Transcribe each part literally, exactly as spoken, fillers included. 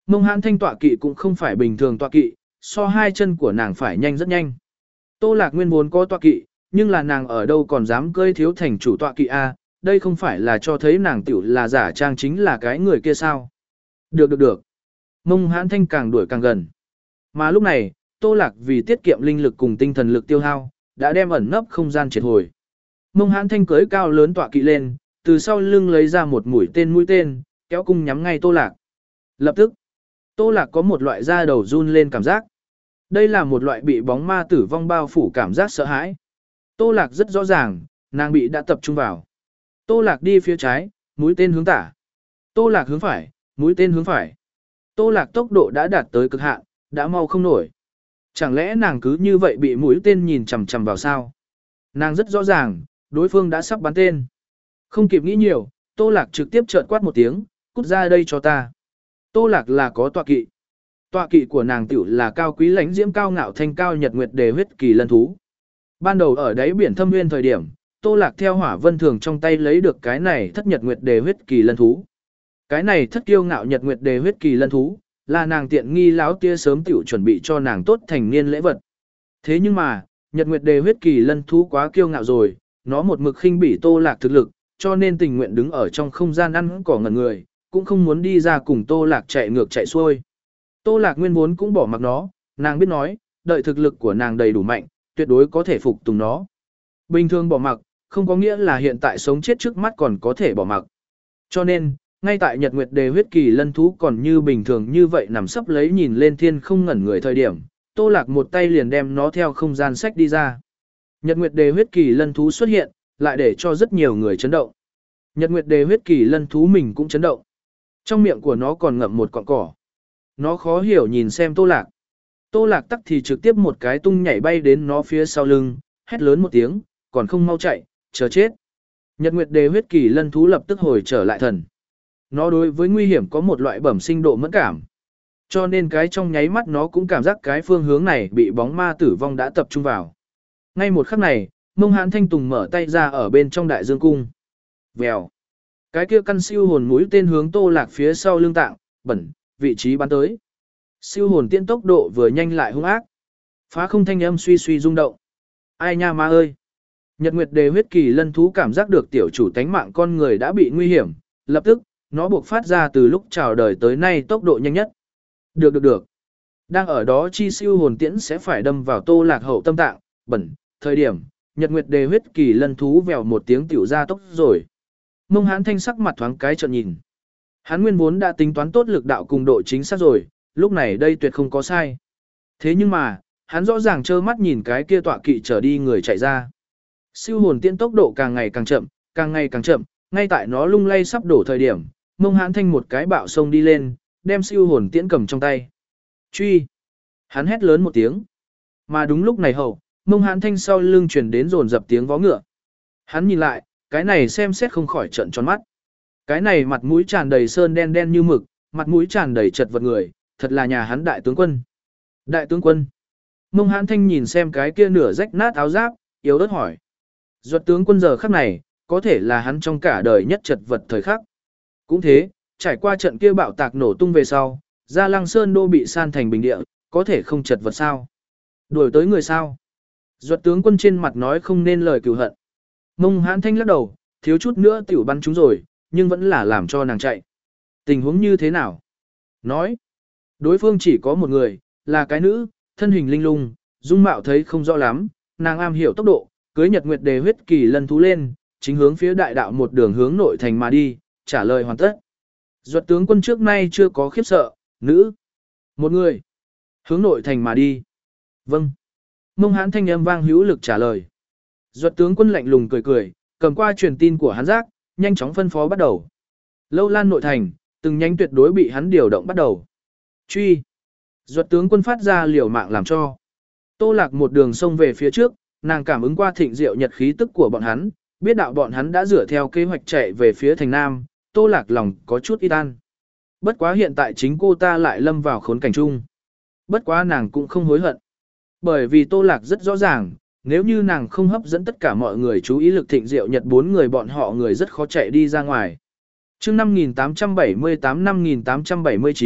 Mông Hãn Thanh tọa kỵ cũng không phải bình thường tọa kỵ, so hai chân của nàng phải nhanh rất nhanh. Tô Lạc nguyên vốn có tọa kỵ, nhưng là nàng ở đâu còn dám cơi thiếu thành chủ tọa kỵ a, đây không phải là cho thấy nàng tiểu là giả trang chính là cái người kia sao. Được được được. Mông Hãn Thanh càng đuổi càng gần. Mà lúc này, Tô Lạc vì tiết kiệm linh lực cùng tinh thần lực tiêu hao, đã đem ẩn nấp không gian triệt hồi. Mông Hãn Thanh cưới cao lớn tọa kỵ lên, từ sau lưng lấy ra một mũi tên mũi tên, kéo cung nhắm ngay Tô Lạc. Lập tức, Tô Lạc có một loại da đầu run lên cảm giác. Đây là một loại bị bóng ma tử vong bao phủ cảm giác sợ hãi. Tô Lạc rất rõ ràng, nàng bị đã tập trung vào. Tô Lạc đi phía trái, mũi tên hướng tả. Tô Lạc hướng phải, mũi tên hướng phải. Tô Lạc tốc độ đã đạt tới cực hạn, đã mau không nổi. Chẳng lẽ nàng cứ như vậy bị mũi tên nhìn chằm chằm vào sao? Nàng rất rõ ràng, đối phương đã sắp bắn tên. Không kịp nghĩ nhiều, Tô Lạc trực tiếp trợn quát một tiếng, cút ra đây cho ta. Tô Lạc là có tọa kỵ. Tọa kỵ của nàng tiểu là cao quý lãnh diễm cao ngạo thanh cao nhật nguyệt đề huyết kỳ lân thú. Ban đầu ở đáy biển thâm nguyên thời điểm, Tô Lạc theo Hỏa Vân Thường trong tay lấy được cái này thất nhật nguyệt đề huyết kỳ lân thú. Cái này thất kiêu ngạo nhật nguyệt đề huyết kỳ lân thú, là nàng tiện nghi láo tia sớm tiểu chuẩn bị cho nàng tốt thành niên lễ vật. Thế nhưng mà, nhật nguyệt đề huyết kỳ lân thú quá kiêu ngạo rồi, nó một mực khinh bỉ Tô Lạc thực lực, cho nên tình nguyện đứng ở trong không gian ăn cỏ ngẩn người, cũng không muốn đi ra cùng Tô Lạc chạy ngược chạy xuôi. Tô Lạc nguyên vốn cũng bỏ mặc nó, nàng biết nói, đợi thực lực của nàng đầy đủ mạnh, tuyệt đối có thể phục tùng nó. Bình thường bỏ mặc, không có nghĩa là hiện tại sống chết trước mắt còn có thể bỏ mặc. Cho nên, ngay tại Nhật Nguyệt Đề huyết kỳ lân thú còn như bình thường như vậy nằm sấp lấy nhìn lên thiên không ngẩn người thời điểm, Tô Lạc một tay liền đem nó theo không gian sách đi ra. Nhật Nguyệt Đề huyết kỳ lân thú xuất hiện, lại để cho rất nhiều người chấn động. Nhật Nguyệt Đề huyết kỳ lân thú mình cũng chấn động. Trong miệng của nó còn ngậm một cọng cỏ. Nó khó hiểu nhìn xem Tô Lạc. Tô Lạc tắc thì trực tiếp một cái tung nhảy bay đến nó phía sau lưng, hét lớn một tiếng, còn không mau chạy, chờ chết. Nhật Nguyệt Đề huyết kỳ lân thú lập tức hồi trở lại thần. Nó đối với nguy hiểm có một loại bẩm sinh độ mẫn cảm. Cho nên cái trong nháy mắt nó cũng cảm giác cái phương hướng này bị bóng ma tử vong đã tập trung vào. Ngay một khắc này, Mông Hãn Thanh Tùng mở tay ra ở bên trong đại dương cung. Vèo. Cái kia căn siêu hồn mũi tên hướng Tô Lạc phía sau lưng tạng, bẩn, vị trí bắn tới. Siêu hồn tiên tốc độ vừa nhanh lại hung ác. Phá không thanh âm suy suy rung động. Ai nha ma ơi. Nhật Nguyệt Đề huyết kỳ lân thú cảm giác được tiểu chủ tánh mạng con người đã bị nguy hiểm, lập tức, nó buộc phát ra từ lúc chào đời tới nay tốc độ nhanh nhất. Được được được. Đang ở đó chi siêu hồn tiễn sẽ phải đâm vào Tô Lạc hậu tâm tạng, bẩn, thời điểm, Nhật Nguyệt Đề huyết kỳ lân thú vèo một tiếng tiểu ra tốc rồi. Mông Hãn Thanh sắc mặt thoáng cái trợn nhìn. Hắn nguyên vốn đã tính toán tốt lực đạo cùng độ chính xác rồi, lúc này đây tuyệt không có sai. Thế nhưng mà, hắn rõ ràng trơ mắt nhìn cái kia tọa kỵ trở đi người chạy ra. Siêu hồn tiễn tốc độ càng ngày càng chậm, càng ngày càng chậm, ngay tại nó lung lay sắp đổ thời điểm, Mông Hãn Thanh một cái bạo sông đi lên, đem siêu hồn tiễn cầm trong tay. Truy! Hắn hét lớn một tiếng. Mà đúng lúc này hậu, Mông Hãn Thanh sau lưng truyền đến rồn dập tiếng vó ngựa. Hắn nhìn lại, cái này xem xét không khỏi trợn tròn mắt. Cái này mặt mũi tràn đầy sơn đen đen như mực, mặt mũi tràn đầy chật vật người, thật là nhà hắn đại tướng quân. Đại tướng quân. Mông Hãn Thanh nhìn xem cái kia nửa rách nát áo giáp, yếu ớt hỏi. Duật tướng quân giờ khắc này, có thể là hắn trong cả đời nhất chật vật thời khắc. Cũng thế, trải qua trận kia bạo tạc nổ tung về sau, Gia Lăng Sơn đô bị san thành bình địa, có thể không chật vật sao? Đuổi tới người sao? Duật tướng quân trên mặt nói không nên lời cừu hận. Mông Hãn Thanh lắc đầu, thiếu chút nữa tiểu bắn chúng rồi, nhưng vẫn là làm cho nàng chạy. Tình huống như thế nào? Nói, đối phương chỉ có một người, là cái nữ, thân hình linh lung, dung mạo thấy không rõ lắm, nàng am hiểu tốc độ, cưới Nhật Nguyệt Đề huyết kỳ lân thú lên, chính hướng phía đại đạo một đường hướng nội thành mà đi, trả lời hoàn tất. Duật tướng quân trước nay chưa có khiếp sợ, nữ, một người, hướng nội thành mà đi. Vâng. Mông Hãn Thanh âm vang hữu lực trả lời. Duật tướng quân lạnh lùng cười cười, cầm qua truyền tin của hắn giác, nhanh chóng phân phó bắt đầu. Lâu Lan nội thành, từng nhánh tuyệt đối bị hắn điều động bắt đầu. Truy. Duật tướng quân phát ra liều mạng làm cho. Tô Lạc một đường sông về phía trước, nàng cảm ứng qua thịnh diệu nhật khí tức của bọn hắn, biết đạo bọn hắn đã dựa theo kế hoạch chạy về phía thành Nam, Tô Lạc lòng có chút ít an. Bất quá hiện tại chính cô ta lại lâm vào khốn cảnh chung. Bất quá nàng cũng không hối hận. Bởi vì Tô Lạc rất rõ ràng, nếu như nàng không hấp dẫn tất cả mọi người chú ý lực thịnh diệu nhật bốn người bọn họ người rất khó chạy đi ra ngoài. Chương năm nghìn tám trăm bảy mươi tám năm nghìn tám trăm bảy mươi chín,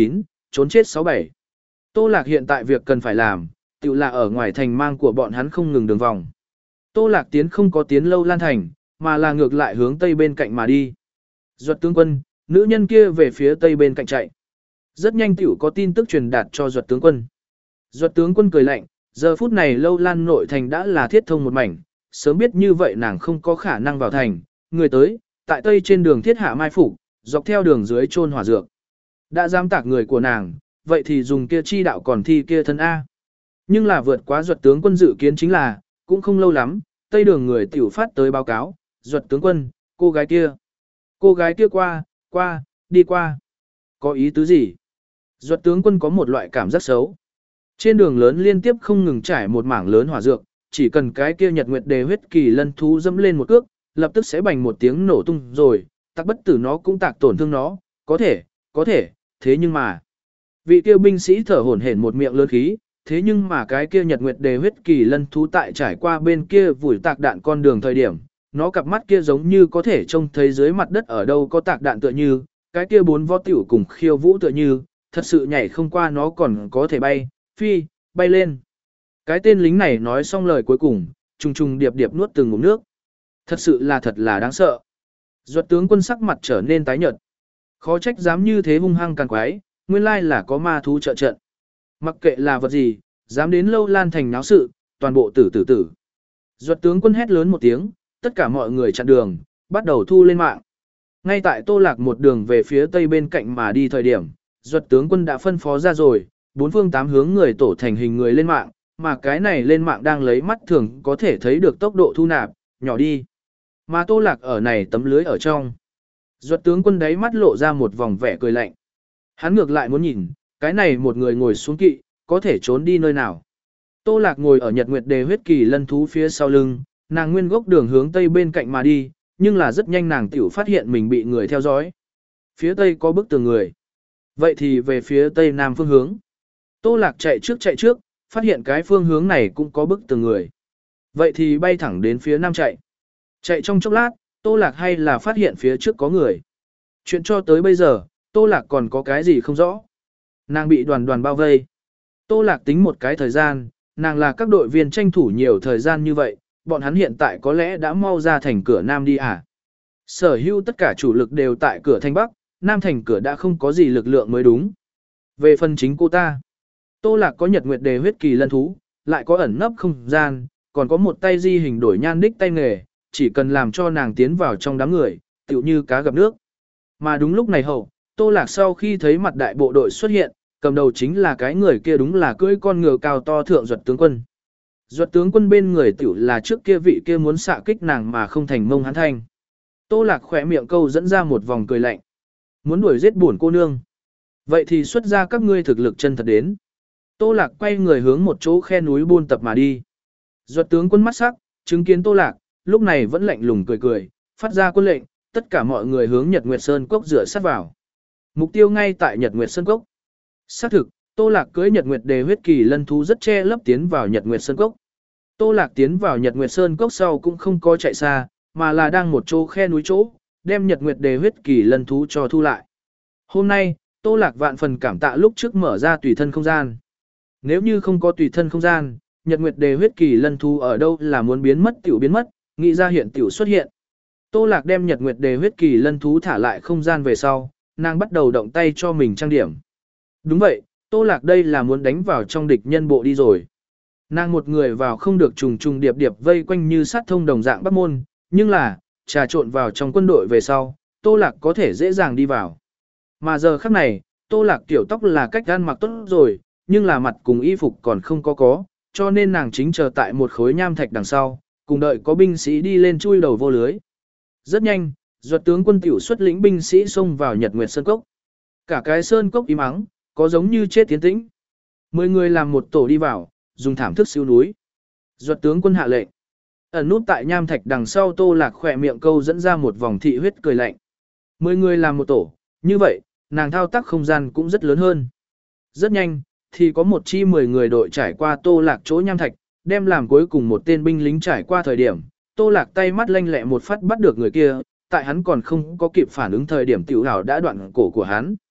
trốn chết sáu bảy. Tô Lạc hiện tại việc cần phải làm, tự là ở ngoài thành mang của bọn hắn không ngừng đường vòng. Tô Lạc tiến không có tiến lâu lan thành, mà là ngược lại hướng tây bên cạnh mà đi. Duật tướng quân, nữ nhân kia về phía tây bên cạnh chạy. Rất nhanh tiểu có tin tức truyền đạt cho Duật tướng quân. Duật tướng quân cười lạnh, giờ phút này lâu lan nội thành đã là thiết thông một mảnh, sớm biết như vậy nàng không có khả năng vào thành, người tới, tại tây trên đường thiết hạ mai phục, dọc theo đường dưới chôn hỏa dược. Đã dám tạc người của nàng, vậy thì dùng kia chi đạo còn thi kia thân A. Nhưng là vượt quá Duật tướng quân dự kiến chính là, cũng không lâu lắm, tây đường người tiểu phát tới báo cáo, Duật tướng quân, cô gái kia. Cô gái kia qua, qua, đi qua. Có ý tứ gì? Duật tướng quân có một loại cảm giác xấu. Trên đường lớn liên tiếp không ngừng trải một mảng lớn hỏa dược, chỉ cần cái kia nhật nguyệt đề huyết kỳ lân thú dẫm lên một cước, lập tức sẽ bành một tiếng nổ tung rồi, tạc bất tử nó cũng tạc tổn thương nó, có thể, có thể, thế nhưng mà. Vị kia binh sĩ thở hổn hển một miệng lớn khí, thế nhưng mà cái kia nhật nguyệt đề huyết kỳ lân thú tại trải qua bên kia vùi tạc đạn con đường thời điểm, nó cặp mắt kia giống như có thể trông thấy dưới mặt đất ở đâu có tạc đạn tựa như, cái kia bốn vó tiểu cùng khiêu vũ tựa như, thật sự nhảy không qua nó còn có thể bay, phi, bay lên. Cái tên lính này nói xong lời cuối cùng, trùng trùng điệp điệp nuốt từng ngụm nước. Thật sự là thật là đáng sợ. Duật tướng quân sắc mặt trở nên tái nhợt. Khó trách dám như thế hung hăng càng quái, nguyên lai là có ma thú trợ trận. Mặc kệ là vật gì, dám đến lâu lan thành náo sự, toàn bộ tử tử tử. Duật tướng quân hét lớn một tiếng, tất cả mọi người chặn đường, bắt đầu thu lên mạng. Ngay tại Tô Lạc một đường về phía tây bên cạnh mà đi thời điểm, Duật tướng quân đã phân phó ra rồi, bốn phương tám hướng người tổ thành hình người lên mạng, mà cái này lên mạng đang lấy mắt thường có thể thấy được tốc độ thu nạp, nhỏ đi. Mà Tô Lạc ở này tấm lưới ở trong. Duật tướng quân đáy mắt lộ ra một vòng vẻ cười lạnh. Hắn ngược lại muốn nhìn, cái này một người ngồi xuống kỵ, có thể trốn đi nơi nào. Tô Lạc ngồi ở Nhật Nguyệt Đề huyết kỳ lân thú phía sau lưng, nàng nguyên gốc đường hướng tây bên cạnh mà đi, nhưng là rất nhanh nàng tiểu phát hiện mình bị người theo dõi. Phía tây có bức tường người. Vậy thì về phía tây nam phương hướng. Tô Lạc chạy trước chạy trước, phát hiện cái phương hướng này cũng có bức tường người. Vậy thì bay thẳng đến phía nam chạy. Chạy trong chốc lát, Tô Lạc hay là phát hiện phía trước có người. Chuyện cho tới bây giờ, Tô Lạc còn có cái gì không rõ. Nàng bị đoàn đoàn bao vây. Tô Lạc tính một cái thời gian, nàng là các đội viên tranh thủ nhiều thời gian như vậy, bọn hắn hiện tại có lẽ đã mau ra thành cửa nam đi à. Sở hữu tất cả chủ lực đều tại cửa thành bắc, nam thành cửa đã không có gì lực lượng mới đúng. Về phần chính cô ta, Tô Lạc có Nhật Nguyệt Đề huyết kỳ lân thú, lại có ẩn nấp không gian, còn có một tay di hình đổi nhan đích tay nghề, chỉ cần làm cho nàng tiến vào trong đám người, tựu như cá gặp nước. Mà đúng lúc này hậu, Tô Lạc sau khi thấy mặt đại bộ đội xuất hiện, cầm đầu chính là cái người kia đúng là cưỡi con ngựa cao to thượng Duật tướng quân. Duật tướng quân bên người tiểu là trước kia vị kia muốn xạ kích nàng mà không thành mông hắn thanh. Tô Lạc khỏe miệng câu dẫn ra một vòng cười lạnh. Muốn đuổi giết buồn cô nương. Vậy thì xuất ra các ngươi thực lực chân thật đến. Tô Lạc quay người hướng một chỗ khe núi buôn tập mà đi. Duật tướng quân mắt sắc, chứng kiến Tô Lạc, lúc này vẫn lạnh lùng cười cười, phát ra quân lệnh, tất cả mọi người hướng Nhật Nguyệt Sơn Cốc rửa sát vào. Mục tiêu ngay tại Nhật Nguyệt Sơn Cốc. Xác thực, Tô Lạc cưỡi Nhật Nguyệt Đề huyết kỳ lân thú rất che lấp tiến vào Nhật Nguyệt Sơn Cốc. Tô Lạc tiến vào Nhật Nguyệt Sơn Cốc sau cũng không có chạy xa, mà là đang một chỗ khe núi chỗ, đem Nhật Nguyệt Đề huyết kỳ lân thú cho thu lại. Hôm nay, Tô Lạc vạn phần cảm tạ lúc trước mở ra tùy thân không gian. Nếu như không có tùy thân không gian, Nhật Nguyệt Đề huyết kỳ lân thú ở đâu là muốn biến mất tiểu biến mất, nghĩ ra hiện tiểu xuất hiện. Tô Lạc đem Nhật Nguyệt Đề huyết kỳ lân thú thả lại không gian về sau, nàng bắt đầu động tay cho mình trang điểm. Đúng vậy, Tô Lạc đây là muốn đánh vào trong địch nhân bộ đi rồi. Nàng một người vào không được trùng trùng điệp điệp vây quanh như sát thông đồng dạng bắc môn, nhưng là, trà trộn vào trong quân đội về sau, Tô Lạc có thể dễ dàng đi vào. Mà giờ khắc này, Tô Lạc tiểu tóc là cách ăn mặc tốt rồi, nhưng là mặt cùng y phục còn không có có, cho nên nàng chính chờ tại một khối nham thạch đằng sau, cùng đợi có binh sĩ đi lên chui đầu vô lưới. Rất nhanh, Duật tướng quân tiểu xuất lĩnh binh sĩ xông vào Nhật Nguyệt Sơn Cốc. Cả cái sơn cốc im ắng, có giống như chết tiến tĩnh. Mười người làm một tổ đi vào, dùng thảm thức siêu núi. Duật tướng quân hạ lệnh. Ẩn nút tại nham thạch đằng sau Tô Lạc khỏe miệng câu dẫn ra một vòng thị huyết cười lạnh. Mười người làm một tổ, như vậy, nàng thao tác không gian cũng rất lớn hơn. Rất nhanh, thì có một chi mười người đội trải qua Tô Lạc chỗ nham thạch, đem làm cuối cùng một tên binh lính trải qua thời điểm, Tô Lạc tay mắt lanh lẹ một phát bắt được người kia, tại hắn còn không có kịp phản ứng thời điểm tiểu hảo đã đoạn cổ của hắn.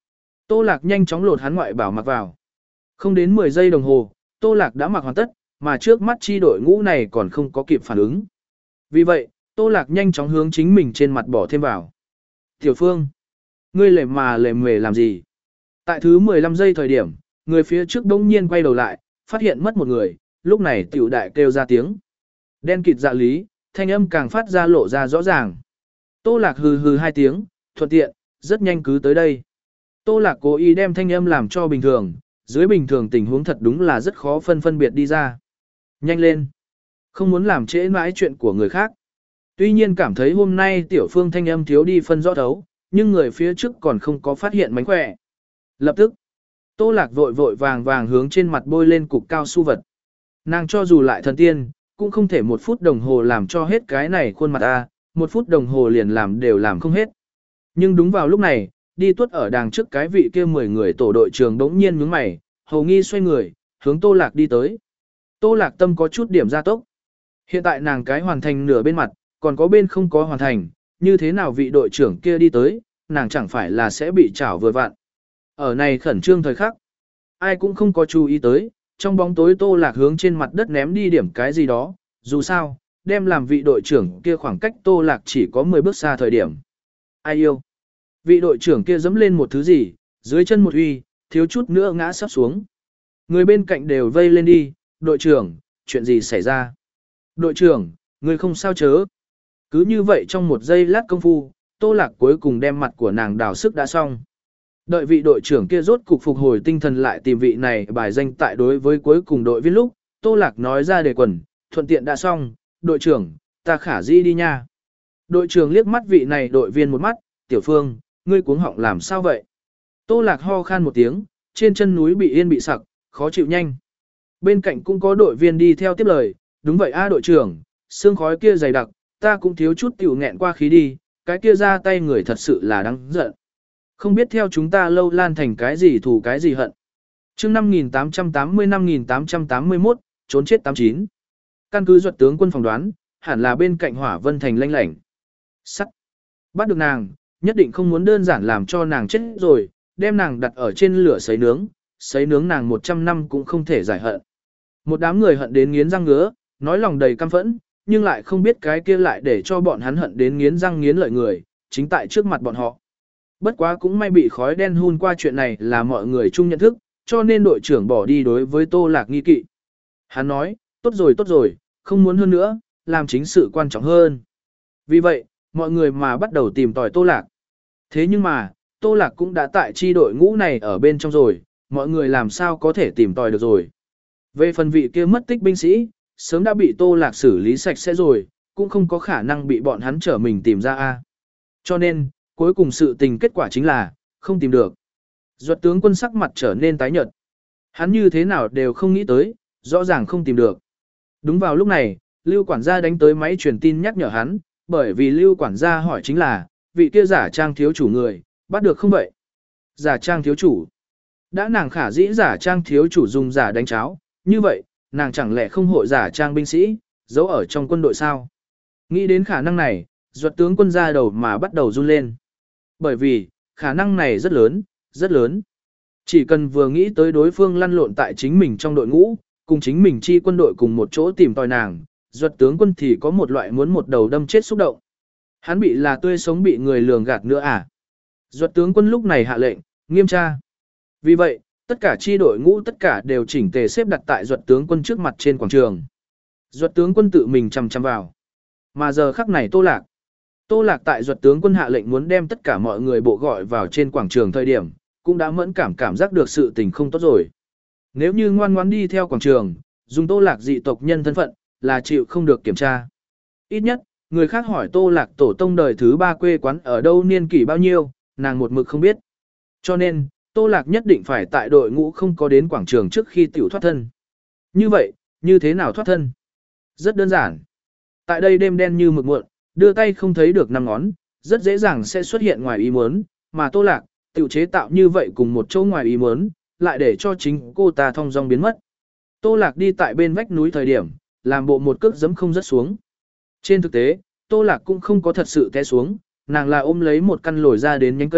Tô Lạc nhanh chóng lột hắn ngoại bảo mặc vào. Không đến mười giây đồng hồ, Tô Lạc đã mặc hoàn tất, mà trước mắt chi đội ngũ này còn không có kịp phản ứng. Vì vậy, Tô Lạc nhanh chóng hướng chính mình trên mặt bỏ thêm vào. Tiểu Phương, ngươi lề mà lề mề làm gì? Tại thứ mười lăm giây thời điểm, người phía trước bỗng nhiên quay đầu lại, phát hiện mất một người, lúc này tiểu đại kêu ra tiếng. Đen kịt dạ lý, thanh âm càng phát ra lộ ra rõ ràng. Tô Lạc hừ hừ hai tiếng, thuận tiện, rất nhanh cứ tới đây. Tô Lạc cố ý đem thanh âm làm cho bình thường, dưới bình thường tình huống thật đúng là rất khó phân phân biệt đi ra. Nhanh lên. Không muốn làm trễ mãi chuyện của người khác. Tuy nhiên cảm thấy hôm nay Tiểu Phương thanh âm thiếu đi phân rõ thấu, nhưng người phía trước còn không có phát hiện mánh khỏe. Lập tức, Tô Lạc vội vội vàng vàng hướng trên mặt bôi lên cục cao su vật. Nàng cho dù lại thần tiên, cũng không thể một phút đồng hồ làm cho hết cái này khuôn mặt A, một phút đồng hồ liền làm đều làm không hết. Nhưng đúng vào lúc này, đi tuốt ở đằng trước cái vị kia mười người tổ đội trường đống nhiên nhướng mày, hầu nghi xoay người, hướng Tô Lạc đi tới. Tô Lạc tâm có chút điểm gia tốc. Hiện tại nàng cái hoàn thành nửa bên mặt, còn có bên không có hoàn thành, như thế nào vị đội trưởng kia đi tới, nàng chẳng phải là sẽ bị chảo vừa vặn. Ở này khẩn trương thời khắc, ai cũng không có chú ý tới, trong bóng tối Tô Lạc hướng trên mặt đất ném đi điểm cái gì đó, dù sao, đem làm vị đội trưởng kia khoảng cách Tô Lạc chỉ có mười bước xa thời điểm. Ai yêu? Vị đội trưởng kia dẫm lên một thứ gì, dưới chân một uy, thiếu chút nữa ngã sắp xuống. Người bên cạnh đều vây lên đi, đội trưởng, chuyện gì xảy ra? Đội trưởng, người không sao chớ. Cứ như vậy trong một giây lát công phu, Tô Lạc cuối cùng đem mặt của nàng đào sức đã xong. Đợi vị đội trưởng kia rốt cục phục hồi tinh thần lại tìm vị này bài danh tại đối với cuối cùng đội viên lúc, Tô Lạc nói ra đề quần, thuận tiện đã xong, đội trưởng, ta khả dĩ đi nha. Đội trưởng liếc mắt vị này đội viên một mắt, Tiểu Phương, ngươi cuống họng làm sao vậy? Tô Lạc ho khan một tiếng, trên chân núi bị yên bị sặc, khó chịu nhanh. Bên cạnh cũng có đội viên đi theo tiếp lời, đúng vậy a đội trưởng, xương khói kia dày đặc, ta cũng thiếu chút tiểu nghẹn qua khí đi, cái kia ra tay người thật sự là đáng giận. Không biết theo chúng ta lâu lan thành cái gì thù cái gì hận. chương năm nghìn tám trăm tám mươi năm nghìn tám trăm tám mươi mốt, trốn chết tám chín. Căn cứ Duật tướng quân phỏng đoán, hẳn là bên cạnh Hỏa Vân thành lanh lảnh. Sắt. Bắt được nàng, nhất định không muốn đơn giản làm cho nàng chết rồi, đem nàng đặt ở trên lửa sấy nướng, sấy nướng nàng một trăm năm cũng không thể giải hận. Một đám người hận đến nghiến răng ngứa, nói lòng đầy căm phẫn, nhưng lại không biết cái kia lại để cho bọn hắn hận đến nghiến răng nghiến lợi người, chính tại trước mặt bọn họ. Bất quá cũng may bị khói đen hun qua chuyện này là mọi người chung nhận thức, cho nên đội trưởng bỏ đi đối với Tô Lạc nghi kỵ. Hắn nói, tốt rồi tốt rồi, không muốn hơn nữa, làm chính sự quan trọng hơn. Vì vậy, mọi người mà bắt đầu tìm tòi Tô Lạc. Thế nhưng mà, Tô Lạc cũng đã tại chi đội ngũ này ở bên trong rồi, mọi người làm sao có thể tìm tòi được rồi. Về phần vị kia mất tích binh sĩ, sớm đã bị Tô Lạc xử lý sạch sẽ rồi, cũng không có khả năng bị bọn hắn trở mình tìm ra a. Cho nên, cuối cùng sự tình kết quả chính là, không tìm được. Duật tướng quân sắc mặt trở nên tái nhợt. Hắn như thế nào đều không nghĩ tới, rõ ràng không tìm được. Đúng vào lúc này, Lưu quản gia đánh tới máy truyền tin nhắc nhở hắn, bởi vì Lưu quản gia hỏi chính là, vị kia giả trang thiếu chủ người, bắt được không vậy? Giả trang thiếu chủ. Đã nàng khả dĩ giả trang thiếu chủ dùng giả đánh cháo, như vậy, nàng chẳng lẽ không hội giả trang binh sĩ, giấu ở trong quân đội sao? Nghĩ đến khả năng này, Duật tướng quân ra đầu mà bắt đầu run lên. Bởi vì, khả năng này rất lớn, rất lớn. Chỉ cần vừa nghĩ tới đối phương lăn lộn tại chính mình trong đội ngũ, cùng chính mình chi quân đội cùng một chỗ tìm tòi nàng, Duật tướng quân thì có một loại muốn một đầu đâm chết xúc động. Hắn bị là tươi sống bị người lường gạt nữa à? Duật tướng quân lúc này hạ lệnh, nghiêm tra. Vì vậy, tất cả chi đội ngũ tất cả đều chỉnh tề xếp đặt tại Duật tướng quân trước mặt trên quảng trường. Duật tướng quân tự mình chằm chằm vào. Mà giờ khắc này Tô Lạc. Tô Lạc tại Duật tướng quân hạ lệnh muốn đem tất cả mọi người bộ gọi vào trên quảng trường thời điểm, cũng đã mẫn cảm cảm giác được sự tình không tốt rồi. Nếu như ngoan ngoãn đi theo quảng trường, dùng Tô Lạc dị tộc nhân thân phận, là chịu không được kiểm tra. Ít nhất, người khác hỏi Tô Lạc tổ tông đời thứ ba quê quán ở đâu niên kỷ bao nhiêu, nàng một mực không biết. Cho nên, Tô Lạc nhất định phải tại đội ngũ không có đến quảng trường trước khi tiểu thoát thân. Như vậy, như thế nào thoát thân? Rất đơn giản. Tại đây đêm đen như mực muộn, đưa tay không thấy được năm ngón, rất dễ dàng sẽ xuất hiện ngoài ý muốn, mà Tô Lạc, tiểu chế tạo như vậy cùng một chỗ ngoài ý muốn, lại để cho chính cô ta thong dong biến mất. Tô Lạc đi tại bên vách núi thời điểm, làm bộ một cước giẫm không rớt xuống. Trên thực tế, Tô Lạc cũng không có thật sự té xuống, nàng là ôm lấy một căn lồi ra đến nhánh cây,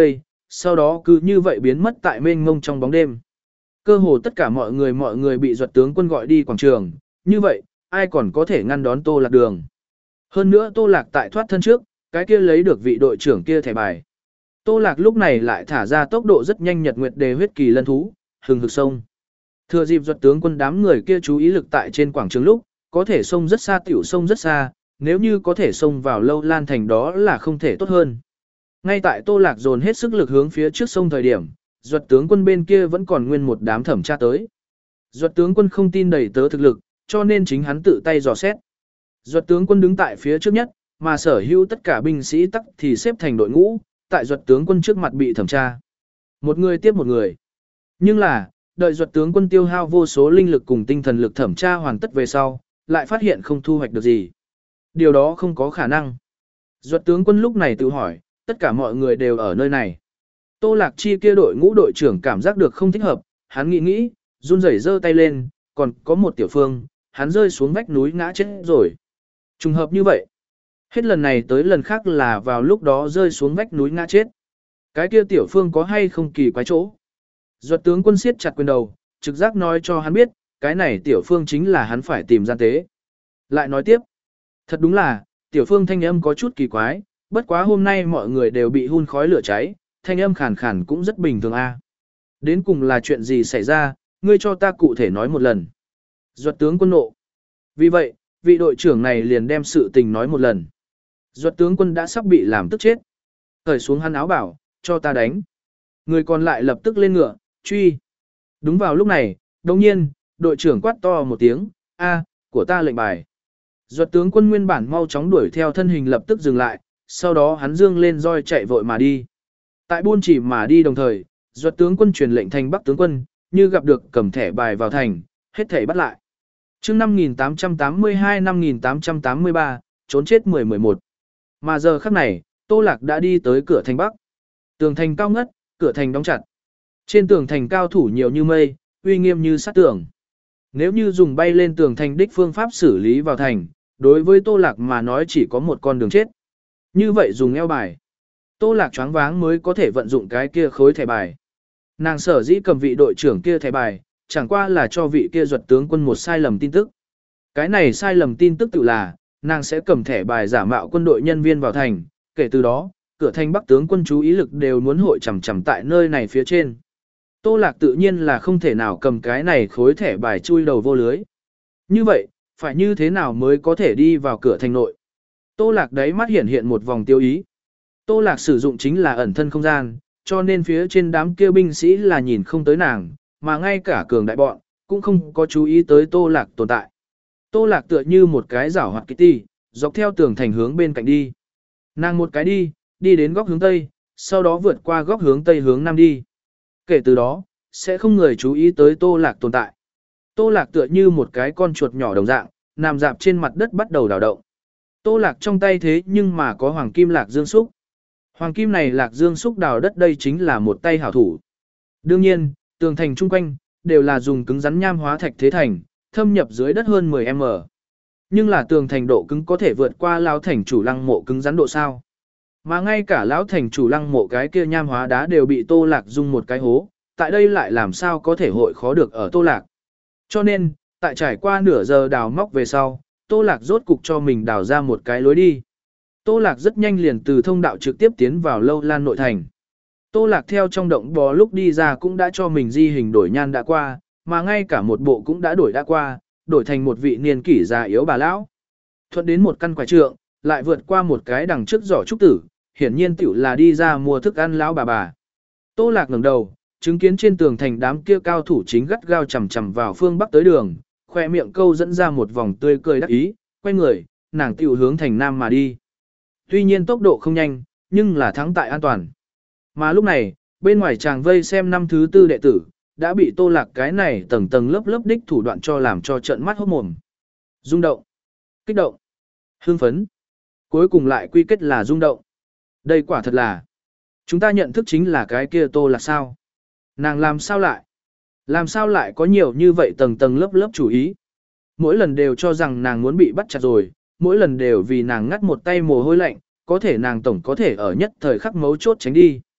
sau đó cứ như vậy biến mất tại mênh mông trong bóng đêm. Cơ hồ tất cả mọi người mọi người bị Duật tướng quân gọi đi quảng trường, như vậy, ai còn có thể ngăn đón Tô Lạc đường. Hơn nữa Tô Lạc tại thoát thân trước, cái kia lấy được vị đội trưởng kia thẻ bài. Tô Lạc lúc này lại thả ra tốc độ rất nhanh nhật nguyệt đề huyết kỳ lân thú, hừng hực sông. Thừa dịp Duật tướng quân đám người kia chú ý lực tại trên quảng trường lúc, có thể sông rất xa tiểu sông rất xa, nếu như có thể sông vào Lâu Lan thành đó là không thể tốt hơn. Ngay tại Tô Lạc dồn hết sức lực hướng phía trước sông thời điểm, Duật tướng quân bên kia vẫn còn nguyên một đám thẩm tra tới. Duật tướng quân không tin đầy tớ thực lực, cho nên chính hắn tự tay dò xét. Duật tướng quân đứng tại phía trước nhất, mà sở hữu tất cả binh sĩ tắc thì xếp thành đội ngũ, tại Duật tướng quân trước mặt bị thẩm tra. Một người tiếp một người. Nhưng là, đợi Duật tướng quân tiêu hao vô số linh lực cùng tinh thần lực thẩm tra hoàn tất về sau, lại phát hiện không thu hoạch được gì. Điều đó không có khả năng. Duật tướng quân lúc này tự hỏi, tất cả mọi người đều ở nơi này. Tô Lạc Chi kia đội ngũ đội trưởng cảm giác được không thích hợp, hắn nghĩ nghĩ, run rẩy giơ tay lên, còn có một tiểu phương, hắn rơi xuống vách núi ngã chết rồi. Trùng hợp như vậy. Hết lần này tới lần khác là vào lúc đó rơi xuống vách núi ngã chết. Cái kia tiểu phương có hay không kỳ quái chỗ. Duật tướng quân siết chặt quyền đầu, trực giác nói cho hắn biết, cái này tiểu phương chính là hắn phải tìm gian tế. Lại nói tiếp. Thật đúng là, tiểu phương thanh âm có chút kỳ quái, bất quá hôm nay mọi người đều bị hun khói lửa cháy, thanh âm khàn khàn cũng rất bình thường a. Đến cùng là chuyện gì xảy ra, ngươi cho ta cụ thể nói một lần. Duật tướng quân nộ. Vì vậy, vị đội trưởng này liền đem sự tình nói một lần. Duật tướng quân đã sắp bị làm tức chết. Cởi xuống hắn áo bảo, cho ta đánh. Người còn lại lập tức lên ngựa, truy. Đúng vào lúc này, đồng nhiên, đội trưởng quát to một tiếng, a, của ta lệnh bài. Duật tướng quân nguyên bản mau chóng đuổi theo thân hình lập tức dừng lại, sau đó hắn dương lên roi chạy vội mà đi. Tại buôn chỉ mà đi đồng thời, Duật tướng quân truyền lệnh thành Bắc tướng quân, như gặp được cầm thẻ bài vào thành, hết thảy bắt lại. Chương năm nghìn tám trăm tám mươi hai năm nghìn tám trăm tám mươi ba, trốn chết mười mười một. Mà giờ khắc này, Tô Lạc đã đi tới cửa thành Bắc. Tường thành cao ngất, cửa thành đóng chặt. Trên tường thành cao thủ nhiều như mây, uy nghiêm như sát tường. Nếu như dùng bay lên tường thành đích phương pháp xử lý vào thành, đối với Tô Lạc mà nói chỉ có một con đường chết. Như vậy dùng eo bài. Tô Lạc choáng váng mới có thể vận dụng cái kia khối thẻ bài. Nàng sở dĩ cầm vị đội trưởng kia thẻ bài, chẳng qua là cho vị kia Duật tướng quân một sai lầm tin tức. Cái này sai lầm tin tức tự là, nàng sẽ cầm thẻ bài giả mạo quân đội nhân viên vào thành, kể từ đó, cửa thành Bắc tướng quân chú ý lực đều muốn hội chằm chằm tại nơi này phía trên. Tô Lạc tự nhiên là không thể nào cầm cái này khối thẻ bài chui đầu vô lưới. Như vậy, phải như thế nào mới có thể đi vào cửa thành nội? Tô Lạc đấy mắt hiện hiện một vòng tiêu ý. Tô Lạc sử dụng chính là ẩn thân không gian, cho nên phía trên đám kia binh sĩ là nhìn không tới nàng, mà ngay cả cường đại bọn, cũng không có chú ý tới Tô Lạc tồn tại. Tô Lạc tựa như một cái giảo hoạt kitty, dọc theo tường thành hướng bên cạnh đi. Nàng một cái đi, đi đến góc hướng Tây, sau đó vượt qua góc hướng Tây hướng Nam đi. Kể từ đó, sẽ không người chú ý tới Tô Lạc tồn tại. Tô Lạc tựa như một cái con chuột nhỏ đồng dạng, nằm dạp trên mặt đất bắt đầu đào động. Tô Lạc trong tay thế nhưng mà có hoàng kim lạc dương xúc. Hoàng kim này lạc dương xúc đào đất đây chính là một tay hảo thủ. Đương nhiên, tường thành chung quanh, đều là dùng cứng rắn nham hóa thạch thế thành, thâm nhập dưới đất hơn mười mét. Nhưng là tường thành độ cứng có thể vượt qua lão thành chủ lăng mộ cứng rắn độ sao. Mà ngay cả lão thành chủ lăng mộ cái kia nham hóa đá đều bị Tô Lạc dung một cái hố, tại đây lại làm sao có thể hội khó được ở Tô Lạc. Cho nên, tại trải qua nửa giờ đào móc về sau, Tô Lạc rốt cục cho mình đào ra một cái lối đi. Tô Lạc rất nhanh liền từ thông đạo trực tiếp tiến vào Lâu Lan nội thành. Tô Lạc theo trong động bò lúc đi ra cũng đã cho mình di hình đổi nhan đã qua, mà ngay cả một bộ cũng đã đổi đã qua, đổi thành một vị niên kỷ già yếu bà lão. Thuận đến một căn quải trượng, lại vượt qua một cái đằng trước giỏ trúc tử, hiển nhiên tiểu là đi ra mua thức ăn lão bà bà. Tô Lạc ngẩng đầu, chứng kiến trên tường thành đám kia cao thủ chính gắt gao chằm chằm vào phương bắc tới đường, khoe miệng câu dẫn ra một vòng tươi cười đắc ý, quay người, nàng tiểu hướng thành nam mà đi. Tuy nhiên tốc độ không nhanh, nhưng là thắng tại an toàn. Mà lúc này, bên ngoài chàng vây xem năm thứ tư đệ tử, đã bị Tô Lạc cái này tầng tầng lớp lớp đích thủ đoạn cho làm cho trợn mắt hốt mồm. Rung động, kích động, hưng phấn, cuối cùng lại quy kết là rung động. Đây quả thật là, chúng ta nhận thức chính là cái kia Tô Lạc sao? Nàng làm sao lại? Làm sao lại có nhiều như vậy tầng tầng lớp lớp chủ ý? Mỗi lần đều cho rằng nàng muốn bị bắt chặt rồi, mỗi lần đều vì nàng ngắt một tay mồ hôi lạnh, có thể nàng tổng có thể ở nhất thời khắc mấu chốt tránh đi.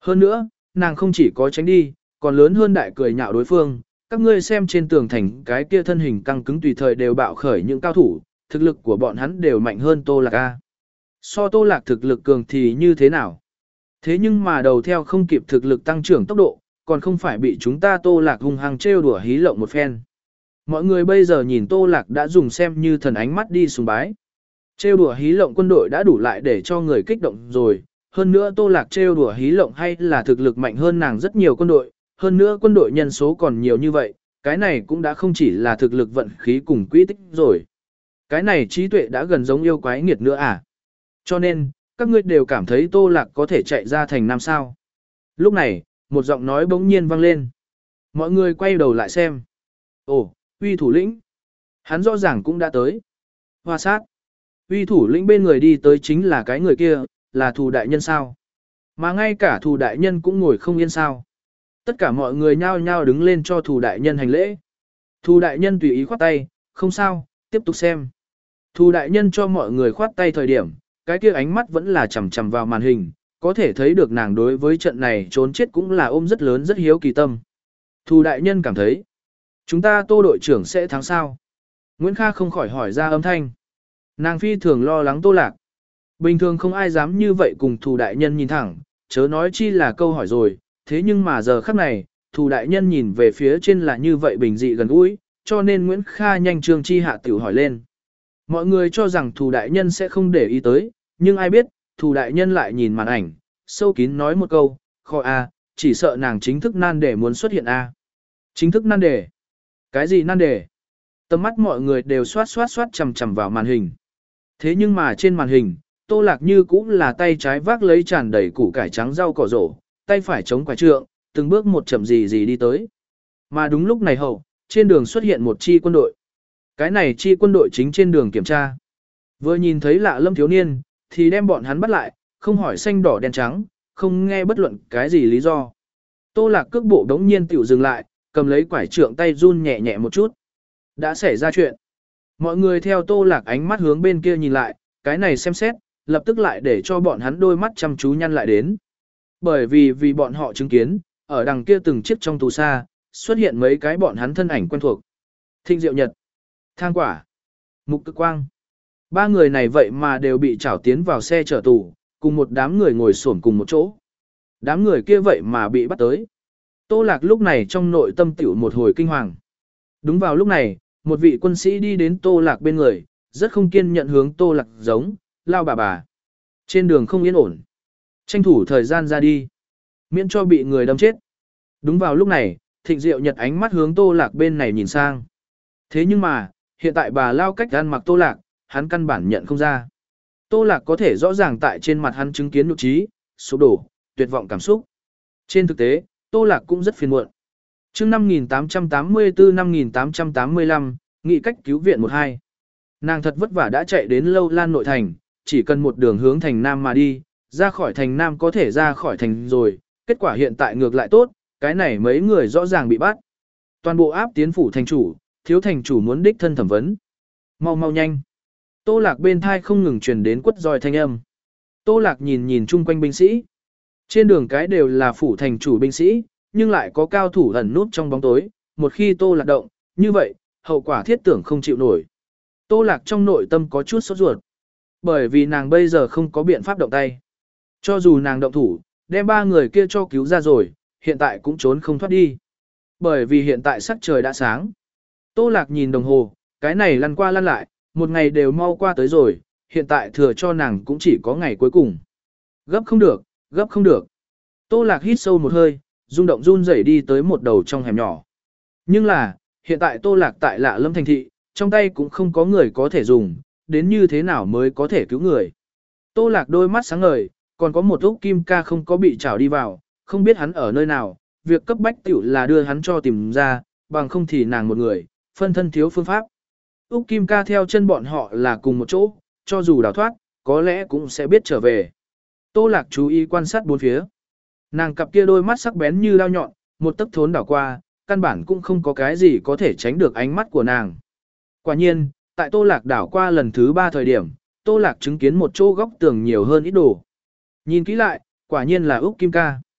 Hơn nữa, nàng không chỉ có tránh đi, còn lớn hơn đại cười nhạo đối phương, các ngươi xem trên tường thành cái kia thân hình căng cứng tùy thời đều bạo khởi những cao thủ, thực lực của bọn hắn đều mạnh hơn Tô Lạc A. So Tô Lạc thực lực cường thì như thế nào? Thế nhưng mà đầu theo không kịp thực lực tăng trưởng tốc độ, còn không phải bị chúng ta Tô Lạc hung hăng trêu đùa hí lộng một phen. Mọi người bây giờ nhìn Tô Lạc đã dùng xem như thần ánh mắt đi sùng bái. Trêu đùa hí lộng quân đội đã đủ lại để cho người kích động rồi, hơn nữa Tô Lạc trêu đùa hí lộng hay là thực lực mạnh hơn nàng rất nhiều quân đội, hơn nữa quân đội nhân số còn nhiều như vậy, cái này cũng đã không chỉ là thực lực vận khí cùng quỹ tích rồi. Cái này trí tuệ đã gần giống yêu quái nghiệt nữa à? Cho nên, các ngươi đều cảm thấy Tô Lạc có thể chạy ra thành năm sao. Lúc này, một giọng nói bỗng nhiên vang lên. Mọi người quay đầu lại xem. Ồ, uy thủ lĩnh. Hắn rõ ràng cũng đã tới. Hoa sát. Uy thủ lĩnh bên người đi tới chính là cái người kia, là thù đại nhân sao. Mà ngay cả thù đại nhân cũng ngồi không yên sao. Tất cả mọi người nhao nhao đứng lên cho thù đại nhân hành lễ. Thù đại nhân tùy ý khoát tay, không sao, tiếp tục xem. Thù đại nhân cho mọi người khoát tay thời điểm, cái kia ánh mắt vẫn là chằm chằm vào màn hình, có thể thấy được nàng đối với trận này trốn chết cũng là ôm rất lớn rất hiếu kỳ tâm. Thù đại nhân cảm thấy, chúng ta Tô đội trưởng sẽ thắng sao? Nguyễn Kha không khỏi hỏi ra âm thanh. Nàng phi thường lo lắng Tô Lạc. Bình thường không ai dám như vậy cùng thù đại nhân nhìn thẳng, chớ nói chi là câu hỏi rồi, thế nhưng mà giờ khắc này, thù đại nhân nhìn về phía trên là như vậy bình dị gần gũi, cho nên Nguyễn Kha nhanh trương chi hạ tiểu hỏi lên. Mọi người cho rằng thù đại nhân sẽ không để ý tới, nhưng ai biết, thù đại nhân lại nhìn màn ảnh, sâu kín nói một câu, khó a, chỉ sợ nàng chính thức nan đề muốn xuất hiện a. Chính thức nan đề? Cái gì nan đề? Tầm mắt mọi người đều xoát xoát xoát chầm chầm vào màn hình. Thế nhưng mà trên màn hình, Tô Lạc như cũng là tay trái vác lấy tràn đầy củ cải trắng rau cỏ rổ, tay phải chống quả trượng, từng bước một chậm gì gì đi tới. Mà đúng lúc này hậu, trên đường xuất hiện một chi quân đội. Cái này chi quân đội chính trên đường kiểm tra. Vừa nhìn thấy lạ lâm thiếu niên, thì đem bọn hắn bắt lại, không hỏi xanh đỏ đen trắng, không nghe bất luận cái gì lý do. Tô Lạc cước bộ đống nhiên tiểu dừng lại, cầm lấy quải trượng tay run nhẹ nhẹ một chút. Đã xảy ra chuyện. Mọi người theo Tô Lạc ánh mắt hướng bên kia nhìn lại, cái này xem xét, lập tức lại để cho bọn hắn đôi mắt chăm chú nhăn lại đến. Bởi vì vì bọn họ chứng kiến, ở đằng kia từng chiếc trong tù xa, xuất hiện mấy cái bọn hắn thân ảnh quen thuộc. Thinh Diệu Nhật, Thang Quả, Mục Cực Quang. Ba người này vậy mà đều bị trảo tiến vào xe chở tù, cùng một đám người ngồi xổm cùng một chỗ. Đám người kia vậy mà bị bắt tới. Tô Lạc lúc này trong nội tâm tiểu một hồi kinh hoàng. Đúng vào lúc này, một vị quân sĩ đi đến Tô Lạc bên người, rất không kiên nhận hướng Tô Lạc giống, lao bà bà. Trên đường không yên ổn. Tranh thủ thời gian ra đi. Miễn cho bị người đâm chết. Đúng vào lúc này, Thịnh Diệu Nhật ánh mắt hướng Tô Lạc bên này nhìn sang. Thế nhưng mà, hiện tại bà lao cách ăn mặc Tô Lạc, hắn căn bản nhận không ra. Tô Lạc có thể rõ ràng tại trên mặt hắn chứng kiến nhục trí, sụp đổ, tuyệt vọng cảm xúc. Trên thực tế, Tô Lạc cũng rất phiền muộn. Chương năm nghìn tám trăm tám mươi tư năm nghìn tám trăm tám mươi lăm, nghị cách cứu viện một hai. Nàng thật vất vả đã chạy đến Lâu Lan nội thành, chỉ cần một đường hướng thành Nam mà đi, ra khỏi thành Nam có thể ra khỏi thành rồi, kết quả hiện tại ngược lại tốt, cái này mấy người rõ ràng bị bắt. Toàn bộ áp tiến phủ thành chủ, thiếu thành chủ muốn đích thân thẩm vấn. Mau mau nhanh. Tô Lạc bên thai không ngừng truyền đến quất roi thanh âm. Tô Lạc nhìn nhìn chung quanh binh sĩ. Trên đường cái đều là phủ thành chủ binh sĩ, nhưng lại có cao thủ ẩn núp trong bóng tối, một khi Tô Lạc động, như vậy, hậu quả thiết tưởng không chịu nổi. Tô Lạc trong nội tâm có chút sốt ruột, bởi vì nàng bây giờ không có biện pháp động tay. Cho dù nàng động thủ, đem ba người kia cho cứu ra rồi, hiện tại cũng trốn không thoát đi. Bởi vì hiện tại sắc trời đã sáng. Tô Lạc nhìn đồng hồ, cái này lăn qua lăn lại, một ngày đều mau qua tới rồi, hiện tại thừa cho nàng cũng chỉ có ngày cuối cùng. Gấp không được, gấp không được. Tô Lạc hít sâu một hơi, rung động run rẩy đi tới một đầu trong hẻm nhỏ. Nhưng là, hiện tại Tô Lạc tại Lạ Lâm thành thị, trong tay cũng không có người có thể dùng, đến như thế nào mới có thể cứu người. Tô Lạc đôi mắt sáng ngời, còn có một Úc Kim Ca không có bị trảo đi vào, không biết hắn ở nơi nào, việc cấp bách tiểu là đưa hắn cho tìm ra, bằng không thì nàng một người, phân thân thiếu phương pháp. Úc Kim Ca theo chân bọn họ là cùng một chỗ, cho dù đào thoát, có lẽ cũng sẽ biết trở về. Tô Lạc chú ý quan sát bốn phía. Nàng cặp kia đôi mắt sắc bén như dao nhọn, một tấc thốn đảo qua, căn bản cũng không có cái gì có thể tránh được ánh mắt của nàng. Quả nhiên, tại Tô Lạc đảo qua lần thứ ba thời điểm, Tô Lạc chứng kiến một chỗ góc tường nhiều hơn ít đồ. Nhìn kỹ lại, quả nhiên là Úc Kim Ca.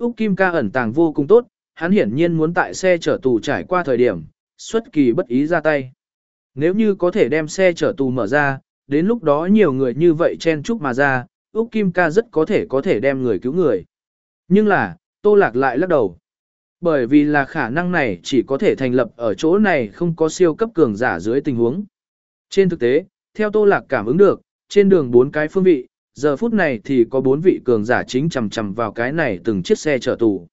Úc Kim ca ẩn tàng vô cùng tốt, hắn hiển nhiên muốn tại xe chở tù trải qua thời điểm, xuất kỳ bất ý ra tay. Nếu như có thể đem xe chở tù mở ra, đến lúc đó nhiều người như vậy chen chúc mà ra, Úc Kim ca rất có thể có thể đem người cứu người. Nhưng là, Tô Lạc lại lắc đầu. Bởi vì là khả năng này chỉ có thể thành lập ở chỗ này không có siêu cấp cường giả dưới tình huống. Trên thực tế, theo Tô Lạc cảm ứng được, trên đường bốn cái phương vị, giờ phút này thì có bốn vị cường giả chính chầm chầm vào cái này từng chiếc xe chở tù.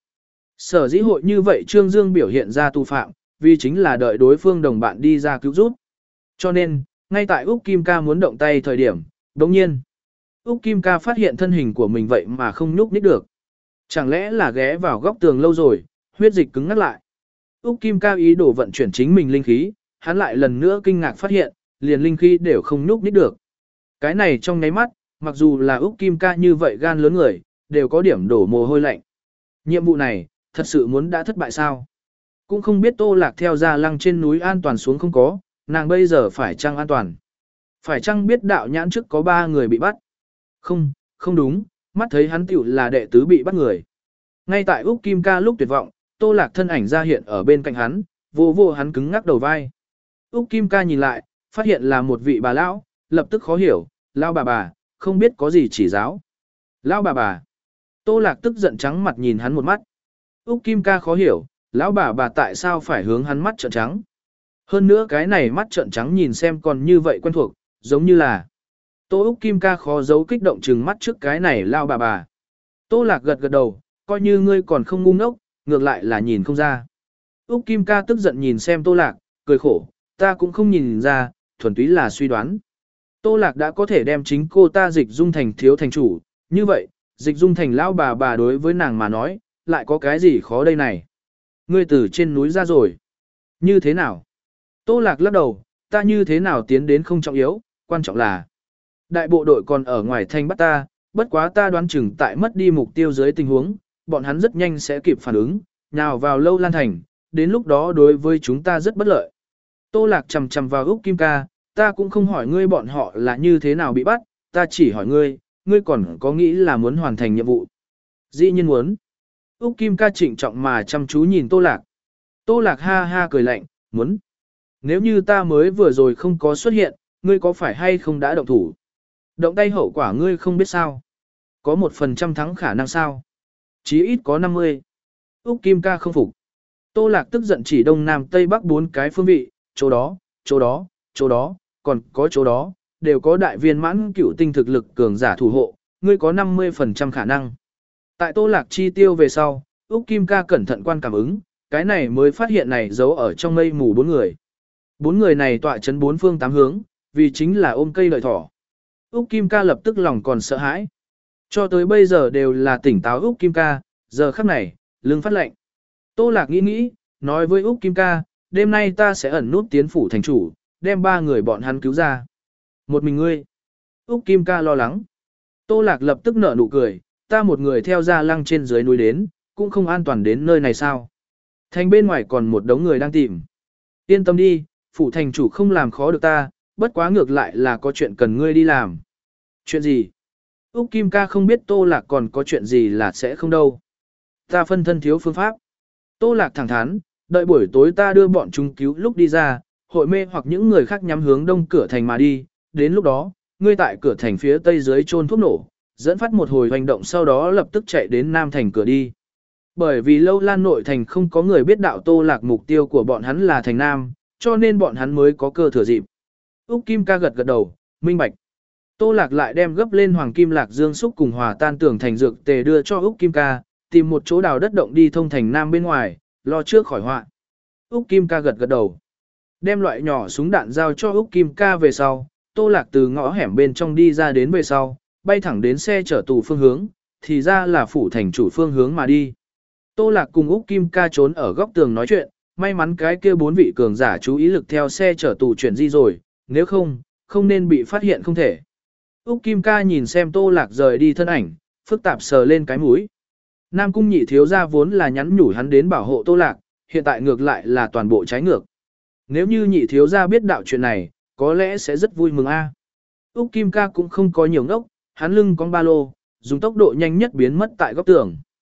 Sở dĩ hội như vậy Trương Dương biểu hiện ra tù phạm, vì chính là đợi đối phương đồng bạn đi ra cứu giúp. Cho nên, ngay tại Úc Kim ca muốn động tay thời điểm, đồng nhiên, Úc Kim ca phát hiện thân hình của mình vậy mà không nhúc nhích được. Chẳng lẽ là ghé vào góc tường lâu rồi, huyết dịch cứng ngắt lại. Úc Kim ca ý đồ vận chuyển chính mình linh khí, hắn lại lần nữa kinh ngạc phát hiện, liền linh khí đều không nhúc nhích được. Cái này trong nháy mắt, mặc dù là Úc Kim ca như vậy gan lớn người, đều có điểm đổ mồ hôi lạnh. Nhiệm vụ này, thật sự muốn đã thất bại sao? Cũng không biết Tô Lạc theo Gia Lăng trên núi an toàn xuống không có, nàng bây giờ phải chăng an toàn? Phải chăng biết đạo nhãn trước có ba người bị bắt? Không, không đúng, mắt thấy hắn tiểu là đệ tứ bị bắt người. Ngay tại Úc Kim ca lúc tuyệt vọng, Tô Lạc thân ảnh ra hiện ở bên cạnh hắn, vô vô hắn cứng ngắc đầu vai. Úc Kim ca nhìn lại, phát hiện là một vị bà lão, lập tức khó hiểu, lão bà bà, không biết có gì chỉ giáo. Lão bà bà. Tô Lạc tức giận trắng mặt nhìn hắn một mắt. Úc Kim ca khó hiểu, lão bà bà tại sao phải hướng hắn mắt trợn trắng. Hơn nữa cái này mắt trợn trắng nhìn xem còn như vậy quen thuộc, giống như là. Tô Úc Kim ca khó giấu kích động trừng mắt trước cái này lão bà bà. Tô Lạc gật gật đầu, coi như ngươi còn không ngu ngốc, ngược lại là nhìn không ra. Úc Kim ca tức giận nhìn xem Tô Lạc, cười khổ, ta cũng không nhìn ra, thuần túy là suy đoán. Tô Lạc đã có thể đem chính cô ta dịch dung thành thiếu thành chủ, như vậy, dịch dung thành lão bà bà đối với nàng mà nói, lại có cái gì khó đây này. Ngươi từ trên núi ra rồi. Như thế nào? Tô Lạc lắc đầu, ta như thế nào tiến đến không trọng yếu, quan trọng là đại bộ đội còn ở ngoài thành bắt ta, bất quá ta đoán chừng tại mất đi mục tiêu dưới tình huống, bọn hắn rất nhanh sẽ kịp phản ứng, nhào vào Lâu Lan Thành, đến lúc đó đối với chúng ta rất bất lợi. Tô Lạc chầm chầm vào Úc Kim ca, ta cũng không hỏi ngươi bọn họ là như thế nào bị bắt, ta chỉ hỏi ngươi, ngươi còn có nghĩ là muốn hoàn thành nhiệm vụ. Dĩ nhiên muốn. Úc Kim ca trịnh trọng mà chăm chú nhìn Tô Lạc. Tô Lạc ha ha cười lạnh, muốn. Nếu như ta mới vừa rồi không có xuất hiện, ngươi có phải hay không đã động thủ? Động tay hậu quả ngươi không biết sao? Có một phần trăm thắng khả năng sao? Chí ít có năm mươi. Úc Kim ca không phục. Tô Lạc tức giận chỉ đông nam tây bắc bốn cái phương vị, chỗ đó, chỗ đó, chỗ đó, còn có chỗ đó, đều có đại viên mãn cửu tinh thực lực cường giả thủ hộ, ngươi có năm mươi phần trăm khả năng. Tại Tô Lạc chi tiêu về sau, Úc Kim ca cẩn thận quan cảm ứng, cái này mới phát hiện này giấu ở trong mây mù bốn người. Bốn người này tọa chấn bốn phương tám hướng, vì chính là ôm cây lợi thỏ. Úc Kim ca lập tức lòng còn sợ hãi. Cho tới bây giờ đều là tỉnh táo Úc Kim ca, giờ khắc này, lưng phát lệnh. Tô Lạc nghĩ nghĩ, nói với Úc Kim ca, đêm nay ta sẽ ẩn nút tiến phủ thành chủ, đem ba người bọn hắn cứu ra. Một mình ngươi. Úc Kim ca lo lắng. Tô Lạc lập tức nở nụ cười, ta một người theo Gia Lăng trên dưới núi đến, cũng không an toàn đến nơi này sao. Thành bên ngoài còn một đống người đang tìm. Yên tâm đi, phủ thành chủ không làm khó được ta, bất quá ngược lại là có chuyện cần ngươi đi làm. Chuyện gì? Úc Kim ca không biết Tô Lạc còn có chuyện gì là sẽ không đâu. Ta phân thân thiếu phương pháp. Tô Lạc thẳng thắn, đợi buổi tối ta đưa bọn chúng cứu lúc đi ra, hội mê hoặc những người khác nhắm hướng đông cửa thành mà đi, đến lúc đó, ngươi tại cửa thành phía tây dưới chôn thuốc nổ, dẫn phát một hồi hành động sau đó lập tức chạy đến nam thành cửa đi. Bởi vì Lâu Lan nội thành không có người biết đạo Tô Lạc mục tiêu của bọn hắn là thành nam, cho nên bọn hắn mới có cơ thừa dịp. Úc Kim ca gật gật đầu, minh bạch. Tô Lạc lại đem gấp lên hoàng kim lạc dương xúc cùng hòa tan tưởng thành dược tề đưa cho Úc Kim ca, tìm một chỗ đào đất động đi thông thành nam bên ngoài, lo trước khỏi họa. Úc Kim ca gật gật đầu. Đem loại nhỏ súng đạn giao cho Úc Kim ca về sau, Tô Lạc từ ngõ hẻm bên trong đi ra đến về sau, bay thẳng đến xe chở tù phương hướng, thì ra là phủ thành chủ phương hướng mà đi. Tô Lạc cùng Úc Kim ca trốn ở góc tường nói chuyện, may mắn cái kia bốn vị cường giả chú ý lực theo xe chở tù chuyển di rồi, nếu không, không nên bị phát hiện không thể. Úc Kim ca nhìn xem Tô Lạc rời đi thân ảnh, phức tạp sờ lên cái mũi. Nam cung nhị thiếu gia vốn là nhắn nhủ hắn đến bảo hộ Tô Lạc, hiện tại ngược lại là toàn bộ trái ngược. Nếu như nhị thiếu gia biết đạo chuyện này, có lẽ sẽ rất vui mừng a. Úc Kim ca cũng không có nhiều ngốc, hắn lưng con ba lô, dùng tốc độ nhanh nhất biến mất tại góc tường.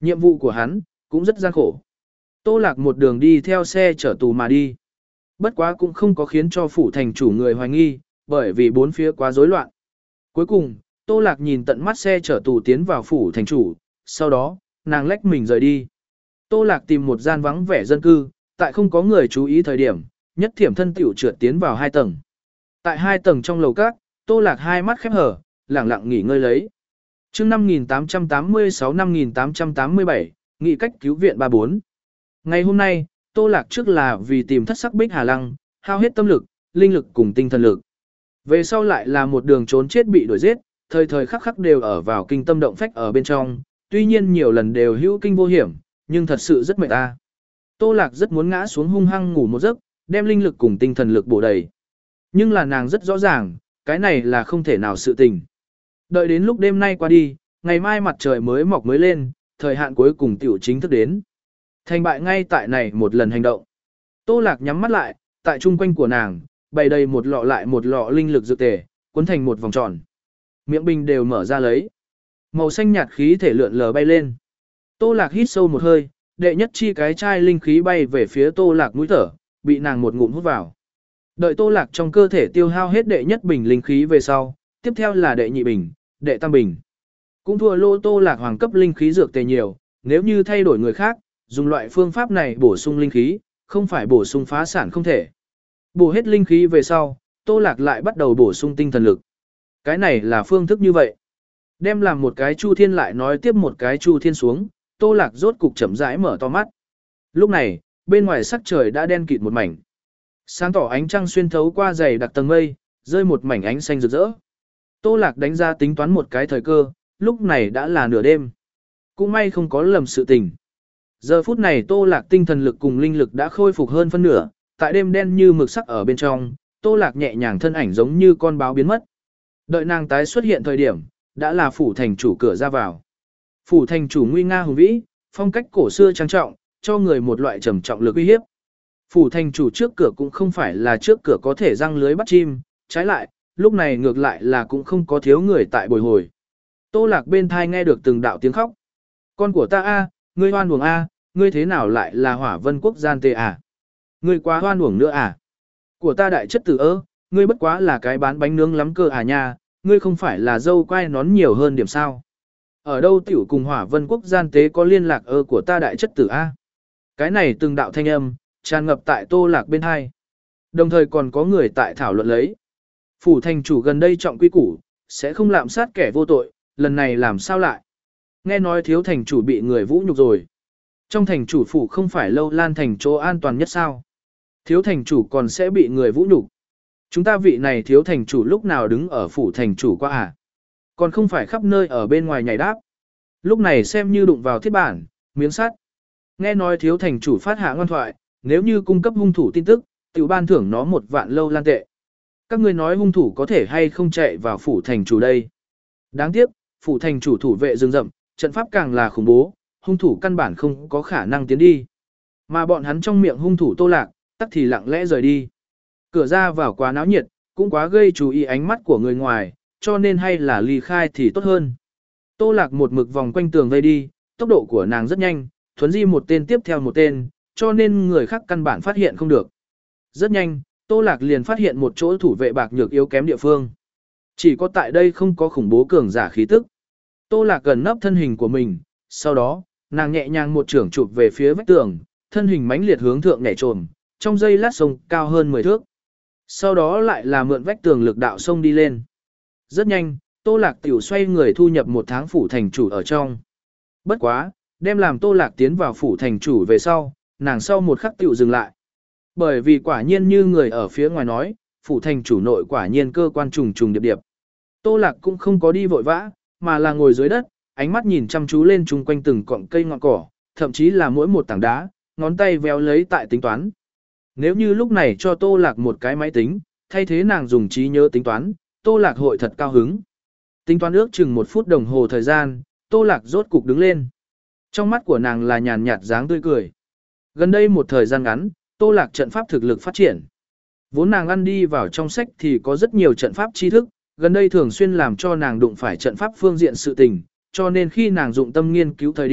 Nhiệm vụ của hắn, cũng rất gian khổ. Tô Lạc một đường đi theo xe chở tù mà đi. Bất quá cũng không có khiến cho phủ thành chủ người hoài nghi, bởi vì bốn phía quá rối loạn. Cuối cùng, Tô Lạc nhìn tận mắt xe chở tù tiến vào phủ thành chủ, sau đó, nàng lách mình rời đi. Tô Lạc tìm một gian vắng vẻ dân cư, tại không có người chú ý thời điểm, nhất thiểm thân tiểu trượt tiến vào hai tầng. Tại hai tầng trong lầu các, Tô Lạc hai mắt khép hở, lặng lặng nghỉ ngơi lấy. Chương năm nghìn tám trăm tám mươi sáu năm nghìn tám trăm tám mươi bảy, nghị cách cứu viện ba bốn. Ngày hôm nay, Tô Lạc trước là vì tìm thất sắc Bích Hà Lăng, hao hết tâm lực, linh lực cùng tinh thần lực. Về sau lại là một đường trốn chết bị đuổi giết, thời thời khắc khắc đều ở vào kinh tâm động phách ở bên trong, tuy nhiên nhiều lần đều hữu kinh vô hiểm, nhưng thật sự rất mệt ta. Tô Lạc rất muốn ngã xuống hung hăng ngủ một giấc, đem linh lực cùng tinh thần lực bổ đầy. Nhưng là nàng rất rõ ràng, cái này là không thể nào sự tình. Đợi đến lúc đêm nay qua đi, ngày mai mặt trời mới mọc mới lên, thời hạn cuối cùng tiểu chính thức đến. Thành bại ngay tại này một lần hành động. Tô Lạc nhắm mắt lại, tại trung quanh của nàng, bày đầy một lọ lại một lọ linh lực dược tề, cuốn thành một vòng tròn. Miệng bình đều mở ra lấy. Màu xanh nhạt khí thể lượn lờ bay lên. Tô Lạc hít sâu một hơi, đệ nhất chi cái chai linh khí bay về phía Tô Lạc mũi thở, bị nàng một ngụm hút vào. Đợi Tô Lạc trong cơ thể tiêu hao hết đệ nhất bình linh khí về sau, tiếp theo là đệ nhị bình, đệ tam bình. Cũng thua lô Tô Lạc hoàng cấp linh khí dược tề nhiều, nếu như thay đổi người khác, dùng loại phương pháp này bổ sung linh khí, không phải bổ sung phá sản không thể. Bổ hết linh khí về sau, Tô Lạc lại bắt đầu bổ sung tinh thần lực. Cái này là phương thức như vậy. Đem làm một cái chu thiên lại nói tiếp một cái chu thiên xuống, Tô Lạc rốt cục chậm rãi mở to mắt. Lúc này, bên ngoài sắc trời đã đen kịt một mảnh. Sáng tỏ ánh trăng xuyên thấu qua dày đặc tầng mây, rơi một mảnh ánh xanh rực rỡ. Tô Lạc đánh ra tính toán một cái thời cơ, lúc này đã là nửa đêm. Cũng may không có lầm sự tình. Giờ phút này Tô Lạc tinh thần lực cùng linh lực đã khôi phục hơn phân nửa, tại đêm đen như mực sắc ở bên trong, Tô Lạc nhẹ nhàng thân ảnh giống như con báo biến mất. Đợi nàng tái xuất hiện thời điểm, đã là phủ thành chủ cửa ra vào. Phủ thành chủ nguy nga hùng vĩ, phong cách cổ xưa trang trọng, cho người một loại trầm trọng lực uy hiếp. Phủ thành chủ trước cửa cũng không phải là trước cửa có thể răng lưới bắt chim, trái lại, lúc này ngược lại là cũng không có thiếu người tại bồi hồi. Tô Lạc bên thai nghe được từng đạo tiếng khóc. Con của ta a, ngươi hoan uổng a, ngươi thế nào lại là Hỏa Vân quốc gian tê à? Ngươi quá hoan uổng nữa à? Của ta đại chất tử ơ, ngươi bất quá là cái bán bánh nướng lắm cơ à nha, ngươi không phải là dâu quai nón nhiều hơn điểm sao? Ở đâu tiểu cùng Hỏa Vân quốc gian tế có liên lạc ơ của ta đại chất tử a? Cái này từng đạo thanh âm, tràn ngập tại Tô Lạc bên hai. Đồng thời còn có người tại thảo luận lấy. Phủ thành chủ gần đây trọng quy củ, sẽ không lạm sát kẻ vô tội, lần này làm sao lại? Nghe nói thiếu thành chủ bị người vũ nhục rồi. Trong thành chủ phủ không phải lâu lan thành chỗ an toàn nhất sao? Thiếu thành chủ còn sẽ bị người vũ nhục. Chúng ta vị này thiếu thành chủ lúc nào đứng ở phủ thành chủ qua à? Còn không phải khắp nơi ở bên ngoài nhảy đáp. Lúc này xem như đụng vào thiết bản, miếng sắt. Nghe nói thiếu thành chủ phát hạ ngoan thoại, nếu như cung cấp hung thủ tin tức, tiểu ban thưởng nó một vạn lâu lan tệ. Các ngươi nói hung thủ có thể hay không chạy vào phủ thành chủ đây? Đáng tiếc, phủ thành chủ thủ vệ rừng rậm, trận pháp càng là khủng bố, hung thủ căn bản không có khả năng tiến đi. Mà bọn hắn trong miệng hung thủ Tô Lạc, tắc thì lặng lẽ rời đi. Cửa ra vào quá náo nhiệt, cũng quá gây chú ý ánh mắt của người ngoài, cho nên hay là ly khai thì tốt hơn. Tô Lạc một mực vòng quanh tường vây đi, tốc độ của nàng rất nhanh, thuấn di một tên tiếp theo một tên, cho nên người khác căn bản phát hiện không được. Rất nhanh, Tô Lạc liền phát hiện một chỗ thủ vệ bạc nhược yếu kém địa phương. Chỉ có tại đây không có khủng bố cường giả khí tức. Tô Lạc gần nấp thân hình của mình, sau đó, nàng nhẹ nhàng một trưởng chụp về phía vách tường, thân hình mãnh liệt hướng thượng nhảy trồm, trong giây lát sông cao hơn mười thước. Sau đó lại là mượn vách tường lực đạo sông đi lên. Rất nhanh, Tô Lạc tiểu xoay người thu nhập một tháng phủ thành chủ ở trong. Bất quá, đem làm Tô Lạc tiến vào phủ thành chủ về sau, nàng sau một khắc tiểu dừng lại. Bởi vì quả nhiên như người ở phía ngoài nói, phủ thành chủ nội quả nhiên cơ quan trùng trùng điệp điệp. Tô Lạc cũng không có đi vội vã, mà là ngồi dưới đất, ánh mắt nhìn chăm chú lên chung quanh từng cọng cây ngọn cỏ, thậm chí là mỗi một tảng đá, ngón tay véo lấy tại tính toán. Nếu như lúc này cho Tô Lạc một cái máy tính, thay thế nàng dùng trí nhớ tính toán, Tô Lạc hội thật cao hứng. Tính toán ước chừng một phút đồng hồ thời gian, Tô Lạc rốt cục đứng lên. Trong mắt của nàng là nhàn nhạt dáng tươi cười. Gần đây một thời gian ngắn, Tô Lạc trận pháp thực lực phát triển. Vốn nàng ăn đi vào trong sách thì có rất nhiều trận pháp tri thức, gần đây thường xuyên làm cho nàng đụng phải trận pháp phương diện sự tình, cho nên khi nàng dụng tâm nghiên cứu thời điểm,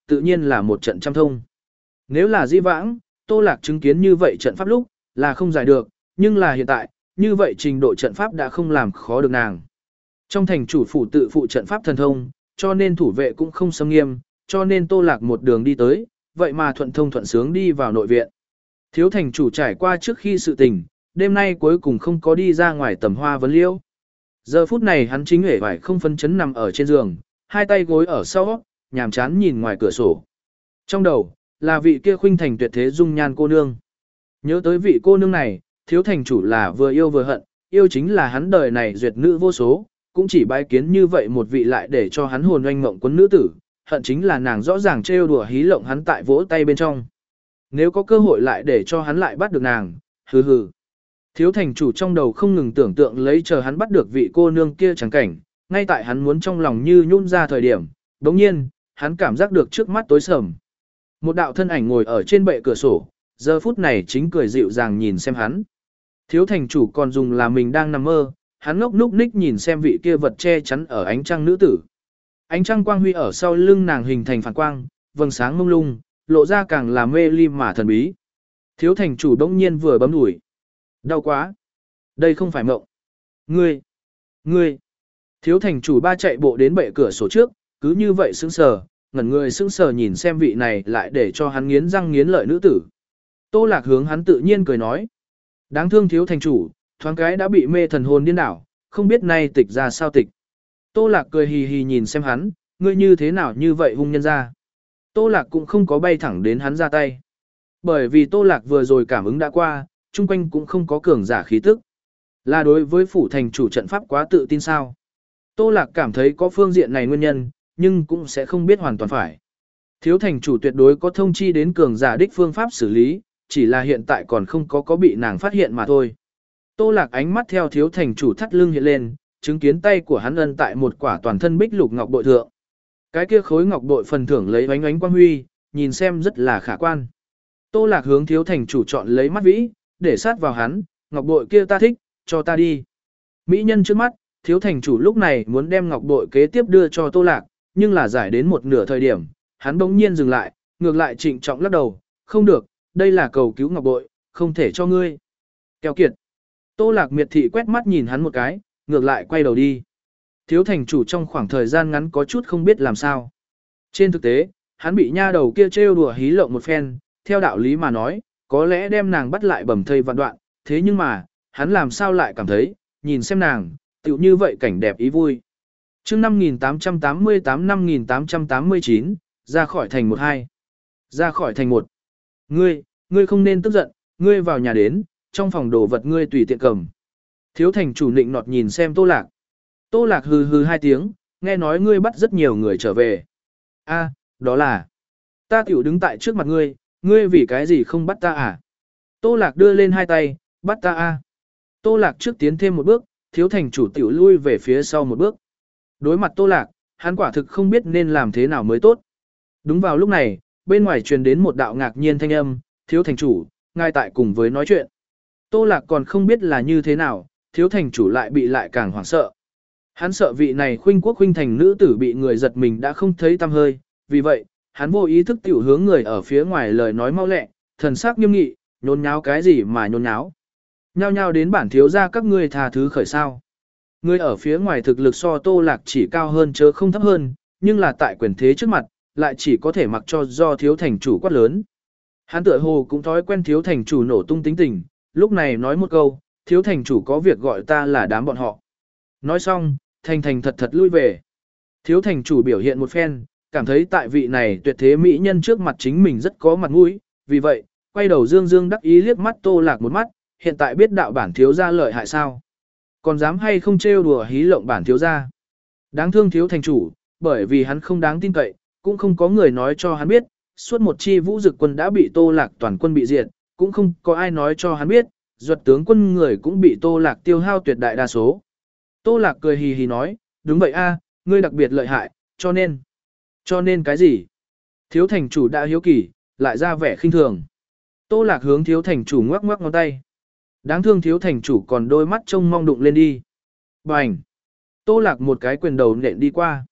tự nhiên là một trận trăm thông. Nếu là di vãng, Tô Lạc chứng kiến như vậy trận pháp lúc, là không giải được, nhưng là hiện tại, như vậy trình độ trận pháp đã không làm khó được nàng. Trong thành chủ phủ tự phụ trận pháp thần thông, cho nên thủ vệ cũng không xâm nghiêm, cho nên Tô Lạc một đường đi tới, vậy mà thuận thông thuận sướng đi vào nội viện. Thiếu thành chủ trải qua trước khi sự tình, đêm nay cuối cùng không có đi ra ngoài tầm hoa vấn liễu. Giờ phút này hắn chính hề vải không phân chấn nằm ở trên giường, hai tay gối ở sau, nhàm chán nhìn ngoài cửa sổ. Trong đầu, là vị kia khuynh thành tuyệt thế dung nhan cô nương. Nhớ tới vị cô nương này, thiếu thành chủ là vừa yêu vừa hận, yêu chính là hắn đời này duyệt nữ vô số, cũng chỉ bái kiến như vậy một vị lại để cho hắn hồn oanh mộng quấn nữ tử, hận chính là nàng rõ ràng trêu đùa hí lộng hắn tại vỗ tay bên trong. Nếu có cơ hội lại để cho hắn lại bắt được nàng, hừ hừ. Thiếu thành chủ trong đầu không ngừng tưởng tượng lấy chờ hắn bắt được vị cô nương kia chẳng cảnh, ngay tại hắn muốn trong lòng như nhún ra thời điểm, đồng nhiên, hắn cảm giác được trước mắt tối sầm. Một đạo thân ảnh ngồi ở trên bệ cửa sổ, giờ phút này chính cười dịu dàng nhìn xem hắn. Thiếu thành chủ còn dùng là mình đang nằm mơ, hắn ngốc núc ních nhìn xem vị kia vật che chắn ở ánh trăng nữ tử. Ánh trăng quang huy ở sau lưng nàng hình thành phản quang, vầng sáng mông lung, lộ ra càng là mê ly mà thần bí. Thiếu thành chủ đông nhiên vừa bấm đùi. Đau quá. Đây không phải mộng. Ngươi. Ngươi. Thiếu thành chủ ba chạy bộ đến bệ cửa sổ trước, cứ như vậy sững sờ, ngẩn người sững sờ nhìn xem vị này lại để cho hắn nghiến răng nghiến lợi nữ tử. Tô Lạc hướng hắn tự nhiên cười nói. Đáng thương thiếu thành chủ, thoáng cái đã bị mê thần hồn điên đảo, không biết nay tịch ra sao tịch. Tô Lạc cười hì hì nhìn xem hắn, ngươi như thế nào như vậy hung nhân ra. Tô Lạc cũng không có bay thẳng đến hắn ra tay. Bởi vì Tô Lạc vừa rồi cảm ứng đã qua, chung quanh cũng không có cường giả khí tức. Là đối với phủ thành chủ trận pháp quá tự tin sao. Tô Lạc cảm thấy có phương diện này nguyên nhân, nhưng cũng sẽ không biết hoàn toàn phải. Thiếu thành chủ tuyệt đối có thông chi đến cường giả đích phương pháp xử lý, chỉ là hiện tại còn không có có bị nàng phát hiện mà thôi. Tô Lạc ánh mắt theo thiếu thành chủ thắt lưng hiện lên, chứng kiến tay của hắn ân tại một quả toàn thân bích lục ngọc bội thượng. Cái kia khối ngọc bội phần thưởng lấy ánh ánh quang huy, nhìn xem rất là khả quan. Tô Lạc hướng thiếu thành chủ chọn lấy mắt vĩ, để sát vào hắn, ngọc bội kia ta thích, cho ta đi. Mỹ nhân trước mắt, thiếu thành chủ lúc này muốn đem ngọc bội kế tiếp đưa cho Tô Lạc, nhưng là giải đến một nửa thời điểm, hắn bỗng nhiên dừng lại, ngược lại trịnh trọng lắc đầu, không được, đây là cầu cứu ngọc bội, không thể cho ngươi. Keo kiệt. Tô Lạc miệt thị quét mắt nhìn hắn một cái, ngược lại quay đầu đi. Thiếu thành chủ trong khoảng thời gian ngắn có chút không biết làm sao. Trên thực tế, hắn bị nha đầu kia trêu đùa hí lộng một phen, theo đạo lý mà nói, có lẽ đem nàng bắt lại bầm thây vạn đoạn, thế nhưng mà, hắn làm sao lại cảm thấy, nhìn xem nàng, tựu như vậy cảnh đẹp ý vui. Chương năm nghìn tám trăm tám mươi tám năm nghìn tám trăm tám mươi chín, ra khỏi thành một hai. Ra khỏi thành một. Ngươi, ngươi không nên tức giận, ngươi vào nhà đến, trong phòng đồ vật ngươi tùy tiện cầm. Thiếu thành chủ nịnh nọt nhìn xem Tô Lạc. Tô Lạc hừ hừ hai tiếng, nghe nói ngươi bắt rất nhiều người trở về. A, đó là, ta tiểu đứng tại trước mặt ngươi, ngươi vì cái gì không bắt ta à? Tô Lạc đưa lên hai tay, bắt ta a. Tô Lạc trước tiến thêm một bước, thiếu thành chủ tiểu lui về phía sau một bước. Đối mặt Tô Lạc, hắn quả thực không biết nên làm thế nào mới tốt. Đúng vào lúc này, bên ngoài truyền đến một đạo ngạc nhiên thanh âm, thiếu thành chủ, ngài tại cùng với nói chuyện. Tô Lạc còn không biết là như thế nào, thiếu thành chủ lại bị lại càng hoảng sợ. Hắn sợ vị này khuynh quốc khuynh thành nữ tử bị người giật mình đã không thấy tăm hơi, vì vậy, hắn vô ý thức tiểu hướng người ở phía ngoài lời nói mau lẹ, thần sắc nghiêm nghị, nhốn nháo cái gì mà nhốn nháo. Nhao nhao đến bản thiếu gia các ngươi tha thứ khởi sao. Người ở phía ngoài thực lực so Tô Lạc chỉ cao hơn chớ không thấp hơn, nhưng là tại quyền thế trước mặt, lại chỉ có thể mặc cho do thiếu thành chủ quát lớn. Hắn tựa hồ cũng thói quen thiếu thành chủ nổ tung tính tình, lúc này nói một câu, thiếu thành chủ có việc gọi ta là đám bọn họ. Nói xong, thành thành thật thật lui về. Thiếu thành chủ biểu hiện một phen, cảm thấy tại vị này tuyệt thế mỹ nhân trước mặt chính mình rất có mặt mũi, vì vậy, quay đầu dương dương đắc ý liếc mắt Tô Lạc một mắt, hiện tại biết đạo bản thiếu gia lợi hại sao. Còn dám hay không trêu đùa hí lộng bản thiếu gia. Đáng thương thiếu thành chủ, bởi vì hắn không đáng tin cậy, cũng không có người nói cho hắn biết, suốt một chi vũ dực quân đã bị Tô Lạc toàn quân bị diệt, cũng không có ai nói cho hắn biết, duật tướng quân người cũng bị Tô Lạc tiêu hao tuyệt đại đa số. Tô Lạc cười hì hì nói, đúng vậy a, ngươi đặc biệt lợi hại, cho nên. Cho nên cái gì? Thiếu thành chủ đã hiếu kỳ, lại ra vẻ khinh thường. Tô Lạc hướng thiếu thành chủ ngoắc ngoắc ngón tay. Đáng thương thiếu thành chủ còn đôi mắt trông mong đụng lên đi. Bành! Tô Lạc một cái quyền đầu nện đi qua.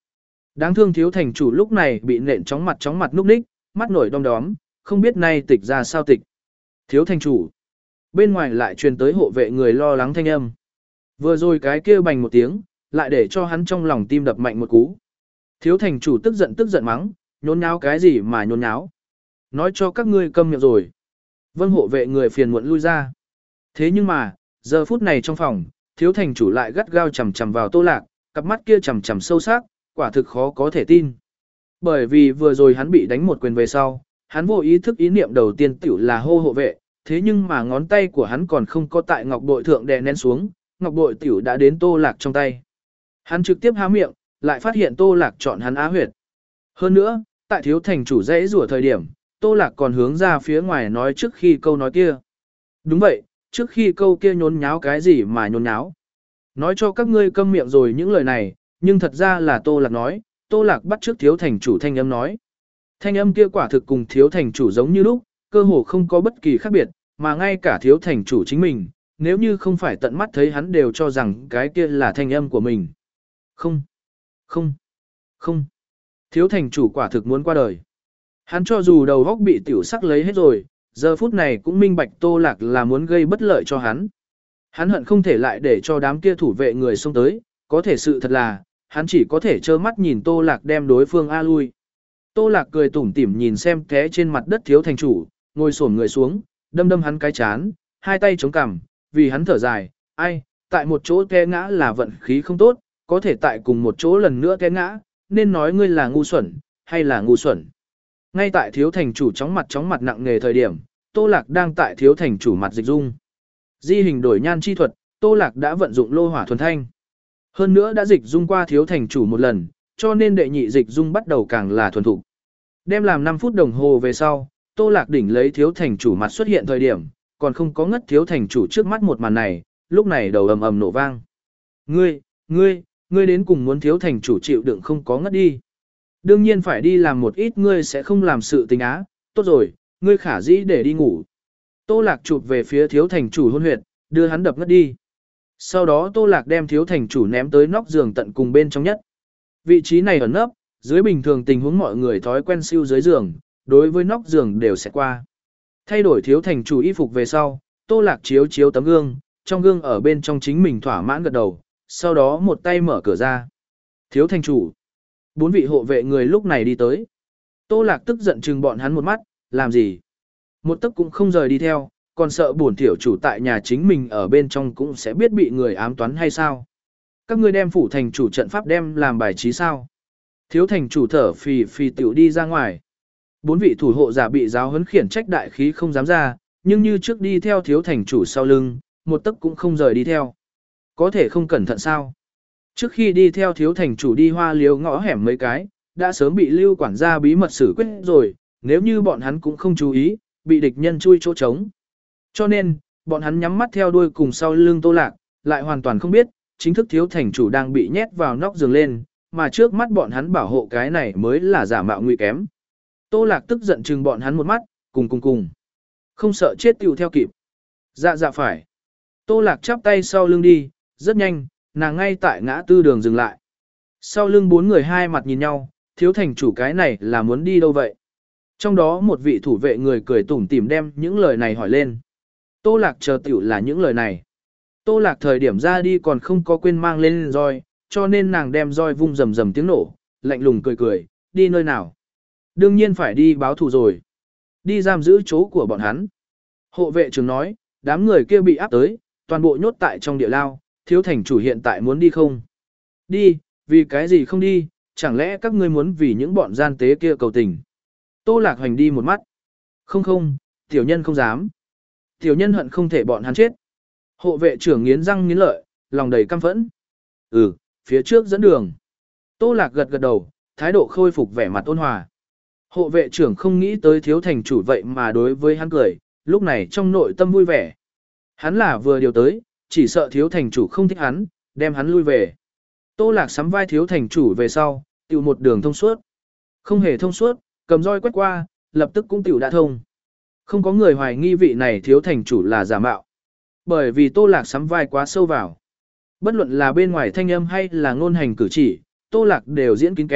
Đáng thương thiếu thành chủ lúc này bị nện chóng mặt chóng mặt núp ních, mắt nổi đom đóm, không biết nay tịch ra sao tịch. Thiếu thành chủ. Bên ngoài lại truyền tới hộ vệ người lo lắng thanh âm. Vừa rồi cái kia bành một tiếng, lại để cho hắn trong lòng tim đập mạnh một cú. Thiếu thành chủ tức giận tức giận mắng, nhốn nháo cái gì mà nhốn nháo. Nói cho các ngươi câm miệng rồi. Vâng, hộ vệ người phiền muộn lui ra. Thế nhưng mà, giờ phút này trong phòng, thiếu thành chủ lại gắt gao chầm chầm vào Tô Lạc, cặp mắt kia chầm chầm sâu sắc, quả thực khó có thể tin. Bởi vì vừa rồi hắn bị đánh một quyền về sau, hắn vô ý thức ý niệm đầu tiên tiểu là hô hộ vệ, thế nhưng mà ngón tay của hắn còn không có tại ngọc bội thượng đè nén xuống, ngọc bội tiểu đã đến Tô Lạc trong tay. Hắn trực tiếp há miệng, lại phát hiện Tô Lạc chọn hắn á huyệt. Hơn nữa, tại thiếu thành chủ dãy rủa thời điểm, Tô Lạc còn hướng ra phía ngoài nói trước khi câu nói kia. Đúng vậy, trước khi câu kia nhốn nháo cái gì mà nhốn nháo. Nói cho các ngươi câm miệng rồi những lời này, nhưng thật ra là Tô Lạc nói, Tô Lạc bắt trước thiếu thành chủ thanh âm nói. Thanh âm kia quả thực cùng thiếu thành chủ giống như lúc, cơ hồ không có bất kỳ khác biệt, mà ngay cả thiếu thành chủ chính mình, nếu như không phải tận mắt thấy hắn đều cho rằng cái kia là thanh âm của mình. Không, không, không. Thiếu thành chủ quả thực muốn qua đời. Hắn cho dù đầu góc bị tiểu sắc lấy hết rồi, giờ phút này cũng minh bạch Tô Lạc là muốn gây bất lợi cho hắn. Hắn hận không thể lại để cho đám kia thủ vệ người xông tới, có thể sự thật là, hắn chỉ có thể trơ mắt nhìn Tô Lạc đem đối phương a lui. Tô Lạc cười tủm tỉm nhìn xem té trên mặt đất thiếu thành chủ, ngồi xổm người xuống, đâm đâm hắn cái chán, hai tay chống cằm, vì hắn thở dài, ai, tại một chỗ té ngã là vận khí không tốt, có thể tại cùng một chỗ lần nữa té ngã, nên nói ngươi là ngu xuẩn, hay là ngu xuẩn. Ngay tại thiếu thành chủ chóng mặt chóng mặt nặng nề thời điểm, Tô Lạc đang tại thiếu thành chủ mặt dịch dung. Di hình đổi nhan chi thuật, Tô Lạc đã vận dụng lô hỏa thuần thanh. Hơn nữa đã dịch dung qua thiếu thành chủ một lần, cho nên đệ nhị dịch dung bắt đầu càng là thuần thục. Đem làm năm phút đồng hồ về sau, Tô Lạc đỉnh lấy thiếu thành chủ mặt xuất hiện thời điểm, còn không có ngất thiếu thành chủ trước mắt một màn này, lúc này đầu ầm ầm nổ vang. Ngươi, ngươi, ngươi đến cùng muốn thiếu thành chủ chịu đựng không có ngất đi. Đương nhiên phải đi làm một ít ngươi sẽ không làm sự tình á, tốt rồi, ngươi khả dĩ để đi ngủ. Tô Lạc chụp về phía thiếu thành chủ hôn huyệt, đưa hắn đập ngất đi. Sau đó Tô Lạc đem thiếu thành chủ ném tới nóc giường tận cùng bên trong nhất. Vị trí này ẩn nấp, dưới bình thường tình huống mọi người thói quen siêu dưới giường, đối với nóc giường đều sẽ qua. Thay đổi thiếu thành chủ y phục về sau, Tô Lạc chiếu chiếu tấm gương, trong gương ở bên trong chính mình thỏa mãn gật đầu, sau đó một tay mở cửa ra. Thiếu thành chủ. Bốn vị hộ vệ người lúc này đi tới. Tô Lạc tức giận trừng bọn hắn một mắt, làm gì? Một tấc cũng không rời đi theo, còn sợ bổn tiểu chủ tại nhà chính mình ở bên trong cũng sẽ biết bị người ám toán hay sao? Các ngươi đem phủ thành chủ trận pháp đem làm bài trí sao? Thiếu thành chủ thở phì phì tiểu đi ra ngoài. Bốn vị thủ hộ giả bị giáo huấn khiển trách đại khí không dám ra, nhưng như trước đi theo thiếu thành chủ sau lưng, một tấc cũng không rời đi theo. Có thể không cẩn thận sao? Trước khi đi theo thiếu thành chủ đi hoa liếu ngõ hẻm mấy cái, đã sớm bị lưu quản gia bí mật xử quyết rồi, nếu như bọn hắn cũng không chú ý, bị địch nhân chui chỗ trống. Cho nên, bọn hắn nhắm mắt theo đuôi cùng sau lưng Tô Lạc, lại hoàn toàn không biết, chính thức thiếu thành chủ đang bị nhét vào nóc giường lên, mà trước mắt bọn hắn bảo hộ cái này mới là giả mạo nguy kém. Tô Lạc tức giận chừng bọn hắn một mắt, cùng cùng cùng. Không sợ chết tiểu theo kịp. Dạ dạ phải. Tô Lạc chắp tay sau lưng đi, rất nhanh, nàng ngay tại ngã tư đường dừng lại. Sau lưng bốn người hai mặt nhìn nhau, thiếu thành chủ cái này là muốn đi đâu vậy? Trong đó một vị thủ vệ người cười tủm tỉm đem những lời này hỏi lên. Tô Lạc chờ tiểu là những lời này. Tô Lạc thời điểm ra đi còn không có quên mang lên roi, cho nên nàng đem roi vung rầm rầm tiếng nổ, lạnh lùng cười cười, đi nơi nào? Đương nhiên phải đi báo thù rồi. Đi giam giữ chỗ của bọn hắn. Hộ vệ trưởng nói, đám người kia bị áp tới, toàn bộ nhốt tại trong địa lao, thiếu thành chủ hiện tại muốn đi không? Đi, vì cái gì không đi, chẳng lẽ các ngươi muốn vì những bọn gian tế kia cầu tình? Tô Lạc Hoành đi một mắt. Không không, tiểu nhân không dám. Tiểu nhân hận không thể bọn hắn chết. Hộ vệ trưởng nghiến răng nghiến lợi, lòng đầy căm phẫn. Ừ, phía trước dẫn đường. Tô Lạc gật gật đầu, thái độ khôi phục vẻ mặt ôn hòa. Hộ vệ trưởng không nghĩ tới thiếu thành chủ vậy mà đối với hắn cười, lúc này trong nội tâm vui vẻ. Hắn là vừa điều tới, chỉ sợ thiếu thành chủ không thích hắn, đem hắn lui về. Tô Lạc sắm vai thiếu thành chủ về sau, tiểu một đường thông suốt. Không hề thông suốt, cầm roi quét qua, lập tức cũng tiểu đã thông. Không có người hoài nghi vị này thiếu thành chủ là giả mạo. Bởi vì Tô Lạc sắm vai quá sâu vào. Bất luận là bên ngoài thanh âm hay là ngôn hành cử chỉ, Tô Lạc đều diễn kín kẽ,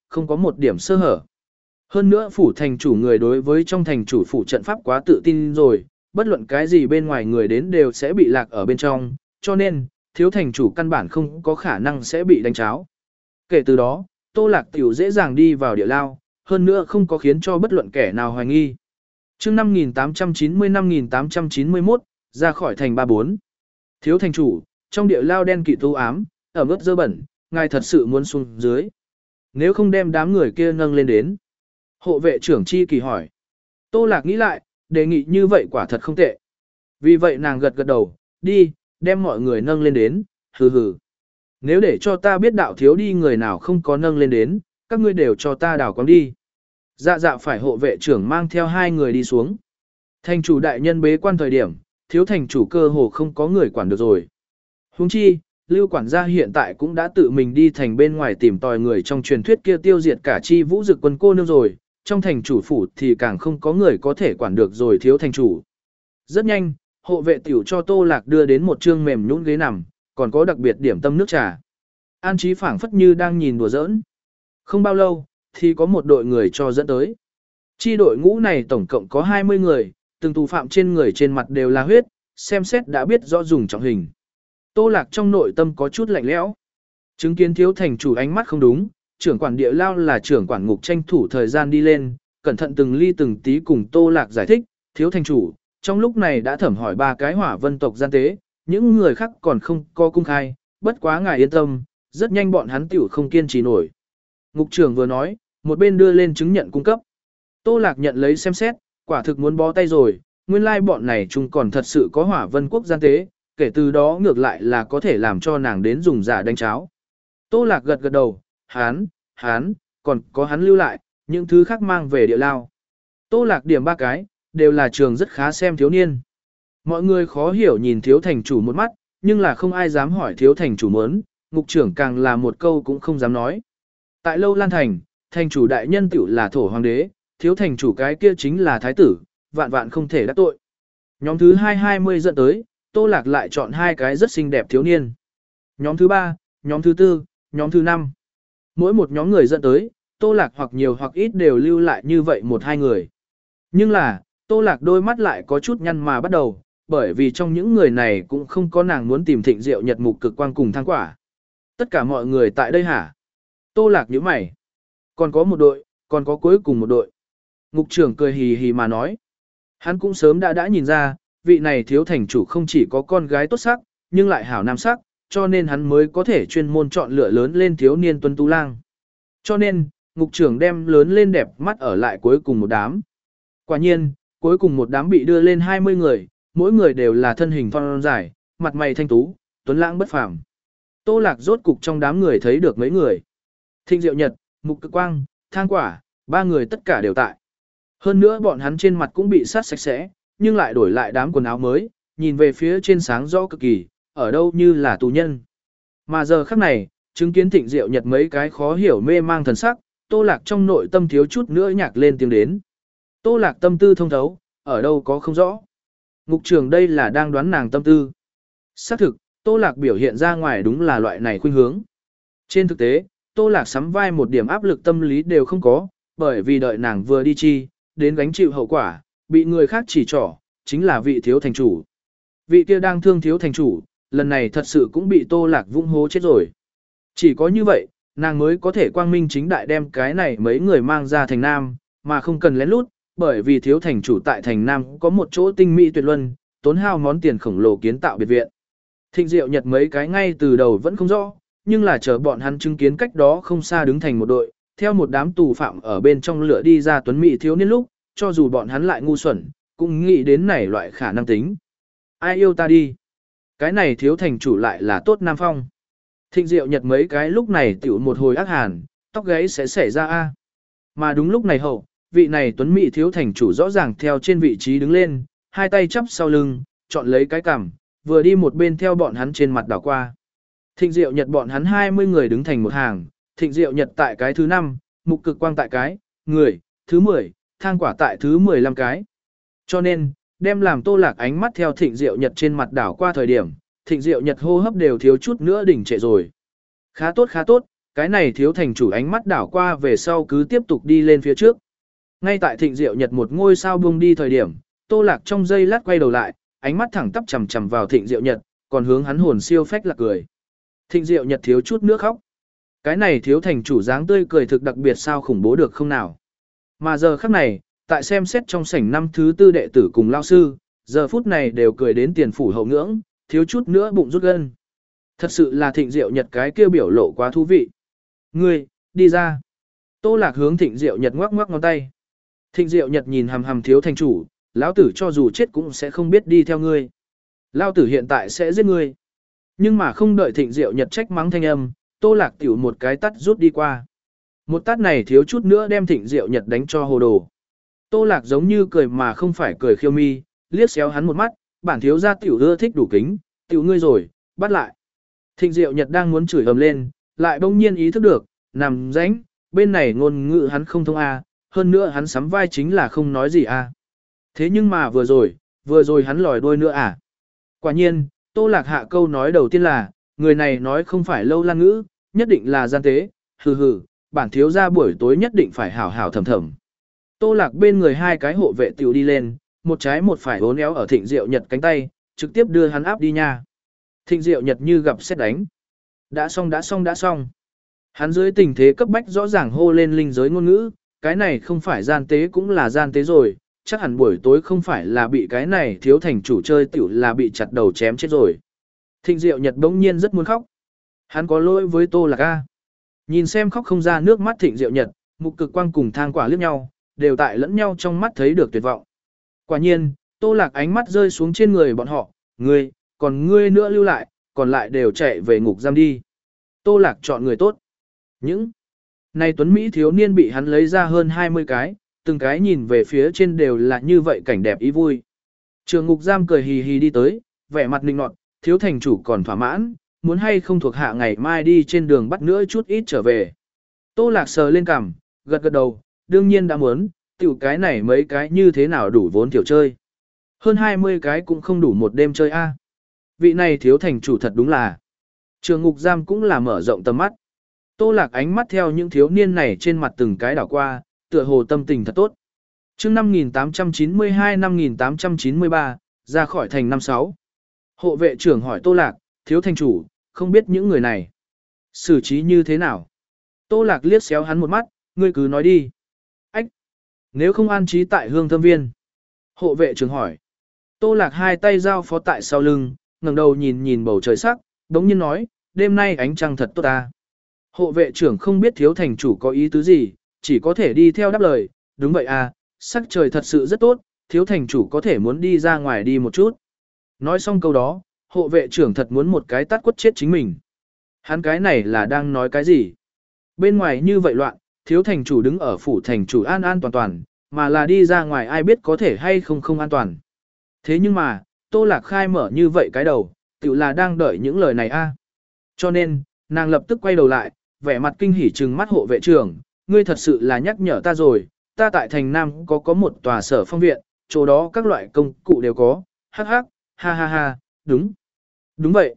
không có một điểm sơ hở. Hơn nữa phủ thành chủ người đối với trong thành chủ phủ trận pháp quá tự tin rồi, bất luận cái gì bên ngoài người đến đều sẽ bị lạc ở bên trong, cho nên, thiếu thành chủ căn bản không có khả năng sẽ bị đánh cháo. Kể từ đó, Tô Lạc tiểu dễ dàng đi vào địa lao, hơn nữa không có khiến cho bất luận kẻ nào hoài nghi. Chương năm nghìn tám trăm chín mươi năm nghìn tám trăm chín mươi mốt, ra khỏi thành ba bốn. Thiếu thành chủ, trong địa lao đen kịt u ám, ở mức dơ bẩn, ngài thật sự muốn xuống dưới. Nếu không đem đám người kia nâng lên đến. Hộ vệ trưởng Chi Kỳ hỏi. Tô Lạc nghĩ lại, đề nghị như vậy quả thật không tệ. Vì vậy nàng gật gật đầu, đi, đem mọi người nâng lên đến, hừ hừ. Nếu để cho ta biết đạo thiếu đi người nào không có nâng lên đến, các ngươi đều cho ta đảo quáng đi. Dạ dạ phải hộ vệ trưởng mang theo hai người đi xuống. Thành chủ đại nhân bế quan thời điểm, thiếu thành chủ cơ hồ không có người quản được rồi. Huống chi, Lưu quản gia hiện tại cũng đã tự mình đi thành bên ngoài tìm tòi người trong truyền thuyết kia tiêu diệt cả chi vũ dực quân cô nương rồi, trong thành chủ phủ thì càng không có người có thể quản được rồi thiếu thành chủ. Rất nhanh, hộ vệ tiểu cho Tô Lạc đưa đến một chương mềm nhũn ghế nằm, còn có đặc biệt điểm tâm nước trà. An Chí phảng phất như đang nhìn đùa giỡn. Không bao lâu, thì có một đội người cho dẫn tới. Chi đội ngũ này tổng cộng có hai mươi người, từng tù phạm trên người trên mặt đều là huyết, xem xét đã biết rõ dùng trọng hình. Tô Lạc trong nội tâm có chút lạnh lẽo. Chứng kiến thiếu thành chủ ánh mắt không đúng, trưởng quản địa lao là trưởng quản ngục tranh thủ thời gian đi lên, cẩn thận từng ly từng tí cùng Tô Lạc giải thích, thiếu thành chủ, trong lúc này đã thẩm hỏi ba cái hỏa vân tộc gian tế, những người khác còn không có cung khai, bất quá ngài yên tâm, rất nhanh bọn hắn tiểu không kiên trì nổi. Ngục trưởng vừa nói, một bên đưa lên chứng nhận cung cấp. Tô Lạc nhận lấy xem xét, quả thực muốn bó tay rồi, nguyên lai bọn này chung còn thật sự có hỏa vân quốc gian tế, kể từ đó ngược lại là có thể làm cho nàng đến dùng giả đánh cháo. Tô Lạc gật gật đầu, hán, hán, còn có hắn lưu lại, những thứ khác mang về địa lao. Tô Lạc điểm ba cái, đều là trường rất khá xem thiếu niên. Mọi người khó hiểu nhìn thiếu thành chủ một mắt, nhưng là không ai dám hỏi thiếu thành chủ mớn, ngục trưởng càng là một câu cũng không dám nói. Tại Lâu Lan Thành, thành chủ đại nhân tiểu là thổ hoàng đế, thiếu thành chủ cái kia chính là thái tử, vạn vạn không thể đắc tội. Nhóm thứ hai hai mươi dẫn tới, Tô Lạc lại chọn hai cái rất xinh đẹp thiếu niên. Nhóm thứ ba, nhóm thứ tư, nhóm thứ năm. Mỗi một nhóm người dẫn tới, Tô Lạc hoặc nhiều hoặc ít đều lưu lại như vậy một hai người. Nhưng là, Tô Lạc đôi mắt lại có chút nhăn mà bắt đầu, bởi vì trong những người này cũng không có nàng muốn tìm Thịnh Diệu Nhật Mục Cực Quang cùng thang quả. Tất cả mọi người tại đây hả? Tô Lạc nhíu mày. Còn có một đội, còn có cuối cùng một đội. Ngục trưởng cười hì hì mà nói. Hắn cũng sớm đã đã nhìn ra, vị này thiếu thành chủ không chỉ có con gái tốt sắc, nhưng lại hảo nam sắc, cho nên hắn mới có thể chuyên môn chọn lựa lớn lên thiếu niên tuấn tú lang. Cho nên, ngục trưởng đem lớn lên đẹp mắt ở lại cuối cùng một đám. Quả nhiên, cuối cùng một đám bị đưa lên hai mươi người, mỗi người đều là thân hình thon dài, mặt mày thanh tú, tuấn lãng bất phàm. Tô Lạc rốt cục trong đám người thấy được mấy người. Thịnh Diệu Nhật, Mục Cực Quang, Thang Quả, ba người tất cả đều tại. Hơn nữa bọn hắn trên mặt cũng bị sát sạch sẽ, nhưng lại đổi lại đám quần áo mới, nhìn về phía trên sáng rõ cực kỳ, ở đâu như là tù nhân. Mà giờ khắc này, chứng kiến Thịnh Diệu Nhật mấy cái khó hiểu mê mang thần sắc, Tô Lạc trong nội tâm thiếu chút nữa nhạc lên tiếng đến. Tô Lạc tâm tư thông thấu, ở đâu có không rõ. Ngục trưởng đây là đang đoán nàng tâm tư. Xác thực, Tô Lạc biểu hiện ra ngoài đúng là loại này khuynh hướng. Trên thực tế, Tô Lạc sắm vai một điểm áp lực tâm lý đều không có, bởi vì đợi nàng vừa đi chi, đến gánh chịu hậu quả, bị người khác chỉ trỏ, chính là vị thiếu thành chủ. Vị kia đang thương thiếu thành chủ, lần này thật sự cũng bị Tô Lạc vung hố chết rồi. Chỉ có như vậy, nàng mới có thể quang minh chính đại đem cái này mấy người mang ra thành Nam, mà không cần lén lút, bởi vì thiếu thành chủ tại thành Nam có một chỗ tinh mỹ tuyệt luân, tốn hao món tiền khổng lồ kiến tạo biệt viện. Thịnh Diệu Nhật mấy cái ngay từ đầu vẫn không rõ, nhưng là chờ bọn hắn chứng kiến cách đó không xa đứng thành một đội, theo một đám tù phạm ở bên trong lửa đi ra tuấn mỹ thiếu niên lúc, cho dù bọn hắn lại ngu xuẩn, cũng nghĩ đến này loại khả năng tính. Ai yêu ta đi? Cái này thiếu thành chủ lại là tốt Nam Phong. Thịnh Diệu Nhật mấy cái lúc này tiểu một hồi ác hàn, tóc gáy sẽ xảy ra a. Mà đúng lúc này hậu, vị này tuấn mỹ thiếu thành chủ rõ ràng theo trên vị trí đứng lên, hai tay chắp sau lưng, chọn lấy cái cằm, vừa đi một bên theo bọn hắn trên mặt đảo qua. Thịnh Diệu Nhật bọn hắn hai mươi người đứng thành một hàng, Thịnh Diệu Nhật tại cái thứ năm, Mục Cực Quang tại cái, người, thứ mười, Thang Quả tại thứ mười lăm cái. Cho nên, đem làm Tô Lạc ánh mắt theo Thịnh Diệu Nhật trên mặt đảo qua thời điểm, Thịnh Diệu Nhật hô hấp đều thiếu chút nữa đỉnh trệ rồi. Khá tốt khá tốt, Cái này thiếu thành chủ ánh mắt đảo qua về sau cứ tiếp tục đi lên phía trước. Ngay tại Thịnh Diệu Nhật một ngôi sao buông đi thời điểm, Tô Lạc trong giây lát quay đầu lại, ánh mắt thẳng tắp chằm chằm vào Thịnh Diệu Nhật, còn hướng hắn hồn siêu phách lạc cười. Thịnh Diệu Nhật thiếu chút nước khóc. Cái này thiếu thành chủ dáng tươi cười thực đặc biệt sao khủng bố được không nào. Mà giờ khắc này, tại xem xét trong sảnh năm thứ tư đệ tử cùng lao sư, giờ phút này đều cười đến tiền phủ hậu ngưỡng, thiếu chút nữa bụng rút gân. Thật sự là Thịnh Diệu Nhật cái kia biểu lộ quá thú vị. Ngươi, đi ra. Tô Lạc hướng Thịnh Diệu Nhật ngoắc ngoắc ngón tay. Thịnh Diệu Nhật nhìn hằm hằm thiếu thành chủ, lão tử cho dù chết cũng sẽ không biết đi theo ngươi. Lão tử hiện tại sẽ giết ngươi. Nhưng mà không đợi Thịnh Diệu Nhật trách mắng thanh âm, Tô Lạc tiểu một cái tát rút đi qua. Một tát này thiếu chút nữa đem Thịnh Diệu Nhật đánh cho hồ đồ. Tô Lạc giống như cười mà không phải cười khiêu mi, liếc xéo hắn một mắt, bản thiếu gia tiểu ưa thích đủ kính, tiểu ngươi rồi, bắt lại. Thịnh Diệu Nhật đang muốn chửi ầm lên, lại bỗng nhiên ý thức được, nằm rãnh, bên này ngôn ngữ hắn không thông a, hơn nữa hắn sắm vai chính là không nói gì a. Thế nhưng mà vừa rồi, vừa rồi hắn lòi đuôi nữa à. Quả nhiên, Tô Lạc hạ câu nói đầu tiên là, người này nói không phải lâu lan ngữ, nhất định là gian tế, hừ hừ, bản thiếu gia buổi tối nhất định phải hảo hảo thầm thầm. Tô Lạc bên người hai cái hộ vệ tiểu đi lên, một trái một phải hốn éo ở Thịnh Diệu Nhật cánh tay, trực tiếp đưa hắn áp đi nha. Thịnh Diệu Nhật như gặp sét đánh. Đã xong đã xong đã xong. Hắn dưới tình thế cấp bách rõ ràng hô lên linh giới ngôn ngữ, cái này không phải gian tế cũng là gian tế rồi, chắc hẳn buổi tối không phải là bị cái này thiếu thành chủ chơi tiểu là bị chặt đầu chém chết rồi. Thịnh Diệu Nhật bỗng nhiên rất muốn khóc. Hắn có lỗi với Tô Lạc a. Nhìn xem khóc không ra nước mắt Thịnh Diệu Nhật, Mục Cực Quang cùng Thang Quả liếc nhau, đều tại lẫn nhau trong mắt thấy được tuyệt vọng. Quả nhiên, Tô Lạc ánh mắt rơi xuống trên người bọn họ, ngươi, còn ngươi nữa lưu lại, còn lại đều chạy về ngục giam đi. Tô Lạc chọn người tốt. Những này tuấn Mỹ thiếu niên bị hắn lấy ra hơn hai mươi cái, từng cái nhìn về phía trên đều là như vậy cảnh đẹp ý vui. Trường ngục giam cười hì hì đi tới, vẻ mặt nịnh nọt, thiếu thành chủ còn thỏa mãn, muốn hay không thuộc hạ ngày mai đi trên đường bắt nữa chút ít trở về. Tô Lạc sờ lên cằm, gật gật đầu, đương nhiên đã muốn, tiểu cái này mấy cái như thế nào đủ vốn tiểu chơi. Hơn hai mươi cái cũng không đủ một đêm chơi a. Vị này thiếu thành chủ thật đúng là. Trường ngục giam cũng là mở rộng tầm mắt. Tô Lạc ánh mắt theo những thiếu niên này trên mặt từng cái đảo qua, tựa hồ tâm tình thật tốt. Chương năm nghìn tám trăm chín mươi hai năm nghìn tám trăm chín mươi ba, ra khỏi thành năm sáu. Hộ vệ trưởng hỏi Tô Lạc, thiếu thành chủ, không biết những người này xử trí như thế nào. Tô Lạc liếc xéo hắn một mắt, ngươi cứ nói đi. Ách! Nếu không an trí tại hương thâm viên. Hộ vệ trưởng hỏi. Tô Lạc hai tay giao phó tại sau lưng, ngẩng đầu nhìn nhìn bầu trời sắc, đống nhiên nói, đêm nay ánh trăng thật tốt ta. Hộ vệ trưởng không biết thiếu thành chủ có ý tứ gì, chỉ có thể đi theo đáp lời, đúng vậy à, sắc trời thật sự rất tốt, thiếu thành chủ có thể muốn đi ra ngoài đi một chút. Nói xong câu đó, hộ vệ trưởng thật muốn một cái tát quất chết chính mình. Hắn cái này là đang nói cái gì? Bên ngoài như vậy loạn, thiếu thành chủ đứng ở phủ thành chủ an an toàn toàn, mà là đi ra ngoài ai biết có thể hay không không an toàn. Thế nhưng mà, Tô Lạc khai mở như vậy cái đầu, tự là đang đợi những lời này a. Cho nên, nàng lập tức quay đầu lại, vẻ mặt kinh hỉ trừng mắt hộ vệ trưởng, ngươi thật sự là nhắc nhở ta rồi, ta tại thành Nam có có một tòa sở phong viện, chỗ đó các loại công cụ đều có, hắc hắc, ha ha ha, đúng. Đúng vậy.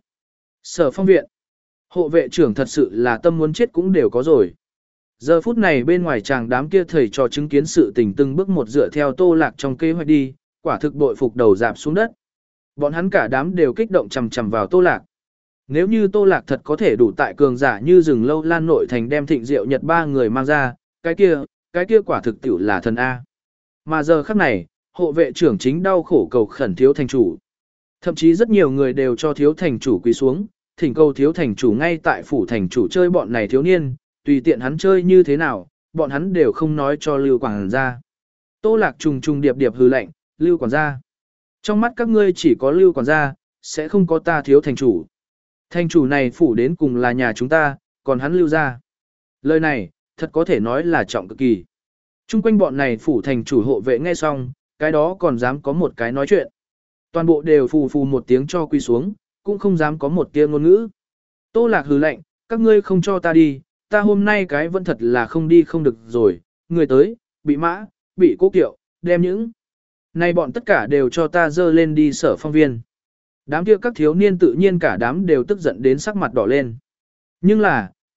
Sở phong viện. Hộ vệ trưởng thật sự là tâm muốn chết cũng đều có rồi. Giờ phút này bên ngoài chàng đám kia thầy trò chứng kiến sự tình từng bước một dựa theo Tô Lạc trong kế hoạch đi, quả thực bội phục đầu dạp xuống đất. Bọn hắn cả đám đều kích động chầm chầm vào Tô Lạc. Nếu như Tô Lạc thật có thể đủ tại cường giả như rừng lâu lan nội thành đem Thịnh Diệu Nhật ba người mang ra, cái kia, cái kia quả thực tiểu là thần A. Mà giờ khắc này, hộ vệ trưởng chính đau khổ cầu khẩn thiếu thành chủ. Thậm chí rất nhiều người đều cho thiếu thành chủ quỳ xuống, thỉnh cầu thiếu thành chủ ngay tại phủ thành chủ chơi bọn này thiếu niên, tùy tiện hắn chơi như thế nào, bọn hắn đều không nói cho Lưu Quản gia. Tô Lạc trùng trùng điệp điệp hừ lạnh, Lưu Quản gia. Trong mắt các ngươi chỉ có Lưu Quản gia, sẽ không có ta thiếu thành chủ. Thành chủ này phủ đến cùng là nhà chúng ta, còn hắn Lưu gia. Lời này, thật có thể nói là trọng cực kỳ. Trung quanh bọn này phủ thành chủ hộ vệ nghe xong, cái đó còn dám có một cái nói chuyện. Toàn bộ đều phù phù một tiếng cho quy xuống, cũng không dám có một tiếng ngôn ngữ. Tô Lạc hừ lạnh, các ngươi không cho ta đi, ta hôm nay cái vẫn thật là không đi không được rồi, người tới, bị mã, bị cố kiệu, đem những. Này bọn tất cả đều cho ta dơ lên đi sở phong viên. Đám kia các thiếu niên tự nhiên cả đám đều tức giận đến sắc mặt đỏ lên. Nhưng là,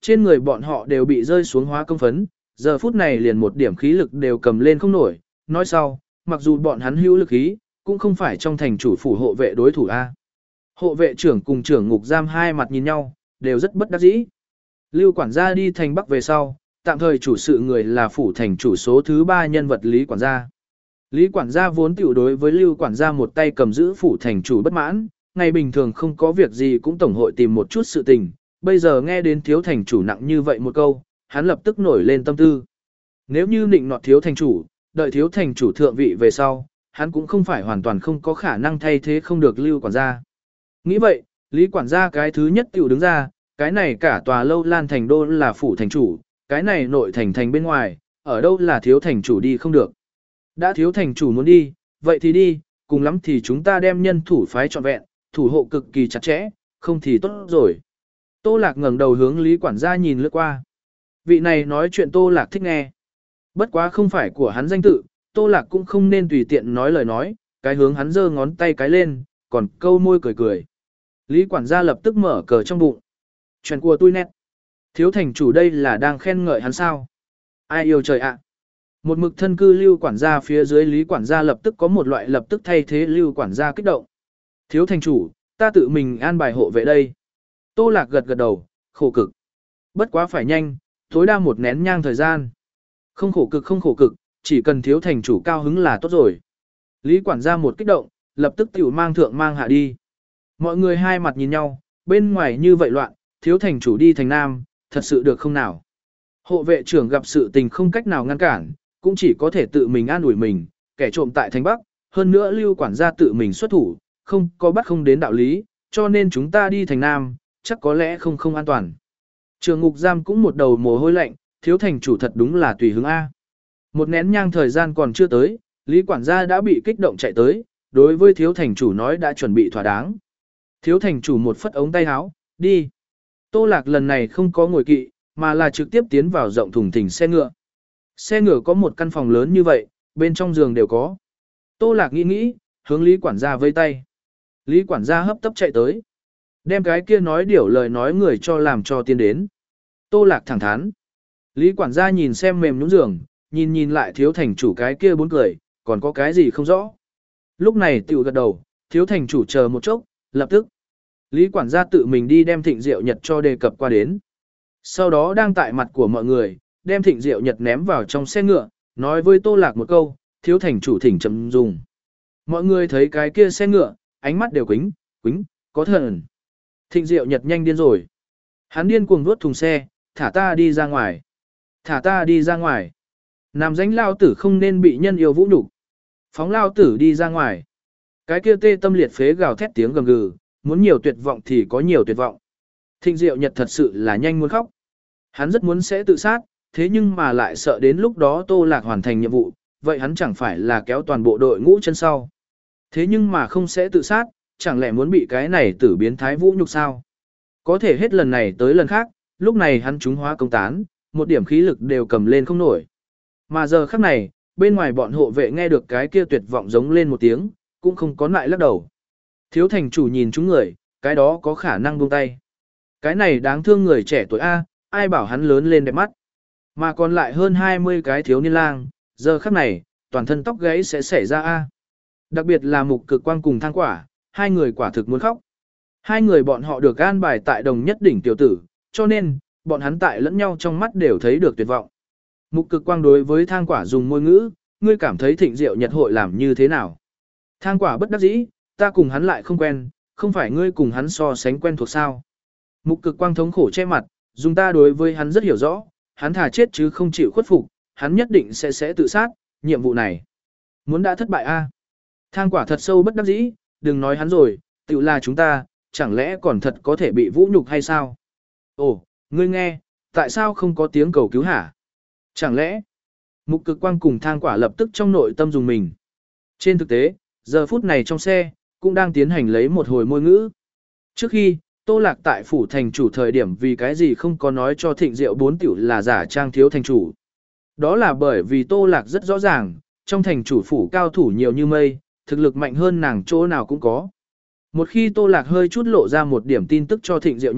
trên người bọn họ đều bị rơi xuống hóa công phấn, giờ phút này liền một điểm khí lực đều cầm lên không nổi, nói sau, mặc dù bọn hắn hữu lực khí, cũng không phải trong thành chủ phủ hộ vệ đối thủ A. Hộ vệ trưởng cùng trưởng ngục giam hai mặt nhìn nhau, đều rất bất đắc dĩ. Lưu quản gia đi thành Bắc về sau, tạm thời chủ sự người là phủ thành chủ số thứ ba nhân vật Lý quản gia. Lý quản gia vốn tiểu đối với Lưu quản gia một tay cầm giữ phủ thành chủ bất mãn, ngày bình thường không có việc gì cũng tổng hội tìm một chút sự tình, bây giờ nghe đến thiếu thành chủ nặng như vậy một câu, hắn lập tức nổi lên tâm tư. Nếu như nịnh nọt thiếu thành chủ, đợi thiếu thành chủ thượng vị về sau, hắn cũng không phải hoàn toàn không có khả năng thay thế không được Lưu quản gia. Nghĩ vậy, Lý quản gia cái thứ nhất tiểu đứng ra, cái này cả tòa lâu lan thành đô là phủ thành chủ, cái này nội thành thành bên ngoài, ở đâu là thiếu thành chủ đi không được. Đã thiếu thành chủ muốn đi, vậy thì đi, cùng lắm thì chúng ta đem nhân thủ phái trọn vẹn, thủ hộ cực kỳ chặt chẽ, không thì tốt rồi. Tô Lạc ngẩng đầu hướng Lý quản gia nhìn lướt qua. Vị này nói chuyện Tô Lạc thích nghe. Bất quá không phải của hắn danh tự, Tô Lạc cũng không nên tùy tiện nói lời nói, cái hướng hắn giơ ngón tay cái lên, còn câu môi cười cười. Lý quản gia lập tức mở cờ trong bụng. Chuyện của tôi nét. Thiếu thành chủ đây là đang khen ngợi hắn sao? Ai yêu trời ạ? Một mực thân cư Lưu quản gia phía dưới Lý quản gia lập tức có một loại lập tức thay thế Lưu quản gia kích động. Thiếu thành chủ, ta tự mình an bài hộ vệ đây. Tô Lạc gật gật đầu, khổ cực. Bất quá phải nhanh, tối đa một nén nhang thời gian. Không khổ cực không khổ cực, chỉ cần thiếu thành chủ cao hứng là tốt rồi. Lý quản gia một kích động, lập tức tiểu mang thượng mang hạ đi. Mọi người hai mặt nhìn nhau, bên ngoài như vậy loạn, thiếu thành chủ đi thành Nam, thật sự được không nào. Hộ vệ trưởng gặp sự tình không cách nào ngăn cản, cũng chỉ có thể tự mình an ủi mình, kẻ trộm tại thành Bắc, hơn nữa Lưu quản gia tự mình xuất thủ, không có bắt không đến đạo lý, cho nên chúng ta đi thành Nam, chắc có lẽ không không an toàn. Trường ngục giam cũng một đầu mồ hôi lạnh, thiếu thành chủ thật đúng là tùy hứng A. Một nén nhang thời gian còn chưa tới, Lý quản gia đã bị kích động chạy tới, đối với thiếu thành chủ nói đã chuẩn bị thỏa đáng. Thiếu thành chủ một phất ống tay áo, đi. Tô Lạc lần này không có ngồi kỵ, mà là trực tiếp tiến vào rộng thùng thình xe ngựa. Xe ngựa có một căn phòng lớn như vậy, bên trong giường đều có. Tô Lạc nghĩ nghĩ, hướng Lý quản gia vây tay. Lý quản gia hấp tấp chạy tới. Đem cái kia nói điểu lời nói người cho làm cho tiến đến. Tô Lạc thẳng thắn. Lý quản gia nhìn xem mềm nhũn giường, nhìn nhìn lại thiếu thành chủ cái kia bốn cười, còn có cái gì không rõ. Lúc này tiểu gật đầu, thiếu thành chủ chờ một chốc, lập tức. Lý quản gia tự mình đi đem thịnh diệu nhật cho đề cập qua đến. Sau đó đang tại mặt của mọi người, đem thịnh diệu nhật ném vào trong xe ngựa, nói với Tô Lạc một câu, thiếu thành chủ thỉnh chậm dùng. Mọi người thấy cái kia xe ngựa, ánh mắt đều quính, quính, có thần. Thịnh diệu nhật nhanh điên rồi. Hắn điên cuồng vuốt thùng xe, thả ta đi ra ngoài. Thả ta đi ra ngoài. Nam danh lao tử không nên bị nhân yêu vũ nhục. Phóng lao tử đi ra ngoài. Cái kia tê tâm liệt phế gào thét tiếng gầm gừ, muốn nhiều tuyệt vọng thì có nhiều tuyệt vọng. Thịnh diệu nhật thật sự là nhanh muốn khóc. Hắn rất muốn sẽ tự sát, thế nhưng mà lại sợ đến lúc đó Tô Lạc hoàn thành nhiệm vụ, vậy hắn chẳng phải là kéo toàn bộ đội ngũ chân sau. Thế nhưng mà không sẽ tự sát, chẳng lẽ muốn bị cái này tử biến thái vũ nhục sao? Có thể hết lần này tới lần khác, lúc này hắn trúng hóa công tán, một điểm khí lực đều cầm lên không nổi. Mà giờ khắc này, bên ngoài bọn hộ vệ nghe được cái kia tuyệt vọng giống lên một tiếng, cũng không có lại lắc đầu. Thiếu thành chủ nhìn chúng người, cái đó có khả năng buông tay. Cái này đáng thương người trẻ tuổi A, ai bảo hắn lớn lên đẹp mắt. Mà còn lại hơn hai mươi cái thiếu niên lang, giờ khắc này, toàn thân tóc gáy sẽ xảy ra A. Đặc biệt là mục cực quang cùng thang quả, hai người quả thực muốn khóc. Hai người bọn họ được an bài tại đồng nhất đỉnh tiểu tử, cho nên, bọn hắn tại lẫn nhau trong mắt đều thấy được tuyệt vọng. Mục cực quang đối với thang quả dùng môi ngữ, ngươi cảm thấy thịnh diệu nhật hội làm như thế nào? Thang quả bất đắc dĩ, ta cùng hắn lại không quen, không phải ngươi cùng hắn so sánh quen thuộc sao? Mục cực quang thống khổ che mặt, dùng ta đối với hắn rất hiểu rõ, hắn thà chết chứ không chịu khuất phục, hắn nhất định sẽ sẽ tự sát, nhiệm vụ này. Muốn đã thất bại a? Thang quả thật sâu bất đắc dĩ, đừng nói hắn rồi, tự là chúng ta, chẳng lẽ còn thật có thể bị vũ nhục hay sao? Ồ, ngươi nghe, tại sao không có tiếng cầu cứu hả? Chẳng lẽ, mục cực quang cùng thang quả lập tức trong nội tâm dùng mình. Trên thực tế, giờ phút này trong xe, cũng đang tiến hành lấy một hồi môi ngữ. Trước khi, Tô Lạc tại phủ thành chủ thời điểm vì cái gì không có nói cho thịnh diệu bốn tiểu là giả trang thiếu thành chủ. Đó là bởi vì Tô Lạc rất rõ ràng, trong thành chủ phủ cao thủ nhiều như mây, thực lực mạnh hơn nàng chỗ nào cũng có. Một khi Tô Lạc hơi chút lộ ra một điểm tin tức cho thịnh diệu nhật,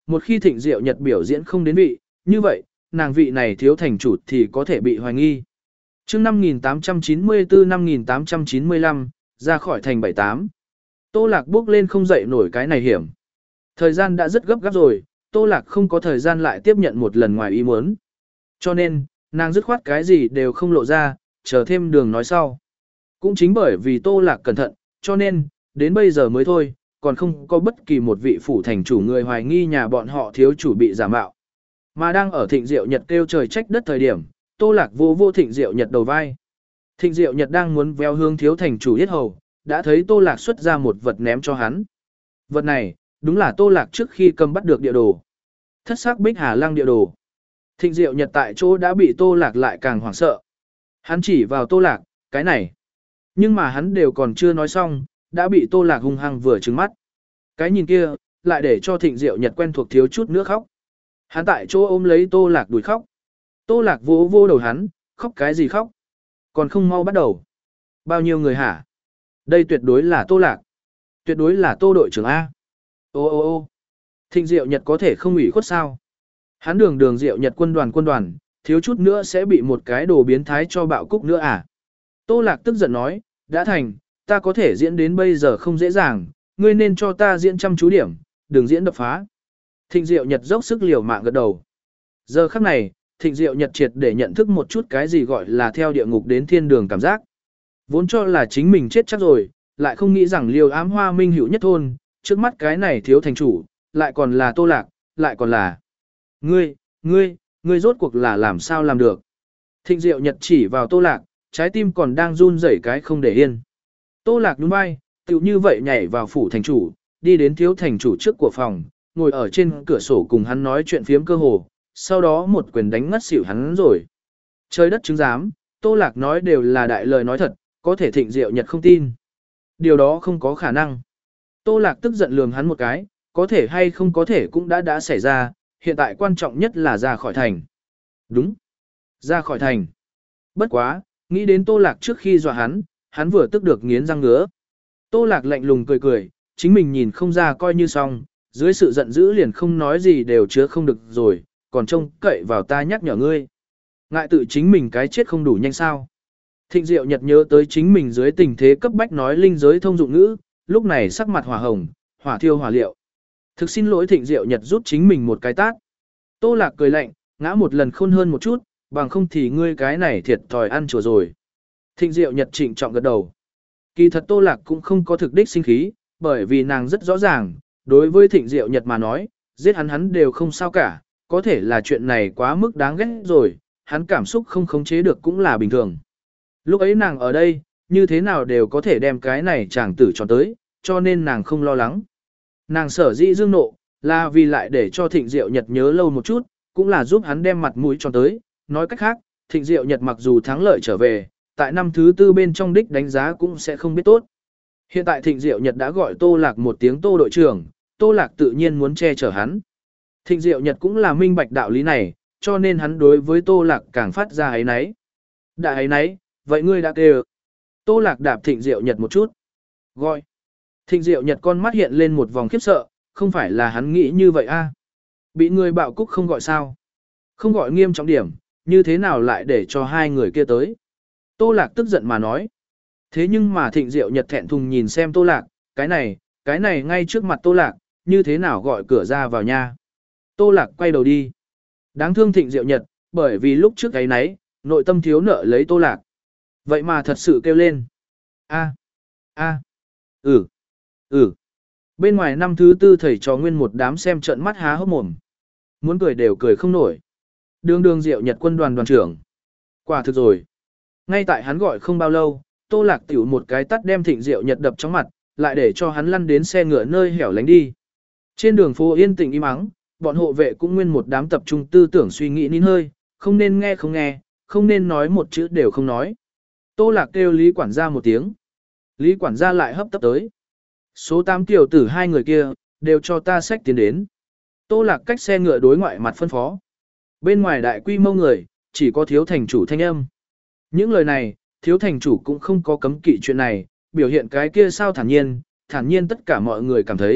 Một khi Thịnh Diệu Nhật biểu diễn không đến vị, như vậy, nàng vị này thiếu thành chủ thì có thể bị hoài nghi. Chương năm nghìn tám trăm chín mươi tư năm nghìn tám trăm chín mươi lăm, ra khỏi thành bảy tám. Tô Lạc bước lên không dậy nổi cái này hiểm. Thời gian đã rất gấp gáp rồi, Tô Lạc không có thời gian lại tiếp nhận một lần ngoài ý muốn. Cho nên, nàng dứt khoát cái gì đều không lộ ra, chờ thêm đường nói sau. Cũng chính bởi vì Tô Lạc cẩn thận, cho nên, đến bây giờ mới thôi, còn không có bất kỳ một vị phủ thành chủ người hoài nghi nhà bọn họ thiếu chủ bị giả mạo. Mà đang ở Thịnh Diệu Nhật kêu trời trách đất thời điểm, Tô Lạc vô vô Thịnh Diệu Nhật đầu vai. Thịnh Diệu Nhật đang muốn véo hướng thiếu thành chủ yết hầu, đã thấy Tô Lạc xuất ra một vật ném cho hắn. Vật này, đúng là Tô Lạc trước khi cầm bắt được địa đồ. Thất sắc Bích Hà Lăng địa đồ. Thịnh Diệu Nhật tại chỗ đã bị Tô Lạc lại càng hoảng sợ. Hắn chỉ vào Tô Lạc, cái này. Nhưng mà hắn đều còn chưa nói xong, đã bị Tô Lạc hung hăng vừa trừng mắt. Cái nhìn kia, lại để cho Thịnh Diệu Nhật quen thuộc thiếu chút nữa khóc. Hắn tại chỗ ôm lấy Tô Lạc đùi khóc. Tô Lạc vỗ vô đầu hắn, khóc cái gì khóc? Còn không mau bắt đầu. Bao nhiêu người hả? Đây tuyệt đối là Tô Lạc. Tuyệt đối là Tô đội trưởng A. Ô ô ô Thịnh Diệu Nhật có thể không ủy khuất sao? Hắn đường đường Diệu Nhật quân đoàn quân đoàn, thiếu chút nữa sẽ bị một cái đồ biến thái cho bạo cúc nữa à? Tô Lạc tức giận nói, đã thành, ta có thể diễn đến bây giờ không dễ dàng, ngươi nên cho ta diễn chăm chú điểm, đừng diễn đập phá. Thịnh Diệu Nhật dốc sức liều mạng gật đầu. Giờ khắc này, Thịnh Diệu Nhật triệt để nhận thức một chút cái gì gọi là theo địa ngục đến thiên đường cảm giác. Vốn cho là chính mình chết chắc rồi, lại không nghĩ rằng liều ám hoa minh hữu nhất thôn, trước mắt cái này thiếu thành chủ, lại còn là Tô Lạc, lại còn là... Ngươi, ngươi, ngươi rốt cuộc là làm sao làm được. Thịnh Diệu Nhật chỉ vào Tô Lạc, trái tim còn đang run rẩy cái không để yên. Tô Lạc nhún vai, tựu như vậy nhảy vào phủ thành chủ, đi đến thiếu thành chủ trước của phòng, ngồi ở trên cửa sổ cùng hắn nói chuyện phiếm cơ hồ, sau đó một quyền đánh ngất xỉu hắn rồi. Trời đất chứng giám, Tô Lạc nói đều là đại lời nói thật, có thể Thịnh Diệu Nhật không tin. Điều đó không có khả năng. Tô Lạc tức giận lườm hắn một cái, có thể hay không có thể cũng đã đã xảy ra, hiện tại quan trọng nhất là ra khỏi thành. Đúng, ra khỏi thành. Bất quá, nghĩ đến Tô Lạc trước khi dọa hắn, hắn vừa tức được nghiến răng ngứa. Tô Lạc lạnh lùng cười cười, chính mình nhìn không ra coi như xong, dưới sự giận dữ liền không nói gì đều chứa không được rồi, còn trông cậy vào ta nhắc nhở ngươi. Ngại tự chính mình cái chết không đủ nhanh sao. Thịnh Diệu Nhật nhớ tới chính mình dưới tình thế cấp bách nói linh giới thông dụng ngữ, lúc này sắc mặt hỏa hồng, hỏa thiêu hỏa liệu. Thực xin lỗi Thịnh Diệu Nhật rút chính mình một cái tát. Tô Lạc cười lạnh, ngã một lần khôn hơn một chút, bằng không thì ngươi cái này thiệt thòi ăn chùa rồi. Thịnh Diệu Nhật trịnh trọng gật đầu. Kỳ thật Tô Lạc cũng không có thực đích sinh khí, bởi vì nàng rất rõ ràng, đối với Thịnh Diệu Nhật mà nói, giết hắn hắn đều không sao cả, có thể là chuyện này quá mức đáng ghét rồi, hắn cảm xúc không khống chế được cũng là bình thường. Lúc ấy nàng ở đây, như thế nào đều có thể đem cái này chàng tử tròn tới, cho nên nàng không lo lắng. Nàng sở dĩ dương nộ, là vì lại để cho Thịnh Diệu Nhật nhớ lâu một chút, cũng là giúp hắn đem mặt mũi tròn tới. Nói cách khác, Thịnh Diệu Nhật mặc dù thắng lợi trở về, tại năm thứ tư bên trong đích đánh giá cũng sẽ không biết tốt. Hiện tại Thịnh Diệu Nhật đã gọi Tô Lạc một tiếng Tô đội trưởng, Tô Lạc tự nhiên muốn che chở hắn. Thịnh Diệu Nhật cũng là minh bạch đạo lý này, cho nên hắn đối với Tô Lạc càng phát ra ấy nấy. Đã ấy nấy, vậy ngươi đã kêu. Tô Lạc đạp Thịnh Diệu Nhật một chút. Gọi. Thịnh Diệu Nhật con mắt hiện lên một vòng khiếp sợ, không phải là hắn nghĩ như vậy a? Bị người bạo cúc không gọi sao? Không gọi nghiêm trọng điểm, như thế nào lại để cho hai người kia tới? Tô Lạc tức giận mà nói. Thế nhưng mà Thịnh Diệu Nhật thẹn thùng nhìn xem Tô Lạc, cái này, cái này ngay trước mặt Tô Lạc, như thế nào gọi cửa ra vào nha? Tô Lạc quay đầu đi. Đáng thương Thịnh Diệu Nhật, bởi vì lúc trước cái nấy, nội tâm thiếu nợ lấy Tô Lạc. Vậy mà thật sự kêu lên. A, a, ừ, ừ. Bên ngoài năm thứ tư thầy trò nguyên một đám xem trận mắt há hốc mồm. Muốn cười đều cười không nổi. Đường đường Diệu Nhật quân đoàn đoàn trưởng. Quả thực rồi. Ngay tại hắn gọi không bao lâu, Tô Lạc tiểu một cái tắt đem Thịnh Diệu Nhật đập trong mặt, lại để cho hắn lăn đến xe ngựa nơi hẻo lánh đi. Trên đường phố yên tĩnh im ắng, bọn hộ vệ cũng nguyên một đám tập trung tư tưởng suy nghĩ nín hơi, không nên nghe không nghe, không nên nói một chữ đều không nói. Tô Lạc kêu Lý quản gia một tiếng. Lý quản gia lại hấp tấp tới. Số tám tiểu tử hai người kia, đều cho ta xách tiến đến. Tô Lạc cách xe ngựa đối ngoại mặt phân phó. Bên ngoài đại quy mô người, chỉ có thiếu thành chủ thanh âm. Những lời này, thiếu thành chủ cũng không có cấm kỵ chuyện này, biểu hiện cái kia sao thản nhiên, thản nhiên tất cả mọi người cảm thấy,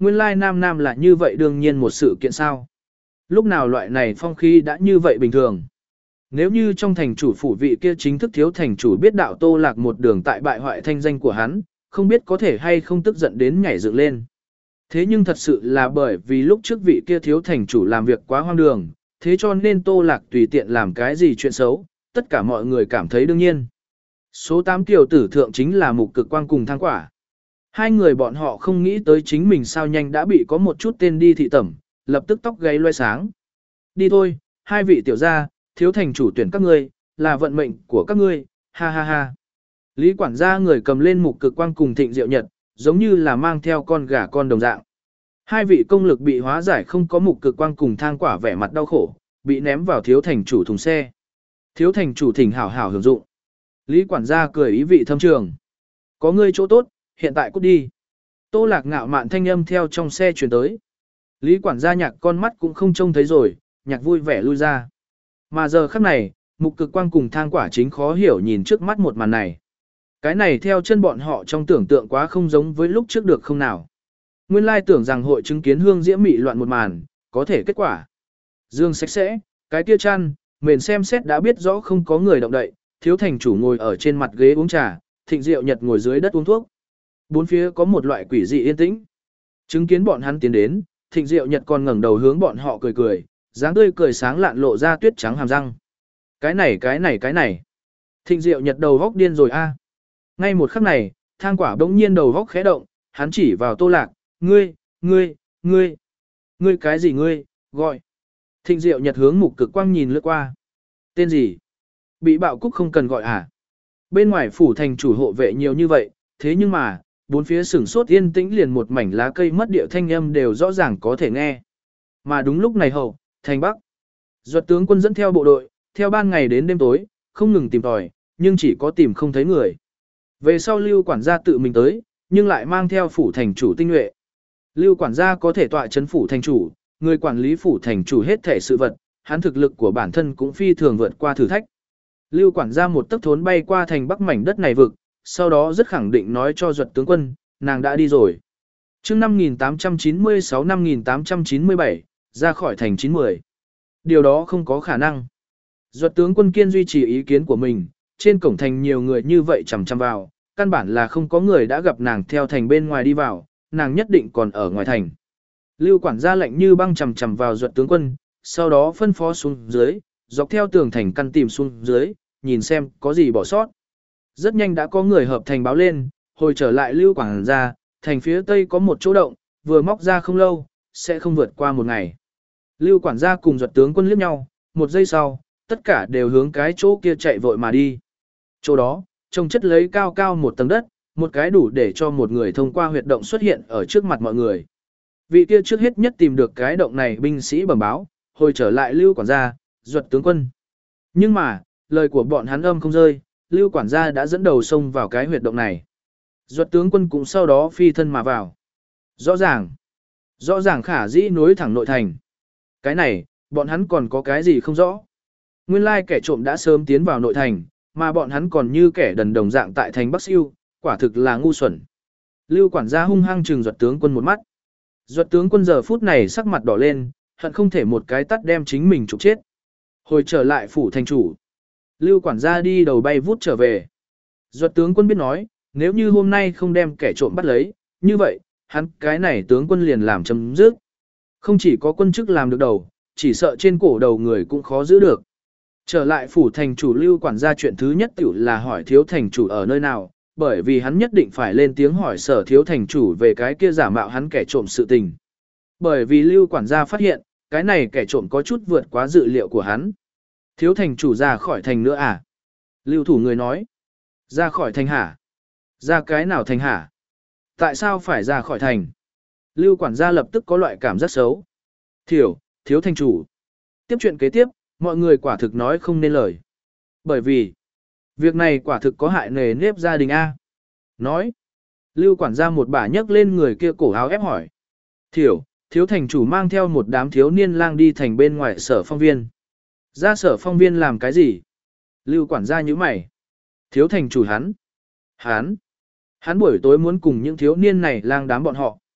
Nguyên lai nam nam là như vậy đương nhiên một sự kiện sao. Lúc nào loại này phong khí đã như vậy bình thường. Nếu như trong thành chủ phủ vị kia chính thức thiếu thành chủ biết đạo Tô Lạc một đường tại bại hoại thanh danh của hắn, không biết có thể hay không tức giận đến nhảy dựng lên. Thế nhưng thật sự là bởi vì lúc trước vị kia thiếu thành chủ làm việc quá hoang đường, thế cho nên Tô Lạc tùy tiện làm cái gì chuyện xấu, tất cả mọi người cảm thấy đương nhiên. Số tám tiểu tử thượng chính là Mục Cực Quang cùng Thang Quả. Hai người bọn họ không nghĩ tới chính mình sao nhanh đã bị có một chút tên đi thị tẩm, lập tức tóc gáy loe sáng. Đi thôi, hai vị tiểu gia, thiếu thành chủ tuyển các ngươi, là vận mệnh của các ngươi, ha ha ha. Lý quản gia người cầm lên Mục Cực Quang cùng Thịnh Diệu Nhật, giống như là mang theo con gà con đồng dạng. Hai vị công lực bị hóa giải không có Mục Cực Quang cùng Thang Quả vẻ mặt đau khổ, bị ném vào thiếu thành chủ thùng xe. Thiếu thành chủ thỉnh hảo hảo hưởng dụng. Lý quản gia cười ý vị thâm trường. Có ngươi chỗ tốt, hiện tại cút đi. Tô Lạc ngạo mạn thanh âm theo trong xe truyền tới. Lý quản gia nhạc con mắt cũng không trông thấy rồi, nhạc vui vẻ lui ra. Mà giờ khắc này, Mục Cực Quang cùng Thang Quả chính khó hiểu nhìn trước mắt một màn này. Cái này theo chân bọn họ trong tưởng tượng quá không giống với lúc trước được không nào. Nguyên lai tưởng rằng hội chứng kiến hương diễm mị loạn một màn, có thể kết quả. Dương sạch sẽ, cái kia chăn, mền xem xét đã biết rõ không có người động đậy, thiếu thành chủ ngồi ở trên mặt ghế uống trà, Thịnh Diệu Nhật ngồi dưới đất uống thuốc. Bốn phía có một loại quỷ dị yên tĩnh. Chứng kiến bọn hắn tiến đến, Thịnh Diệu Nhật còn ngẩng đầu hướng bọn họ cười cười, dáng tươi cười sáng lạn lộ ra tuyết trắng hàm răng. Cái này cái này cái này. Thịnh Diệu Nhật đầu góc điên rồi a. Ngay một khắc này, Thang Quả bỗng nhiên đầu góc khẽ động, hắn chỉ vào Tô Lạc, ngươi, ngươi, ngươi, ngươi cái gì ngươi, gọi. Thịnh Diệu Nhật hướng Mục Cực Quang nhìn lướt qua. Tên gì? Bị bạo cúc không cần gọi à? Bên ngoài phủ thành chủ hộ vệ nhiều như vậy, thế nhưng mà, bốn phía sửng sốt yên tĩnh liền một mảnh lá cây mất địa thanh âm đều rõ ràng có thể nghe. Mà đúng lúc này hậu, thành Bắc. Duật tướng quân dẫn theo bộ đội, theo ban ngày đến đêm tối, không ngừng tìm tòi, nhưng chỉ có tìm không thấy người. Về sau Lưu quản gia tự mình tới, nhưng lại mang theo phủ thành chủ tinh nhuệ. Lưu quản gia có thể tọa chấn phủ thành chủ, người quản lý phủ thành chủ hết thể sự vật, hắn thực lực của bản thân cũng phi thường vượt qua thử thách. Lưu quản gia một tấc thốn bay qua thành Bắc mảnh đất này vực, sau đó rất khẳng định nói cho Duật tướng quân, nàng đã đi rồi. Chương năm nghìn tám trăm chín mươi sáu năm nghìn tám trăm chín mươi bảy, ra khỏi thành chín mươi. Điều đó không có khả năng. Duật tướng quân kiên duy trì ý kiến của mình, trên cổng thành nhiều người như vậy chằm chằm vào, căn bản là không có người đã gặp nàng theo thành bên ngoài đi vào, nàng nhất định còn ở ngoài thành. Lưu quản gia lệnh như băng chằm chằm vào Duật tướng quân, sau đó phân phó xuống dưới, dọc theo tường thành căn tìm xuống dưới, nhìn xem có gì bỏ sót. Rất nhanh đã có người hợp thành báo lên, hồi trở lại Lưu quản gia, thành phía tây có một chỗ động, vừa móc ra không lâu, sẽ không vượt qua một ngày. Lưu quản gia cùng Duật tướng quân liếc nhau, một giây sau, tất cả đều hướng cái chỗ kia chạy vội mà đi. Chỗ đó, trông chất lấy cao cao một tầng đất, một cái đủ để cho một người thông qua huyệt động xuất hiện ở trước mặt mọi người. Vị kia trước hết nhất tìm được cái động này binh sĩ bẩm báo, hồi trở lại Lưu quản gia, Duật tướng quân. Nhưng mà, lời của bọn hắn âm không rơi, Lưu quản gia đã dẫn đầu xông vào cái huyệt động này. Duật tướng quân cũng sau đó phi thân mà vào. Rõ ràng, rõ ràng khả dĩ nối thẳng nội thành. Cái này, bọn hắn còn có cái gì không rõ. Nguyên lai kẻ trộm đã sớm tiến vào nội thành, mà bọn hắn còn như kẻ đần đồng dạng tại thành Bắc Siêu, quả thực là ngu xuẩn. Lưu quản gia hung hăng trừng Duật tướng quân một mắt. Duật tướng quân giờ phút này sắc mặt đỏ lên, hận không thể một cái tắt đem chính mình trục chết. Hồi trở lại phủ thành chủ. Lưu quản gia đi đầu bay vút trở về. Duật tướng quân biết nói, nếu như hôm nay không đem kẻ trộm bắt lấy, như vậy, hắn cái này tướng quân liền làm chấm dứt. Không chỉ có quân chức làm được đầu, chỉ sợ trên cổ đầu người cũng khó giữ được. Trở lại phủ thành chủ Lưu quản gia chuyện thứ nhất tiểu là hỏi thiếu thành chủ ở nơi nào, bởi vì hắn nhất định phải lên tiếng hỏi sở thiếu thành chủ về cái kia giả mạo hắn kẻ trộm sự tình. Bởi vì Lưu quản gia phát hiện, cái này kẻ trộm có chút vượt quá dự liệu của hắn. Thiếu thành chủ ra khỏi thành nữa à? Lưu thủ người nói. Ra khỏi thành hả? Ra cái nào thành hả? Tại sao phải ra khỏi thành? Lưu quản gia lập tức có loại cảm giác xấu. Thiểu, thiếu thành chủ. Tiếp chuyện kế tiếp, mọi người quả thực nói không nên lời. Bởi vì, việc này quả thực có hại nề nếp gia đình A. Nói. Lưu quản gia một bà nhấc lên người kia cổ áo ép hỏi. Thiểu, thiếu thành chủ mang theo một đám thiếu niên lang đi thành bên ngoài sở phong viên. Ra sở phong viên làm cái gì? Lưu quản gia như mày. Thiếu thành chủ hắn. Hắn. Hắn buổi tối muốn cùng những thiếu niên này lang đám bọn họ.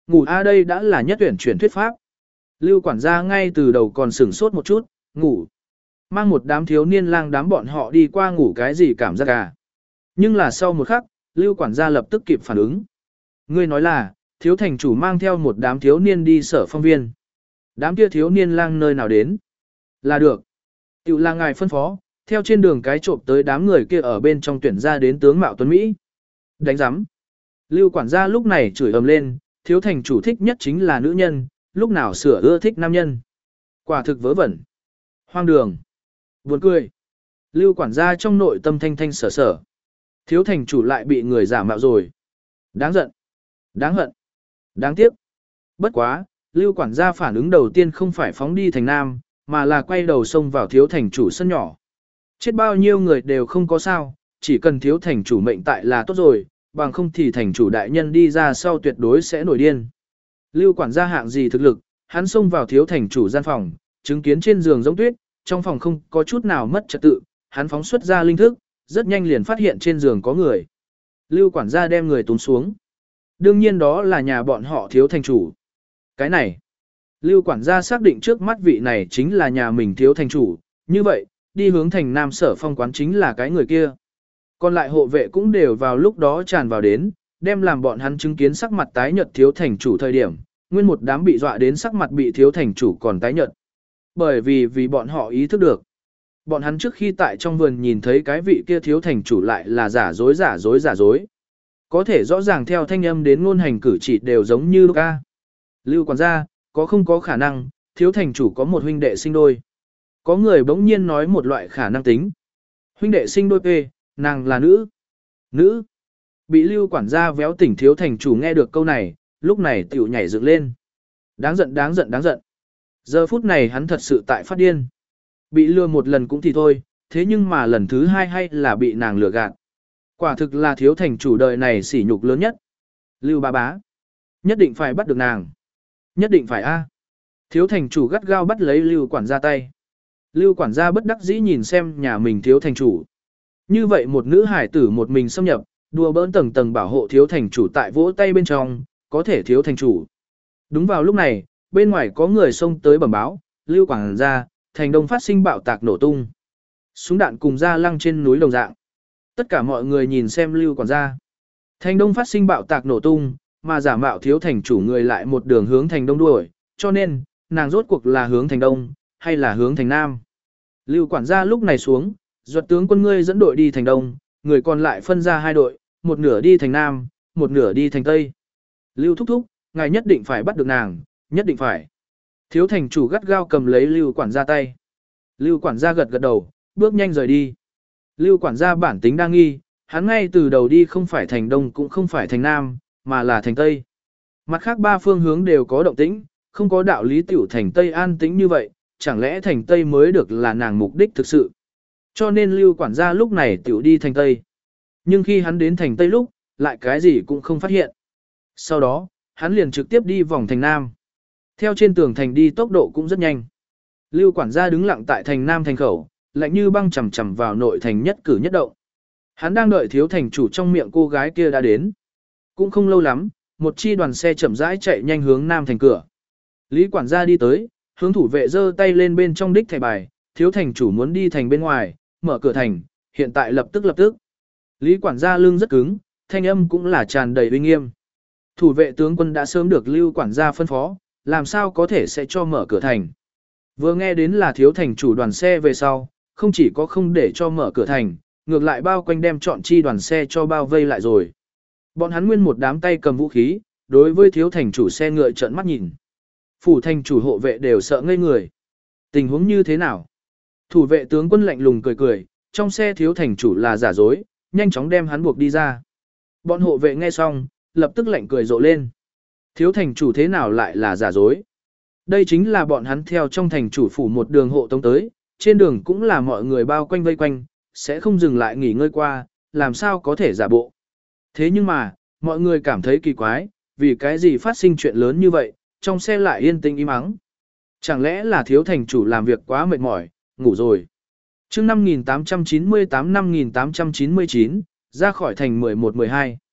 Ngủ a đây đã là nhất tuyển chuyển thuyết pháp. Lưu quản gia ngay từ đầu còn sửng sốt một chút, ngủ. Mang một đám thiếu niên lang đám bọn họ đi qua ngủ cái gì cảm giác à. Nhưng là sau một khắc, Lưu quản gia lập tức kịp phản ứng. Ngươi nói là, thiếu thành chủ mang theo một đám thiếu niên đi sở phong viên. Đám kia thiếu niên lang nơi nào đến? Là được. Tiểu là ngài phân phó, theo trên đường cái trộm tới đám người kia ở bên trong tuyển ra đến tướng mạo tuấn Mỹ. Đánh giám. Lưu quản gia lúc này chửi ầm lên, thiếu thành chủ thích nhất chính là nữ nhân, lúc nào sửa ưa thích nam nhân. Quả thực vớ vẩn. Hoang đường. Buồn cười. Lưu quản gia trong nội tâm thanh thanh sở sở. Thiếu thành chủ lại bị người giả mạo rồi. Đáng giận. Đáng hận. Đáng tiếc. Bất quá, Lưu quản gia phản ứng đầu tiên không phải phóng đi thành nam, mà là quay đầu xông vào thiếu thành chủ sân nhỏ. Chết bao nhiêu người đều không có sao, chỉ cần thiếu thành chủ mệnh tại là tốt rồi, bằng không thì thành chủ đại nhân đi ra sau tuyệt đối sẽ nổi điên. Lưu quản gia hạng gì thực lực, hắn xông vào thiếu thành chủ gian phòng, chứng kiến trên giường giống tuyết, trong phòng không có chút nào mất trật tự, hắn phóng xuất ra linh thức, rất nhanh liền phát hiện trên giường có người. Lưu quản gia đem người tún xuống. Đương nhiên đó là nhà bọn họ thiếu thành chủ. Cái này, Lưu quản gia xác định trước mắt vị này chính là nhà mình thiếu thành chủ, như vậy, đi hướng thành nam sở phong quán chính là cái người kia. Còn lại hộ vệ cũng đều vào lúc đó tràn vào đến, đem làm bọn hắn chứng kiến sắc mặt tái nhợt thiếu thành chủ thời điểm, nguyên một đám bị dọa đến sắc mặt bị thiếu thành chủ còn tái nhợt. Bởi vì vì bọn họ ý thức được. Bọn hắn trước khi tại trong vườn nhìn thấy cái vị kia thiếu thành chủ lại là giả dối giả dối giả dối. Có thể rõ ràng theo thanh âm đến ngôn hành cử chỉ đều giống như Luca. Lưu quản gia, có không có khả năng, thiếu thành chủ có một huynh đệ sinh đôi. Có người bỗng nhiên nói một loại khả năng tính. Huynh đệ sinh đôi p, nàng là nữ. Nữ. Bị lưu quản gia véo tỉnh thiếu thành chủ nghe được câu này, lúc này tiểu nhảy dựng lên. Đáng giận đáng giận đáng giận. Giờ phút này hắn thật sự tại phát điên. Bị lừa một lần cũng thì thôi, thế nhưng mà lần thứ hai hay là bị nàng lừa gạt. Quả thực là thiếu thành chủ đời này sỉ nhục lớn nhất. Lưu bá bá. Nhất định phải bắt được nàng. Nhất định phải a. Thiếu thành chủ gắt gao bắt lấy lưu quản gia tay. Lưu quản gia bất đắc dĩ nhìn xem nhà mình thiếu thành chủ. Như vậy một nữ hải tử một mình xâm nhập, đùa bỡn tầng tầng bảo hộ thiếu thành chủ tại vỗ tay bên trong, có thể thiếu thành chủ. Đúng vào lúc này, bên ngoài có người xông tới bẩm báo, Lưu quản gia, thành đông phát sinh bạo tạc nổ tung. Súng đạn cùng ra lăng trên núi đồng dạng. Tất cả mọi người nhìn xem Lưu quản gia. Thành đông phát sinh bạo tạc nổ tung, mà giả mạo thiếu thành chủ người lại một đường hướng thành đông đuổi, cho nên, nàng rốt cuộc là hướng thành đông, hay là hướng thành nam. Lưu quản gia lúc này xuống, duật tướng quân ngươi dẫn đội đi thành đông, người còn lại phân ra hai đội, một nửa đi thành nam, một nửa đi thành tây. Lưu thúc thúc, ngài nhất định phải bắt được nàng, nhất định phải. Thiếu thành chủ gắt gao cầm lấy Lưu quản gia tay. Lưu quản gia gật gật đầu, bước nhanh rời đi. Lưu quản gia bản tính đa nghi, hắn ngay từ đầu đi không phải thành đông cũng không phải thành nam, mà là thành tây. Mặt khác ba phương hướng đều có động tĩnh, không có đạo lý tiểu thành tây an tĩnh như vậy, chẳng lẽ thành tây mới được là nàng mục đích thực sự. Cho nên Lưu quản gia lúc này tiểu đi thành tây. Nhưng khi hắn đến thành tây lúc, lại cái gì cũng không phát hiện. Sau đó, hắn liền trực tiếp đi vòng thành nam. Theo trên tường thành đi tốc độ cũng rất nhanh. Lưu quản gia đứng lặng tại thành nam thành khẩu, lạnh như băng chầm chầm vào nội thành nhất cử nhất động. Hắn đang đợi thiếu thành chủ trong miệng cô gái kia đã đến. Cũng không lâu lắm, một chi đoàn xe chậm rãi chạy nhanh hướng nam thành cửa. Lý quản gia đi tới, hướng thủ vệ giơ tay lên bên trong đích thẻ bài, thiếu thành chủ muốn đi thành bên ngoài, mở cửa thành, hiện tại lập tức lập tức. Lý quản gia lưng rất cứng, thanh âm cũng là tràn đầy uy nghiêm. Thủ vệ tướng quân đã sớm được Lưu quản gia phân phó, làm sao có thể sẽ cho mở cửa thành. Vừa nghe đến là thiếu thành chủ đoàn xe về sau, không chỉ có không để cho mở cửa thành, ngược lại bao quanh đem trọn chi đoàn xe cho bao vây lại rồi. Bọn hắn nguyên một đám tay cầm vũ khí, đối với thiếu thành chủ xe ngựa trợn mắt nhìn. Phủ thành chủ hộ vệ đều sợ ngây người. Tình huống như thế nào? Thủ vệ tướng quân lạnh lùng cười cười, trong xe thiếu thành chủ là giả dối, nhanh chóng đem hắn buộc đi ra. Bọn hộ vệ nghe xong, lập tức lạnh cười rộ lên. Thiếu thành chủ thế nào lại là giả dối? Đây chính là bọn hắn theo trong thành chủ phủ một đường hộ tống tới, trên đường cũng là mọi người bao quanh vây quanh, sẽ không dừng lại nghỉ ngơi qua, làm sao có thể giả bộ. Thế nhưng mà, mọi người cảm thấy kỳ quái, vì cái gì phát sinh chuyện lớn như vậy, trong xe lại yên tĩnh im ắng. Chẳng lẽ là thiếu thành chủ làm việc quá mệt mỏi, ngủ rồi. Chương năm nghìn tám trăm chín mươi tám năm nghìn tám trăm chín mươi chín, ra khỏi thành mười một mười hai.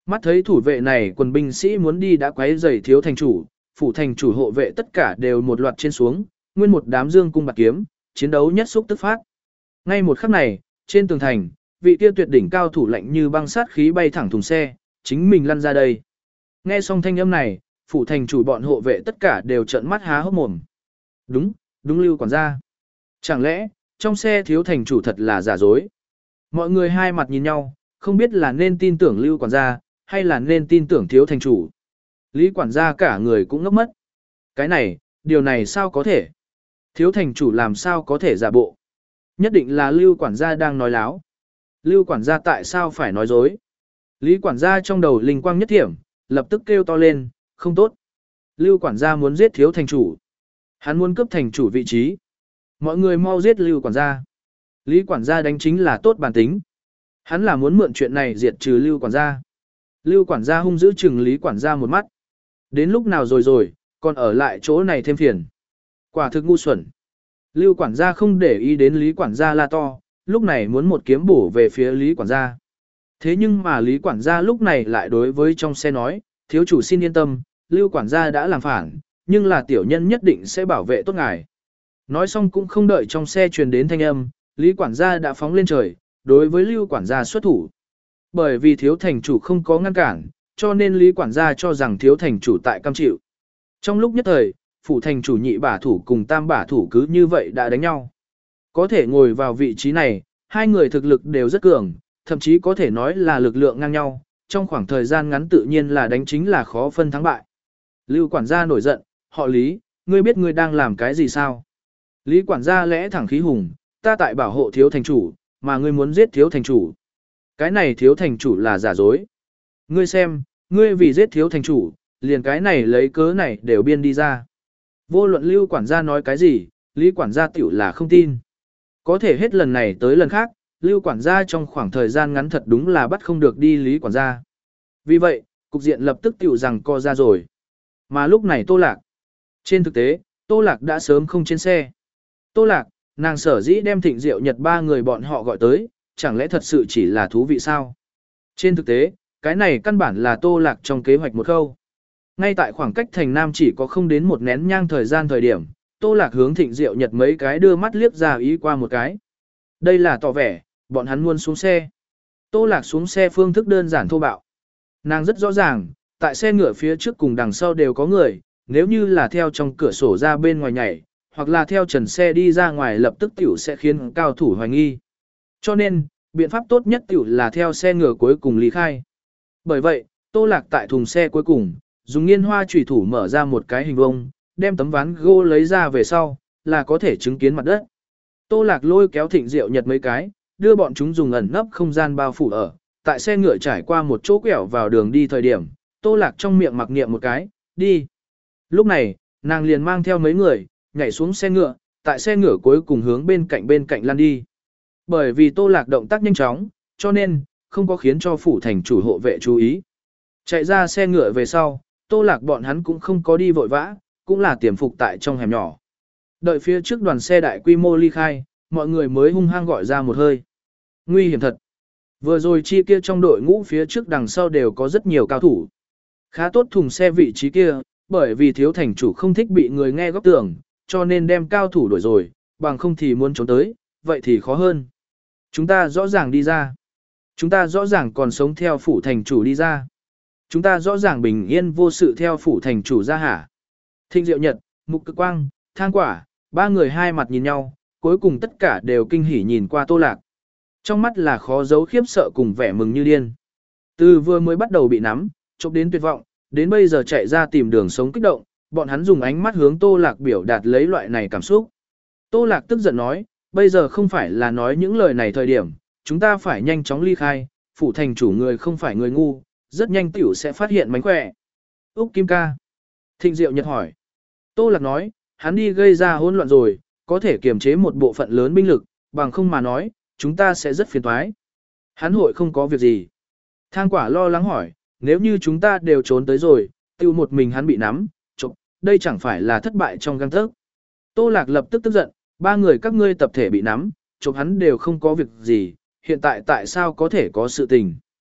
Mắt thấy thủ vệ này quần binh sĩ muốn đi đã quấy rầy thiếu thành chủ, phủ thành chủ hộ vệ tất cả đều một loạt trên xuống, nguyên một đám dương cung bạc kiếm, chiến đấu nhất xúc tức phát. Ngay một khắc này, trên tường thành, vị kia tuyệt đỉnh cao thủ lạnh như băng sát khí bay thẳng thùng xe, chính mình lăn ra đây. Nghe xong thanh âm này, phủ thành chủ bọn hộ vệ tất cả đều trợn mắt há hốc mồm. Đúng, đúng Lưu quản gia. Chẳng lẽ, trong xe thiếu thành chủ thật là giả dối? Mọi người hai mặt nhìn nhau, không biết là nên tin tưởng Lưu quản gia, hay là nên tin tưởng thiếu thành chủ. Lý quản gia cả người cũng ngốc mất. Cái này, điều này sao có thể? Thiếu thành chủ làm sao có thể giả bộ? Nhất định là Lưu quản gia đang nói láo. Lưu quản gia tại sao phải nói dối? Lý quản gia trong đầu linh quang nhất thiểm, lập tức kêu to lên, không tốt. Lưu quản gia muốn giết thiếu thành chủ. Hắn muốn cướp thành chủ vị trí. Mọi người mau giết Lưu quản gia. Lý quản gia đánh chính là tốt bản tính. Hắn là muốn mượn chuyện này diệt trừ Lưu quản gia. Lưu quản gia hung dữ chừng Lý quản gia một mắt. Đến lúc nào rồi rồi, còn ở lại chỗ này thêm phiền. Quả thực ngu xuẩn. Lưu quản gia không để ý đến Lý quản gia la to, lúc này muốn một kiếm bổ về phía Lý quản gia. Thế nhưng mà Lý quản gia lúc này lại đối với trong xe nói, thiếu chủ xin yên tâm, Lưu quản gia đã làm phản, nhưng là tiểu nhân nhất định sẽ bảo vệ tốt ngài. Nói xong cũng không đợi trong xe truyền đến thanh âm, Lý quản gia đã phóng lên trời, đối với Lưu quản gia xuất thủ. Bởi vì thiếu thành chủ không có ngăn cản, cho nên Lý quản gia cho rằng thiếu thành chủ tại cam chịu. Trong lúc nhất thời, phủ thành chủ nhị bả thủ cùng tam bả thủ cứ như vậy đã đánh nhau. Có thể ngồi vào vị trí này, hai người thực lực đều rất cường, thậm chí có thể nói là lực lượng ngang nhau, trong khoảng thời gian ngắn tự nhiên là đánh chính là khó phân thắng bại. Lưu quản gia nổi giận, họ Lý, ngươi biết ngươi đang làm cái gì sao? Lý quản gia lẽ thẳng khí hùng, ta tại bảo hộ thiếu thành chủ, mà ngươi muốn giết thiếu thành chủ. Cái này thiếu thành chủ là giả dối. Ngươi xem, ngươi vì giết thiếu thành chủ, liền cái này lấy cớ này đều biên đi ra. Vô luận Lưu quản gia nói cái gì, Lý quản gia tiểu là không tin. Có thể hết lần này tới lần khác, Lưu quản gia trong khoảng thời gian ngắn thật đúng là bắt không được đi Lý quản gia. Vì vậy, cục diện lập tức tiểu rằng co ra rồi. Mà lúc này Tô Lạc. Trên thực tế, Tô Lạc đã sớm không trên xe. Tô Lạc, nàng sở dĩ đem Thịnh Diệu Nhật ba người bọn họ gọi tới, chẳng lẽ thật sự chỉ là thú vị sao? Trên thực tế, cái này căn bản là Tô Lạc trong kế hoạch một khâu. Ngay tại khoảng cách thành Nam chỉ có không đến một nén nhang thời gian thời điểm, Tô Lạc hướng Thịnh Diệu Nhật mấy cái đưa mắt liếc ra ý qua một cái. Đây là tỏ vẻ, bọn hắn muốn xuống xe. Tô Lạc xuống xe phương thức đơn giản thô bạo. Nàng rất rõ ràng, tại xe ngựa phía trước cùng đằng sau đều có người, nếu như là theo trong cửa sổ ra bên ngoài nhảy, hoặc là theo trần xe đi ra ngoài lập tức tiểu sẽ khiến cao thủ hoài nghi. Cho nên, biện pháp tốt nhất tiểu là theo xe ngựa cuối cùng lý khai. Bởi vậy, Tô Lạc tại thùng xe cuối cùng, dùng nghiên hoa chủy thủ mở ra một cái hình vuông, đem tấm ván gỗ lấy ra về sau, là có thể chứng kiến mặt đất. Tô Lạc lôi kéo Thịnh Diệu Nhật mấy cái, đưa bọn chúng dùng ẩn nấp không gian bao phủ ở, tại xe ngựa trải qua một chỗ quẹo vào đường đi thời điểm, Tô Lạc trong miệng mặc niệm một cái, đi. Lúc này, nàng liền mang theo mấy người, nhảy xuống xe ngựa, tại xe ngựa cuối cùng hướng bên cạnh bên cạnh lăn đi. Bởi vì Tô Lạc động tác nhanh chóng, cho nên, không có khiến cho phủ thành chủ hộ vệ chú ý. Chạy ra xe ngựa về sau, Tô Lạc bọn hắn cũng không có đi vội vã, cũng là tiềm phục tại trong hẻm nhỏ. Đợi phía trước đoàn xe đại quy mô ly khai, mọi người mới hung hăng gọi ra một hơi. Nguy hiểm thật. Vừa rồi chi kia trong đội ngũ phía trước đằng sau đều có rất nhiều cao thủ. Khá tốt thùng xe vị trí kia, bởi vì thiếu thành chủ không thích bị người nghe góc tường, cho nên đem cao thủ đuổi rồi, bằng không thì muốn trốn tới, vậy thì khó hơn. Chúng ta rõ ràng đi ra. Chúng ta rõ ràng còn sống theo phủ thành chủ đi ra. Chúng ta rõ ràng bình yên vô sự theo phủ thành chủ ra hả. Thịnh Diệu Nhật, Mục Cực Quang, Thang Quả, ba người hai mặt nhìn nhau, cuối cùng tất cả đều kinh hỉ nhìn qua Tô Lạc. Trong mắt là khó giấu khiếp sợ cùng vẻ mừng như điên. Từ vừa mới bắt đầu bị nắm, chộp đến tuyệt vọng, đến bây giờ chạy ra tìm đường sống kích động, bọn hắn dùng ánh mắt hướng Tô Lạc biểu đạt lấy loại này cảm xúc. Tô Lạc tức giận nói, bây giờ không phải là nói những lời này thời điểm, chúng ta phải nhanh chóng ly khai, phủ thành chủ người không phải người ngu, rất nhanh tiểu sẽ phát hiện mánh khỏe. Úc Kim ca. Thịnh Diệu Nhật hỏi. Tô Lạc nói, hắn đi gây ra hỗn loạn rồi, có thể kiềm chế một bộ phận lớn binh lực, bằng không mà nói, chúng ta sẽ rất phiền toái. Hắn hội không có việc gì. Thang Quả lo lắng hỏi, nếu như chúng ta đều trốn tới rồi, tiêu một mình hắn bị nắm, chụp, đây chẳng phải là thất bại trong gang tấc. Tô Lạc lập tức tức giận, ba người các ngươi tập thể bị nắm, chụp hắn đều không có việc gì, hiện tại tại sao có thể có sự tình.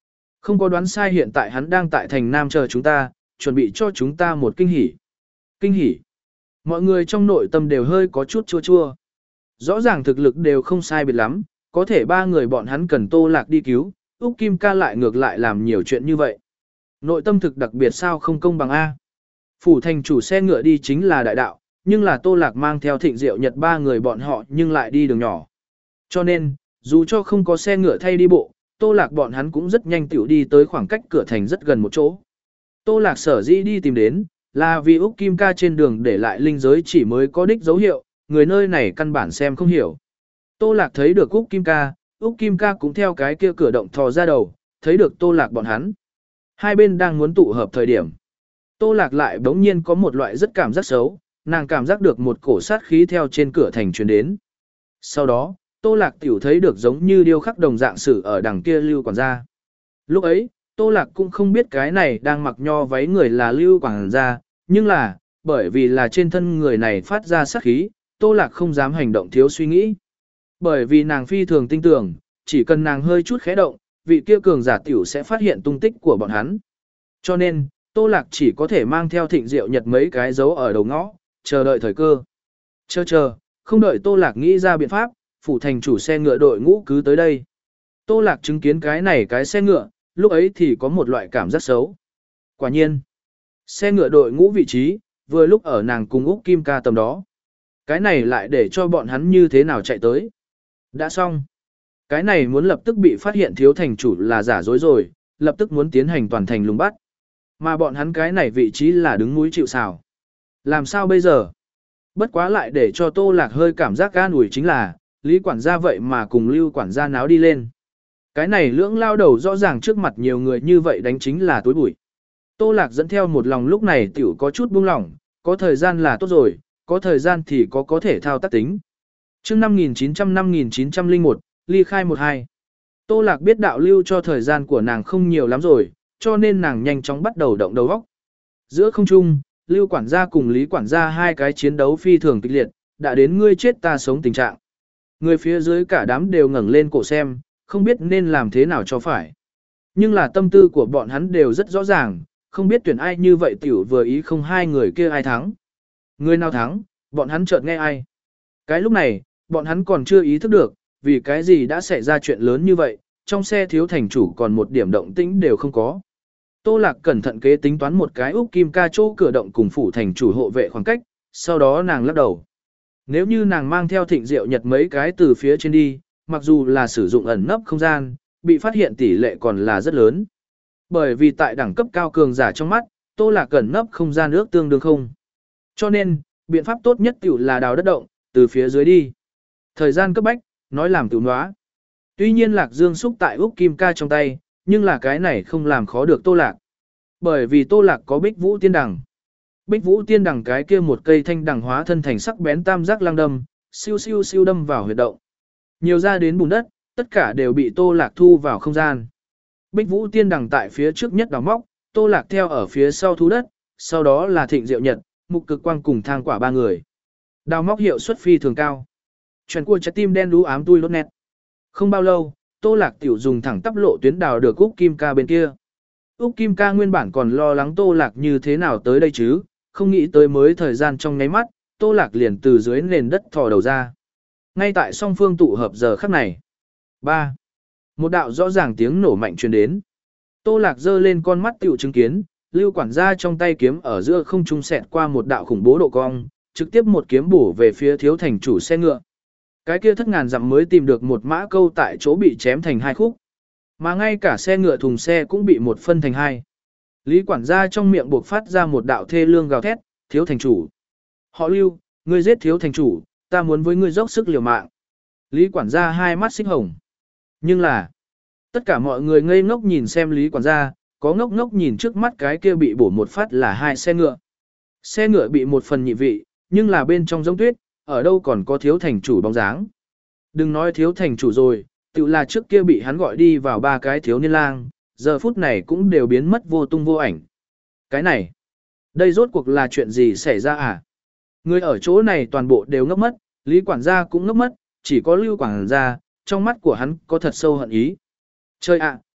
Không có đoán sai, hiện tại hắn đang tại thành Nam chờ chúng ta, chuẩn bị cho chúng ta một kinh hỉ. Kinh hỉ. Mọi người trong nội tâm đều hơi có chút chua chua. Rõ ràng thực lực đều không sai biệt lắm, có thể ba người bọn hắn cần Tô Lạc đi cứu, Úc Kim Ca lại ngược lại làm nhiều chuyện như vậy. Nội tâm thực đặc biệt sao không công bằng A. Phủ thành chủ xe ngựa đi chính là đại đạo, nhưng là Tô Lạc mang theo Thịnh Diệu Nhật ba người bọn họ nhưng lại đi đường nhỏ. Cho nên, dù cho không có xe ngựa thay đi bộ, Tô Lạc bọn hắn cũng rất nhanh tiểu đi tới khoảng cách cửa thành rất gần một chỗ. Tô Lạc sở dĩ đi tìm đến, là vì Úc Kim Ca trên đường để lại linh giới chỉ mới có đích dấu hiệu, người nơi này căn bản xem không hiểu. Tô Lạc thấy được Úc Kim Ca, Úc Kim Ca cũng theo cái kia cửa động thò ra đầu, thấy được Tô Lạc bọn hắn. Hai bên đang muốn tụ hợp thời điểm. Tô Lạc lại bỗng nhiên có một loại rất cảm giác xấu, nàng cảm giác được một cổ sát khí theo trên cửa thành truyền đến. Sau đó, Tô Lạc tiểu thấy được giống như điêu khắc đồng dạng sự ở đằng kia Lưu quản gia. Lúc ấy, Tô Lạc cũng không biết cái này đang mặc nho váy người là Lưu quản gia, nhưng là, bởi vì là trên thân người này phát ra sát khí, Tô Lạc không dám hành động thiếu suy nghĩ. Bởi vì nàng phi thường tin tưởng, chỉ cần nàng hơi chút khẽ động, vị kia cường giả tiểu sẽ phát hiện tung tích của bọn hắn. Cho nên, Tô Lạc chỉ có thể mang theo Thịnh Diệu Nhật mấy cái dấu ở đầu ngõ, chờ đợi thời cơ. Chờ chờ, không đợi Tô Lạc nghĩ ra biện pháp, phủ thành chủ xe ngựa đội ngũ cứ tới đây. Tô Lạc chứng kiến cái này cái xe ngựa, lúc ấy thì có một loại cảm giác xấu. Quả nhiên, xe ngựa đội ngũ vị trí, vừa lúc ở nàng cùng Úc Kim Ca tầm đó. Cái này lại để cho bọn hắn như thế nào chạy tới. Đã xong. Cái này muốn lập tức bị phát hiện thiếu thành chủ là giả dối rồi, lập tức muốn tiến hành toàn thành lùng bắt. Mà bọn hắn cái này vị trí là đứng núi chịu sào. Làm sao bây giờ? Bất quá lại để cho Tô Lạc hơi cảm giác gan ủi chính là, Lý quản gia vậy mà cùng Lưu quản gia náo đi lên. Cái này lưỡng lao đầu rõ ràng trước mặt nhiều người như vậy đánh chính là tối bụi. Tô Lạc dẫn theo một lòng lúc này tiểu có chút buông lỏng, có thời gian là tốt rồi, có thời gian thì có có thể thao tác tính. Trước năm nghìn chín trăm năm nghìn chín trăm lẻ một, ly khai một hai. Tô Lạc biết đạo lưu cho thời gian của nàng không nhiều lắm rồi, cho nên nàng nhanh chóng bắt đầu động đầu óc. Giữa không trung, Lưu quản gia cùng Lý quản gia hai cái chiến đấu phi thường kịch liệt, đã đến ngươi chết ta sống tình trạng. Người phía dưới cả đám đều ngẩng lên cổ xem, không biết nên làm thế nào cho phải. Nhưng là tâm tư của bọn hắn đều rất rõ ràng, không biết tuyển ai như vậy tiểu vừa ý không hai người kia ai thắng. Người nào thắng, bọn hắn chợt nghe ai. Cái lúc này, bọn hắn còn chưa ý thức được, vì cái gì đã xảy ra chuyện lớn như vậy, trong xe thiếu thành chủ còn một điểm động tĩnh đều không có. Tô Lạc cẩn thận kế tính toán một cái Úc Kim Ca chỗ cửa động cùng phủ thành chủ hộ vệ khoảng cách, sau đó nàng lắc đầu. Nếu như nàng mang theo Thịnh Diệu Nhật mấy cái từ phía trên đi, mặc dù là sử dụng ẩn nấp không gian, bị phát hiện tỷ lệ còn là rất lớn. Bởi vì tại đẳng cấp cao cường giả trong mắt, Tô Lạc ẩn nấp không gian ước tương đương không. Cho nên, biện pháp tốt nhất tiểu là đào đất động, từ phía dưới đi. Thời gian cấp bách, nói làm tiểu nóa. Tuy nhiên Lạc Dương xúc tại Úc Kim Ca trong tay, nhưng là cái này không làm khó được Tô Lạc. Bởi vì Tô Lạc có Bích Vũ Tiên Đằng. Bích Vũ Tiên Đằng cái kia một cây thanh đằng hóa thân thành sắc bén tam giác lang đâm, siêu siêu siêu đâm vào huyệt động. Nhiều ra đến bùn đất, tất cả đều bị Tô Lạc thu vào không gian. Bích Vũ Tiên Đằng tại phía trước nhất đào móc, Tô Lạc theo ở phía sau thu đất, sau đó là Thịnh Diệu Nhật, Mục Cực Quang cùng Thang Quả ba người. Đào móc hiệu suất phi thường cao. Chuyện của trái tim đen đú ám tui lốt nét. Không bao lâu, Tô Lạc tiểu dùng thẳng tắp lộ tuyến đào được Úc Kim Ca bên kia. Úc Kim Ca nguyên bản còn lo lắng Tô Lạc như thế nào tới đây chứ, không nghĩ tới mới thời gian trong nháy mắt, Tô Lạc liền từ dưới nền đất thò đầu ra. Ngay tại song phương tụ hợp giờ khắc này. ba. Một đạo rõ ràng tiếng nổ mạnh truyền đến. Tô Lạc giơ lên con mắt tiểu chứng kiến, Lưu quản gia trong tay kiếm ở giữa không trung xẹt qua một đạo khủng bố độ cong, trực tiếp một kiếm bổ về phía thiếu thành chủ xe ngựa. Cái kia thất ngàn dặm mới tìm được một mã câu tại chỗ bị chém thành hai khúc. Mà ngay cả xe ngựa thùng xe cũng bị một phân thành hai. Lý quản gia trong miệng buộc phát ra một đạo thê lương gào thét, thiếu thành chủ. Họ Lưu, ngươi giết thiếu thành chủ, ta muốn với ngươi dốc sức liều mạng. Lý quản gia hai mắt xích hồng. Nhưng là, tất cả mọi người ngây ngốc nhìn xem Lý quản gia, có ngốc ngốc nhìn trước mắt cái kia bị bổ một phát là hai xe ngựa. Xe ngựa bị một phần nhị vị, nhưng là bên trong giống tuyết, ở đâu còn có thiếu thành chủ bóng dáng. Đừng nói thiếu thành chủ rồi, tự là trước kia bị hắn gọi đi vào ba cái thiếu niên lang, giờ phút này cũng đều biến mất vô tung vô ảnh. Cái này, đây rốt cuộc là chuyện gì xảy ra à? Người ở chỗ này toàn bộ đều ngốc mất, Lý quản gia cũng ngốc mất, chỉ có Lưu quản gia, trong mắt của hắn có thật sâu hận ý. Trời ạ,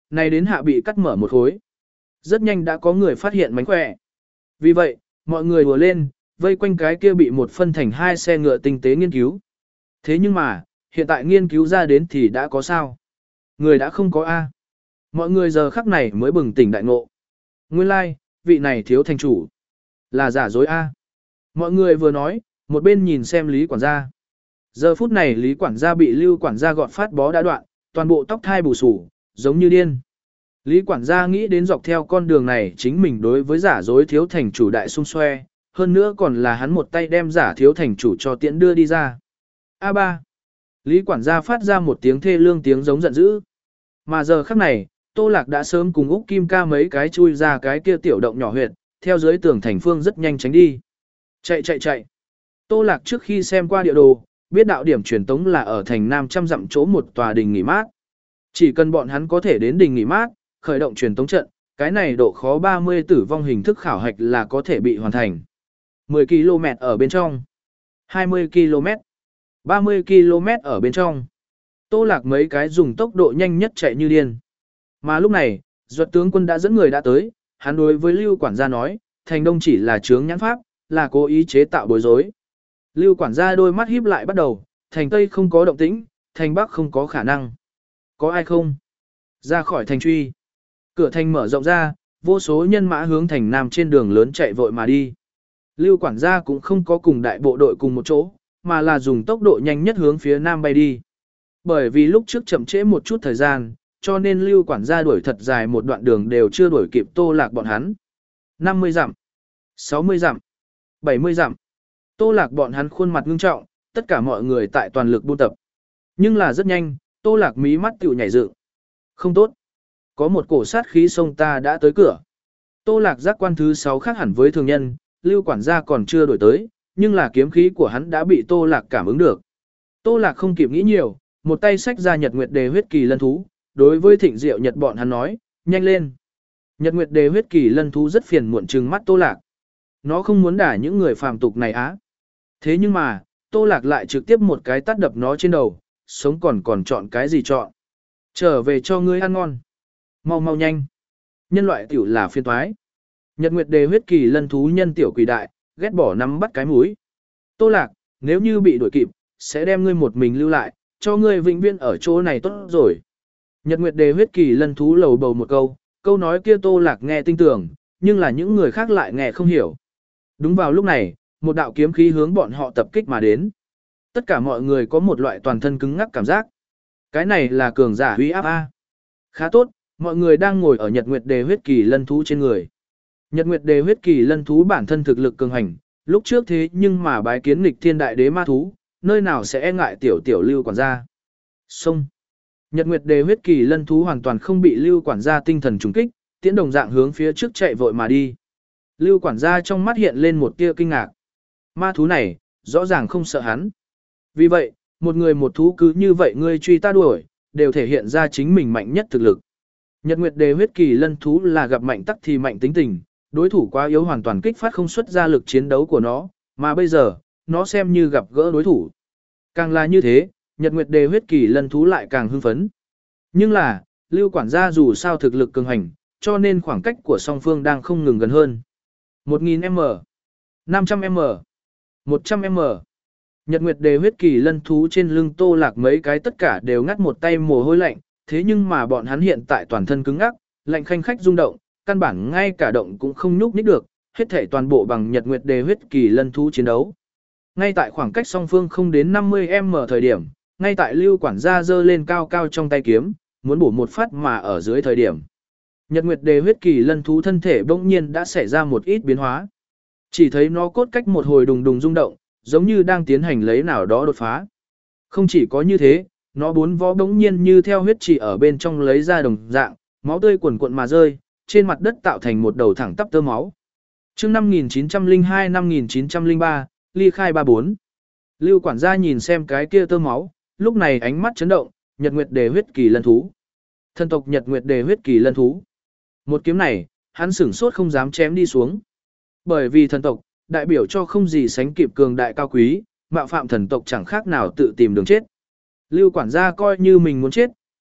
này đến hạ bị cắt mở một khối. Rất nhanh đã có người phát hiện mánh khỏe. Vì vậy, mọi người hùa lên, vây quanh cái kia bị một phân thành hai xe ngựa tinh tế nghiên cứu. Thế nhưng mà, hiện tại nghiên cứu ra đến thì đã có sao? Người đã không có A. Mọi người giờ khắc này mới bừng tỉnh đại ngộ. Nguyên lai, like, vị này thiếu thành chủ. Là giả dối A. Mọi người vừa nói, một bên nhìn xem Lý quản gia. Giờ phút này Lý quản gia bị Lưu quản gia gọt phát bó đã đoạn, toàn bộ tóc thai bù sủ, giống như điên. Lý quản gia nghĩ đến dọc theo con đường này chính mình đối với giả dối thiếu thành chủ đại xung xoe, hơn nữa còn là hắn một tay đem giả thiếu thành chủ cho tiễn đưa đi ra. A ba. Lý quản gia phát ra một tiếng thê lương tiếng giống giận dữ. Mà giờ khắc này, Tô Lạc đã sớm cùng Úc Kim Ca mấy cái chui ra cái kia tiểu động nhỏ huyệt, theo dưới tường thành phương rất nhanh tránh đi. Chạy chạy chạy. Tô Lạc trước khi xem qua địa đồ, biết đạo điểm truyền tống là ở thành Nam trăm dặm chỗ một tòa đình nghỉ mát. Chỉ cần bọn hắn có thể đến đình nghỉ mát, khởi động truyền tống trận, cái này độ khó ba mươi tử vong hình thức khảo hạch là có thể bị hoàn thành. mười ki lô mét ở bên trong, hai mươi ki lô mét, ba mươi ki lô mét ở bên trong. Tô Lạc mấy cái dùng tốc độ nhanh nhất chạy như điên. Mà lúc này, Duật tướng quân đã dẫn người đã tới, hắn đối với Lưu quản gia nói, thành đông chỉ là chướng nhãn pháp, là cố ý chế tạo bối rối. Lưu quản gia đôi mắt híp lại bắt đầu, thành tây không có động tĩnh, thành bắc không có khả năng. Có ai không? Ra khỏi thành truy. Cửa thành mở rộng ra, vô số nhân mã hướng thành nam trên đường lớn chạy vội mà đi. Lưu quản gia cũng không có cùng đại bộ đội cùng một chỗ, mà là dùng tốc độ nhanh nhất hướng phía nam bay đi. Bởi vì lúc trước chậm trễ một chút thời gian, cho nên Lưu quản gia đuổi thật dài một đoạn đường đều chưa đuổi kịp Tô Lạc bọn hắn. năm mươi dặm, sáu mươi dặm, bảy mươi dặm. Tô Lạc bọn hắn khuôn mặt ngưng trọng, tất cả mọi người tại toàn lực buôn tập. Nhưng là rất nhanh, Tô Lạc mí mắt tiểu nhảy dựng. Không tốt. Có một cổ sát khí sông ta đã tới cửa. Tô Lạc giác quan thứ sáu khác hẳn với thường nhân, Lưu quản gia còn chưa đổi tới, nhưng là kiếm khí của hắn đã bị Tô Lạc cảm ứng được. Tô Lạc không kịp nghĩ nhiều, một tay xách ra Nhật Nguyệt Đề huyết kỳ lân thú, đối với Thịnh Diệu Nhật bọn hắn nói, nhanh lên. Nhật Nguyệt Đề huyết kỳ lân thú rất phiền muộn trừng mắt Tô Lạc. Nó không muốn đả những người phàm tục này á. Thế nhưng mà, Tô Lạc lại trực tiếp một cái tát đập nó trên đầu, sống còn còn chọn cái gì chọn. Trở về cho ngươi ăn ngon. Mau mau nhanh. Nhân loại tiểu là phiên toái. Nhật Nguyệt Đề huyết kỳ lân thú nhân tiểu quỷ đại, ghét bỏ nắm bắt cái mũi. Tô Lạc, nếu như bị đuổi kịp, sẽ đem ngươi một mình lưu lại, cho ngươi vĩnh viễn ở chỗ này tốt rồi. Nhật Nguyệt Đề huyết kỳ lân thú lầu bầu một câu, câu nói kia Tô Lạc nghe tinh tưởng, nhưng là những người khác lại nghe không hiểu. Đúng vào lúc này, một đạo kiếm khí hướng bọn họ tập kích mà đến. Tất cả mọi người có một loại toàn thân cứng ngắc cảm giác. Cái này là cường giả uy áp A. Khá tốt, mọi người đang ngồi ở Nhật Nguyệt Đề huyết kỳ lân thú trên người. Nhật Nguyệt Đề huyết kỳ lân thú bản thân thực lực cường hành, lúc trước thế nhưng mà bái kiến nghịch thiên đại đế ma thú, nơi nào sẽ e ngại tiểu tiểu Lưu quản gia. Xông. Nhật Nguyệt Đề huyết kỳ lân thú hoàn toàn không bị Lưu quản gia tinh thần trùng kích, tiễn đồng dạng hướng phía trước chạy vội mà đi. Lưu quản gia trong mắt hiện lên một tia kinh ngạc. Ma thú này, rõ ràng không sợ hắn. Vì vậy, một người một thú cứ như vậy ngươi truy ta đuổi, đều thể hiện ra chính mình mạnh nhất thực lực. Nhật Nguyệt Đề huyết kỳ lân thú là gặp mạnh tắc thì mạnh tính tình, đối thủ quá yếu hoàn toàn kích phát không xuất ra lực chiến đấu của nó, mà bây giờ, nó xem như gặp gỡ đối thủ. Càng là như thế, Nhật Nguyệt Đề huyết kỳ lân thú lại càng hưng phấn. Nhưng là, Lưu quản gia dù sao thực lực cường hành, cho nên khoảng cách của song phương đang không ngừng gần hơn. một nghìn mét, năm trăm mét, một trăm mét. Nhật Nguyệt Đề huyết kỳ lân thú trên lưng Tô Lạc mấy cái tất cả đều ngắt một tay mồ hôi lạnh, thế nhưng mà bọn hắn hiện tại toàn thân cứng ngắc, lạnh khanh khách rung động, căn bản ngay cả động cũng không nhúc nhích được, hết thảy toàn bộ bằng Nhật Nguyệt Đề huyết kỳ lân thú chiến đấu. Ngay tại khoảng cách song phương không đến năm mươi mét thời điểm, ngay tại Lưu quản gia giơ lên cao cao trong tay kiếm, muốn bổ một phát mà ở dưới thời điểm. Nhật Nguyệt Đề huyết kỳ lân thú thân thể bỗng nhiên đã xảy ra một ít biến hóa. Chỉ thấy nó cốt cách một hồi đùng đùng rung động, giống như đang tiến hành lấy nào đó đột phá. Không chỉ có như thế, nó bốn vó bỗng nhiên như theo huyết chỉ ở bên trong lấy ra đồng dạng, máu tươi quần cuộn mà rơi, trên mặt đất tạo thành một đầu thẳng tắp tơ máu. Chương năm nghìn chín trăm lẻ hai năm nghìn chín trăm lẻ ba, ly khai ba bốn. Lưu quản gia nhìn xem cái kia tơ máu, lúc này ánh mắt chấn động, Nhật Nguyệt Đề huyết kỳ lân thú. Thân tộc Nhật Nguyệt Đề huyết kỳ lân thú. Một kiếm này, hắn sửng sốt không dám chém đi xuống. Bởi vì thần tộc, đại biểu cho không gì sánh kịp cường đại cao quý, mạo phạm thần tộc chẳng khác nào tự tìm đường chết. Lưu quản gia coi như mình muốn chết,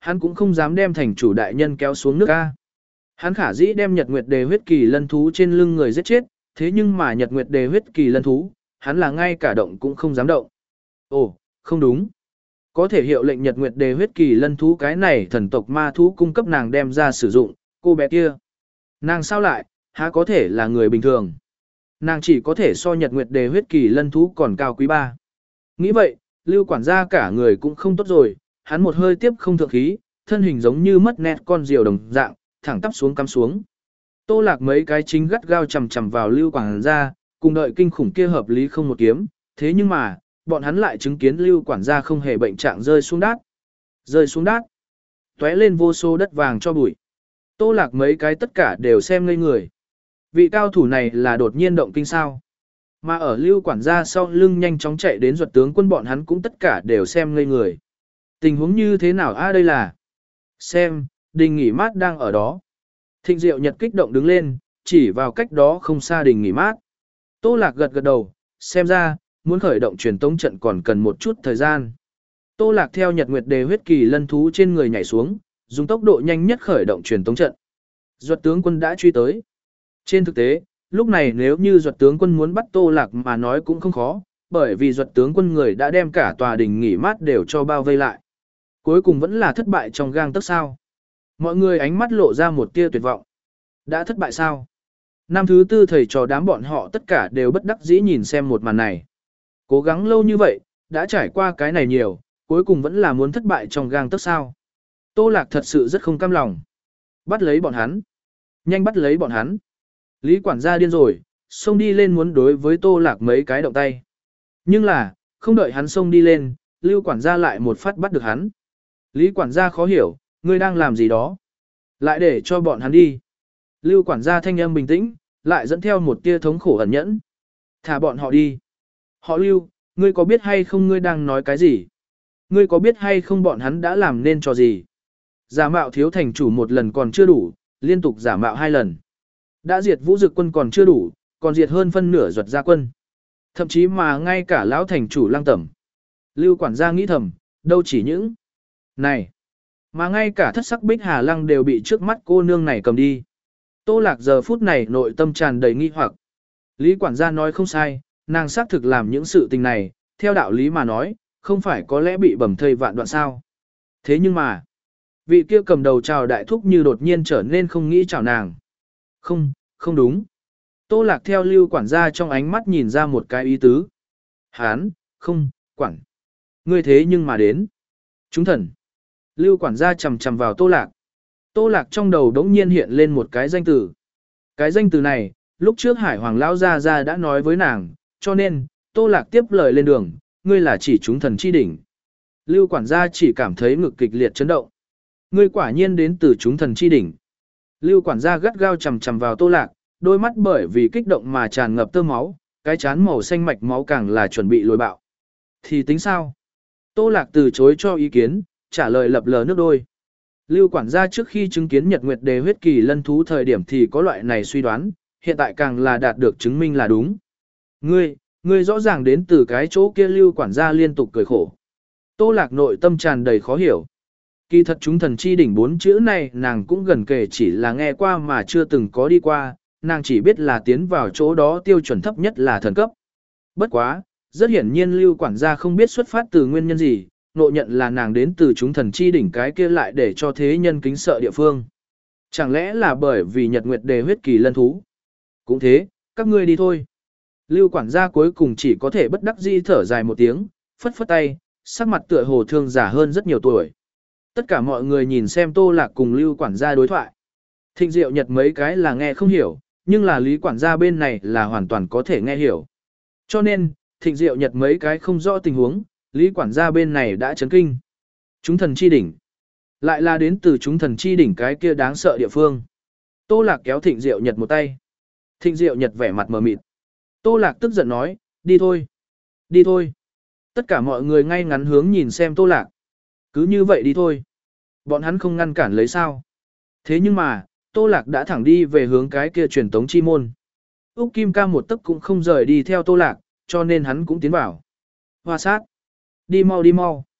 hắn cũng không dám đem thành chủ đại nhân kéo xuống nước A. Hắn khả dĩ đem Nhật Nguyệt Đề huyết kỳ lân thú trên lưng người giết chết, thế nhưng mà Nhật Nguyệt Đề huyết kỳ lân thú, hắn là ngay cả động cũng không dám động. Ồ, không đúng. Có thể hiệu lệnh Nhật Nguyệt Đề huyết kỳ lân thú cái này thần tộc ma thú cung cấp nàng đem ra sử dụng, cô bé kia. Nàng sao lại, há có thể là người bình thường. Nàng chỉ có thể so Nhật Nguyệt Đề huyết kỳ lân thú còn cao quý ba. Nghĩ vậy, Lưu quản gia cả người cũng không tốt rồi, hắn một hơi tiếp không thượng khí, thân hình giống như mất nét con diều đồng dạng, thẳng tắp xuống cắm xuống. Tô Lạc mấy cái chính gắt gao chầm chầm vào Lưu quản gia, cùng đợi kinh khủng kia hợp lý không một kiếm, thế nhưng mà, bọn hắn lại chứng kiến Lưu quản gia không hề bệnh trạng rơi xuống đát. Rơi xuống đát. Tóe lên vô số đất vàng cho bụi. Tô Lạc mấy cái tất cả đều xem ngây người. Vị cao thủ này là đột nhiên động kinh sao. Mà ở Lưu quản gia sau lưng nhanh chóng chạy đến Duật tướng quân bọn hắn cũng tất cả đều xem ngây người. Tình huống như thế nào a đây là? Xem, Đình Nghỉ Mát đang ở đó. Thịnh Diệu Nhật kích động đứng lên, chỉ vào cách đó không xa Đình Nghỉ Mát. Tô Lạc gật gật đầu, xem ra, muốn khởi động truyền tống trận còn cần một chút thời gian. Tô Lạc theo Nhật Nguyệt Đề huyết kỳ lân thú trên người nhảy xuống, dùng tốc độ nhanh nhất khởi động truyền tống trận. Duật tướng quân đã truy tới. Trên thực tế, lúc này nếu như Duật tướng quân muốn bắt Tô Lạc mà nói cũng không khó, bởi vì Duật tướng quân người đã đem cả tòa Đình Nghỉ Mát đều cho bao vây lại. Cuối cùng vẫn là thất bại trong gang tấc sao. Mọi người ánh mắt lộ ra một tia tuyệt vọng. Đã thất bại sao? Năm thứ tư thầy trò đám bọn họ tất cả đều bất đắc dĩ nhìn xem một màn này. Cố gắng lâu như vậy, đã trải qua cái này nhiều, cuối cùng vẫn là muốn thất bại trong gang tấc sao. Tô Lạc thật sự rất không cam lòng. Bắt lấy bọn hắn. Nhanh bắt lấy bọn hắn. Lý quản gia điên rồi, xông đi lên muốn đối với Tô Lạc mấy cái động tay. Nhưng là, không đợi hắn xông đi lên, Lưu quản gia lại một phát bắt được hắn. Lý quản gia khó hiểu, ngươi đang làm gì đó? Lại để cho bọn hắn đi. Lưu quản gia thanh âm bình tĩnh, lại dẫn theo một tia thống khổ ẩn nhẫn. Thả bọn họ đi. Họ Lưu, ngươi có biết hay không ngươi đang nói cái gì? Ngươi có biết hay không bọn hắn đã làm nên trò gì? Giả mạo thiếu thành chủ một lần còn chưa đủ, liên tục giả mạo hai lần. Đã diệt vũ dực quân còn chưa đủ, còn diệt hơn phân nửa Duật gia quân. Thậm chí mà ngay cả lão thành chủ Lăng Tẩm. Lưu quản gia nghĩ thầm, đâu chỉ những này, mà ngay cả thất sắc Bích Hà Lăng đều bị trước mắt cô nương này cầm đi. Tô Lạc giờ phút này nội tâm tràn đầy nghi hoặc. Lý quản gia nói không sai, nàng xác thực làm những sự tình này, theo đạo lý mà nói, không phải có lẽ bị bầm thây vạn đoạn sao. Thế nhưng mà, vị kia cầm đầu chào đại thúc như đột nhiên trở nên không nghĩ chào nàng. Không, không đúng. Tô Lạc theo Lưu quản gia trong ánh mắt nhìn ra một cái ý tứ. Hán, không, quản. Ngươi thế nhưng mà đến. Chúng thần. Lưu quản gia chầm chầm vào Tô Lạc. Tô Lạc trong đầu đống nhiên hiện lên một cái danh từ. Cái danh từ này, lúc trước Hải Hoàng Lão Gia Gia đã nói với nàng, cho nên, Tô Lạc tiếp lời lên đường, ngươi là chỉ chúng thần chi đỉnh. Lưu quản gia chỉ cảm thấy ngực kịch liệt chấn động. Ngươi quả nhiên đến từ chúng thần chi đỉnh. Lưu quản gia gắt gao chầm chầm vào Tô Lạc, đôi mắt bởi vì kích động mà tràn ngập tơ máu, cái chán màu xanh mạch máu càng là chuẩn bị lồi bạo. Thì tính sao? Tô Lạc từ chối cho ý kiến, trả lời lập lờ nước đôi. Lưu quản gia trước khi chứng kiến Nhật Nguyệt Đề huyết kỳ lân thú thời điểm thì có loại này suy đoán, hiện tại càng là đạt được chứng minh là đúng. Ngươi, ngươi rõ ràng đến từ cái chỗ kia Lưu quản gia liên tục cười khổ. Tô Lạc nội tâm tràn đầy khó hiểu. Kỳ thật chúng thần chi đỉnh bốn chữ này nàng cũng gần kể chỉ là nghe qua mà chưa từng có đi qua, nàng chỉ biết là tiến vào chỗ đó tiêu chuẩn thấp nhất là thần cấp. Bất quá, rất hiển nhiên Lưu quản gia không biết xuất phát từ nguyên nhân gì, nộ nhận là nàng đến từ chúng thần chi đỉnh cái kia lại để cho thế nhân kính sợ địa phương. Chẳng lẽ là bởi vì Nhật Nguyệt Đề huyết kỳ lân thú? Cũng thế, các ngươi đi thôi. Lưu quản gia cuối cùng chỉ có thể bất đắc dĩ thở dài một tiếng, phất phất tay, sắc mặt tựa hồ thương giả hơn rất nhiều tuổi. Tất cả mọi người nhìn xem Tô Lạc cùng Lưu quản gia đối thoại. Thịnh Diệu Nhật mấy cái là nghe không hiểu, nhưng là Lý quản gia bên này là hoàn toàn có thể nghe hiểu. Cho nên, Thịnh Diệu Nhật mấy cái không rõ tình huống, Lý quản gia bên này đã chấn kinh. Chúng thần chi đỉnh. Lại là đến từ chúng thần chi đỉnh cái kia đáng sợ địa phương. Tô Lạc kéo Thịnh Diệu Nhật một tay. Thịnh Diệu Nhật vẻ mặt mờ mịt. Tô Lạc tức giận nói, đi thôi. Đi thôi. Tất cả mọi người ngay ngắn hướng nhìn xem Tô Lạc. Cứ như vậy đi thôi. Bọn hắn không ngăn cản lấy sao. Thế nhưng mà, Tô Lạc đã thẳng đi về hướng cái kia truyền tống chi môn. Úc Kim Ca một tấc cũng không rời đi theo Tô Lạc, cho nên hắn cũng tiến vào. Hoa sát. Đi mau đi mau.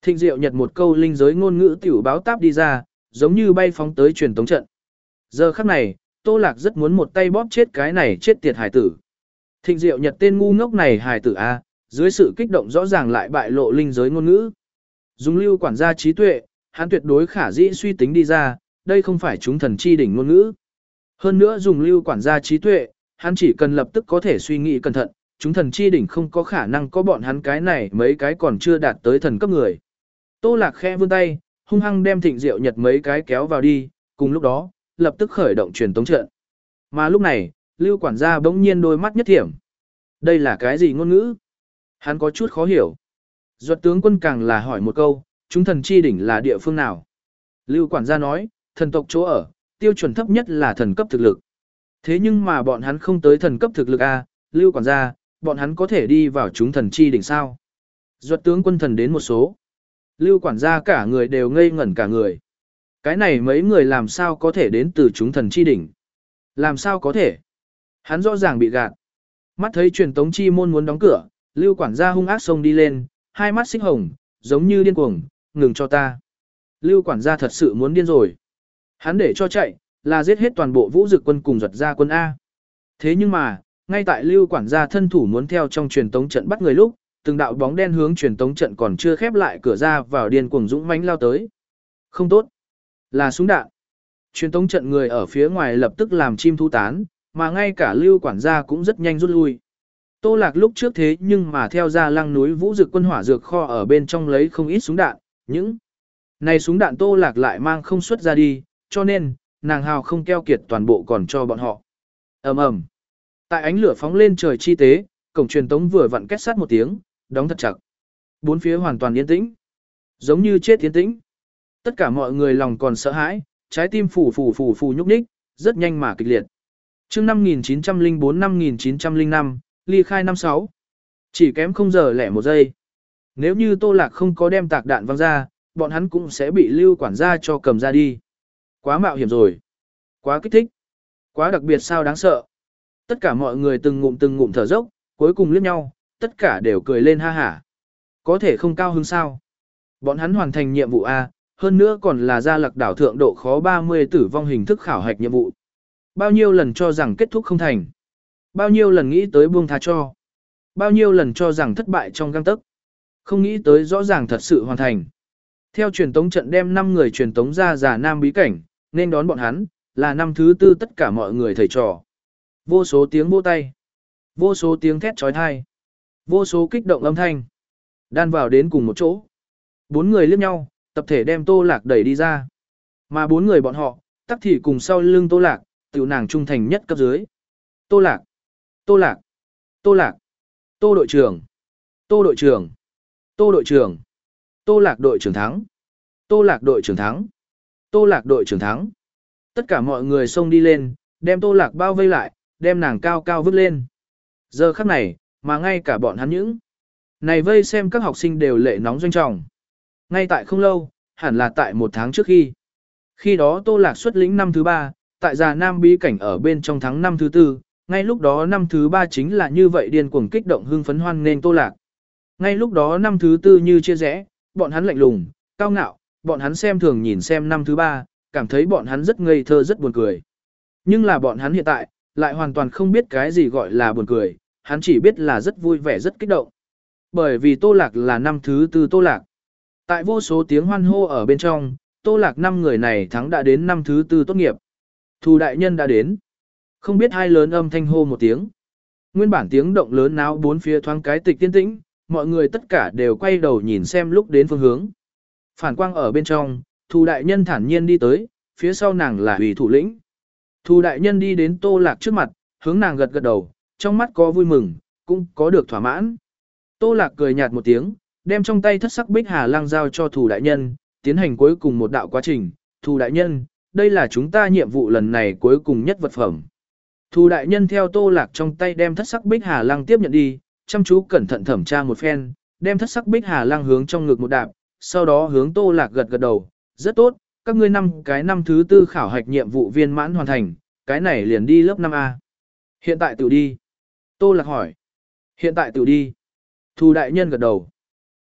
Thịnh Diệu Nhật một câu linh giới ngôn ngữ tiểu báo táp đi ra, giống như bay phóng tới truyền tống trận. Giờ khắc này, Tô Lạc rất muốn một tay bóp chết cái này chết tiệt hải tử. Thịnh Diệu Nhật tên ngu ngốc này hải tử A, dưới sự kích động rõ ràng lại bại lộ linh giới ngôn ngữ. Dùng lưu quản gia trí tuệ, hắn tuyệt đối khả dĩ suy tính đi ra, đây không phải chúng thần chi đỉnh ngôn ngữ. Hơn nữa dùng lưu quản gia trí tuệ, hắn chỉ cần lập tức có thể suy nghĩ cẩn thận, chúng thần chi đỉnh không có khả năng có bọn hắn cái này mấy cái còn chưa đạt tới thần cấp người. Tô Lạc khẽ vươn tay, hung hăng đem Thịnh Diệu Nhật mấy cái kéo vào đi, cùng lúc đó, lập tức khởi động truyền tống trận. Mà lúc này, lưu quản gia bỗng nhiên đôi mắt nhất thiểm. Đây là cái gì ngôn ngữ? Hắn có chút khó hiểu. Duật tướng quân càng là hỏi một câu, chúng thần chi đỉnh là địa phương nào? Lưu quản gia nói, thần tộc chỗ ở, tiêu chuẩn thấp nhất là thần cấp thực lực. Thế nhưng mà bọn hắn không tới thần cấp thực lực A, lưu quản gia, bọn hắn có thể đi vào chúng thần chi đỉnh sao? Duật tướng quân thần đến một số. Lưu quản gia cả người đều ngây ngẩn cả người. Cái này mấy người làm sao có thể đến từ chúng thần chi đỉnh? Làm sao có thể? Hắn rõ ràng bị gạt. Mắt thấy truyền tống chi môn muốn đóng cửa, lưu quản gia hung ác xông đi lên, hai mắt xích hồng, giống như điên cuồng, ngừng cho ta. Lưu quản gia thật sự muốn điên rồi. Hắn để cho chạy, là giết hết toàn bộ vũ dực quân cùng Duật gia quân A. Thế nhưng mà, ngay tại lưu quản gia thân thủ muốn theo trong truyền tống trận bắt người lúc, từng đạo bóng đen hướng truyền tống trận còn chưa khép lại cửa ra vào điên cuồng dũng mãnh lao tới. Không tốt, là súng đạn. Truyền tống trận người ở phía ngoài lập tức làm chim thu tán, mà ngay cả lưu quản gia cũng rất nhanh rút lui. Tô Lạc lúc trước thế nhưng mà theo ra lăng núi vũ dực quân hỏa dược kho ở bên trong lấy không ít súng đạn, những này súng đạn Tô Lạc lại mang không xuất ra đi, cho nên, nàng hào không keo kiệt toàn bộ còn cho bọn họ. Ầm ầm. Tại ánh lửa phóng lên trời chi tế, cổng truyền tống vừa vặn két sát một tiếng, đóng thật chặt. Bốn phía hoàn toàn yên tĩnh, giống như chết yên tĩnh. Tất cả mọi người lòng còn sợ hãi, trái tim phù phù phù phù nhúc nhích, rất nhanh mà kịch liệt. Chương năm nghìn chín trăm lẻ bốn năm nghìn chín trăm lẻ năm, ly khai năm sáu. Chỉ kém không giờ lẻ một giây. Nếu như Tô Lạc không có đem tạc đạn văng ra, bọn hắn cũng sẽ bị lưu quản gia cho cầm ra đi. Quá mạo hiểm rồi. Quá kích thích. Quá đặc biệt sao đáng sợ. Tất cả mọi người từng ngụm từng ngụm thở dốc, cuối cùng liếc nhau, tất cả đều cười lên ha hả. Có thể không cao hứng sao. Bọn hắn hoàn thành nhiệm vụ A, hơn nữa còn là ra lạc đảo thượng độ khó ba mươi tử vong hình thức khảo hạch nhiệm vụ. Bao nhiêu lần cho rằng kết thúc không thành. Bao nhiêu lần nghĩ tới buông tha cho. Bao nhiêu lần cho rằng thất bại trong gang tấc. Không nghĩ tới rõ ràng thật sự hoàn thành. Theo truyền tống trận đem năm người truyền tống ra Già Nam bí cảnh, nên đón bọn hắn, là năm thứ tư tất cả mọi người thầy trò. Vô số tiếng vỗ tay. Vô số tiếng thét trói thai. Vô số kích động âm thanh. Đan vào đến cùng một chỗ. Bốn người liếc nhau, tập thể đem Tô Lạc đẩy đi ra. Mà bốn người bọn họ, tắc thì cùng sau lưng Tô Lạc, tiểu nàng trung thành nhất cấp dưới. Tô Lạc. Tô Lạc. Tô Lạc. Tô đội trưởng. Tô đội trưởng. Tô đội trưởng. Tô Lạc đội trưởng thắng. Tô Lạc đội trưởng thắng. Tô Lạc đội trưởng thắng. Tất cả mọi người xông đi lên, đem Tô Lạc bao vây lại, đem nàng cao cao vứt lên. Giờ khắc này, mà ngay cả bọn hắn những này vây xem các học sinh đều lệ nóng doanh trọng. Ngay tại không lâu, hẳn là tại một tháng trước khi. Khi đó Tô Lạc xuất lĩnh năm thứ ba, tại Già Nam bí cảnh ở bên trong tháng năm thứ tư, ngay lúc đó năm thứ ba chính là như vậy điên cuồng kích động hưng phấn hoan nghênh Tô Lạc. Ngay lúc đó năm thứ tư như chia rẽ, bọn hắn lạnh lùng, cao ngạo, bọn hắn xem thường nhìn xem năm thứ ba, cảm thấy bọn hắn rất ngây thơ rất buồn cười. Nhưng là bọn hắn hiện tại, lại hoàn toàn không biết cái gì gọi là buồn cười, hắn chỉ biết là rất vui vẻ rất kích động. Bởi vì Tô Lạc là năm thứ tư Tô Lạc. Tại vô số tiếng hoan hô ở bên trong, Tô Lạc năm người này thắng đã đến năm thứ tư tốt nghiệp. Thù đại nhân đã đến. Không biết hai lớn âm thanh hô một tiếng. Nguyên bản tiếng động lớn náo bốn phía thoáng cái tịch tiên tĩnh, mọi người tất cả đều quay đầu nhìn xem lúc đến phương hướng. Phản quang ở bên trong, Thù đại nhân thản nhiên đi tới, phía sau nàng là ủy thủ lĩnh. Thù đại nhân đi đến Tô Lạc trước mặt, hướng nàng gật gật đầu, trong mắt có vui mừng, cũng có được thỏa mãn. Tô Lạc cười nhạt một tiếng, đem trong tay thất sắc bích hà lăng giao cho Thù đại nhân, tiến hành cuối cùng một đạo quá trình. Thù đại nhân, đây là chúng ta nhiệm vụ lần này cuối cùng nhất vật phẩm. Thù đại nhân theo Tô Lạc trong tay đem thất sắc bích hà lăng tiếp nhận đi, chăm chú cẩn thận thẩm tra một phen, đem thất sắc bích hà lăng hướng trong ngực một đạp, sau đó hướng Tô Lạc gật gật đầu, rất tốt, các ngươi năm cái năm thứ tư khảo hạch nhiệm vụ viên mãn hoàn thành, cái này liền đi lớp năm A. Hiện tại tự đi. Tô Lạc hỏi. Hiện tại tự đi. Thù đại nhân gật đầu.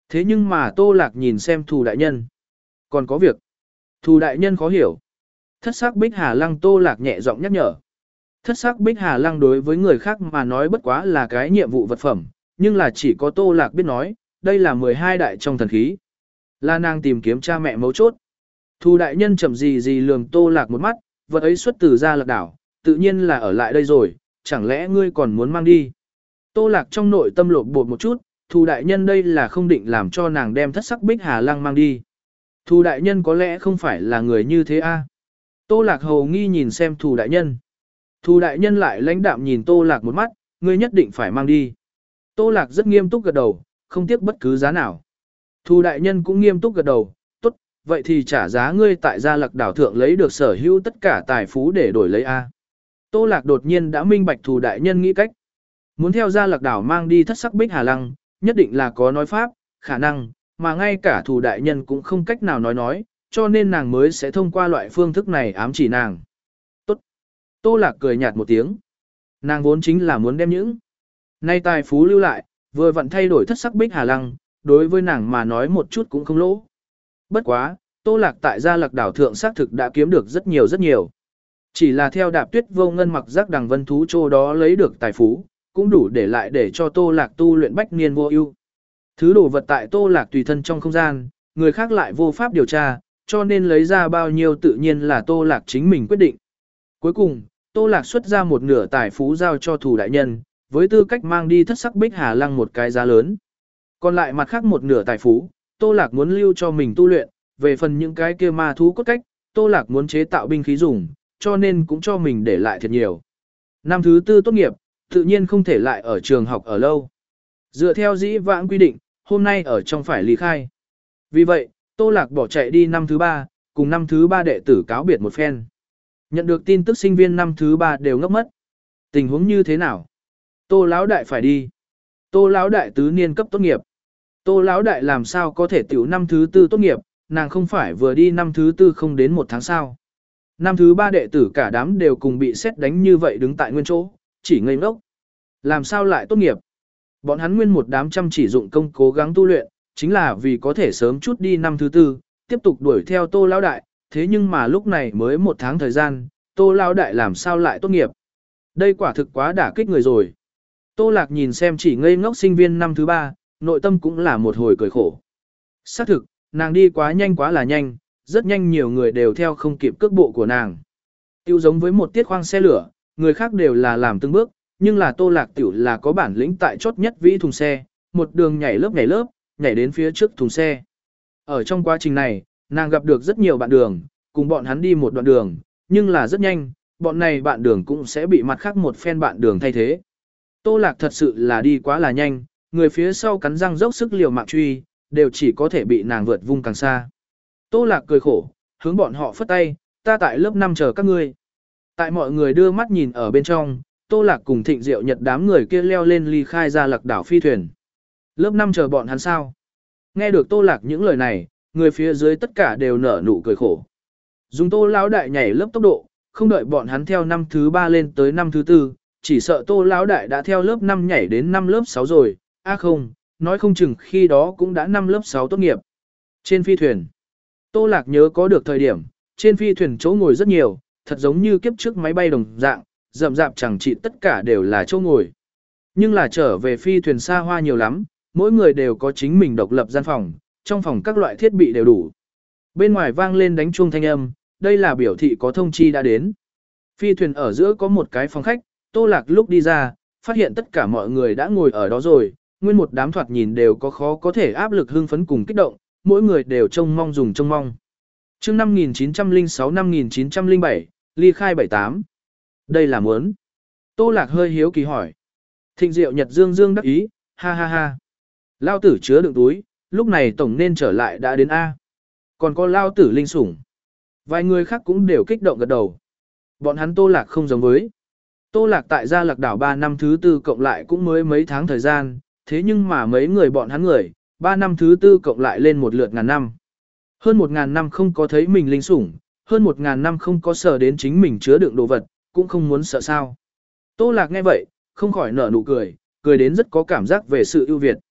Thế nhưng mà Tô Lạc nhìn xem Thù đại nhân. Còn có việc. Thù đại nhân khó hiểu. Thất sắc Bích Hà Lăng Tô Lạc nhẹ giọng nhắc nhở. Thất sắc Bích Hà Lăng đối với người khác mà nói bất quá là cái nhiệm vụ vật phẩm, nhưng là chỉ có Tô Lạc biết nói, đây là mười hai đại trong thần khí. Là nàng tìm kiếm cha mẹ mấu chốt. Thù đại nhân chậm gì gì lườm Tô Lạc một mắt, vật ấy xuất từ Gia Lạc đảo, tự nhiên là ở lại đây rồi, chẳng lẽ ngươi còn muốn mang đi. Tô Lạc trong nội tâm lột bột một chút, Thù đại nhân đây là không định làm cho nàng đem thất sắc Bích Hà Lăng mang đi. Thù đại nhân có lẽ không phải là người như thế a? Tô Lạc hầu nghi nhìn xem Thù đại nhân. Thù đại nhân lại lãnh đạm nhìn Tô Lạc một mắt, ngươi nhất định phải mang đi. Tô Lạc rất nghiêm túc gật đầu, không tiếc bất cứ giá nào. Thù đại nhân cũng nghiêm túc gật đầu, tốt, vậy thì trả giá ngươi tại Gia Lạc đảo thượng lấy được sở hữu tất cả tài phú để đổi lấy A. Tô Lạc đột nhiên đã minh bạch Thù đại nhân nghĩ cách. Muốn theo Gia Lạc đảo mang đi thất sắc Bích Hà Lăng, nhất định là có nói pháp, khả năng, mà ngay cả Thù đại nhân cũng không cách nào nói nói, cho nên nàng mới sẽ thông qua loại phương thức này ám chỉ nàng. Tốt. Tô Lạc cười nhạt một tiếng. Nàng vốn chính là muốn đem những nay tài phú lưu lại, vừa vặn thay đổi thất sắc Bích Hà Lăng, đối với nàng mà nói một chút cũng không lỗ. Bất quá, Tô Lạc tại Gia Lạc đảo thượng xác thực đã kiếm được rất nhiều rất nhiều. Chỉ là theo Đạp Tuyết Vô Ngân mặc giác đằng vân thú chỗ đó lấy được tài phú, cũng đủ để lại để cho Tô Lạc tu luyện bách niên vô ưu. Thứ đồ vật tại Tô Lạc tùy thân trong không gian, người khác lại vô pháp điều tra, cho nên lấy ra bao nhiêu tự nhiên là Tô Lạc chính mình quyết định. Cuối cùng, Tô Lạc xuất ra một nửa tài phú giao cho Thù đại nhân, với tư cách mang đi thất sắc Bích Hà Lăng một cái giá lớn. Còn lại mặt khác một nửa tài phú, Tô Lạc muốn lưu cho mình tu luyện, về phần những cái kia ma thú cốt cách, Tô Lạc muốn chế tạo binh khí dùng, cho nên cũng cho mình để lại thật nhiều. Năm thứ tư tốt nghiệp, tự nhiên không thể lại ở trường học ở lâu. Dựa theo dĩ vãng quy định, hôm nay ở trong phải ly khai. Vì vậy, Tô Lạc bỏ chạy đi năm thứ ba, cùng năm thứ ba đệ tử cáo biệt một phen. Nhận được tin tức sinh viên năm thứ ba đều ngốc mất. Tình huống như thế nào? Tô lão đại phải đi. Tô lão đại tứ niên cấp tốt nghiệp. Tô lão đại làm sao có thể tiểu năm thứ tư tốt nghiệp, nàng không phải vừa đi năm thứ tư không đến một tháng sao? Năm thứ ba đệ tử cả đám đều cùng bị xét đánh như vậy đứng tại nguyên chỗ, chỉ ngây ngốc. Làm sao lại tốt nghiệp? Bọn hắn nguyên một đám chăm chỉ dụng công cố gắng tu luyện, chính là vì có thể sớm chút đi năm thứ tư, tiếp tục đuổi theo Tô lão đại, thế nhưng mà lúc này mới một tháng thời gian, Tô lão đại làm sao lại tốt nghiệp? Đây quả thực quá đả kích người rồi. Tô Lạc nhìn xem chỉ ngây ngốc sinh viên năm thứ ba, nội tâm cũng là một hồi cười khổ. Xác thực, nàng đi quá nhanh quá là nhanh, rất nhanh nhiều người đều theo không kịp cước bộ của nàng. Tiêu giống với một tiết khoang xe lửa, người khác đều là làm từng bước, nhưng là Tô Lạc tiểu là có bản lĩnh tại chốt nhất vĩ thùng xe, một đường nhảy lớp nhảy lớp, nhảy đến phía trước thùng xe. Ở trong quá trình này, nàng gặp được rất nhiều bạn đường, cùng bọn hắn đi một đoạn đường, nhưng là rất nhanh, bọn này bạn đường cũng sẽ bị mặt khác một phen bạn đường thay thế. Tô Lạc thật sự là đi quá là nhanh, người phía sau cắn răng dốc sức liều mạng truy, đều chỉ có thể bị nàng vượt vung càng xa. Tô Lạc cười khổ, hướng bọn họ phất tay, ta tại lớp năm chờ các ngươi. Tại mọi người đưa mắt nhìn ở bên trong, Tô Lạc cùng Thịnh Diệu Nhật đám người kia leo lên ly khai Gia Lạc đảo phi thuyền. Lớp năm chờ bọn hắn sao? Nghe được Tô Lạc những lời này, người phía dưới tất cả đều nở nụ cười khổ. Dùng Tô lão đại nhảy lớp tốc độ, không đợi bọn hắn theo năm thứ ba lên tới năm thứ tư, chỉ sợ Tô lão đại đã theo lớp năm nhảy đến năm lớp sáu rồi, a à không, nói không chừng khi đó cũng đã năm lớp sáu tốt nghiệp. Trên phi thuyền, Tô Lạc nhớ có được thời điểm, trên phi thuyền chỗ ngồi rất nhiều, thật giống như kiếp trước máy bay đồng dạng, rậm rạp chẳng chỉ tất cả đều là chỗ ngồi. Nhưng là trở về phi thuyền xa hoa nhiều lắm, mỗi người đều có chính mình độc lập gian phòng, trong phòng các loại thiết bị đều đủ. Bên ngoài vang lên đánh chuông thanh âm, đây là biểu thị có thông chi đã đến. Phi thuyền ở giữa có một cái phòng khách, Tô Lạc lúc đi ra, phát hiện tất cả mọi người đã ngồi ở đó rồi, nguyên một đám thoạt nhìn đều có khó có thể áp lực hưng phấn cùng kích động, mỗi người đều trông mong dùng trông mong. Chương năm nghìn chín trăm lẻ sáu năm nghìn chín trăm lẻ bảy, ly khai bảy tám. Đây là muốn. Tô Lạc hơi hiếu kỳ hỏi. Thịnh Diệu Nhật dương dương đắc ý, ha ha ha. Lao tử chứa đựng túi, lúc này tổng nên trở lại đã đến A. Còn có Lao tử linh sủng. Vài người khác cũng đều kích động gật đầu. Bọn hắn Tô Lạc không giống với. Tô Lạc tại Gia Lạc đảo ba năm thứ tư cộng lại cũng mới mấy tháng thời gian, thế nhưng mà mấy người bọn hắn người, ba năm thứ tư cộng lại lên một lượt ngàn năm. Hơn một ngàn năm không có thấy mình linh sủng, hơn một ngàn năm không có sợ đến chính mình chứa đựng đồ vật, cũng không muốn sợ sao. Tô Lạc nghe vậy, không khỏi nở nụ cười, cười đến rất có cảm giác về sự ưu việt.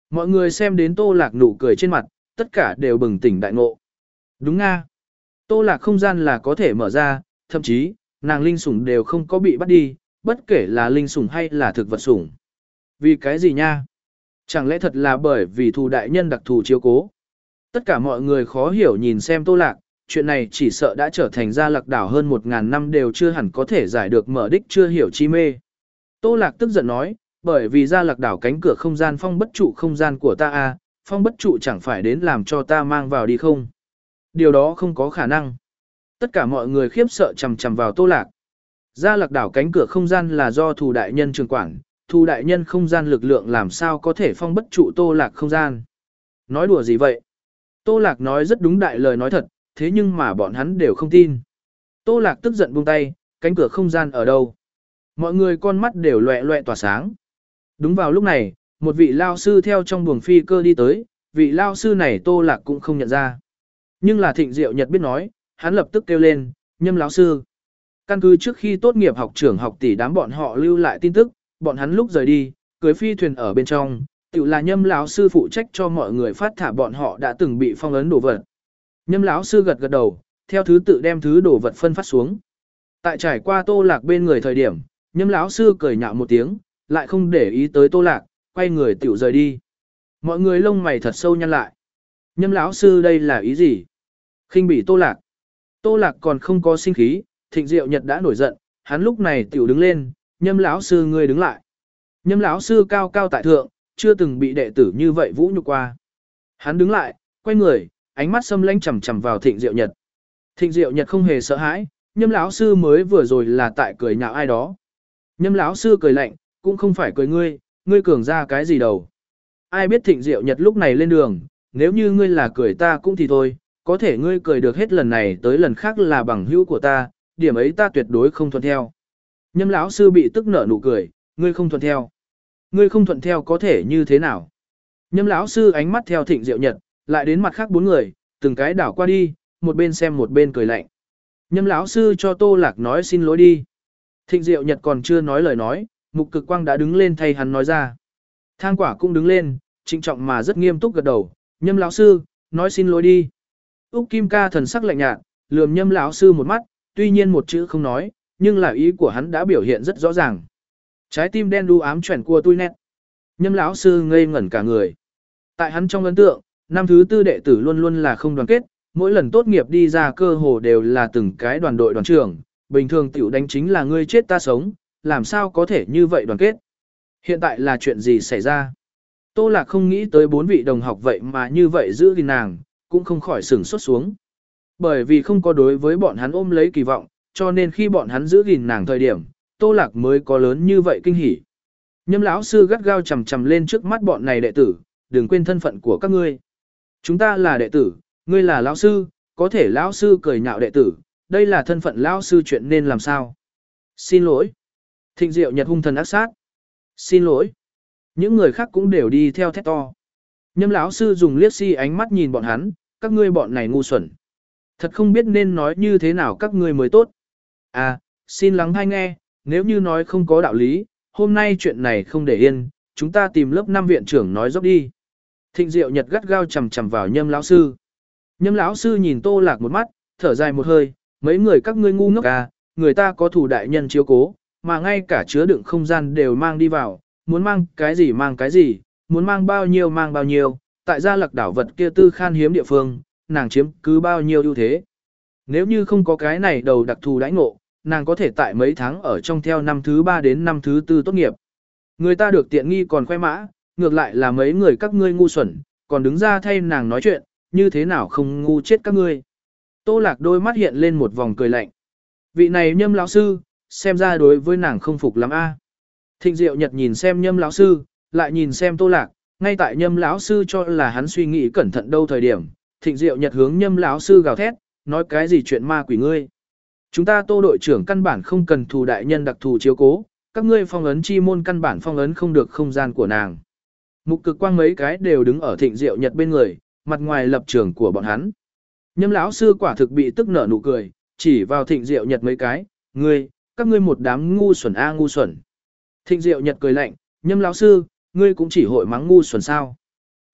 Mọi người xem đến Tô Lạc nụ cười trên mặt, tất cả đều bừng tỉnh đại ngộ. Đúng nga. Tô Lạc không gian là có thể mở ra, thậm chí, nàng linh sủng đều không có bị bắt đi, bất kể là linh sủng hay là thực vật sủng. Vì cái gì nha? Chẳng lẽ thật là bởi vì thù đại nhân đặc thù chiếu cố? Tất cả mọi người khó hiểu nhìn xem Tô Lạc, chuyện này chỉ sợ đã trở thành gia lạc đảo hơn một ngàn năm đều chưa hẳn có thể giải được mở đích chưa hiểu chi mê. Tô Lạc tức giận nói, bởi vì gia lạc đảo cánh cửa không gian phong bất trụ không gian của ta a, phong bất trụ chẳng phải đến làm cho ta mang vào đi không? Điều đó không có khả năng. Tất cả mọi người khiếp sợ chằm chằm vào Tô Lạc. Gia lạc đảo cánh cửa không gian là do thù đại nhân trường quản, thù đại nhân không gian lực lượng làm sao có thể phong bất trụ Tô Lạc không gian. Nói đùa gì vậy? Tô Lạc nói rất đúng đại lời nói thật, thế nhưng mà bọn hắn đều không tin. Tô Lạc tức giận buông tay, cánh cửa không gian ở đâu? Mọi người con mắt đều loẹ loẹ tỏa sáng. Đúng vào lúc này, một vị lao sư theo trong buồng phi cơ đi tới, vị lao sư này Tô Lạc cũng không nhận ra. Nhưng là Thịnh Diệu Nhật biết nói, hắn lập tức kêu lên, Nhâm lão sư. Căn cứ trước khi tốt nghiệp học trưởng học tỷ đám bọn họ lưu lại tin tức, bọn hắn lúc rời đi, cưới phi thuyền ở bên trong, tự là Nhâm lão sư phụ trách cho mọi người phát thả bọn họ đã từng bị phong ấn đồ vật. Nhâm lão sư gật gật đầu, theo thứ tự đem thứ đồ vật phân phát xuống. Tại trải qua Tô Lạc bên người thời điểm, Nhâm lão sư cười nhạo một tiếng, lại không để ý tới Tô Lạc, quay người tiểu rời đi. Mọi người lông mày thật sâu nhăn lại. Nhâm lão sư đây là ý gì? Khinh bỉ Tô Lạc. Tô Lạc còn không có sinh khí, Thịnh Diệu Nhật đã nổi giận, hắn lúc này tiểu đứng lên, Nhâm lão sư ngươi đứng lại. Nhâm lão sư cao cao tại thượng, chưa từng bị đệ tử như vậy vũ nhục qua. Hắn đứng lại, quay người, ánh mắt xâm lãnh chằm chằm vào Thịnh Diệu Nhật. Thịnh Diệu Nhật không hề sợ hãi, Nhâm lão sư mới vừa rồi là tại cười nhạo ai đó. Nhâm lão sư cười lạnh, cũng không phải cười ngươi, ngươi cường ra cái gì đâu. Ai biết Thịnh Diệu Nhật lúc này lên đường, nếu như ngươi là cười ta cũng thì thôi, có thể ngươi cười được hết lần này tới lần khác là bằng hữu của ta, điểm ấy ta tuyệt đối không thuận theo. Nhâm lão sư bị tức nở nụ cười, ngươi không thuận theo. Ngươi không thuận theo có thể như thế nào? Nhâm lão sư ánh mắt theo Thịnh Diệu Nhật, lại đến mặt khác bốn người, từng cái đảo qua đi, một bên xem một bên cười lạnh. Nhâm lão sư cho Tô Lạc nói xin lỗi đi. Thịnh Diệu Nhật còn chưa nói lời nói, Mục Cực Quang đã đứng lên thay hắn nói ra. Thang Quả cũng đứng lên, trịnh trọng mà rất nghiêm túc gật đầu, Nhâm lão sư, nói xin lỗi đi. Úc Kim Ca thần sắc lạnh nhạt, lườm Nhâm lão sư một mắt, tuy nhiên một chữ không nói, nhưng là ý của hắn đã biểu hiện rất rõ ràng. Trái tim đen đu ám chuyển của tôi nét. Nhâm lão sư ngây ngẩn cả người. Tại hắn trong ấn tượng, năm thứ tư đệ tử luôn luôn là không đoàn kết, mỗi lần tốt nghiệp đi ra cơ hồ đều là từng cái đoàn đội đoàn trưởng, bình thường tiểu đánh chính là ngươi chết ta sống, làm sao có thể như vậy đoàn kết. Hiện tại là chuyện gì xảy ra? Tô Lạc không nghĩ tới bốn vị đồng học vậy mà như vậy giữ gìn nàng, cũng không khỏi sửng sốt xuống. Bởi vì không có đối với bọn hắn ôm lấy kỳ vọng, cho nên khi bọn hắn giữ gìn nàng thời điểm, Tô Lạc mới có lớn như vậy kinh hỉ. Nhâm lão sư gắt gao chầm chầm lên trước mắt bọn này đệ tử, đừng quên thân phận của các ngươi. Chúng ta là đệ tử, ngươi là lão sư, có thể lão sư cười nhạo đệ tử, đây là thân phận lão sư chuyện nên làm sao? Xin lỗi. Thịnh Diệu Nhật hung thần ác sát. Xin lỗi. Những người khác cũng đều đi theo thét to. Nhâm lão sư dùng liếc si ánh mắt nhìn bọn hắn, các ngươi bọn này ngu xuẩn. Thật không biết nên nói như thế nào các ngươi mới tốt. À, xin lắng hay nghe, nếu như nói không có đạo lý, hôm nay chuyện này không để yên, chúng ta tìm lớp năm viện trưởng nói dốc đi. Thịnh Diệu Nhật gắt gao chầm chầm vào Nhâm lão sư. Nhâm lão sư nhìn Tô Lạc một mắt, thở dài một hơi, mấy người các ngươi ngu ngốc à, người ta có thủ đại nhân chiếu cố, mà ngay cả chứa đựng không gian đều mang đi vào, muốn mang cái gì mang cái gì, muốn mang bao nhiêu mang bao nhiêu, tại gia lạc đảo vật kia tư khan hiếm địa phương, nàng chiếm cứ bao nhiêu ưu thế. Nếu như không có cái này đầu đặc thù đãi ngộ, nàng có thể tại mấy tháng ở trong theo năm thứ ba đến năm thứ tư tốt nghiệp. Người ta được tiện nghi còn khoe mã, ngược lại là mấy người các ngươi ngu xuẩn, còn đứng ra thay nàng nói chuyện, như thế nào không ngu chết các ngươi. Tô Lạc đôi mắt hiện lên một vòng cười lạnh. Vị này Nhâm lão sư, xem ra đối với nàng không phục lắm a. Thịnh Diệu Nhật nhìn xem Nhâm lão sư, lại nhìn xem Tô Lạc, ngay tại Nhâm lão sư cho là hắn suy nghĩ cẩn thận đâu thời điểm, Thịnh Diệu Nhật hướng Nhâm lão sư gào thét, nói cái gì chuyện ma quỷ ngươi? Chúng ta Tô đội trưởng căn bản không cần thù đại nhân đặc thù chiếu cố, các ngươi phong ấn chi môn căn bản phong ấn không được không gian của nàng. Mục Cực Quang mấy cái đều đứng ở Thịnh Diệu Nhật bên người, mặt ngoài lập trường của bọn hắn. Nhâm lão sư quả thực bị tức nở nụ cười, chỉ vào Thịnh Diệu Nhật mấy cái, ngươi, các ngươi một đám ngu xuẩn a ngu xuẩn. Thịnh Diệu Nhật cười lạnh, Nhâm lão sư, ngươi cũng chỉ hội mắng ngu xuẩn sao?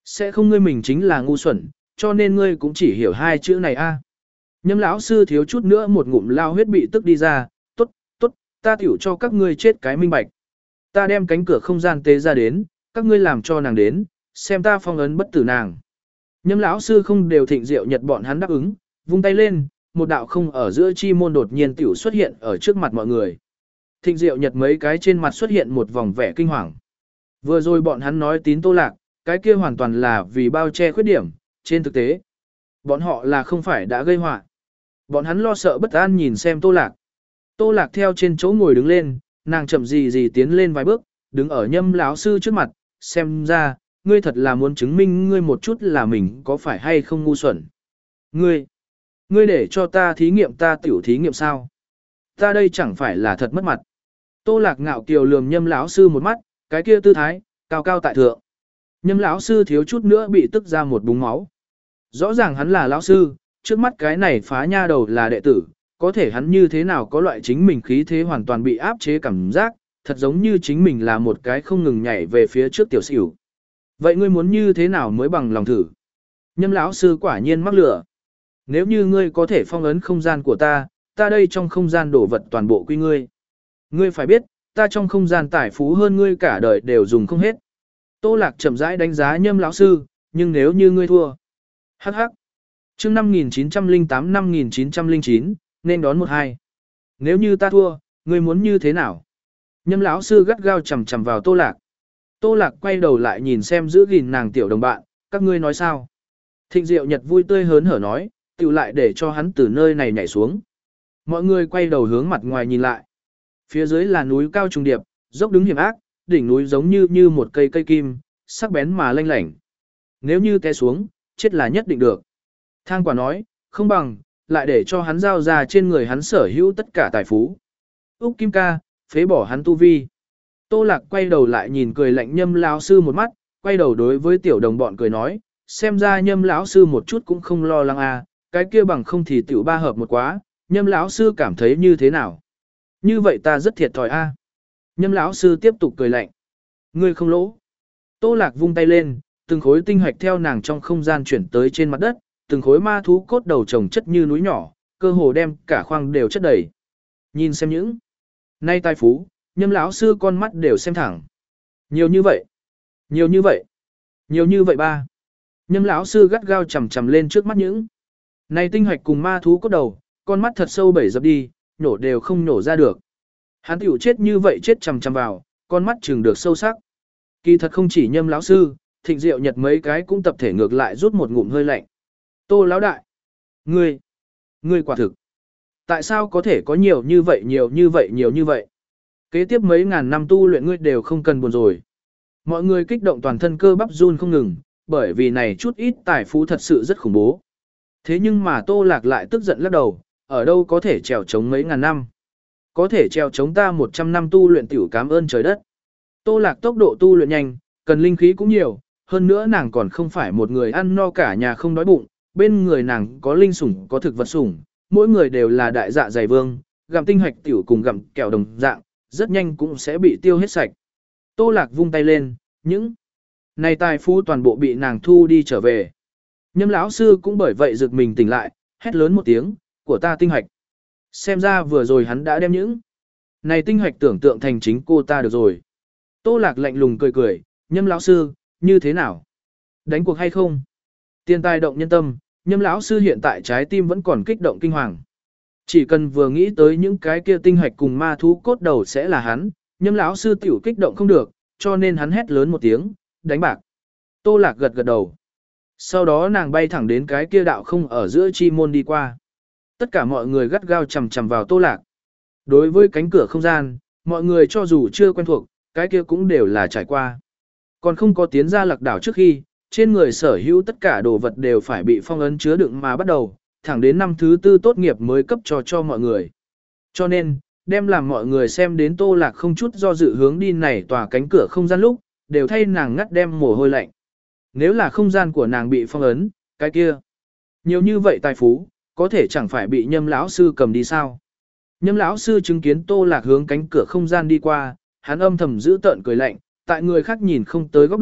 Sẽ không ngươi mình chính là ngu xuẩn, cho nên ngươi cũng chỉ hiểu hai chữ này a. Nhâm lão sư thiếu chút nữa một ngụm lao huyết bị tức đi ra, tốt, tốt, ta tiểu cho các ngươi chết cái minh bạch. Ta đem cánh cửa không gian tế ra đến, các ngươi làm cho nàng đến, xem ta phong ấn bất tử nàng. Nhâm lão sư không đều thịnh diệu nhật bọn hắn đáp ứng, vung tay lên, một đạo không ở giữa chi môn đột nhiên tiểu xuất hiện ở trước mặt mọi người. Thịnh diệu nhật mấy cái trên mặt xuất hiện một vòng vẻ kinh hoàng. Vừa rồi bọn hắn nói tín Tô Lạc, cái kia hoàn toàn là vì bao che khuyết điểm, trên thực tế. Bọn họ là không phải đã gây họa. Bọn hắn lo sợ bất an nhìn xem Tô Lạc. Tô Lạc theo trên chỗ ngồi đứng lên, nàng chậm gì gì tiến lên vài bước, đứng ở Nhâm lão sư trước mặt, xem ra, ngươi thật là muốn chứng minh ngươi một chút là mình có phải hay không ngu xuẩn. Ngươi, ngươi để cho ta thí nghiệm ta tiểu thí nghiệm sao? Ta đây chẳng phải là thật mất mặt. Tô Lạc ngạo kiều lườm Nhâm lão sư một mắt, cái kia tư thái, cao cao tại thượng. Nhâm lão sư thiếu chút nữa bị tức ra một búng máu. Rõ ràng hắn là lão sư, trước mắt cái này phá nha đầu là đệ tử, có thể hắn như thế nào có loại chính mình khí thế hoàn toàn bị áp chế cảm giác, thật giống như chính mình là một cái không ngừng nhảy về phía trước tiểu xỉu. Vậy ngươi muốn như thế nào mới bằng lòng thử? Nhâm lão sư quả nhiên mắc lửa. Nếu như ngươi có thể phong ấn không gian của ta, ta đây trong không gian đổ vật toàn bộ quy ngươi. Ngươi phải biết, ta trong không gian tài phú hơn ngươi cả đời đều dùng không hết. Tô Lạc chậm rãi đánh giá Nhâm lão sư, nhưng nếu như ngươi thua. Hắc hắc. Chương năm nghìn chín trăm lẻ tám năm nghìn chín trăm lẻ chín, nên đón một hai. Nếu như ta thua, ngươi muốn như thế nào? Nhâm lão sư gắt gao chằm chằm vào Tô Lạc. Tô Lạc quay đầu lại nhìn xem giữ gìn nàng tiểu đồng bạn, các ngươi nói sao? Thịnh Diệu Nhật vui tươi hớn hở nói, tiểu lại để cho hắn từ nơi này nhảy xuống. Mọi người quay đầu hướng mặt ngoài nhìn lại. Phía dưới là núi cao trùng điệp, dốc đứng hiểm ác, đỉnh núi giống như như một cây cây kim, sắc bén mà lanh lảnh. Nếu như té xuống, chết là nhất định được. Thang quả nói, không bằng, lại để cho hắn giao ra trên người hắn sở hữu tất cả tài phú. Úc Kim ca, phế bỏ hắn tu vi. Tô Lạc quay đầu lại nhìn cười lạnh Nhâm lão sư một mắt, quay đầu đối với tiểu đồng bọn cười nói, xem ra Nhâm lão sư một chút cũng không lo lắng à, cái kia bằng không thì tiểu ba hợp một quá, Nhâm lão sư cảm thấy như thế nào? Như vậy ta rất thiệt thòi a. À. Nhâm lão sư tiếp tục cười lạnh. Ngươi không lỗ. Tô Lạc vung tay lên, từng khối tinh hạch theo nàng trong không gian chuyển tới trên mặt đất, từng khối ma thú cốt đầu chồng chất như núi nhỏ, cơ hồ đem cả khoang đều chất đầy. Nhìn xem những nay tài phú, Nhâm lão sư con mắt đều xem thẳng. Nhiều như vậy, nhiều như vậy, nhiều như vậy ba. Nhâm lão sư gắt gao chằm chằm lên trước mắt những nay tinh hạch cùng ma thú cốt đầu, con mắt thật sâu bẩy dập đi, nhổ đều không nhổ ra được. Hắn tiểu chết như vậy chết chằm chằm vào, con mắt chừng được sâu sắc. Kỳ thật không chỉ Nhâm lão sư, Thịnh Diệu Nhật mấy cái cũng tập thể ngược lại rút một ngụm hơi lạnh. Tô lão đại, ngươi, ngươi quả thực, tại sao có thể có nhiều như vậy nhiều như vậy nhiều như vậy? Kế tiếp mấy ngàn năm tu luyện ngươi đều không cần buồn rồi. Mọi người kích động toàn thân cơ bắp run không ngừng, bởi vì này chút ít tài phú thật sự rất khủng bố. Thế nhưng mà Tô Lạc lại tức giận lắc đầu, ở đâu có thể trèo chống mấy ngàn năm. Có thể trèo chống ta một trăm năm tu luyện tiểu cảm ơn trời đất. Tô Lạc tốc độ tu luyện nhanh, cần linh khí cũng nhiều, hơn nữa nàng còn không phải một người ăn no cả nhà không đói bụng, bên người nàng có linh sủng có thực vật sủng, mỗi người đều là đại dạ dày vương, gặm tinh hạch tiểu cùng gặm kẹo đồng dạng, rất nhanh cũng sẽ bị tiêu hết sạch. Tô Lạc vung tay lên, những này tài phú toàn bộ bị nàng thu đi trở về. Nhâm lão sư cũng bởi vậy giật mình tỉnh lại, hét lớn một tiếng, của ta tinh hạch. Xem ra vừa rồi hắn đã đem những này tinh hạch tưởng tượng thành chính cô ta được rồi. Tô Lạc lạnh lùng cười cười, Nhâm lão sư, như thế nào? Đánh cuộc hay không? Tiền tài động nhân tâm, Nhâm lão sư hiện tại trái tim vẫn còn kích động kinh hoàng. Chỉ cần vừa nghĩ tới những cái kia tinh hạch cùng ma thú cốt đầu sẽ là hắn, Nhâm lão sư tiểu kích động không được, cho nên hắn hét lớn một tiếng, đánh bạc. Tô Lạc gật gật đầu. Sau đó nàng bay thẳng đến cái kia đạo không ở giữa chi môn đi qua. Tất cả mọi người gắt gao chằm chằm vào Tô Lạc. Đối với cánh cửa không gian, mọi người cho dù chưa quen thuộc, cái kia cũng đều là trải qua. Còn không có tiến ra Lạc đảo trước khi, trên người sở hữu tất cả đồ vật đều phải bị phong ấn chứa đựng mà bắt đầu, thẳng đến năm thứ tư tốt nghiệp mới cấp cho cho mọi người. Cho nên, đem làm mọi người xem đến Tô Lạc không chút do dự hướng đi này tòa cánh cửa không gian lúc, đều thay nàng ngắt đem mồ hôi lạnh. Nếu là không gian của nàng bị phong ấn, cái kia, nhiều như vậy tài phú, có thể chẳng phải bị Nhâm lão sư cầm đi sao? Nhâm lão sư chứng kiến Tô Lạc hướng cánh cửa không gian đi qua, hắn âm thầm giữ tợn cười lạnh, tại người khác nhìn không tới góc độ,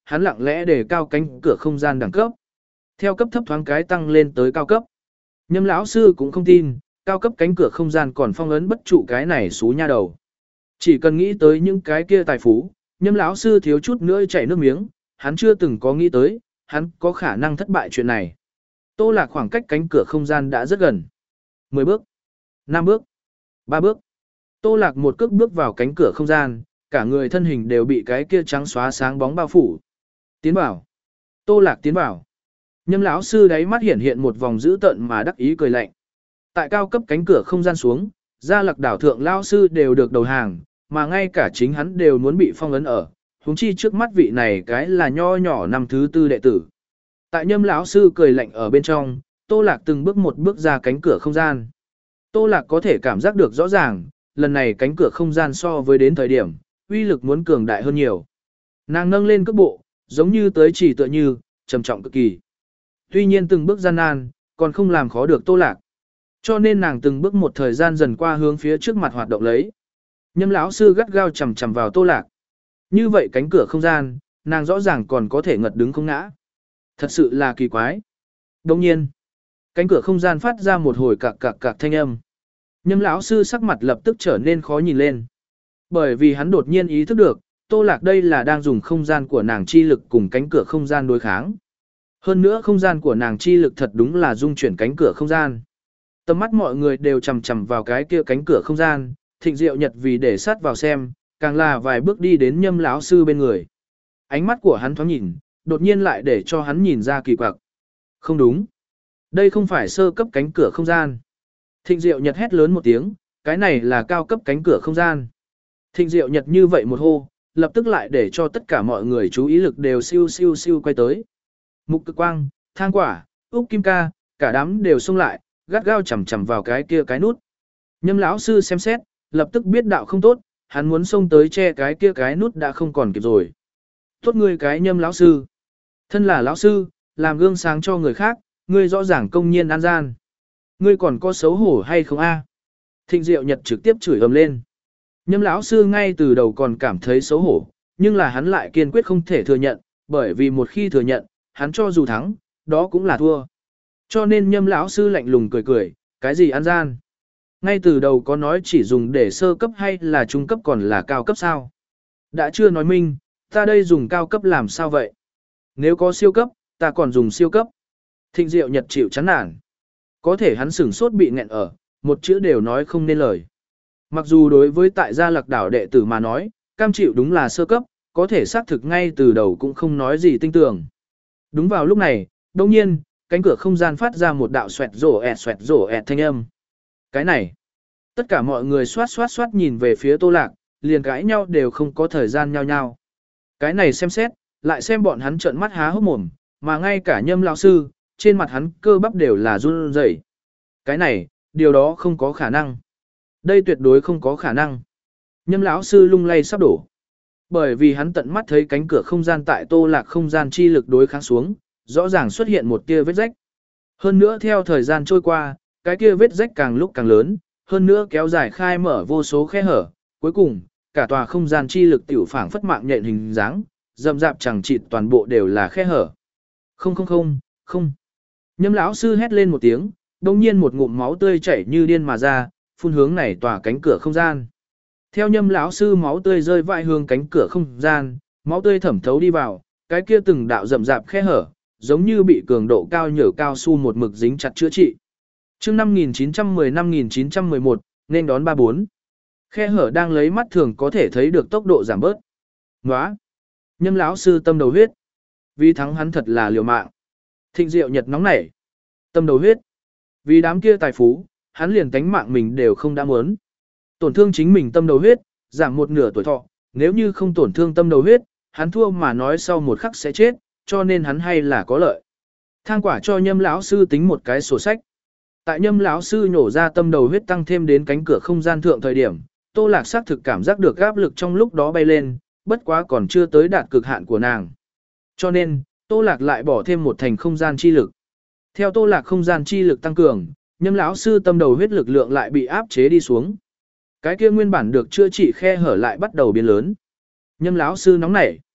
hắn lặng lẽ để cao cánh cửa không gian đẳng cấp. Theo cấp thấp thoáng cái tăng lên tới cao cấp. Nhâm lão sư cũng không tin, cao cấp cánh cửa không gian còn phong ấn bất trụ cái này xú nha đầu. Chỉ cần nghĩ tới những cái kia tài phú, Nhâm lão sư thiếu chút nữa chảy nước miếng, hắn chưa từng có nghĩ tới, hắn có khả năng thất bại chuyện này. Tô Lạc khoảng cách cánh cửa không gian đã rất gần. mười bước, năm bước, ba bước. Tô Lạc một cước bước vào cánh cửa không gian, cả người thân hình đều bị cái kia trắng xóa sáng bóng bao phủ. Tiến vào. Tô Lạc tiến vào. Nhâm lão sư đáy mắt hiện hiện một vòng dữ tợn mà đắc ý cười lạnh. Tại cao cấp cánh cửa không gian xuống, Gia Lạc đảo thượng lão sư đều được đầu hàng, mà ngay cả chính hắn đều muốn bị phong ấn ở. Huống chi trước mắt vị này cái là nho nhỏ năm thứ tư đệ tử. Tại Nhâm lão sư cười lạnh ở bên trong, Tô Lạc từng bước một bước ra cánh cửa không gian. Tô Lạc có thể cảm giác được rõ ràng, lần này cánh cửa không gian so với đến thời điểm, uy lực muốn cường đại hơn nhiều. Nàng nâng lên cước bộ, giống như tới chỉ tựa như, trầm trọng cực kỳ. Tuy nhiên từng bước gian nan, còn không làm khó được Tô Lạc. Cho nên nàng từng bước một thời gian dần qua hướng phía trước mặt hoạt động lấy. Nhâm lão sư gắt gao chầm chầm vào Tô Lạc. Như vậy cánh cửa không gian, nàng rõ ràng còn có thể ngật đứng không ngã. Thật sự là kỳ quái. Đồng nhiên, cánh cửa không gian phát ra một hồi cạc cạc cạc thanh âm. Nhâm lão sư sắc mặt lập tức trở nên khó nhìn lên. Bởi vì hắn đột nhiên ý thức được, Tô Lạc đây là đang dùng không gian của nàng chi lực cùng cánh cửa không gian đối kháng. Hơn nữa không gian của nàng chi lực thật đúng là dung chuyển cánh cửa không gian. Tầm mắt mọi người đều chầm chầm vào cái kia cánh cửa không gian, Thịnh Diệu Nhật vì để sát vào xem, càng là vài bước đi đến Nhâm lão sư bên người. Ánh mắt của hắn thoáng nhìn, đột nhiên lại để cho hắn nhìn ra kỳ quặc. Không đúng. Đây không phải sơ cấp cánh cửa không gian. Thịnh Diệu Nhật hét lớn một tiếng, cái này là cao cấp cánh cửa không gian. Thịnh Diệu Nhật như vậy một hô, lập tức lại để cho tất cả mọi người chú ý lực đều siêu siêu siêu quay tới. Mục Cực Quang, Thang Quả, Úc Kim Ca, cả đám đều xông lại, gắt gao chầm chầm vào cái kia cái nút. Nhâm lão sư xem xét, lập tức biết đạo không tốt, hắn muốn xông tới che cái kia cái nút đã không còn kịp rồi. Tốt ngươi cái Nhâm lão sư. Thân là lão sư, làm gương sáng cho người khác, ngươi rõ ràng công nhiên an gian. Ngươi còn có xấu hổ hay không a? Thịnh Diệu Nhật trực tiếp chửi ầm lên. Nhâm lão sư ngay từ đầu còn cảm thấy xấu hổ, nhưng là hắn lại kiên quyết không thể thừa nhận, bởi vì một khi thừa nhận, hắn cho dù thắng, đó cũng là thua. Cho nên Nhâm lão sư lạnh lùng cười cười, cái gì an gian? Ngay từ đầu có nói chỉ dùng để sơ cấp hay là trung cấp còn là cao cấp sao? Đã chưa nói minh, ta đây dùng cao cấp làm sao vậy? Nếu có siêu cấp, ta còn dùng siêu cấp. Thịnh Diệu Nhật chịu chán nản. Có thể hắn sửng sốt bị nghẹn ở, một chữ đều nói không nên lời. Mặc dù đối với tại gia Lạc đảo đệ tử mà nói, cam chịu đúng là sơ cấp, có thể xác thực ngay từ đầu cũng không nói gì tinh tường. Đúng vào lúc này, đồng nhiên, cánh cửa không gian phát ra một đạo xoẹt rổ ẹt xoẹt rổ ẹt thanh âm. Cái này, tất cả mọi người xoát xoát xoát nhìn về phía Tô Lạc, liền cãi nhau đều không có thời gian nhau nhau. Cái này xem xét, lại xem bọn hắn trợn mắt há hốc mồm, mà ngay cả Nhâm lão sư, trên mặt hắn cơ bắp đều là run rẩy. Cái này, điều đó không có khả năng. Đây tuyệt đối không có khả năng. Nhâm lão sư lung lay sắp đổ. Bởi vì hắn tận mắt thấy cánh cửa không gian tại Tô Lạc không gian chi lực đối kháng xuống, rõ ràng xuất hiện một tia vết rách. Hơn nữa theo thời gian trôi qua, cái kia vết rách càng lúc càng lớn, hơn nữa kéo dài khai mở vô số khe hở, cuối cùng, cả tòa không gian chi lực tiểu phảng phất mạng nhện hình dáng, rậm rạp chẳng chịt toàn bộ đều là khe hở. Không không không, không. Nhâm lão sư hét lên một tiếng, đồng nhiên một ngụm máu tươi chảy như điên mà ra, phun hướng này tòa cánh cửa không gian. Theo Nhâm lão sư máu tươi rơi vãi hướng cánh cửa không gian, máu tươi thẩm thấu đi vào, cái kia từng đạo rậm rạp khe hở, giống như bị cường độ cao nhở cao su một mực dính chặt chữa trị. Chương năm nghìn chín trăm mười năm nghìn chín trăm mười một, nên đón ba bốn. Khe hở đang lấy mắt thường có thể thấy được tốc độ giảm bớt. Nóa! Nhâm lão sư tâm đầu huyết. Vì thắng hắn thật là liều mạng. Thịnh Diệu Nhật nóng nảy. Tâm đầu huyết. Vì đám kia tài phú, hắn liền tánh mạng mình đều không đã muốn. Tổn thương chính mình tâm đầu huyết, giảm một nửa tuổi thọ, nếu như không tổn thương tâm đầu huyết, hắn thua mà nói sau một khắc sẽ chết, cho nên hắn hay là có lợi. Thang Quả cho Nhâm lão sư tính một cái sổ sách. Tại Nhâm lão sư nhổ ra tâm đầu huyết tăng thêm đến cánh cửa không gian thượng thời điểm, Tô Lạc xác thực cảm giác được áp lực trong lúc đó bay lên, bất quá còn chưa tới đạt cực hạn của nàng. Cho nên, Tô Lạc lại bỏ thêm một thành không gian chi lực. Theo Tô Lạc không gian chi lực tăng cường, Nhâm lão sư tâm đầu huyết lực lượng lại bị áp chế đi xuống. Cái kia nguyên bản được chữa trị khe hở lại bắt đầu biến lớn. Nhâm lão sư nóng nảy.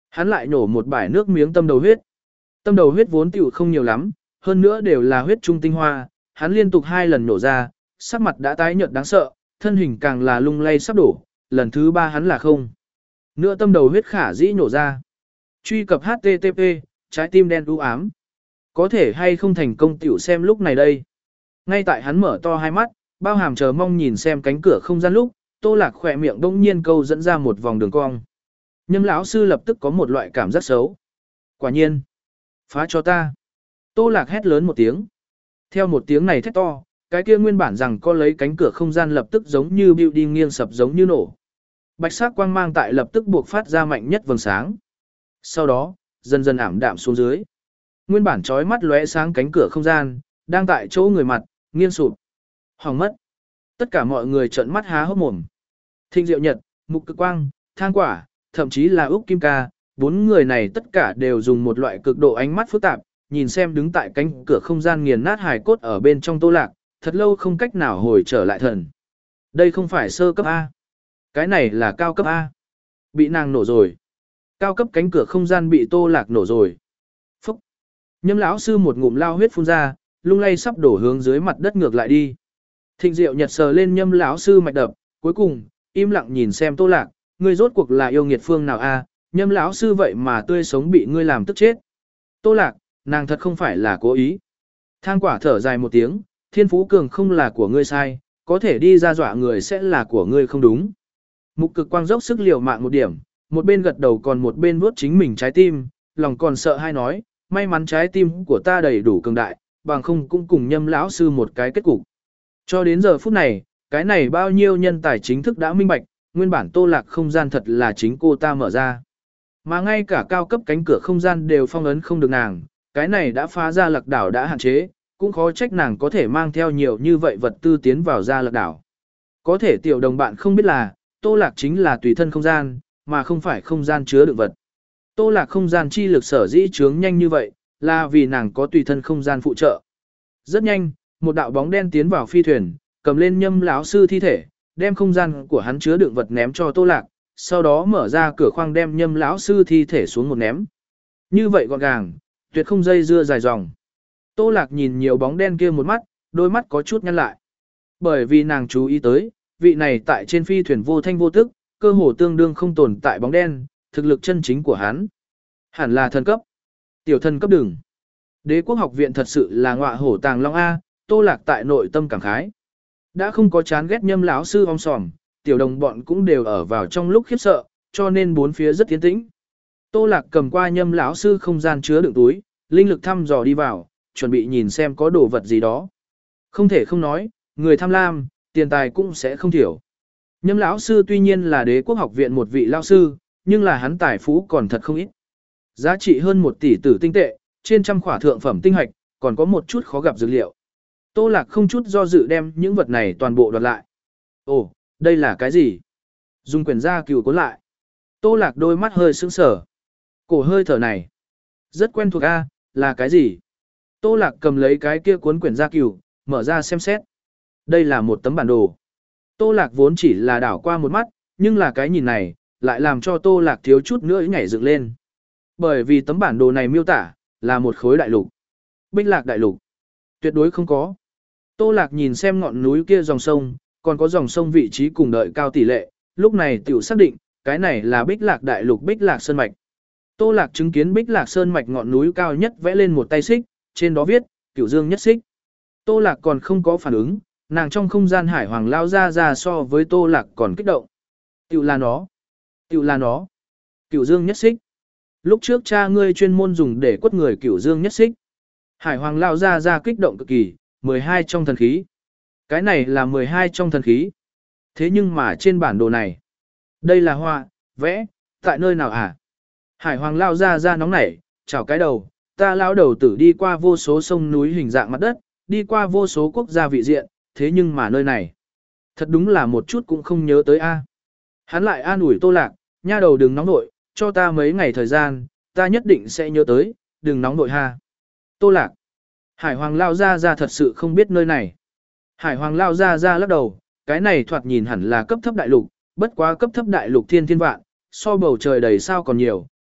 Hắn lại nổ một bãi nước miếng tâm đầu huyết. Tâm đầu huyết vốn tiểu không nhiều lắm, hơn nữa đều là huyết trung tinh hoa, hắn liên tục hai lần nổ ra, sắc mặt đã tái nhợt đáng sợ, thân hình càng là lung lay sắp đổ, lần thứ ba hắn là không. Nữa tâm đầu huyết khả dĩ nổ ra. Truy cập H T T P, trái tim đen u ám. Có thể hay không thành công tiểu xem lúc này đây. Ngay tại hắn mở to hai mắt, bao hàm chờ mong nhìn xem cánh cửa không gian lúc, Tô Lạc khỏe miệng đông nhiên câu dẫn ra một vòng đường cong. Nhâm lão sư lập tức có một loại cảm giác xấu. Quả nhiên, phá cho ta. Tô Lạc hét lớn một tiếng. Theo một tiếng này thét to, cái kia nguyên bản rằng có lấy cánh cửa không gian lập tức giống như bưu đi nghiêng sập giống như nổ. Bạch sắc quang mang tại lập tức buộc phát ra mạnh nhất vầng sáng. Sau đó, dần dần ảm đạm xuống dưới. Nguyên bản chói mắt lóe sáng cánh cửa không gian, đang tại chỗ người mặt, nghiêng sụp. Hỏng mất. Tất cả mọi người trợn mắt há hốc mồm. Thịnh Diệu Nhật, Mục Cực Quang, Thang Quả, thậm chí là Úc Kim Ca, bốn người này tất cả đều dùng một loại cực độ ánh mắt phức tạp, nhìn xem đứng tại cánh cửa không gian nghiền nát hài cốt ở bên trong Tô Lạc, thật lâu không cách nào hồi trở lại thần. Đây không phải sơ cấp A. Cái này là cao cấp A. Bị nàng nổ rồi. Cao cấp cánh cửa không gian bị Tô Lạc nổ rồi. Phúc. Nhâm lão sư một ngụm lao huyết phun ra, lung lay sắp đổ hướng dưới mặt đất ngược lại đi. Thịnh Diệu Nhật sờ lên Nhâm lão sư mạch đập, cuối cùng im lặng nhìn xem Tô Lạc, ngươi rốt cuộc là yêu nghiệt phương nào a? Nhâm lão sư vậy mà tươi sống bị ngươi làm tức chết. Tô Lạc, nàng thật không phải là cố ý. Thang Quả thở dài một tiếng, thiên phú cường không là của ngươi sai, có thể đi ra dọa người sẽ là của ngươi không đúng. Mục Cực Quang dốc sức liều mạng một điểm, một bên gật đầu còn một bên vuốt chính mình trái tim, lòng còn sợ hay nói, may mắn trái tim của ta đầy đủ cường đại, bằng không cũng cùng Nhâm lão sư một cái kết cục. Cho đến giờ phút này, cái này bao nhiêu nhân tài chính thức đã minh bạch, nguyên bản Tô Lạc không gian thật là chính cô ta mở ra. Mà ngay cả cao cấp cánh cửa không gian đều phong ấn không được nàng, cái này đã phá ra Lạc đảo đã hạn chế, cũng khó trách nàng có thể mang theo nhiều như vậy vật tư tiến vào ra Lạc đảo. Có thể tiểu đồng bạn không biết là, Tô Lạc chính là tùy thân không gian, mà không phải không gian chứa đựng vật. Tô Lạc không gian chi lực sở dĩ chướng nhanh như vậy, là vì nàng có tùy thân không gian phụ trợ. Rất nhanh, một đạo bóng đen tiến vào phi thuyền, cầm lên Nhâm lão sư thi thể, đem không gian của hắn chứa đựng vật ném cho Tô Lạc, sau đó mở ra cửa khoang đem Nhâm lão sư thi thể xuống một ném. Như vậy gọn gàng, tuyệt không dây dưa dài dòng. Tô Lạc nhìn nhiều bóng đen kia một mắt, đôi mắt có chút nhăn lại. Bởi vì nàng chú ý tới, vị này tại trên phi thuyền vô thanh vô tức, cơ hồ tương đương không tồn tại bóng đen, thực lực chân chính của hắn hẳn là thần cấp. Tiểu thần cấp đừng. Đế quốc học viện thật sự là ngọa hổ tàng long A, Tô Lạc tại nội tâm cảm khái. Đã không có chán ghét Nhâm lão sư ong sòm, tiểu đồng bọn cũng đều ở vào trong lúc khiếp sợ, cho nên bốn phía rất tiến tĩnh. Tô Lạc cầm qua Nhâm lão sư không gian chứa đựng túi, linh lực thăm dò đi vào, chuẩn bị nhìn xem có đồ vật gì đó. Không thể không nói, người tham lam, tiền tài cũng sẽ không thiểu. Nhâm lão sư tuy nhiên là đế quốc học viện một vị lão sư, nhưng là hắn tài phú còn thật không ít. Giá trị hơn một tỷ tử tinh tệ, trên trăm khỏa thượng phẩm tinh hạch, còn có một chút khó gặp dược liệu. Tô Lạc không chút do dự đem những vật này toàn bộ đoạt lại. Ồ, đây là cái gì? Dùng quyển gia cừu cuốn lại. Tô Lạc đôi mắt hơi sững sờ. Cổ hơi thở này. Rất quen thuộc a, là cái gì? Tô Lạc cầm lấy cái kia cuốn quyển gia cừu, mở ra xem xét. Đây là một tấm bản đồ. Tô Lạc vốn chỉ là đảo qua một mắt, nhưng là cái nhìn này, lại làm cho Tô Lạc thiếu chút nữa nhảy dựng lên. Bởi vì tấm bản đồ này miêu tả, là một khối đại lục. Bích Lạc đại lục. Tuyệt đối không có. Tô Lạc nhìn xem ngọn núi kia dòng sông, còn có dòng sông vị trí cùng đợi cao tỷ lệ, lúc này tiểu xác định, cái này là Bích Lạc đại lục Bích Lạc Sơn Mạch. Tô Lạc chứng kiến Bích Lạc Sơn Mạch ngọn núi cao nhất vẽ lên một tay xích, trên đó viết, Cửu Dương nhất xích. Tô Lạc còn không có phản ứng, nàng trong không gian hải hoàng lao ra ra so với Tô Lạc còn kích động. Tiểu là nó. Tiểu là nó. Cửu Dương nhất xích. Lúc trước cha ngươi chuyên môn dùng để quất người Cửu Dương nhất xích. Hải hoàng lao ra ra kích động cực kỳ, mười hai trong thần khí. Cái này là mười hai trong thần khí. Thế nhưng mà trên bản đồ này, đây là họa, vẽ, tại nơi nào hả? Hải hoàng lao ra ra nóng nảy, chào cái đầu, ta lão đầu tử đi qua vô số sông núi hình dạng mặt đất, đi qua vô số quốc gia vị diện, thế nhưng mà nơi này, thật đúng là một chút cũng không nhớ tới a. Hắn lại an ủi Tô Lạc, nha đầu đừng nóng nội, cho ta mấy ngày thời gian, ta nhất định sẽ nhớ tới, đừng nóng nội ha. Tô Lạc, Hải Hoàng lao ra ra thật sự không biết nơi này. Hải Hoàng lao ra ra lắc đầu, cái này thoạt nhìn hẳn là cấp thấp đại lục, bất quá cấp thấp đại lục thiên thiên vạn, so bầu trời đầy sao còn nhiều,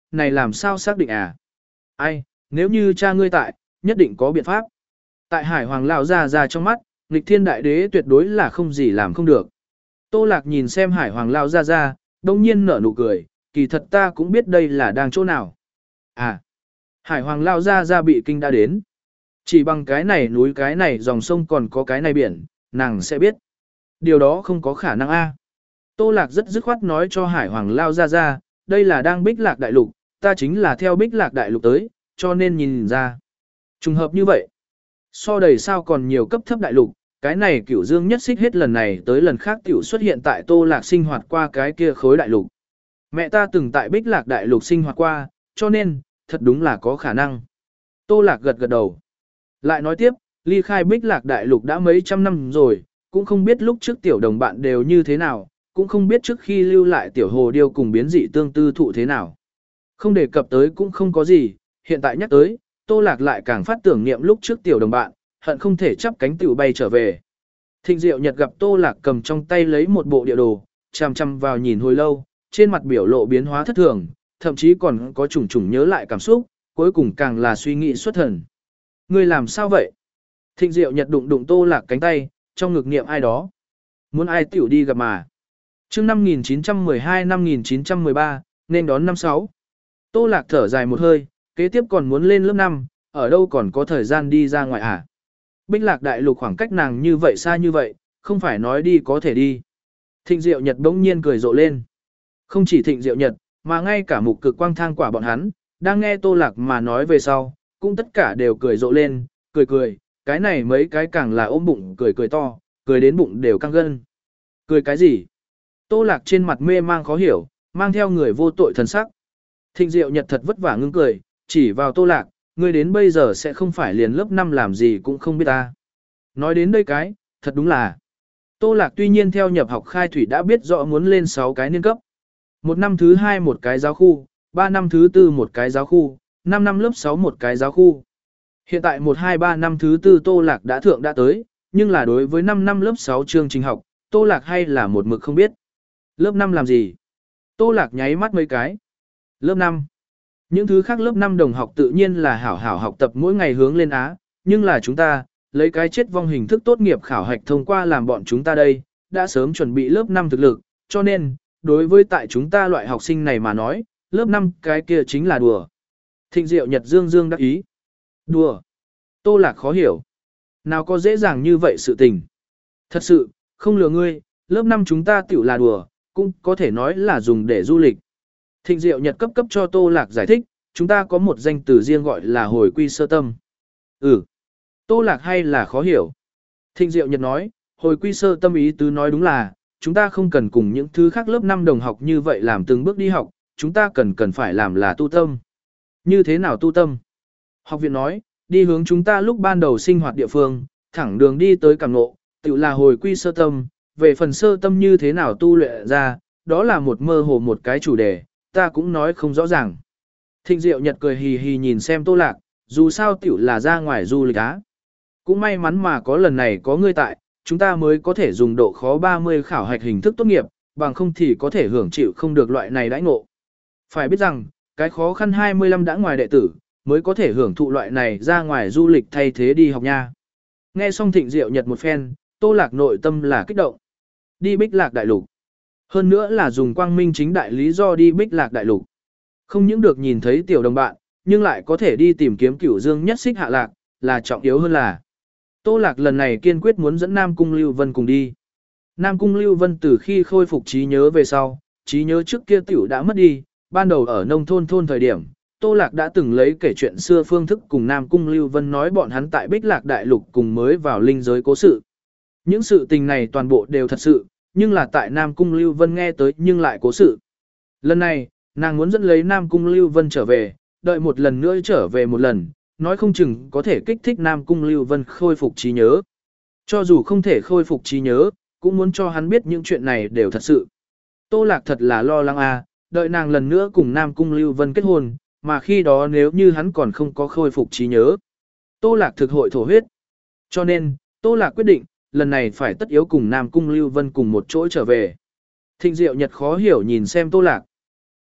này làm sao xác định à? Ai, nếu như cha ngươi tại, nhất định có biện pháp. Tại Hải Hoàng lão ra ra trong mắt, nghịch thiên đại đế tuyệt đối là không gì làm không được. Tô Lạc nhìn xem Hải Hoàng lão ra ra, đông nhiên nở nụ cười, kỳ thật ta cũng biết đây là đang chỗ nào. À, Hải Hoàng lão ra ra bị kinh đã đến. Chỉ bằng cái này núi cái này dòng sông còn có cái này biển, nàng sẽ biết. Điều đó không có khả năng a. Tô Lạc rất dứt khoát nói cho Hải Hoàng lao ra ra, đây là đang Bích Lạc Đại Lục, ta chính là theo Bích Lạc Đại Lục tới, cho nên nhìn ra. Trùng hợp như vậy. So đầy sao còn nhiều cấp thấp đại lục, cái này Cửu Dương nhất xích hết lần này tới lần khác tiểu xuất hiện tại Tô Lạc sinh hoạt qua cái kia khối đại lục. Mẹ ta từng tại Bích Lạc Đại Lục sinh hoạt qua, cho nên, thật đúng là có khả năng. Tô Lạc gật gật đầu. Lại nói tiếp, ly khai Bích Lạc Đại Lục đã mấy trăm năm rồi, cũng không biết lúc trước tiểu đồng bạn đều như thế nào, cũng không biết trước khi lưu lại tiểu hồ điêu cùng biến dị tương tư thụ thế nào. Không đề cập tới cũng không có gì, hiện tại nhắc tới, Tô Lạc lại càng phát tưởng niệm lúc trước tiểu đồng bạn, hận không thể chắp cánh tiểu bay trở về. Thịnh Diệu Nhật gặp Tô Lạc cầm trong tay lấy một bộ địa đồ, chằm chằm vào nhìn hồi lâu, trên mặt biểu lộ biến hóa thất thường, thậm chí còn có trùng trùng nhớ lại cảm xúc, cuối cùng càng là suy nghĩ xuất thần. Ngươi làm sao vậy? Thịnh Diệu Nhật đụng đụng Tô Lạc cánh tay, trong ngực niệm ai đó. Muốn ai tiểu đi gặp mà. Chương năm nghìn chín trăm mười hai năm nghìn chín trăm mười ba, nên đón năm sáu. Tô Lạc thở dài một hơi, kế tiếp còn muốn lên lớp năm, ở đâu còn có thời gian đi ra ngoài à? Bích Lạc Đại Lục khoảng cách nàng như vậy xa như vậy, không phải nói đi có thể đi. Thịnh Diệu Nhật bỗng nhiên cười rộ lên. Không chỉ Thịnh Diệu Nhật, mà ngay cả Mục Cực Quang Thang Quả bọn hắn, đang nghe Tô Lạc mà nói về sau, cũng tất cả đều cười rộ lên, cười cười, cái này mấy cái càng là ôm bụng cười cười to, cười đến bụng đều căng gân. Cười cái gì? Tô Lạc trên mặt mê mang khó hiểu, mang theo người vô tội thần sắc. Thịnh Diệu Nhật thật vất vả ngưng cười, chỉ vào Tô Lạc, ngươi đến bây giờ sẽ không phải liền lớp năm làm gì cũng không biết ta. Nói đến đây cái, thật đúng là. Tô Lạc tuy nhiên theo nhập học khai thủy đã biết rõ muốn lên sáu cái niên cấp. Một năm thứ hai một cái giáo khu, ba năm thứ tư một cái giáo khu, năm năm lớp sáu một cái giáo khu. Hiện tại một hai ba năm thứ tư Tô Lạc đã thượng đã tới, nhưng là đối với năm năm lớp sáu chương trình học, Tô Lạc hay là một mực không biết. Lớp năm làm gì? Tô Lạc nháy mắt mấy cái. Lớp năm. Những thứ khác lớp năm đồng học tự nhiên là hảo hảo học tập mỗi ngày hướng lên Á, nhưng là chúng ta, lấy cái chết vong hình thức tốt nghiệp khảo hạch thông qua làm bọn chúng ta đây, đã sớm chuẩn bị lớp năm thực lực, cho nên, đối với tại chúng ta loại học sinh này mà nói, lớp năm cái kia chính là đùa. Thịnh Diệu Nhật dương dương đắc ý. Đùa. Tô Lạc khó hiểu. Nào có dễ dàng như vậy sự tình. Thật sự, không lừa ngươi, lớp năm chúng ta tiểu là đùa, cũng có thể nói là dùng để du lịch. Thịnh Diệu Nhật cấp cấp cho Tô Lạc giải thích, chúng ta có một danh từ riêng gọi là hồi quy sơ tâm. Ừ. Tô Lạc hay là khó hiểu. Thịnh Diệu Nhật nói, hồi quy sơ tâm ý tứ nói đúng là, chúng ta không cần cùng những thứ khác lớp năm đồng học như vậy làm từng bước đi học, chúng ta cần cần phải làm là tu tâm. Như thế nào tu tâm? Học viện nói, đi hướng chúng ta lúc ban đầu sinh hoạt địa phương, thẳng đường đi tới cảm ngộ, tự là hồi quy sơ tâm, về phần sơ tâm như thế nào tu luyện ra, đó là một mơ hồ một cái chủ đề, ta cũng nói không rõ ràng. Thịnh Diệu Nhật cười hì hì nhìn xem Tô Lạc, dù sao tiểu là ra ngoài du lịch á. Cũng may mắn mà có lần này có ngươi tại, chúng ta mới có thể dùng độ khó ba mươi khảo hạch hình thức tốt nghiệp, bằng không thì có thể hưởng chịu không được loại này đãi ngộ. Phải biết rằng, cái khó khăn hai mươi lăm đã ngoài đệ tử, mới có thể hưởng thụ loại này ra ngoài du lịch thay thế đi học nha. Nghe xong Thịnh Diệu Nhật một phen, Tô Lạc nội tâm là kích động. Đi Bích Lạc Đại Lục. Hơn nữa là dùng quang minh chính đại lý do đi Bích Lạc Đại Lục. Không những được nhìn thấy tiểu đồng bạn, nhưng lại có thể đi tìm kiếm Cửu Dương nhất xích hạ lạc, là trọng yếu hơn là. Tô Lạc lần này kiên quyết muốn dẫn Nam Cung Lưu Vân cùng đi. Nam Cung Lưu Vân từ khi khôi phục trí nhớ về sau, trí nhớ trước kia tiểu đã mất đi, ban đầu ở nông thôn thôn thời điểm, Tô Lạc đã từng lấy kể chuyện xưa phương thức cùng Nam Cung Lưu Vân nói bọn hắn tại Bích Lạc Đại Lục cùng mới vào linh giới cố sự. Những sự tình này toàn bộ đều thật sự, nhưng là tại Nam Cung Lưu Vân nghe tới nhưng lại cố sự. Lần này, nàng muốn dẫn lấy Nam Cung Lưu Vân trở về, đợi một lần nữa trở về một lần, nói không chừng có thể kích thích Nam Cung Lưu Vân khôi phục trí nhớ. Cho dù không thể khôi phục trí nhớ, cũng muốn cho hắn biết những chuyện này đều thật sự. Tô Lạc thật là lo lắng à, đợi nàng lần nữa cùng Nam Cung Lưu Vân kết hôn, mà khi đó nếu như hắn còn không có khôi phục trí nhớ. Tô Lạc thực hội thổ huyết. Cho nên, Tô Lạc quyết định, lần này phải tất yếu cùng Nam Cung Lưu Vân cùng một chỗ trở về. Thịnh Diệu Nhật khó hiểu nhìn xem Tô Lạc.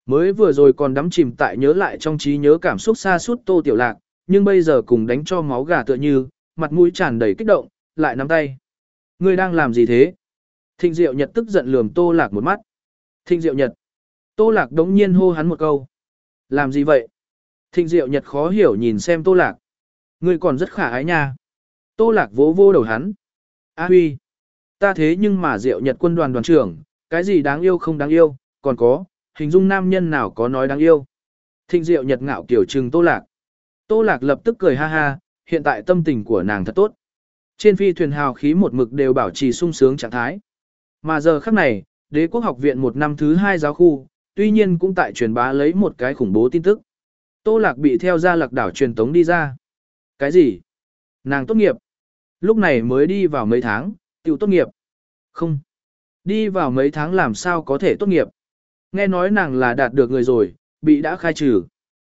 Mới vừa rồi còn đắm chìm tại nhớ lại trong trí nhớ cảm xúc xa suốt Tô Tiểu Lạc, nhưng bây giờ cùng đánh cho máu gà tựa như, mặt mũi tràn đầy kích động, lại nắm tay. Ngươi đang làm gì thế? Thịnh Diệu Nhật tức giận lườm Tô Lạc một mắt. Thịnh Diệu Nhật. Tô Lạc đống nhiên hô hắn một câu. Làm gì vậy? Thịnh Diệu Nhật khó hiểu nhìn xem Tô Lạc. Ngươi còn rất khả ái nha. Tô Lạc vỗ vô đầu hắn. A Huy. Ta thế nhưng mà Diệu Nhật quân đoàn đoàn trưởng, cái gì đáng yêu không đáng yêu, còn có, hình dung nam nhân nào có nói đáng yêu. Thịnh Diệu Nhật ngạo kiểu trừng Tô Lạc. Tô Lạc lập tức cười ha ha, hiện tại tâm tình của nàng thật tốt. Trên phi thuyền hào khí một mực đều bảo trì sung sướng trạng thái. Mà giờ khắc này, Đế quốc học viện một năm thứ hai giáo khu, tuy nhiên cũng tại truyền bá lấy một cái khủng bố tin tức. Tô Lạc bị theo ra Lạc đảo truyền tống đi ra. Cái gì? Nàng tốt nghiệp. Lúc này mới đi vào mấy tháng, tiểu tốt nghiệp. Không. Đi vào mấy tháng làm sao có thể tốt nghiệp. Nghe nói nàng là đạt được người rồi, bị đã khai trừ.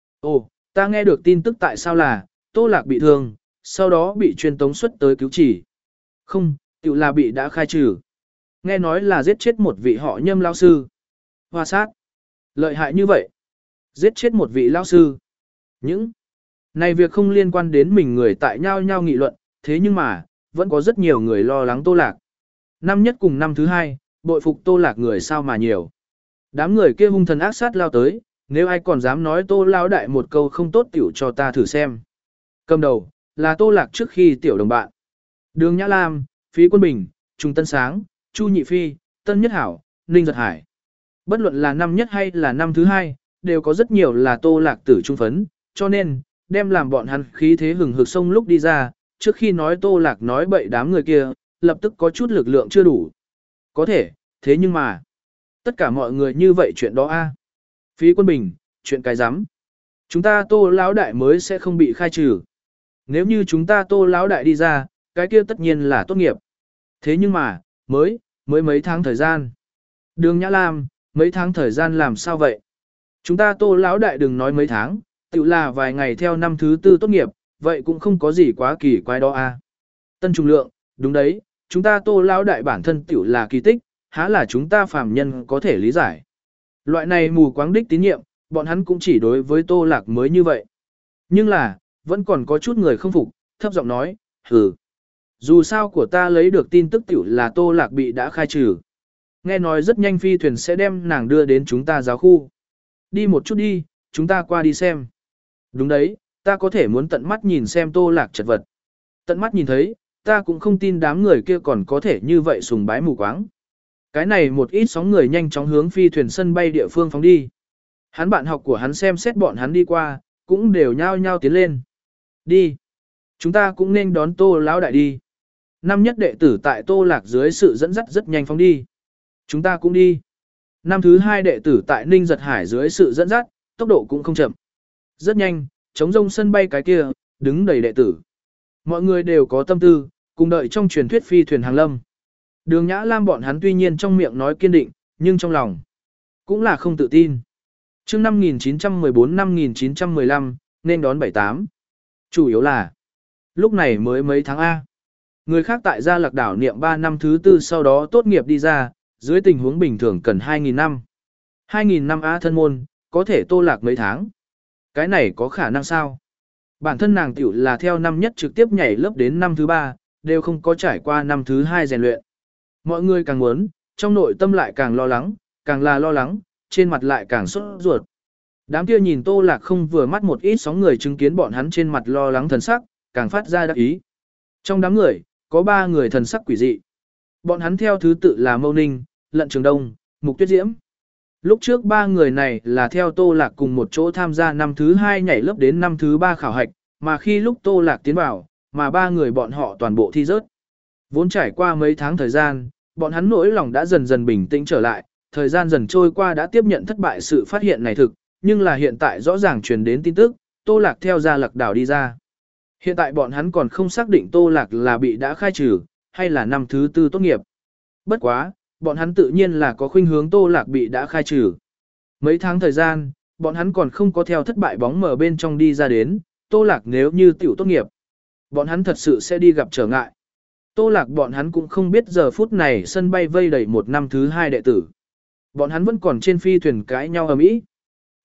Ồ, ta nghe được tin tức tại sao là, Tô Lạc bị thương, sau đó bị truyền tống xuất tới cứu chỉ. Không, tiểu là bị đã khai trừ. Nghe nói là giết chết một vị họ Nhâm lao sư. Hoa sát. Lợi hại như vậy. Giết chết một vị lao sư. Những này việc không liên quan đến mình người tại nhau nhau nghị luận, thế nhưng mà, vẫn có rất nhiều người lo lắng Tô Lạc. Năm nhất cùng năm thứ hai, bội phục Tô Lạc người sao mà nhiều. Đám người kia hung thần ác sát lao tới, nếu ai còn dám nói Tô Lão đại một câu không tốt tiểu cho ta thử xem. Cầm đầu, là Tô Lạc trước khi tiểu đồng bạn. Đường Nhã Lam, Phí Quân Bình, Trung Tân Sáng, Chu Nhị Phi, Tân Nhất Hảo, Ninh Giật Hải. Bất luận là năm nhất hay là năm thứ hai, đều có rất nhiều là Tô Lạc tử trung phấn, cho nên, đem làm bọn hắn khí thế hừng hực sông lúc đi ra, trước khi nói Tô Lạc nói bậy đám người kia, lập tức có chút lực lượng chưa đủ. Có thể, thế nhưng mà, tất cả mọi người như vậy chuyện đó a. Phí Quân Bình, chuyện cái rắm. Chúng ta Tô Lão đại mới sẽ không bị khai trừ. Nếu như chúng ta Tô Lão đại đi ra, cái kia tất nhiên là tốt nghiệp. Thế nhưng mà, mới, mới mấy tháng thời gian. Đường Nhã Lam, mấy tháng thời gian làm sao vậy? Chúng ta Tô Lão đại đừng nói mấy tháng, tự là vài ngày theo năm thứ tư tốt nghiệp, vậy cũng không có gì quá kỳ quái đó a. Tân Trung Lượng, đúng đấy, chúng ta Tô Lão đại bản thân tiểu là kỳ tích, há là chúng ta phàm nhân có thể lý giải. Loại này mù quáng đích tín nhiệm, bọn hắn cũng chỉ đối với Tô Lạc mới như vậy. Nhưng là, vẫn còn có chút người không phục, thấp giọng nói, hừ. Dù sao của ta lấy được tin tức tiểu là Tô Lạc bị đã khai trừ. Nghe nói rất nhanh phi thuyền sẽ đem nàng đưa đến chúng ta giáo khu. Đi một chút đi, chúng ta qua đi xem. Đúng đấy, ta có thể muốn tận mắt nhìn xem Tô Lạc chật vật. Tận mắt nhìn thấy, ta cũng không tin đám người kia còn có thể như vậy sùng bái mù quáng. Cái này một ít sóng người nhanh chóng hướng phi thuyền sân bay địa phương phóng đi. Hắn bạn học của hắn xem xét bọn hắn đi qua, cũng đều nhao nhao tiến lên. Đi. Chúng ta cũng nên đón Tô Lão đại đi. Năm nhất đệ tử tại Tô Lạc dưới sự dẫn dắt rất nhanh phóng đi. Chúng ta cũng đi. Năm thứ hai đệ tử tại Ninh Giật Hải dưới sự dẫn dắt, tốc độ cũng không chậm. Rất nhanh, chống rông sân bay cái kia, đứng đầy đệ tử. Mọi người đều có tâm tư, cùng đợi trong truyền thuyết phi thuyền hàng lâm. Đường Nhã Lam bọn hắn tuy nhiên trong miệng nói kiên định, nhưng trong lòng cũng là không tự tin. Chương năm nghìn chín trăm mười bốn năm nghìn chín trăm mười lăm, nên đón bảy tám. Chủ yếu là, lúc này mới mấy tháng A. Người khác tại Gia Lạc đảo niệm ba năm thứ tư sau đó tốt nghiệp đi ra, dưới tình huống bình thường cần hai nghìn năm. hai nghìn năm A thân môn, có thể Tô Lạc mấy tháng. Cái này có khả năng sao? Bản thân nàng tiểu là theo năm nhất trực tiếp nhảy lớp đến năm thứ ba, đều không có trải qua năm thứ hai rèn luyện. Mọi người càng muốn, trong nội tâm lại càng lo lắng, càng là lo lắng, trên mặt lại càng sốt ruột. Đám kia nhìn Tô Lạc không vừa mắt một ít sóng người chứng kiến bọn hắn trên mặt lo lắng thần sắc, càng phát ra đắc ý. Trong đám người, có ba người thần sắc quỷ dị. Bọn hắn theo thứ tự là Mâu Ninh, Lận Trường Đông, Mục Tuyết Diễm. Lúc trước ba người này là theo Tô Lạc cùng một chỗ tham gia năm thứ hai nhảy lớp đến năm thứ ba khảo hạch, mà khi lúc Tô Lạc tiến vào, mà ba người bọn họ toàn bộ thi rớt. Vốn trải qua mấy tháng thời gian, bọn hắn nỗi lòng đã dần dần bình tĩnh trở lại, thời gian dần trôi qua đã tiếp nhận thất bại sự phát hiện này thực, nhưng là hiện tại rõ ràng truyền đến tin tức, Tô Lạc theo Gia Lạc đảo đi ra. Hiện tại bọn hắn còn không xác định Tô Lạc là bị đã khai trừ, hay là năm thứ tư tốt nghiệp. Bất quá, bọn hắn tự nhiên là có khuynh hướng Tô Lạc bị đã khai trừ. Mấy tháng thời gian, bọn hắn còn không có theo thất bại bóng mở bên trong đi ra đến, Tô Lạc nếu như tiểu tốt nghiệp, bọn hắn thật sự sẽ đi gặp trở ngại. Tô Lạc bọn hắn cũng không biết giờ phút này sân bay vây đầy một năm thứ hai đệ tử. Bọn hắn vẫn còn trên phi thuyền cãi nhau ầm ĩ.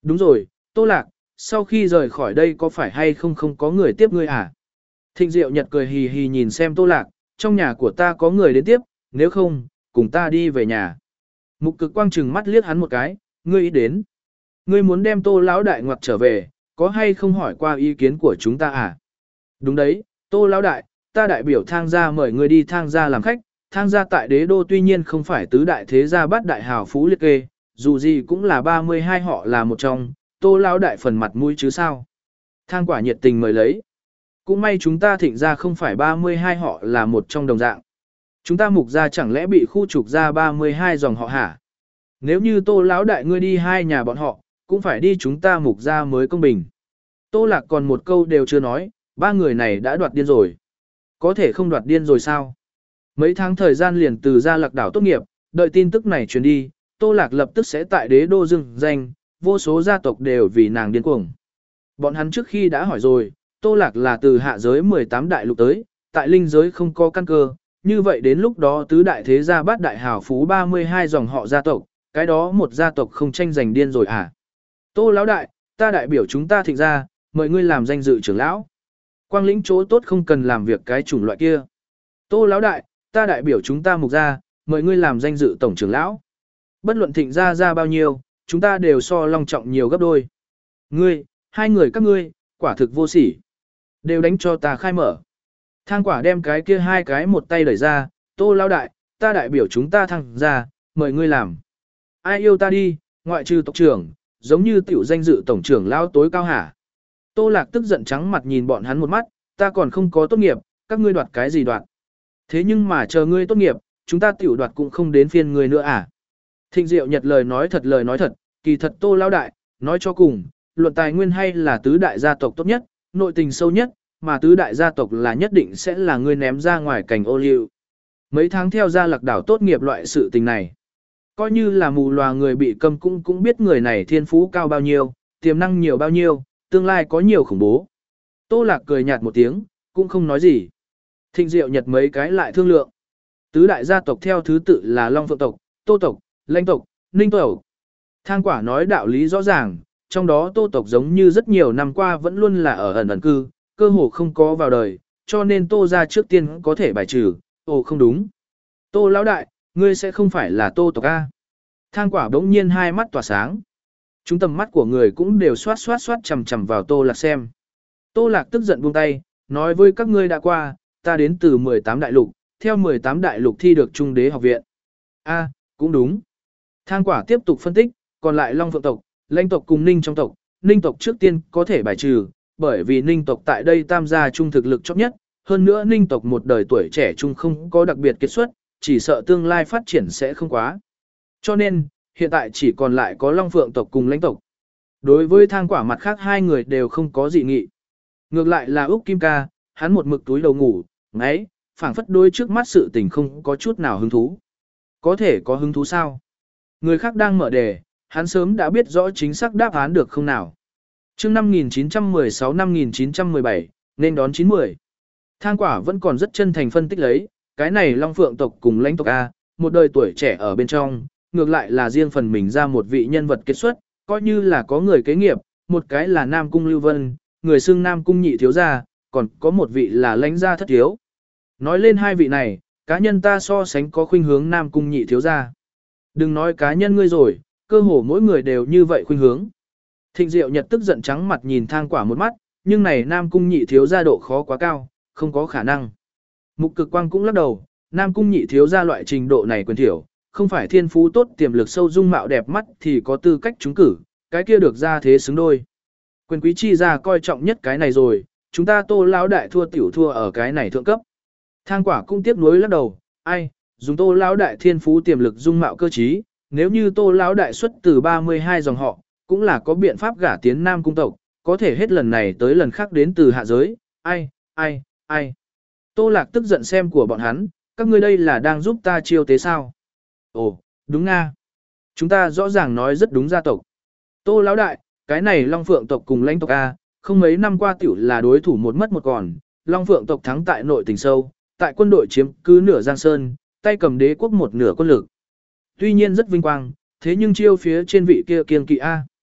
Đúng rồi, Tô Lạc, sau khi rời khỏi đây có phải hay không không có người tiếp ngươi à? Thịnh Diệu Nhật cười hì hì nhìn xem Tô Lạc, trong nhà của ta có người đến tiếp, nếu không, cùng ta đi về nhà. Mục Cực Quang trừng mắt liếc hắn một cái, ngươi ý đến. Ngươi muốn đem Tô lão đại ngoặt trở về, có hay không hỏi qua ý kiến của chúng ta à? Đúng đấy, Tô lão đại, ta đại biểu Thang gia mời ngươi đi Thang gia làm khách, Thang gia tại đế đô tuy nhiên không phải tứ đại thế gia bát đại hào phú liệt kê, dù gì cũng là ba mươi hai họ là một trong, Tô lão đại phần mặt mũi chứ sao. Thang quả nhiệt tình mời lấy. Cũng may chúng ta Thịnh gia không phải ba mươi hai họ là một trong đồng dạng. Chúng ta Mục gia chẳng lẽ bị khu trục ra ba mươi hai dòng họ hả? Nếu như Tô lão đại ngươi đi hai nhà bọn họ, cũng phải đi chúng ta Mục gia mới công bình. Tô Lạc còn một câu đều chưa nói, ba người này đã đoạt điên rồi. Có thể không đoạt điên rồi sao? Mấy tháng thời gian liền từ Gia Lạc đảo tốt nghiệp, đợi tin tức này truyền đi, Tô Lạc lập tức sẽ tại đế đô dưng danh, vô số gia tộc đều vì nàng điên cuồng. Bọn hắn trước khi đã hỏi rồi, Tô Lạc là từ hạ giới mười tám đại lục tới, tại linh giới không có căn cơ, như vậy đến lúc đó tứ đại thế gia bát đại hào phú ba mươi hai dòng họ gia tộc, cái đó một gia tộc không tranh giành điên rồi à? Tô lão đại, ta đại biểu chúng ta Thịnh gia, mời ngươi làm danh dự trưởng lão. Quang lĩnh chỗ tốt không cần làm việc cái chủng loại kia. Tô lão đại, ta đại biểu chúng ta Mục gia, mời ngươi làm danh dự tổng trưởng lão. Bất luận Thịnh gia ra bao nhiêu, chúng ta đều so long trọng nhiều gấp đôi. Ngươi, hai người các ngươi, quả thực vô sỉ. Đều đánh cho ta khai mở. Thang quả đem cái kia hai cái một tay đẩy ra, Tô lão đại, ta đại biểu chúng ta Thang gia, mời ngươi làm. Ai yêu ta đi, ngoại trừ tộc trưởng, giống như tiểu danh dự tổng trưởng lão tối cao hả? Tô Lạc tức giận trắng mặt nhìn bọn hắn một mắt, ta còn không có tốt nghiệp, các ngươi đoạt cái gì đoạt? Thế nhưng mà chờ ngươi tốt nghiệp, chúng ta tiểu đoạt cũng không đến phiên ngươi nữa à? Thịnh Diệu Nhật lời nói thật lời nói thật, kỳ thật Tô lão đại, nói cho cùng, luận tài nguyên hay là tứ đại gia tộc tốt nhất, nội tình sâu nhất, mà tứ đại gia tộc là nhất định sẽ là ngươi ném ra ngoài cảnh ô liu. Mấy tháng theo Gia Lạc đảo tốt nghiệp loại sự tình này, coi như là mù lòa người bị cầm cũng cũng biết người này thiên phú cao bao nhiêu, tiềm năng nhiều bao nhiêu, tương lai có nhiều khủng bố. Tô Lạc cười nhạt một tiếng, cũng không nói gì. Thịnh Diệu Nhật mấy cái lại thương lượng. Tứ đại gia tộc theo thứ tự là Long Phượng tộc, Tô tộc, Lãnh tộc, Ninh tộc. Thang quả nói đạo lý rõ ràng, trong đó Tô tộc giống như rất nhiều năm qua vẫn luôn là ở ẩn ẩn cư, cơ hồ không có vào đời, cho nên Tô gia trước tiên có thể bài trừ. Ồ không đúng. Tô lão đại, ngươi sẽ không phải là Tô tộc A. Thang quả bỗng nhiên hai mắt tỏa sáng. Chúng tầm mắt của người cũng đều xoát xoát xoát chầm chầm vào Tô Lạc xem. Tô Lạc tức giận buông tay, nói với các ngươi đã qua, ta đến từ mười tám đại lục, theo mười tám đại lục thi được Trung Đế học viện. A, cũng đúng. Thang quả tiếp tục phân tích, còn lại Long Phượng tộc, Lãnh tộc cùng Ninh trong tộc, Ninh tộc trước tiên có thể bài trừ, bởi vì Ninh tộc tại đây tam gia trung thực lực chóp nhất, hơn nữa Ninh tộc một đời tuổi trẻ trung không có đặc biệt kết xuất, chỉ sợ tương lai phát triển sẽ không quá. Cho nên, hiện tại chỉ còn lại có Long Phượng tộc cùng Lãnh tộc. Đối với thang quả mặt khác hai người đều không có dị nghị. Ngược lại là Úc Kim Ca, hắn một mực túi đầu ngủ, ngáy, phảng phất đôi trước mắt sự tình không có chút nào hứng thú. Có thể có hứng thú sao? Người khác đang mở đề, hắn sớm đã biết rõ chính xác đáp án được không nào. Chương năm nghìn chín trăm mười sáu năm nghìn chín trăm mười bảy, nên đón chín mươi. Thang quả vẫn còn rất chân thành phân tích lấy, cái này Long Phượng tộc cùng Lãnh tộc A, một đời tuổi trẻ ở bên trong, ngược lại là riêng phần mình ra một vị nhân vật kết xuất, coi như là có người kế nghiệp, một cái là Nam Cung Lưu Vân, người xưng Nam Cung nhị thiếu gia, còn có một vị là Lãnh gia thất thiếu. Nói lên hai vị này, cá nhân ta so sánh có khuynh hướng Nam Cung nhị thiếu gia. Đừng nói cá nhân ngươi rồi, cơ hồ mỗi người đều như vậy khuynh hướng. Thịnh Diệu Nhật tức giận trắng mặt nhìn thang quả một mắt, nhưng này Nam Cung nhị thiếu gia độ khó quá cao, không có khả năng. Mục Cực Quang cũng lắc đầu, Nam Cung nhị thiếu gia loại trình độ này quyền thiểu, không phải thiên phú tốt tiềm lực sâu dung mạo đẹp mắt thì có tư cách trúng cử, cái kia được ra thế xứng đôi. Quyền quý chi gia coi trọng nhất cái này rồi, chúng ta Tô lão đại thua tiểu thua ở cái này thượng cấp. Thang quả cũng tiếc nuối lắc đầu, ai, dùng Tô lão đại thiên phú tiềm lực dung mạo cơ trí, nếu như Tô lão đại xuất từ ba mươi hai dòng họ, cũng là có biện pháp gả tiến Nam Cung tộc, có thể hết lần này tới lần khác đến từ hạ giới, ai, ai, ai. Tô Lạc tức giận xem của bọn hắn, các ngươi đây là đang giúp ta chiêu tế sao? Ồ, đúng nga. Chúng ta rõ ràng nói rất đúng gia tộc. Tô lão đại, cái này Long Phượng tộc cùng Lãnh tộc A, không mấy năm qua tiểu là đối thủ một mất một còn, Long Phượng tộc thắng tại nội tình sâu, tại quân đội chiếm cứ nửa Giang Sơn, tay cầm đế quốc một nửa quân lực. Tuy nhiên rất vinh quang, thế nhưng chiêu phía trên vị kia kiên kỵ A.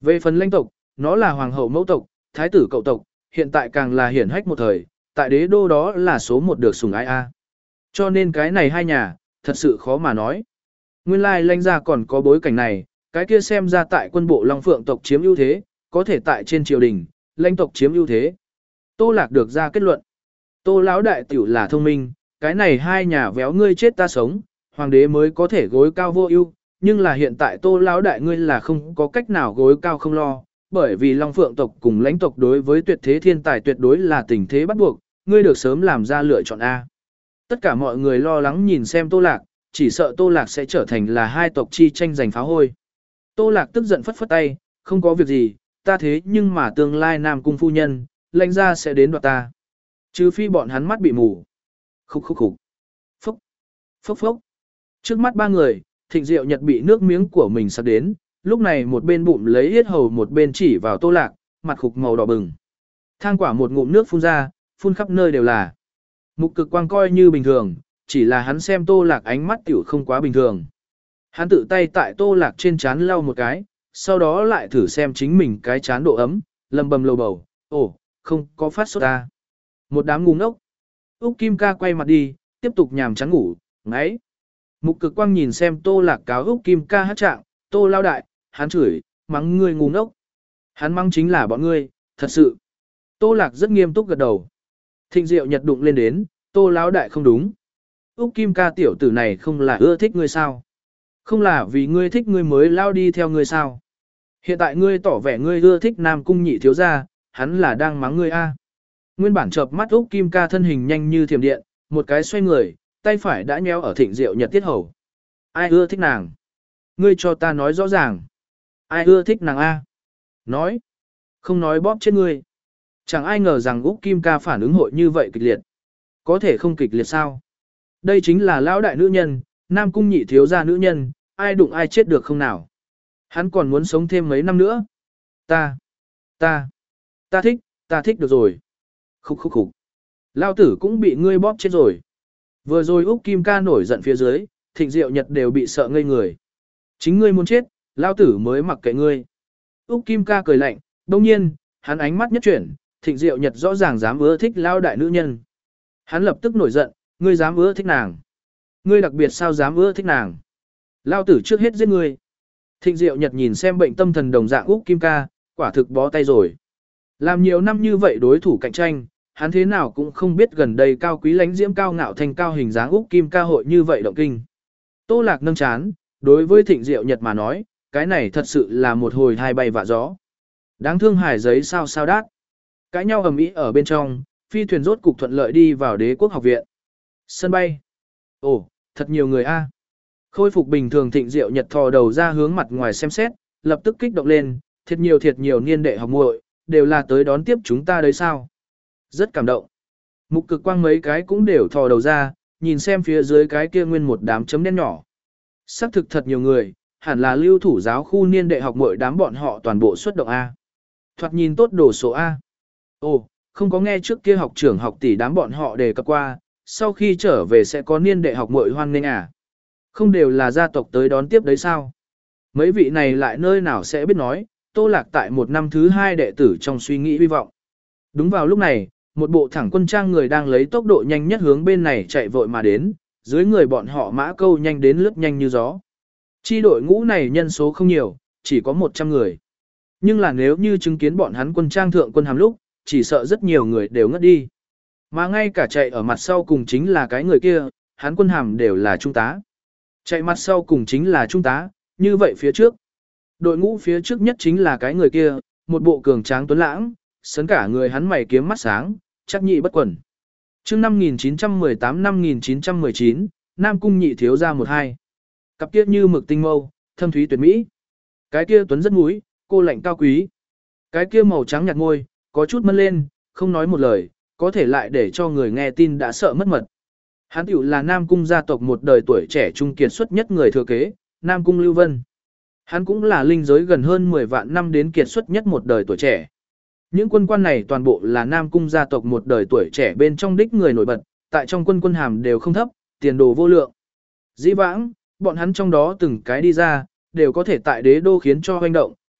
Về phần lãnh tộc, nó là hoàng hậu mẫu tộc, thái tử cậu tộc, hiện tại càng là hiển hách một thời, tại đế đô đó là số một được sủng ái a. Cho nên cái này hai nhà, thật sự khó mà nói. Nguyên lai lãnh gia còn có bối cảnh này, cái kia xem ra tại quân bộ Long Phượng tộc chiếm ưu thế, có thể tại trên triều đình, lãnh tộc chiếm ưu thế. Tô Lạc được ra kết luận. Tô lão đại tiểu là thông minh, cái này hai nhà véo ngươi chết ta sống, hoàng đế mới có thể gối cao vô ưu, nhưng là hiện tại Tô lão đại ngươi là không có cách nào gối cao không lo, bởi vì Long Phượng tộc cùng lãnh tộc đối với tuyệt thế thiên tài tuyệt đối là tình thế bắt buộc, ngươi được sớm làm ra lựa chọn a. Tất cả mọi người lo lắng nhìn xem Tô Lạc, chỉ sợ Tô Lạc sẽ trở thành là hai tộc chi tranh giành pháo hôi. Tô Lạc tức giận phất phất tay, không có việc gì, ta thế nhưng mà tương lai Nam cung phu nhân, lãnh gia sẽ đến đoạt ta. Trừ phi bọn hắn mắt bị mù. Khúc khúc khúc. Phúc. Phúc phúc. Trước mắt ba người, Thịnh Diệu Nhật bị nước miếng của mình sắp đến, lúc này một bên bụng lấy yết hầu một bên chỉ vào Tô Lạc, mặt khục màu đỏ bừng. Thang quả một ngụm nước phun ra, phun khắp nơi đều là. Mục Cực Quang coi như bình thường, chỉ là hắn xem Tô Lạc ánh mắt tiểu không quá bình thường. Hắn tự tay tại Tô Lạc trên trán lau một cái, sau đó lại thử xem chính mình cái trán độ ấm, lầm bầm lầu bầu, ồ, không có phát sốt ta. Một đám ngu ngốc. Úc Kim Ca quay mặt đi, tiếp tục nhàm chán ngủ, ngáy. Mục Cực Quang nhìn xem Tô Lạc cáo Úc Kim Ca hát trạng, Tô lao đại, hắn chửi, mắng ngươi ngu ngốc. Hắn mắng chính là bọn ngươi, thật sự. Tô Lạc rất nghiêm túc gật đầu. Thịnh Diệu Nhật đụng lên đến, Tô lão đại không đúng. Úc Kim Ca tiểu tử này không là ưa thích ngươi sao? Không là vì ngươi thích ngươi mới lao đi theo ngươi sao? Hiện tại ngươi tỏ vẻ ngươi ưa thích Nam cung nhị thiếu gia, hắn là đang mắng ngươi a. Nguyên bản chợp mắt Úc Kim Ca thân hình nhanh như thiểm điện, một cái xoay người, tay phải đã nhéo ở Thịnh Diệu Nhật tiết hầu. Ai ưa thích nàng? Ngươi cho ta nói rõ ràng. Ai ưa thích nàng a? Nói. Không nói bóp chết ngươi. Chẳng ai ngờ rằng Úc Kim Ca phản ứng hội như vậy kịch liệt. Có thể không kịch liệt sao? Đây chính là lão đại nữ nhân, Nam cung nhị thiếu gia nữ nhân, ai đụng ai chết được không nào? Hắn còn muốn sống thêm mấy năm nữa. Ta, ta, ta thích, ta thích được rồi. Khúc khúc khúc. Lao tử cũng bị ngươi bóp chết rồi. Vừa rồi Úc Kim Ca nổi giận phía dưới, Thịnh Diệu Nhật đều bị sợ ngây người. Chính ngươi muốn chết, Lao tử mới mặc kệ ngươi. Úc Kim Ca cười lạnh, đồng nhiên, hắn ánh mắt nhất chuyển, Thịnh Diệu Nhật rõ ràng dám ưa thích Lao đại nữ nhân. Hắn lập tức nổi giận, ngươi dám ưa thích nàng. Ngươi đặc biệt sao dám ưa thích nàng. Lao tử trước hết giết ngươi. Thịnh Diệu Nhật nhìn xem bệnh tâm thần đồng dạng Úc Kim Ca, quả thực bó tay rồi. Làm nhiều năm như vậy đối thủ cạnh tranh, hắn thế nào cũng không biết gần đây cao quý lánh diễm cao ngạo thành cao hình dáng Úc Kim Ca hội như vậy động kinh. Tô Lạc nâng chán, đối với Thịnh Diệu Nhật mà nói, cái này thật sự là một hồi hai bay vạ gió. Đáng thương hải giấy sao sao đát. Cãi nhau ầm ĩ ở bên trong, phi thuyền rốt cục thuận lợi đi vào Đế quốc học viện. Sân bay. Ồ, thật nhiều người a. Khôi phục bình thường Thịnh Diệu Nhật thò đầu ra hướng mặt ngoài xem xét, lập tức kích động lên, thiệt nhiều thiệt nhiều niên đệ học muội, đều là tới đón tiếp chúng ta đấy sao. Rất cảm động. Mục Cực Quang mấy cái cũng đều thò đầu ra, nhìn xem phía dưới cái kia nguyên một đám chấm đen nhỏ. Sắc thực thật nhiều người, hẳn là lưu thủ giáo khu niên đệ học muội đám bọn họ toàn bộ xuất động A. Thoạt nhìn tốt đồ số A. Ồ, không có nghe trước kia học trưởng học tỷ đám bọn họ đề cập qua, sau khi trở về sẽ có niên đệ học muội hoan nghênh à. Không đều là gia tộc tới đón tiếp đấy sao? Mấy vị này lại nơi nào sẽ biết nói, Tô Lạc tại một năm thứ hai đệ tử trong suy nghĩ hy vọng. Đúng vào lúc này, một bộ thẳng quân trang người đang lấy tốc độ nhanh nhất hướng bên này chạy vội mà đến, dưới người bọn họ mã câu nhanh đến lướt nhanh như gió. Chi đội ngũ này nhân số không nhiều, chỉ có một trăm người. Nhưng là nếu như chứng kiến bọn hắn quân trang thượng quân hàm lúc, chỉ sợ rất nhiều người đều ngất đi. Mà ngay cả chạy ở mặt sau cùng chính là cái người kia, hắn quân hàm đều là trung tá. Chạy mặt sau cùng chính là trung tá, như vậy phía trước. Đội ngũ phía trước nhất chính là cái người kia, một bộ cường tráng tuấn lãng, sấn cả người hắn mày kiếm mắt sáng, chắc nhị bất quẩn. Trước năm nghìn chín trăm mười tám năm nghìn chín trăm mười chín, Nam cung nhị thiếu ra một hai. Cặp kia như mực tinh mâu, thâm thúy tuyệt mỹ. Cái kia tuấn rất mũi, cô lạnh cao quý. Cái kia màu trắng nhạt môi, có chút mân lên, không nói một lời, có thể lại để cho người nghe tin đã sợ mất mật. Hắn tiểu là Nam cung gia tộc một đời tuổi trẻ trung kiệt xuất nhất người thừa kế, Nam cung Lưu Vân. Hắn cũng là linh giới gần hơn mười vạn năm đến kiệt xuất nhất một đời tuổi trẻ. Những quân quan này toàn bộ là Nam cung gia tộc một đời tuổi trẻ bên trong đích người nổi bật, tại trong quân quân hàm đều không thấp, tiền đồ vô lượng. Dĩ vãng, bọn hắn trong đó từng cái đi ra, đều có thể tại đế đô khiến cho hoành động,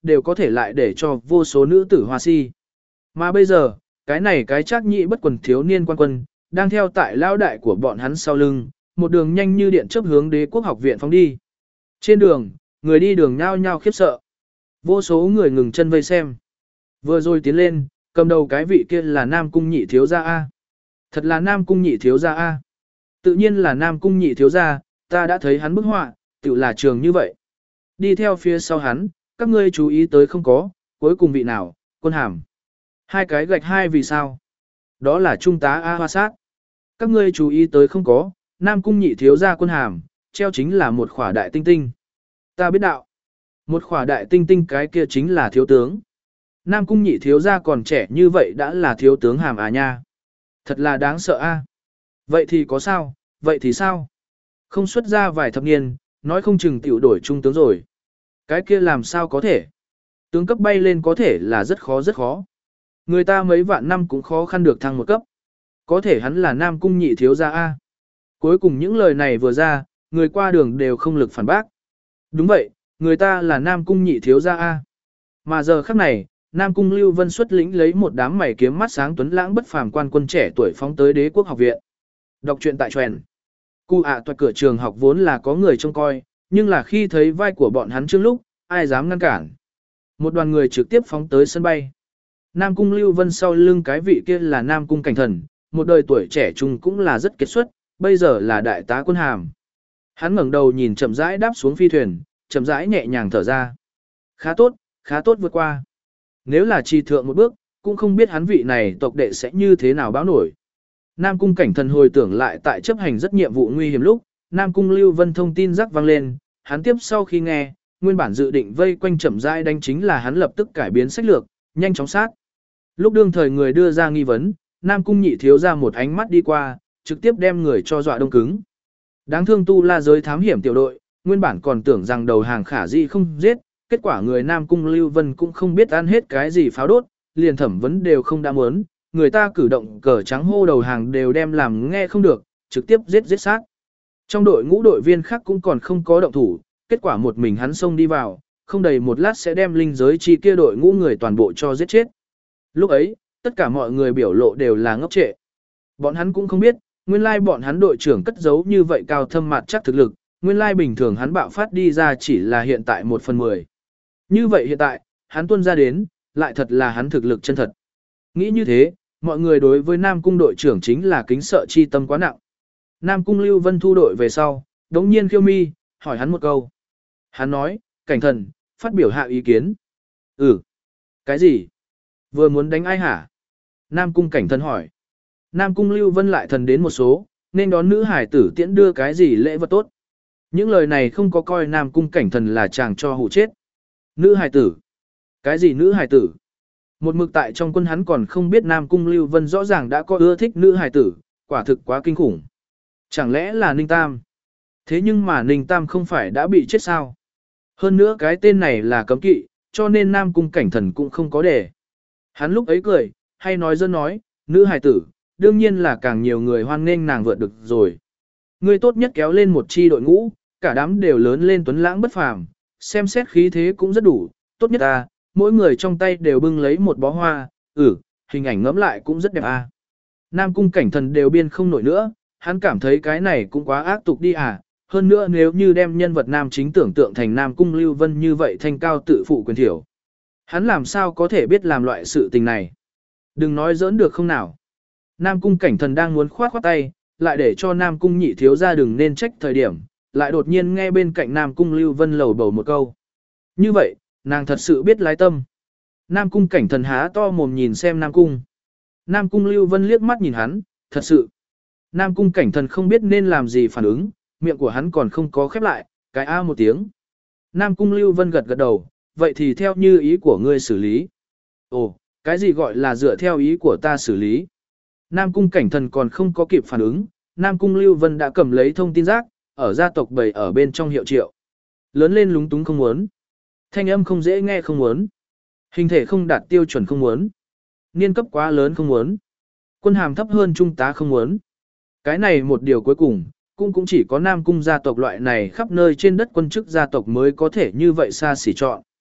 đều có thể lại để cho vô số nữ tử hoa si. Mà bây giờ, cái này cái chắc nhị bất quần thiếu niên quan quân, đang theo tại lao đại của bọn hắn sau lưng, một đường nhanh như điện chớp hướng Đế quốc học viện phóng đi. Trên đường, người đi đường nhao nhao khiếp sợ. Vô số người ngừng chân vây xem. Vừa rồi tiến lên, cầm đầu cái vị kia là Nam Cung nhị thiếu gia A. Thật là Nam Cung nhị thiếu gia A. Tự nhiên là Nam Cung nhị thiếu gia, ta đã thấy hắn bức họa, tự là trường như vậy. Đi theo phía sau hắn, các ngươi chú ý tới không có, cuối cùng vị nào, quân hàm. Hai cái gạch hai vì sao? Đó là trung tá A Hoa Sát. Các ngươi chú ý tới không có, Nam Cung nhị thiếu gia quân hàm, treo chính là một khỏa đại tinh tinh. Ta biết đạo. Một khỏa đại tinh tinh cái kia chính là thiếu tướng. Nam Cung nhị thiếu gia còn trẻ như vậy đã là thiếu tướng hàm à nha. Thật là đáng sợ a. Vậy thì có sao, vậy thì sao? Không xuất ra vài thập niên, nói không chừng tiểu đổi trung tướng rồi. Cái kia làm sao có thể? Tướng cấp bay lên có thể là rất khó rất khó. Người ta mấy vạn năm cũng khó khăn được thăng một cấp. Có thể hắn là Nam Cung nhị thiếu gia a. Cuối cùng những lời này vừa ra, người qua đường đều không lực phản bác. Đúng vậy, người ta là Nam Cung nhị thiếu gia a. Mà giờ khắc này, Nam Cung Lưu Vân xuất lĩnh lấy một đám mày kiếm mắt sáng tuấn lãng bất phàm quan quân trẻ tuổi phóng tới Đế quốc học viện. Đọc truyện tại truyện. Cụ ạ toại cửa trường học vốn là có người trông coi, nhưng là khi thấy vai của bọn hắn trước lúc, ai dám ngăn cản. Một đoàn người trực tiếp phóng tới sân bay. Nam Cung Lưu Vân sau lưng cái vị kia là Nam Cung Cảnh Thần, một đời tuổi trẻ trung cũng là rất kiệt xuất, bây giờ là đại tá quân hàm. Hắn ngẩng đầu nhìn chậm rãi đáp xuống phi thuyền, chậm rãi nhẹ nhàng thở ra. Khá tốt, khá tốt vượt qua. Nếu là trì thượng một bước, cũng không biết hắn vị này tộc đệ sẽ như thế nào báo nổi. Nam Cung Cảnh Thần hồi tưởng lại tại chấp hành rất nhiệm vụ nguy hiểm lúc, Nam Cung Lưu Vân thông tin rắc vang lên, hắn tiếp sau khi nghe, nguyên bản dự định vây quanh chậm rãi đánh chính là hắn lập tức cải biến sách lược, nhanh chóng sát. Lúc đương thời người đưa ra nghi vấn, Nam Cung nhị thiếu ra một ánh mắt đi qua, trực tiếp đem người cho dọa đông cứng. Đáng thương tu la giới thám hiểm tiểu đội, nguyên bản còn tưởng rằng đầu hàng khả di không giết, kết quả người Nam Cung Lưu Vân cũng không biết ăn hết cái gì pháo đốt, liền thẩm vấn đều không đã muốn, người ta cử động cờ trắng hô đầu hàng đều đem làm nghe không được, trực tiếp giết giết sát. Trong đội ngũ đội viên khác cũng còn không có động thủ, kết quả một mình hắn xông đi vào, không đầy một lát sẽ đem linh giới chi kia đội ngũ người toàn bộ cho giết chết. Lúc ấy, tất cả mọi người biểu lộ đều là ngốc trệ. Bọn hắn cũng không biết, nguyên lai bọn hắn đội trưởng cất giấu như vậy cao thâm mặt chắc thực lực, nguyên lai bình thường hắn bạo phát đi ra chỉ là hiện tại một phần mười. Như vậy hiện tại, hắn tuân ra đến, lại thật là hắn thực lực chân thật. Nghĩ như thế, mọi người đối với Nam Cung đội trưởng chính là kính sợ chi tâm quá nặng. Nam Cung Lưu Vân thu đội về sau, đống nhiên khiêu mi, hỏi hắn một câu. Hắn nói, Cảnh Thần, phát biểu hạ ý kiến. Ừ. Cái gì? Vừa muốn đánh ai hả? Nam Cung Cảnh Thần hỏi. Nam Cung Lưu Vân lại thần đến một số, nên đón nữ hải tử tiễn đưa cái gì lễ vật tốt. Những lời này không có coi Nam Cung Cảnh Thần là chàng cho hụ chết. Nữ hải tử? Cái gì nữ hải tử? Một mực tại trong quân hắn còn không biết Nam Cung Lưu Vân rõ ràng đã có ưa thích nữ hải tử, quả thực quá kinh khủng. Chẳng lẽ là Ninh Tam? Thế nhưng mà Ninh Tam không phải đã bị chết sao? Hơn nữa cái tên này là cấm kỵ, cho nên Nam Cung Cảnh Thần cũng không có để. Hắn lúc ấy cười, hay nói dân nói, nữ hải tử, đương nhiên là càng nhiều người hoan nghênh nàng vượt được rồi. Người tốt nhất kéo lên một chi đội ngũ, cả đám đều lớn lên tuấn lãng bất phàm, xem xét khí thế cũng rất đủ, tốt nhất ta, mỗi người trong tay đều bưng lấy một bó hoa, ừ, hình ảnh ngẫm lại cũng rất đẹp à. Nam Cung Cảnh Thần đều biên không nổi nữa, hắn cảm thấy cái này cũng quá ác tục đi à, hơn nữa nếu như đem nhân vật nam chính tưởng tượng thành Nam Cung Lưu Vân như vậy thanh cao tự phụ quyền thiểu. Hắn làm sao có thể biết làm loại sự tình này? Đừng nói giỡn được không nào. Nam Cung Cảnh Thần đang muốn khoát khoát tay, lại để cho Nam Cung nhị thiếu ra đừng nên trách thời điểm, lại đột nhiên nghe bên cạnh Nam Cung Lưu Vân lầu bầu một câu. Như vậy, nàng thật sự biết lái tâm. Nam Cung Cảnh Thần há to mồm nhìn xem Nam Cung. Nam Cung Lưu Vân liếc mắt nhìn hắn, thật sự. Nam Cung Cảnh Thần không biết nên làm gì phản ứng, miệng của hắn còn không có khép lại, cái a một tiếng. Nam Cung Lưu Vân gật gật đầu, vậy thì theo như ý của ngươi xử lý. Ồ, cái gì gọi là dựa theo ý của ta xử lý? Nam Cung Cảnh Thần còn không có kịp phản ứng, Nam Cung Lưu Vân đã cầm lấy thông tin rác, ở gia tộc bầy ở bên trong hiệu triệu. Lớn lên lúng túng không muốn. Thanh âm không dễ nghe không muốn. Hình thể không đạt tiêu chuẩn không muốn. Niên cấp quá lớn không muốn. Quân hàm thấp hơn trung tá không muốn. Cái này một điều cuối cùng, cũng cũng chỉ có Nam Cung gia tộc loại này khắp nơi trên đất quân chức gia tộc mới có thể như vậy xa xỉ chọn.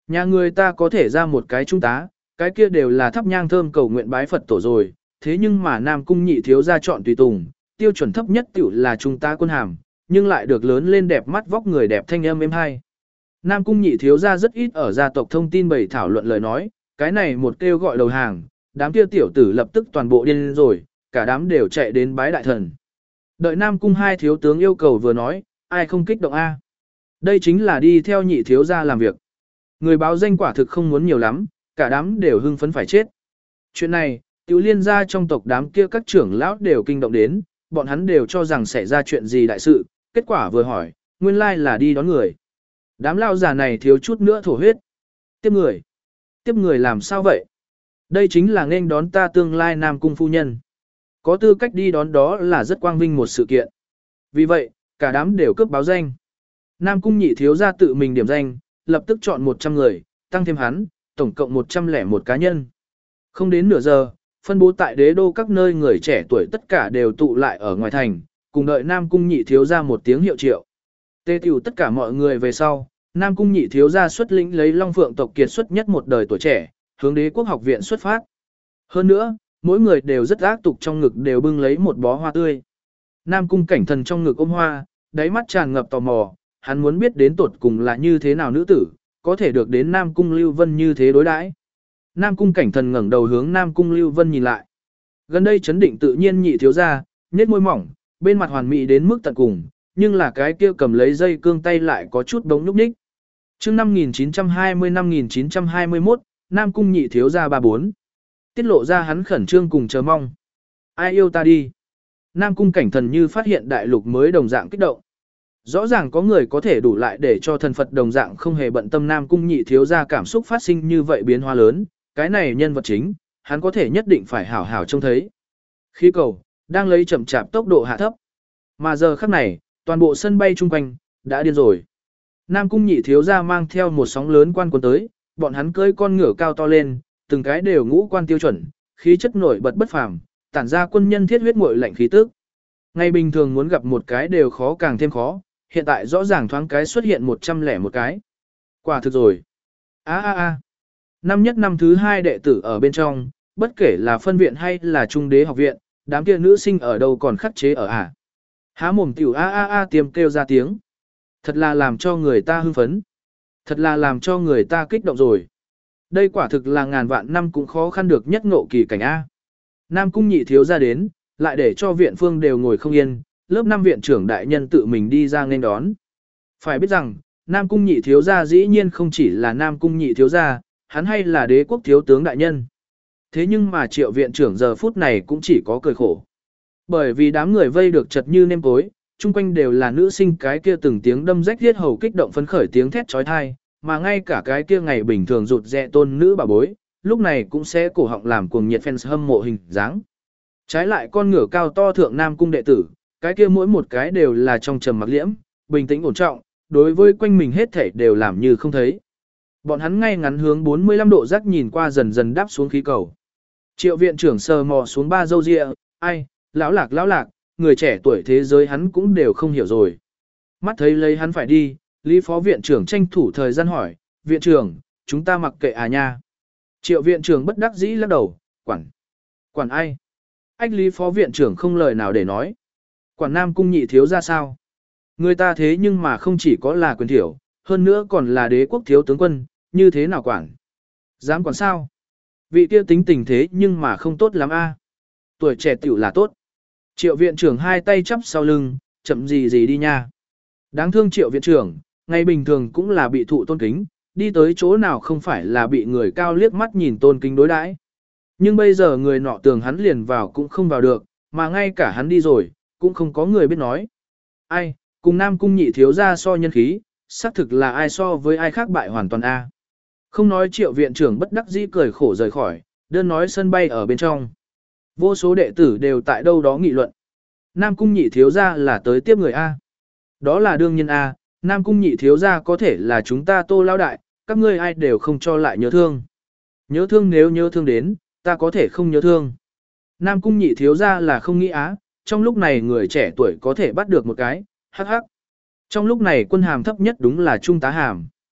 Nhà người ta có thể ra một cái trung tá, cái kia đều là thắp nhang thơm cầu nguyện bái Phật tổ rồi, thế nhưng mà Nam Cung nhị thiếu gia chọn tùy tùng, tiêu chuẩn thấp nhất tiểu là trung tá quân hàm, nhưng lại được lớn lên đẹp mắt vóc người đẹp thanh âm êm hay. Nam Cung nhị thiếu gia rất ít ở gia tộc thông tin bày thảo luận lời nói, cái này một kêu gọi đầu hàng, đám kia tiểu tử lập tức toàn bộ điên rồi, cả đám đều chạy đến bái đại thần. Đợi Nam Cung hai thiếu tướng yêu cầu vừa nói, ai không kích động a? Đây chính là đi theo nhị thiếu gia làm việc. Người báo danh quả thực không muốn nhiều lắm, cả đám đều hưng phấn phải chết. Chuyện này, tiểu liên gia trong tộc đám kia các trưởng lão đều kinh động đến, bọn hắn đều cho rằng xảy ra chuyện gì đại sự, kết quả vừa hỏi, nguyên lai là đi đón người. Đám lao già này thiếu chút nữa thổ huyết. Tiếp người. Tiếp người làm sao vậy? Đây chính là nên đón ta tương lai Nam Cung phu nhân. Có tư cách đi đón đó là rất quang vinh một sự kiện. Vì vậy, cả đám đều cướp báo danh. Nam Cung nhị thiếu gia tự mình điểm danh, lập tức chọn một trăm người, tăng thêm hắn, tổng cộng một trăm lẻ một cá nhân. Không đến nửa giờ, phân bố tại đế đô các nơi người trẻ tuổi tất cả đều tụ lại ở ngoài thành, cùng đợi Nam Cung nhị thiếu gia một tiếng hiệu triệu. Tê tiểu tất cả mọi người về sau, Nam Cung nhị thiếu gia xuất lĩnh lấy Long Phượng tộc kiệt xuất nhất một đời tuổi trẻ, hướng đế quốc học viện xuất phát. Hơn nữa, mỗi người đều rất ác tục trong ngực đều bưng lấy một bó hoa tươi. Nam Cung cảnh thần trong ngực ôm hoa, đáy mắt tràn ngập tò mò, hắn muốn biết đến tột cùng là như thế nào nữ tử, có thể được đến Nam Cung Lưu Vân như thế đối đãi. Nam Cung cảnh thần ngẩng đầu hướng Nam Cung Lưu Vân nhìn lại. Gần đây chấn định tự nhiên nhị thiếu gia, nhếch môi mỏng, bên mặt hoàn mỹ đến mức tận cùng, nhưng là cái kia cầm lấy dây cương tay lại có chút bóng nhúc nhích. Chương năm nghìn chín trăm hai mươi năm nghìn chín trăm hai mươi mốt, Nam Cung nhị thiếu gia ba bốn. Tiết lộ ra hắn khẩn trương cùng chờ mong. Ai yêu ta đi? Nam Cung cảnh thần như phát hiện đại lục mới đồng dạng kích động. Rõ ràng có người có thể đủ lại để cho thần Phật đồng dạng không hề bận tâm Nam Cung nhị thiếu gia cảm xúc phát sinh như vậy biến hóa lớn, cái này nhân vật chính, hắn có thể nhất định phải hảo hảo trông thấy. Khí cầu, đang lấy chậm chạp tốc độ hạ thấp. Mà giờ khắc này, toàn bộ sân bay chung quanh, đã điên rồi. Nam Cung nhị thiếu gia mang theo một sóng lớn quan quân tới, bọn hắn cưỡi con ngựa cao to lên, từng cái đều ngũ quan tiêu chuẩn, khí chất nổi bật bất phàm, tản ra quân nhân thiết huyết muội lạnh khí tức. Ngày bình thường muốn gặp một cái đều khó càng thêm khó, hiện tại rõ ràng thoáng cái xuất hiện một trăm lẻ một cái. Quả thực rồi. A a a. Năm nhất năm thứ hai đệ tử ở bên trong, bất kể là phân viện hay là trung đế học viện, đám kia nữ sinh ở đâu còn khắc chế ở à. Há mồm tiểu a a a tiêm kêu ra tiếng. Thật là làm cho người ta hưng phấn. Thật là làm cho người ta kích động rồi. Đây quả thực là ngàn vạn năm cũng khó khăn được nhất ngộ kỳ cảnh A. Nam Cung nhị thiếu ra đến, lại để cho viện phương đều ngồi không yên, lớp năm viện trưởng đại nhân tự mình đi ra nên đón. Phải biết rằng, Nam Cung nhị thiếu gia dĩ nhiên không chỉ là Nam Cung nhị thiếu gia, hắn hay là đế quốc thiếu tướng đại nhân. Thế nhưng mà triệu viện trưởng giờ phút này cũng chỉ có cười khổ. Bởi vì đám người vây được chật như nêm tối, chung quanh đều là nữ sinh cái kia từng tiếng đâm rách thiết hầu kích động phấn khởi tiếng thét trói thai, mà ngay cả cái kia ngày bình thường rụt rè tôn nữ bà bối, lúc này cũng sẽ cổ họng làm cuồng nhiệt fans hâm mộ hình dáng. Trái lại con ngựa cao to thượng Nam Cung đệ tử, cái kia mỗi một cái đều là trong trầm mặc liễm, bình tĩnh ổn trọng, đối với quanh mình hết thảy đều làm như không thấy. Bọn hắn ngay ngắn hướng bốn mươi lăm độ rắc nhìn qua dần dần đáp xuống khí cầu. Triệu viện trưởng sờ mò xuống ba dâu ria, ai, lão lạc lão lạc, người trẻ tuổi thế giới hắn cũng đều không hiểu rồi. Mắt thấy lấy hắn phải đi, Lý phó viện trưởng tranh thủ thời gian hỏi, viện trưởng, chúng ta mặc kệ à nha. Triệu viện trưởng bất đắc dĩ lắc đầu, quản. Quản ai? Ách Lý phó viện trưởng không lời nào để nói. Quản Nam Cung nhị thiếu ra sao? Người ta thế nhưng mà không chỉ có là quyền thiểu, hơn nữa còn là đế quốc thiếu tướng quân, như thế nào quản? Dám quản sao? Vị kia tính tình thế nhưng mà không tốt lắm a. Tuổi trẻ tiểu là tốt. Triệu viện trưởng hai tay chắp sau lưng, chậm gì gì đi nha. Đáng thương triệu viện trưởng, ngày bình thường cũng là bị thụ tôn kính, đi tới chỗ nào không phải là bị người cao liếc mắt nhìn tôn kính đối đãi. Nhưng bây giờ người nọ tường hắn liền vào cũng không vào được, mà ngay cả hắn đi rồi, cũng không có người biết nói. Ai, cùng Nam Cung nhị thiếu ra so nhân khí, xác thực là ai so với ai khác bại hoàn toàn A. Không nói triệu viện trưởng bất đắc dĩ cười khổ rời khỏi, đơn nói sân bay ở bên trong. Vô số đệ tử đều tại đâu đó nghị luận. Nam Cung nhị thiếu ra là tới tiếp người A. Đó là đương nhiên A, Nam Cung nhị thiếu ra có thể là chúng ta Tô lao đại, các ngươi ai đều không cho lại nhớ thương. Nhớ thương nếu nhớ thương đến, ta có thể không nhớ thương. Nam Cung nhị thiếu ra là không nghĩ á, trong lúc này người trẻ tuổi có thể bắt được một cái, hắc hắc. Trong lúc này quân hàm thấp nhất đúng là trung tá hàm.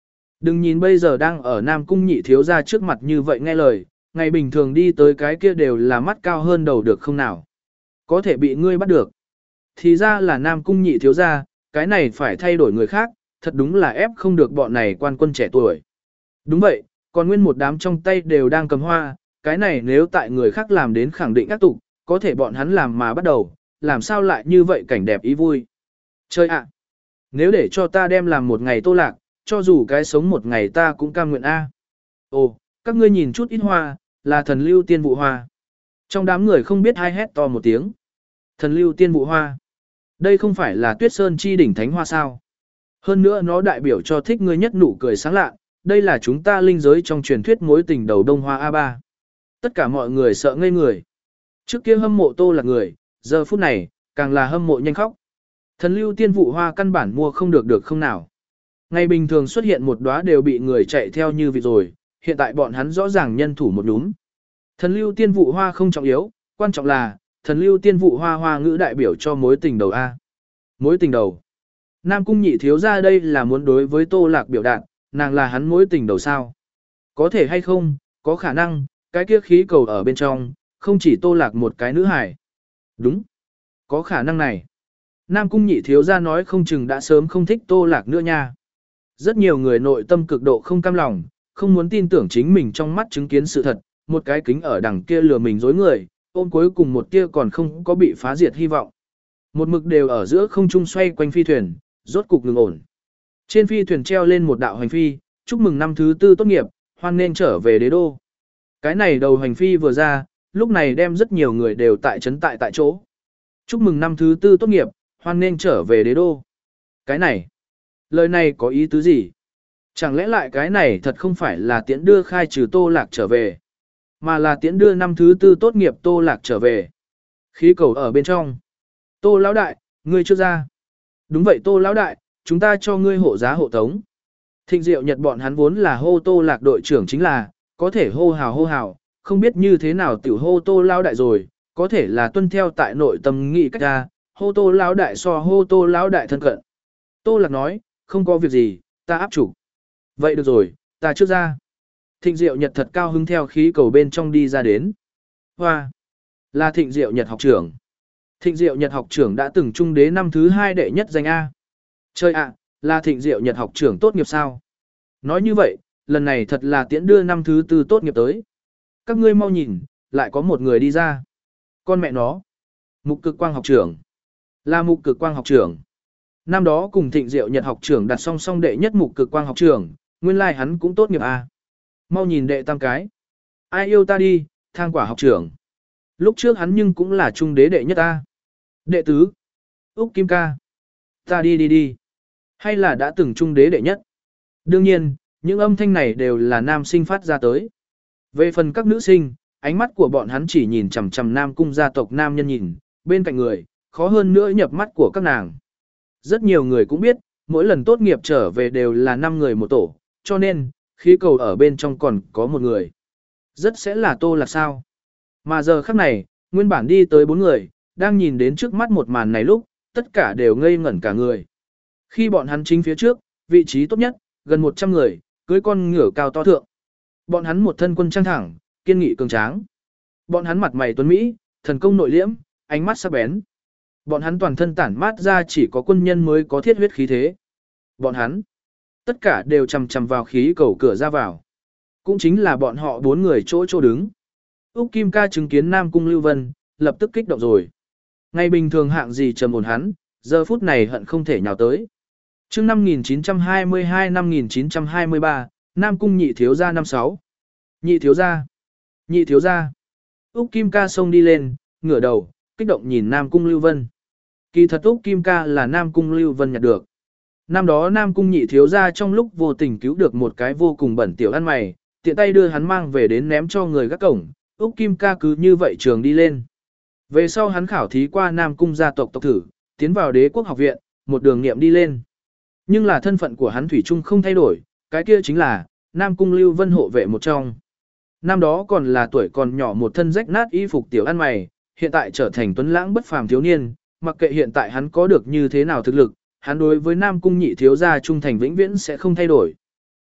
Đừng nhìn bây giờ đang ở Nam Cung nhị thiếu gia trước mặt như vậy nghe lời, ngày bình thường đi tới cái kia đều là mắt cao hơn đầu được không nào. Có thể bị ngươi bắt được. Thì ra là Nam Cung nhị thiếu gia, cái này phải thay đổi người khác, thật đúng là ép không được bọn này quan quân trẻ tuổi. Đúng vậy, còn nguyên một đám trong tay đều đang cầm hoa, cái này nếu tại người khác làm đến khẳng định ác tục, có thể bọn hắn làm mà bắt đầu, làm sao lại như vậy cảnh đẹp ý vui. Chơi ạ! Nếu để cho ta đem làm một ngày Tô Lạc, cho dù cái sống một ngày ta cũng cam nguyện A. Ồ, các ngươi nhìn chút ít hoa, là thần lưu tiên vụ hoa. Trong đám người không biết ai hét to một tiếng. Thần lưu tiên vụ hoa. Đây không phải là tuyết sơn chi đỉnh thánh hoa sao. Hơn nữa nó đại biểu cho thích ngươi nhất nụ cười sáng lạ. Đây là chúng ta linh giới trong truyền thuyết mối tình đầu đông hoa a ba. Tất cả mọi người sợ ngây người. Trước kia hâm mộ Tô Lạc người, giờ phút này, càng là hâm mộ nhanh khóc. Thần lưu tiên vụ hoa căn bản mua không được được không nào. Ngày bình thường xuất hiện một đóa đều bị người chạy theo như vị rồi, hiện tại bọn hắn rõ ràng nhân thủ một núm. Thần lưu tiên vụ hoa không trọng yếu, quan trọng là, thần lưu tiên vụ hoa hoa ngữ đại biểu cho mối tình đầu A. Mối tình đầu. Nam Cung nhị thiếu ra đây là muốn đối với Tô Lạc biểu đạt, nàng là hắn mối tình đầu sao. Có thể hay không, có khả năng, cái kia khí cầu ở bên trong, không chỉ Tô Lạc một cái nữ hải. Đúng. Có khả năng này. Nam Cung nhị thiếu ra nói không chừng đã sớm không thích Tô Lạc nữa nha. Rất nhiều người nội tâm cực độ không cam lòng, không muốn tin tưởng chính mình trong mắt chứng kiến sự thật, một cái kính ở đằng kia lừa mình dối người, ôm cuối cùng một tia còn không có bị phá diệt hy vọng. Một mực đều ở giữa không trung xoay quanh phi thuyền, rốt cục ngừng ổn. Trên phi thuyền treo lên một đạo hành phi, chúc mừng năm thứ tư tốt nghiệp, hoan nên trở về đế đô. Cái này đầu hành phi vừa ra, lúc này đem rất nhiều người đều tại trấn tại tại chỗ. Chúc mừng năm thứ tư tốt nghiệp, hoan nên trở về đế đô. Cái này, lời này có ý tứ gì? Chẳng lẽ lại cái này thật không phải là tiễn đưa khai trừ Tô Lạc trở về, mà là tiễn đưa năm thứ tư tốt nghiệp Tô Lạc trở về. Khí cầu ở bên trong. Tô lão đại, ngươi chưa ra. Đúng vậy Tô lão đại, chúng ta cho ngươi hộ giá hộ tống. Thịnh Diệu Nhật bọn hắn vốn là hô Tô Lạc đội trưởng chính là, có thể hô hào hô hào, không biết như thế nào tiểu hô Tô lão đại rồi, có thể là tuân theo tại nội tâm nghị cách ra, hô Tô lão đại so hô Tô lão đại thân cận. Tô Lạc nói, không có việc gì, ta áp chủ. Vậy được rồi, ta trước ra. Thịnh Diệu Nhật thật cao hứng theo khí cầu bên trong đi ra đến. Hoa! Là Thịnh Diệu Nhật học trưởng. Thịnh Diệu Nhật học trưởng đã từng trung đế năm thứ hai đệ nhất danh A. Chơi ạ, là Thịnh Diệu Nhật học trưởng tốt nghiệp sao? Nói như vậy, lần này thật là tiễn đưa năm thứ tư tốt nghiệp tới. Các ngươi mau nhìn, lại có một người đi ra. Con mẹ nó. Mục Cực Quang học trưởng. Là Mục Cực Quang học trưởng. Năm đó cùng Thịnh Diệu Nhật học trưởng đặt song song đệ nhất Mục Cực Quang học trưởng, nguyên lai like hắn cũng tốt nghiệp A. Mau nhìn đệ tam cái. Ai yêu ta đi, thang quả học trưởng. Lúc trước hắn nhưng cũng là trung đế đệ nhất A. Đệ tứ. Úc Kim ca. Ta đi đi đi. Hay là đã từng trung đế đệ nhất. Đương nhiên, những âm thanh này đều là nam sinh phát ra tới. Về phần các nữ sinh, ánh mắt của bọn hắn chỉ nhìn chằm chằm Nam Cung gia tộc nam nhân nhìn, bên cạnh người, khó hơn nữa nhập mắt của các nàng. Rất nhiều người cũng biết, mỗi lần tốt nghiệp trở về đều là năm người một tổ, cho nên, khí cầu ở bên trong còn có một người. Rất sẽ là Tô Lạc sao. Mà giờ khắc này, nguyên bản đi tới bốn người, đang nhìn đến trước mắt một màn này lúc, tất cả đều ngây ngẩn cả người. Khi bọn hắn chính phía trước, vị trí tốt nhất, gần một trăm người, cưới con ngựa cao to thượng. Bọn hắn một thân quân trang thẳng, kiên nghị cường tráng. Bọn hắn mặt mày tuấn mỹ, thần công nội liễm, ánh mắt sắc bén. Bọn hắn toàn thân tản mát ra chỉ có quân nhân mới có thiết huyết khí thế. Bọn hắn, tất cả đều chằm chằm vào khí cầu cửa ra vào. Cũng chính là bọn họ bốn người chỗ chỗ đứng. Úc Kim ca chứng kiến Nam Cung Lưu Vân, lập tức kích động rồi. Ngày bình thường hạng gì trầm ổn hắn, giờ phút này hận không thể nhào tới. Chương năm nghìn chín trăm hai mươi hai năm nghìn chín trăm hai mươi ba, Nam Cung nhị thiếu gia năm sáu. Nhị thiếu gia, nhị thiếu gia. Úc Kim ca xông đi lên, ngửa đầu, kích động nhìn Nam Cung Lưu Vân. Kỳ thật Úc Kim ca là Nam Cung Lưu Vân nhặt được. Năm đó Nam Cung nhị thiếu gia trong lúc vô tình cứu được một cái vô cùng bẩn tiểu ăn mày, tiện tay đưa hắn mang về đến ném cho người gác cổng, Úc Kim ca cứ như vậy trường đi lên. Về sau hắn khảo thí qua Nam Cung gia tộc tộc thử, tiến vào Đế quốc học viện, một đường niệm đi lên. Nhưng là thân phận của hắn thủy chung không thay đổi, cái kia chính là Nam Cung Lưu Vân hộ vệ một trong. Năm đó còn là tuổi còn nhỏ một thân rách nát y phục tiểu ăn mày, hiện tại trở thành tuấn lãng bất phàm thiếu niên, mặc kệ hiện tại hắn có được như thế nào thực lực, hắn đối với Nam Cung nhị thiếu gia trung thành vĩnh viễn sẽ không thay đổi.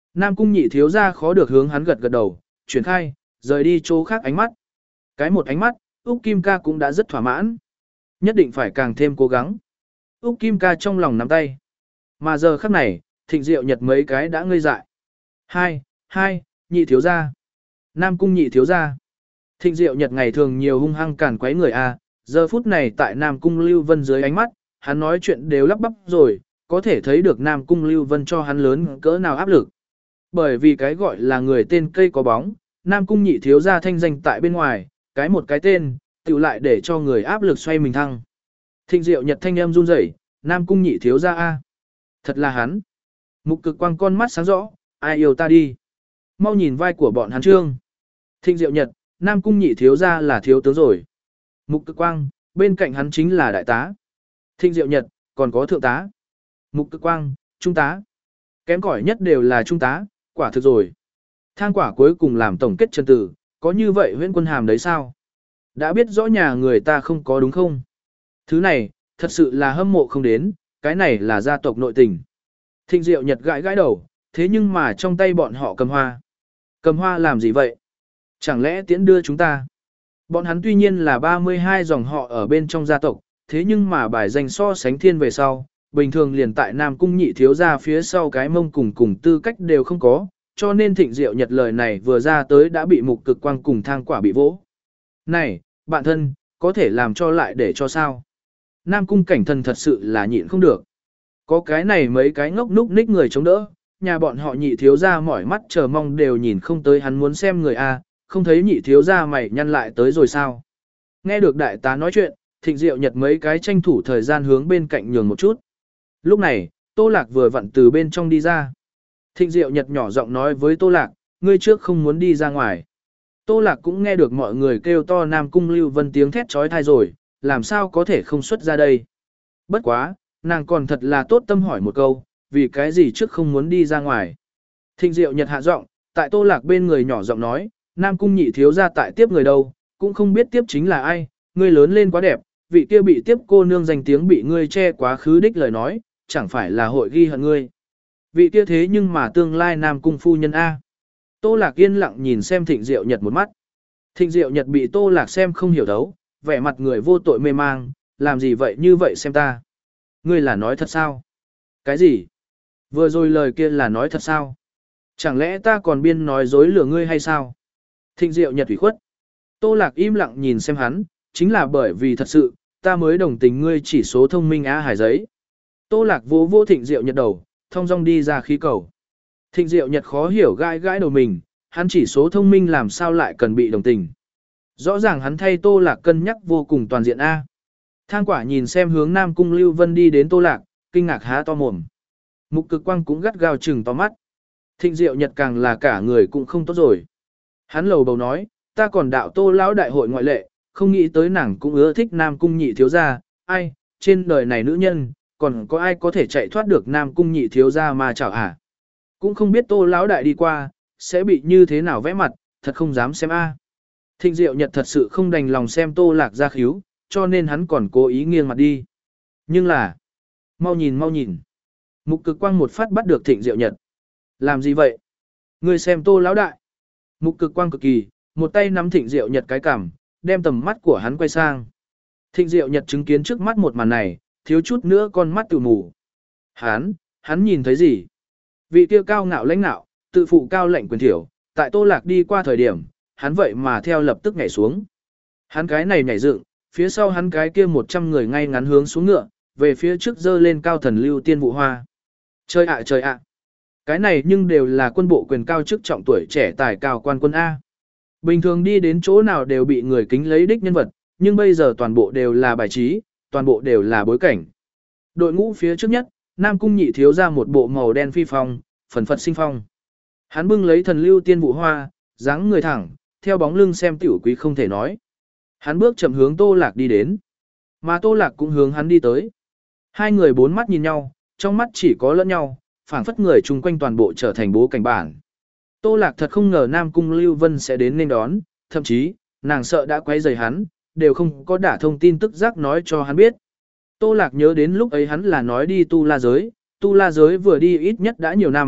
Nam cung nhị thiếu gia khó được hướng hắn gật gật đầu, chuyển khai, rời đi chỗ khác ánh mắt. Cái một ánh mắt, Úc Kim ca cũng đã rất thỏa mãn. Nhất định phải càng thêm cố gắng. Úc Kim ca trong lòng nắm tay. Mà giờ khắc này, Thịnh Diệu Nhật mấy cái đã ngây dại. Hai, hai, nhị thiếu gia. Nam cung nhị thiếu gia. Thịnh Diệu Nhật ngày thường nhiều hung hăng cản quấy người a, giờ phút này tại Nam cung Lưu Vân dưới ánh mắt, hắn nói chuyện đều lắp bắp rồi, có thể thấy được Nam cung Lưu Vân cho hắn lớn cỡ nào áp lực. Bởi vì cái gọi là người tên cây có bóng, Nam cung nhị thiếu gia thanh danh tại bên ngoài, cái một cái tên, tự lại để cho người áp lực xoay mình thăng. Thịnh Diệu Nhật thanh âm run rẩy, Nam cung nhị thiếu gia a. Thật là hắn. Mục Cực Quang con mắt sáng rõ, ai yêu ta đi. Mau nhìn vai của bọn hắn trương. Thịnh Diệu Nhật, Nam cung nhị thiếu gia là thiếu tướng rồi. Mục Cực Quang, bên cạnh hắn chính là đại tá. Thịnh Diệu Nhật, còn có thượng tá. Mục Cực Quang, trung tá. Kém cỏi nhất đều là trung tá, quả thực rồi. Thang quả cuối cùng làm tổng kết chân tử, có như vậy huyễn quân hàm đấy sao? Đã biết rõ nhà người ta không có đúng không? Thứ này, thật sự là hâm mộ không đến, cái này là gia tộc nội tình. Thịnh Diệu Nhật gãi gãi đầu, thế nhưng mà trong tay bọn họ cầm hoa. Cầm hoa làm gì vậy? Chẳng lẽ tiễn đưa chúng ta? Bọn hắn tuy nhiên là ba mươi hai dòng họ ở bên trong gia tộc, thế nhưng mà bài danh so sánh thiên về sau, bình thường liền tại Nam cung nhị thiếu gia phía sau cái mông cùng cùng tư cách đều không có, cho nên Thịnh Diệu Nhật lời này vừa ra tới đã bị Mục Cực Quang cùng thang quả bị vỗ. Này, bạn thân, có thể làm cho lại để cho sao? Nam cung cảnh thần thật sự là nhịn không được. Có cái này mấy cái ngốc núc ních người chống đỡ, nhà bọn họ nhị thiếu gia mỏi mắt chờ mong đều nhìn không tới hắn muốn xem người A, không thấy nhị thiếu gia mày nhăn lại tới rồi sao? Nghe được đại tá nói chuyện, Thịnh Diệu Nhật mấy cái tranh thủ thời gian hướng bên cạnh nhường một chút. Lúc này, Tô Lạc vừa vặn từ bên trong đi ra. Thịnh Diệu Nhật nhỏ giọng nói với Tô Lạc, ngươi trước không muốn đi ra ngoài. Tô Lạc cũng nghe được mọi người kêu to Nam cung Lưu Vân tiếng thét trói thai rồi, làm sao có thể không xuất ra đây. Bất quá, nàng còn thật là tốt tâm hỏi một câu, vì cái gì trước không muốn đi ra ngoài. Thịnh Diệu Nhật hạ giọng, tại Tô Lạc bên người nhỏ giọng nói, Nam cung nhị thiếu ra tại tiếp người đâu, cũng không biết tiếp chính là ai, ngươi lớn lên quá đẹp, vị kia bị tiếp cô nương danh tiếng bị ngươi che quá khứ đích lời nói, chẳng phải là hội ghi hận ngươi. Vị kia thế nhưng mà tương lai Nam cung phu nhân A. Tô Lạc yên lặng nhìn xem Thịnh Diệu Nhật một mắt. Thịnh Diệu Nhật bị Tô Lạc xem không hiểu thấu, vẻ mặt người vô tội mê mang, làm gì vậy như vậy xem ta. Ngươi là nói thật sao? Cái gì? Vừa rồi lời kia là nói thật sao? Chẳng lẽ ta còn biên nói dối lừa ngươi hay sao? Thịnh Diệu Nhật ủy khuất. Tô Lạc im lặng nhìn xem hắn, chính là bởi vì thật sự, ta mới đồng tình ngươi chỉ số thông minh á hải giấy. Tô Lạc vô vô Thịnh Diệu Nhật đầu, thông dong đi ra khí cầu. Thịnh Diệu Nhật khó hiểu gãi gãi đầu mình, hắn chỉ số thông minh làm sao lại cần bị đồng tình. Rõ ràng hắn thay Tô Lạc cân nhắc vô cùng toàn diện A. Thang quả nhìn xem hướng Nam cung Lưu Vân đi đến Tô Lạc, kinh ngạc há to mồm. Mục Cực Quang cũng gắt gao chừng to mắt. Thịnh Diệu Nhật càng là cả người cũng không tốt rồi. Hắn lầu bầu nói, ta còn đạo Tô lão đại hội ngoại lệ, không nghĩ tới nàng cũng ưa thích Nam cung nhị thiếu gia, ai, trên đời này nữ nhân, còn có ai có thể chạy thoát được Nam cung nhị thiếu gia mà chảo hả? Cũng không biết Tô lão đại đi qua, sẽ bị như thế nào vẽ mặt, thật không dám xem a. Thịnh Diệu Nhật thật sự không đành lòng xem Tô Lạc ra khíu, cho nên hắn còn cố ý nghiêng mặt đi. Nhưng là, mau nhìn mau nhìn. Mục Cực Quang một phát bắt được Thịnh Diệu Nhật. Làm gì vậy? Ngươi xem Tô lão đại. Mục Cực Quang cực kỳ, một tay nắm Thịnh Diệu Nhật cái cằm, đem tầm mắt của hắn quay sang. Thịnh Diệu Nhật chứng kiến trước mắt một màn này, thiếu chút nữa con mắt tự mù. Hắn, hắn nhìn thấy gì? Vị kia cao ngạo lãnh nạo, tự phụ cao lệnh quyền thiểu, tại Tô Lạc đi qua thời điểm, hắn vậy mà theo lập tức nhảy xuống. Hắn cái này nhảy dựng, phía sau hắn cái kia một trăm người ngay ngắn hướng xuống ngựa, về phía trước dơ lên cao thần lưu tiên vụ hoa. Trời ạ trời ạ! Cái này nhưng đều là quân bộ quyền cao chức trọng tuổi trẻ tài cao quan quân A. Bình thường đi đến chỗ nào đều bị người kính lấy đích nhân vật, nhưng bây giờ toàn bộ đều là bài trí, toàn bộ đều là bối cảnh. Đội ngũ phía trước nhất, Nam cung nhị thiếu ra một bộ màu đen phi phong, phần phật sinh phong. Hắn bưng lấy thần lưu tiên vụ hoa, dáng người thẳng, theo bóng lưng xem tiểu quý không thể nói. Hắn bước chậm hướng Tô Lạc đi đến, mà Tô Lạc cũng hướng hắn đi tới. Hai người bốn mắt nhìn nhau, trong mắt chỉ có lẫn nhau, phảng phất người chung quanh toàn bộ trở thành bố cảnh bản. Tô Lạc thật không ngờ Nam cung Lưu Vân sẽ đến nên đón, thậm chí, nàng sợ đã quấy rầy hắn, đều không có đả thông tin tức giác nói cho hắn biết. Tô Lạc nhớ đến lúc ấy hắn là nói đi tu la giới, tu la giới vừa đi ít nhất đã nhiều năm,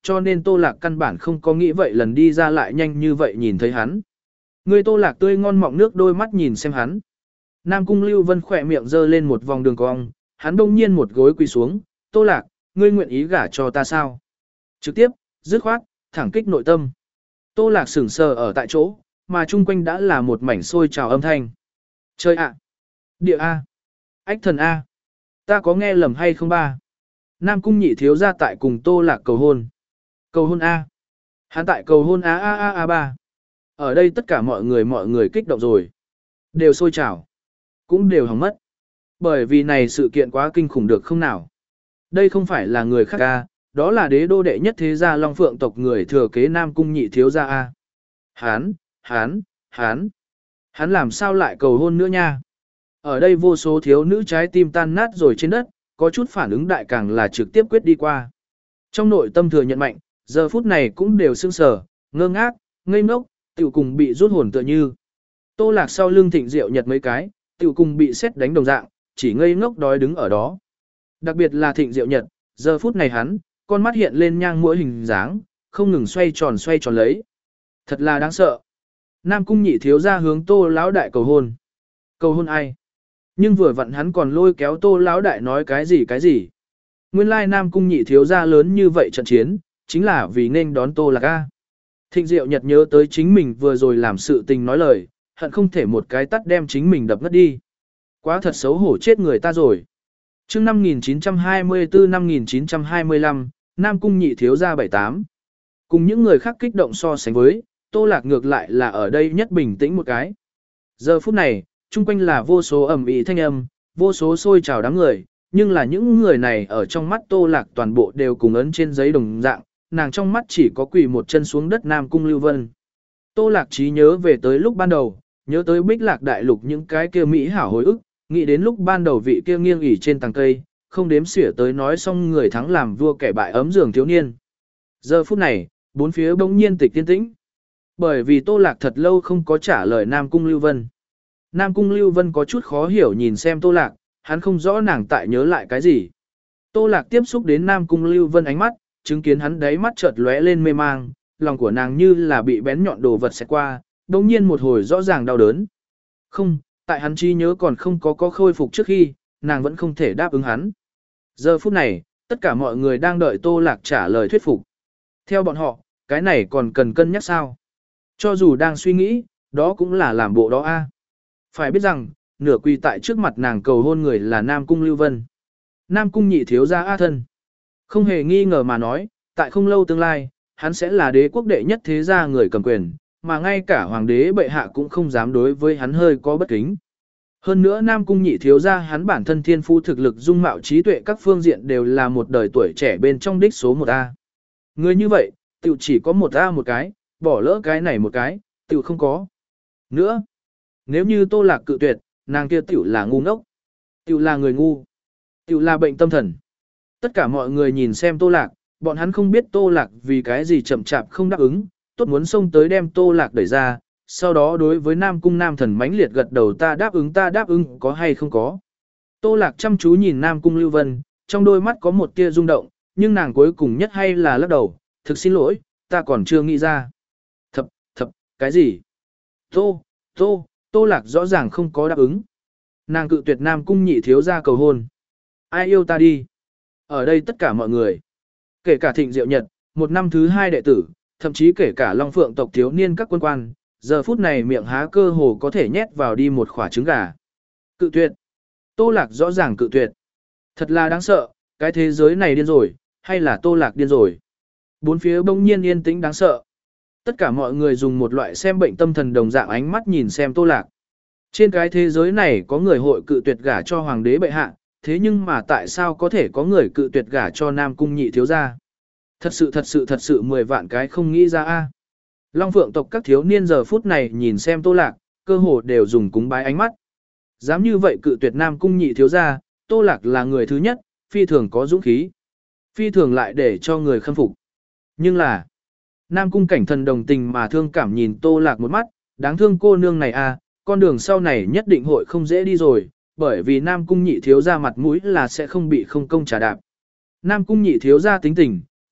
cho nên Tô Lạc căn bản không có nghĩ vậy lần đi ra lại nhanh như vậy nhìn thấy hắn. Người Tô Lạc tươi ngon mọng nước đôi mắt nhìn xem hắn. Nam Cung Lưu Vân khỏe miệng giơ lên một vòng đường cong, hắn đông nhiên một gối quỳ xuống, Tô Lạc, ngươi nguyện ý gả cho ta sao? Trực tiếp, dứt khoát, thẳng kích nội tâm. Tô Lạc sững sờ ở tại chỗ, mà chung quanh đã là một mảnh sôi trào âm thanh. Chơi ạ! Địa A! Ách thần A! Ta có nghe lầm hay không ba? Nam Cung nhị thiếu ra tại cùng Tô Lạc cầu hôn. Cầu hôn A! Hắn tại cầu hôn A A A A ba. Ở đây tất cả mọi người mọi người kích động rồi. Đều sôi trào. Cũng đều hỏng mất. Bởi vì này sự kiện quá kinh khủng được không nào? Đây không phải là người khác A, đó là đế đô đệ nhất thế gia Long Phượng tộc người thừa kế Nam Cung nhị thiếu gia A. Hán, hán, hán. Hắn làm sao lại cầu hôn nữa nha? Ở đây vô số thiếu nữ trái tim tan nát rồi trên đất, có chút phản ứng đại càng là trực tiếp quyết đi qua. Trong nội tâm thừa nhận mạnh, giờ phút này cũng đều sưng sờ, ngơ ngác, ngây ngốc, tiểu cùng bị rút hồn tựa như. Tô Lạc sau lưng Thịnh Diệu Nhật mấy cái, tiểu cùng bị xét đánh đồng dạng, chỉ ngây ngốc đói đứng ở đó. Đặc biệt là Thịnh Diệu Nhật, giờ phút này hắn, con mắt hiện lên nhang mũi hình dáng, không ngừng xoay tròn xoay tròn lấy. Thật là đáng sợ. Nam Cung nhị thiếu ra hướng Tô lão đại cầu hôn. Cầu hôn ai? Nhưng vừa vặn hắn còn lôi kéo Tô lão đại nói cái gì cái gì. Nguyên lai Nam Cung nhị thiếu ra lớn như vậy trận chiến, chính là vì nên đón Tô Lạc A. Thịnh Diệu Nhật nhớ tới chính mình vừa rồi làm sự tình nói lời, hận không thể một cái tắt đem chính mình đập ngất đi. Quá thật xấu hổ chết người ta rồi. Chương năm nghìn chín trăm hai mươi tư năm nghìn chín trăm hai mươi lăm, Nam Cung nhị thiếu gia bảy tám. Cùng những người khác kích động so sánh với, Tô Lạc ngược lại là ở đây nhất bình tĩnh một cái. Giờ phút này, chung quanh là vô số ầm ĩ thanh âm, vô số sôi trào đám người, nhưng là những người này ở trong mắt Tô Lạc toàn bộ đều cùng ấn trên giấy đồng dạng, nàng trong mắt chỉ có quỳ một chân xuống đất Nam Cung Lưu Vân. Tô Lạc trí nhớ về tới lúc ban đầu, nhớ tới Bích Lạc Đại Lục những cái kia mỹ hảo hồi ức, nghĩ đến lúc ban đầu vị kia nghiêng ỉ trên tầng cây, không đếm xỉa tới nói xong người thắng làm vua kẻ bại ấm giường thiếu niên. Giờ phút này, bốn phía bỗng nhiên tịch tiên tĩnh. Bởi vì Tô Lạc thật lâu không có trả lời Nam Cung Lưu Vân. Nam Cung Lưu Vân có chút khó hiểu nhìn xem Tô Lạc, hắn không rõ nàng tại nhớ lại cái gì. Tô Lạc tiếp xúc đến Nam Cung Lưu Vân ánh mắt, chứng kiến hắn đáy mắt chợt lóe lên mê mang, lòng của nàng như là bị bén nhọn đồ vật xẹt qua, đồng nhiên một hồi rõ ràng đau đớn. Không, tại hắn trí nhớ còn không có có khôi phục trước khi, nàng vẫn không thể đáp ứng hắn. Giờ phút này, tất cả mọi người đang đợi Tô Lạc trả lời thuyết phục. Theo bọn họ, cái này còn cần cân nhắc sao? Cho dù đang suy nghĩ, đó cũng là làm bộ đó a. Phải biết rằng, nửa quỳ tại trước mặt nàng cầu hôn người là Nam Cung Lưu Vân. Nam Cung nhị thiếu gia A thân. Không hề nghi ngờ mà nói, tại không lâu tương lai, hắn sẽ là đế quốc đệ nhất thế gia người cầm quyền, mà ngay cả hoàng đế bệ hạ cũng không dám đối với hắn hơi có bất kính. Hơn nữa Nam Cung nhị thiếu gia hắn bản thân thiên phu thực lực dung mạo trí tuệ các phương diện đều là một đời tuổi trẻ bên trong đích số một A. Người như vậy, tiểu chỉ có một A một cái, bỏ lỡ cái này một cái, tiểu không có. Nữa, nếu như Tô Lạc cự tuyệt, nàng kia tiểu là ngu ngốc, tiểu là người ngu, tiểu là bệnh tâm thần. Tất cả mọi người nhìn xem Tô Lạc, bọn hắn không biết Tô Lạc vì cái gì chậm chạp không đáp ứng, tốt muốn xông tới đem Tô Lạc đẩy ra, sau đó đối với Nam Cung Nam Thần mãnh liệt gật đầu ta đáp ứng ta đáp ứng có hay không có. Tô Lạc chăm chú nhìn Nam Cung Lưu Vân, trong đôi mắt có một tia rung động, nhưng nàng cuối cùng nhất hay là lắc đầu, thực xin lỗi, ta còn chưa nghĩ ra. Thập, thập, cái gì? Tô, Tô, Tô Lạc rõ ràng không có đáp ứng. Nàng cự tuyệt Nam Cung nhị thiếu gia cầu hôn. Ai yêu ta đi? Ở đây tất cả mọi người, kể cả Thịnh Diệu Nhật, một năm thứ hai đệ tử, thậm chí kể cả Long Phượng tộc thiếu niên các quân quan, giờ phút này miệng há cơ hồ có thể nhét vào đi một quả trứng gà. Cự tuyệt. Tô Lạc rõ ràng cự tuyệt. Thật là đáng sợ, cái thế giới này điên rồi, hay là Tô Lạc điên rồi. Bốn phía bỗng nhiên yên tĩnh đáng sợ. Tất cả mọi người dùng một loại xem bệnh tâm thần đồng dạng ánh mắt nhìn xem Tô Lạc. Trên cái thế giới này có người hội cự tuyệt gả cho hoàng đế bệ hạ, thế nhưng mà tại sao có thể có người cự tuyệt gả cho Nam Cung nhị thiếu gia? Thật sự thật sự thật sự mười vạn cái không nghĩ ra a. Long Phượng tộc các thiếu niên giờ phút này nhìn xem Tô Lạc, cơ hồ đều dùng cúng bái ánh mắt. Dám như vậy cự tuyệt Nam Cung nhị thiếu gia, Tô Lạc là người thứ nhất, phi thường có dũng khí. Phi thường lại để cho người khâm phục. Nhưng là, Nam Cung cảnh thần đồng tình mà thương cảm nhìn Tô Lạc một mắt, đáng thương cô nương này a, con đường sau này nhất định hội không dễ đi rồi, bởi vì Nam Cung nhị thiếu gia mặt mũi là sẽ không bị không công trả đạp. Nam Cung nhị thiếu gia tính tình,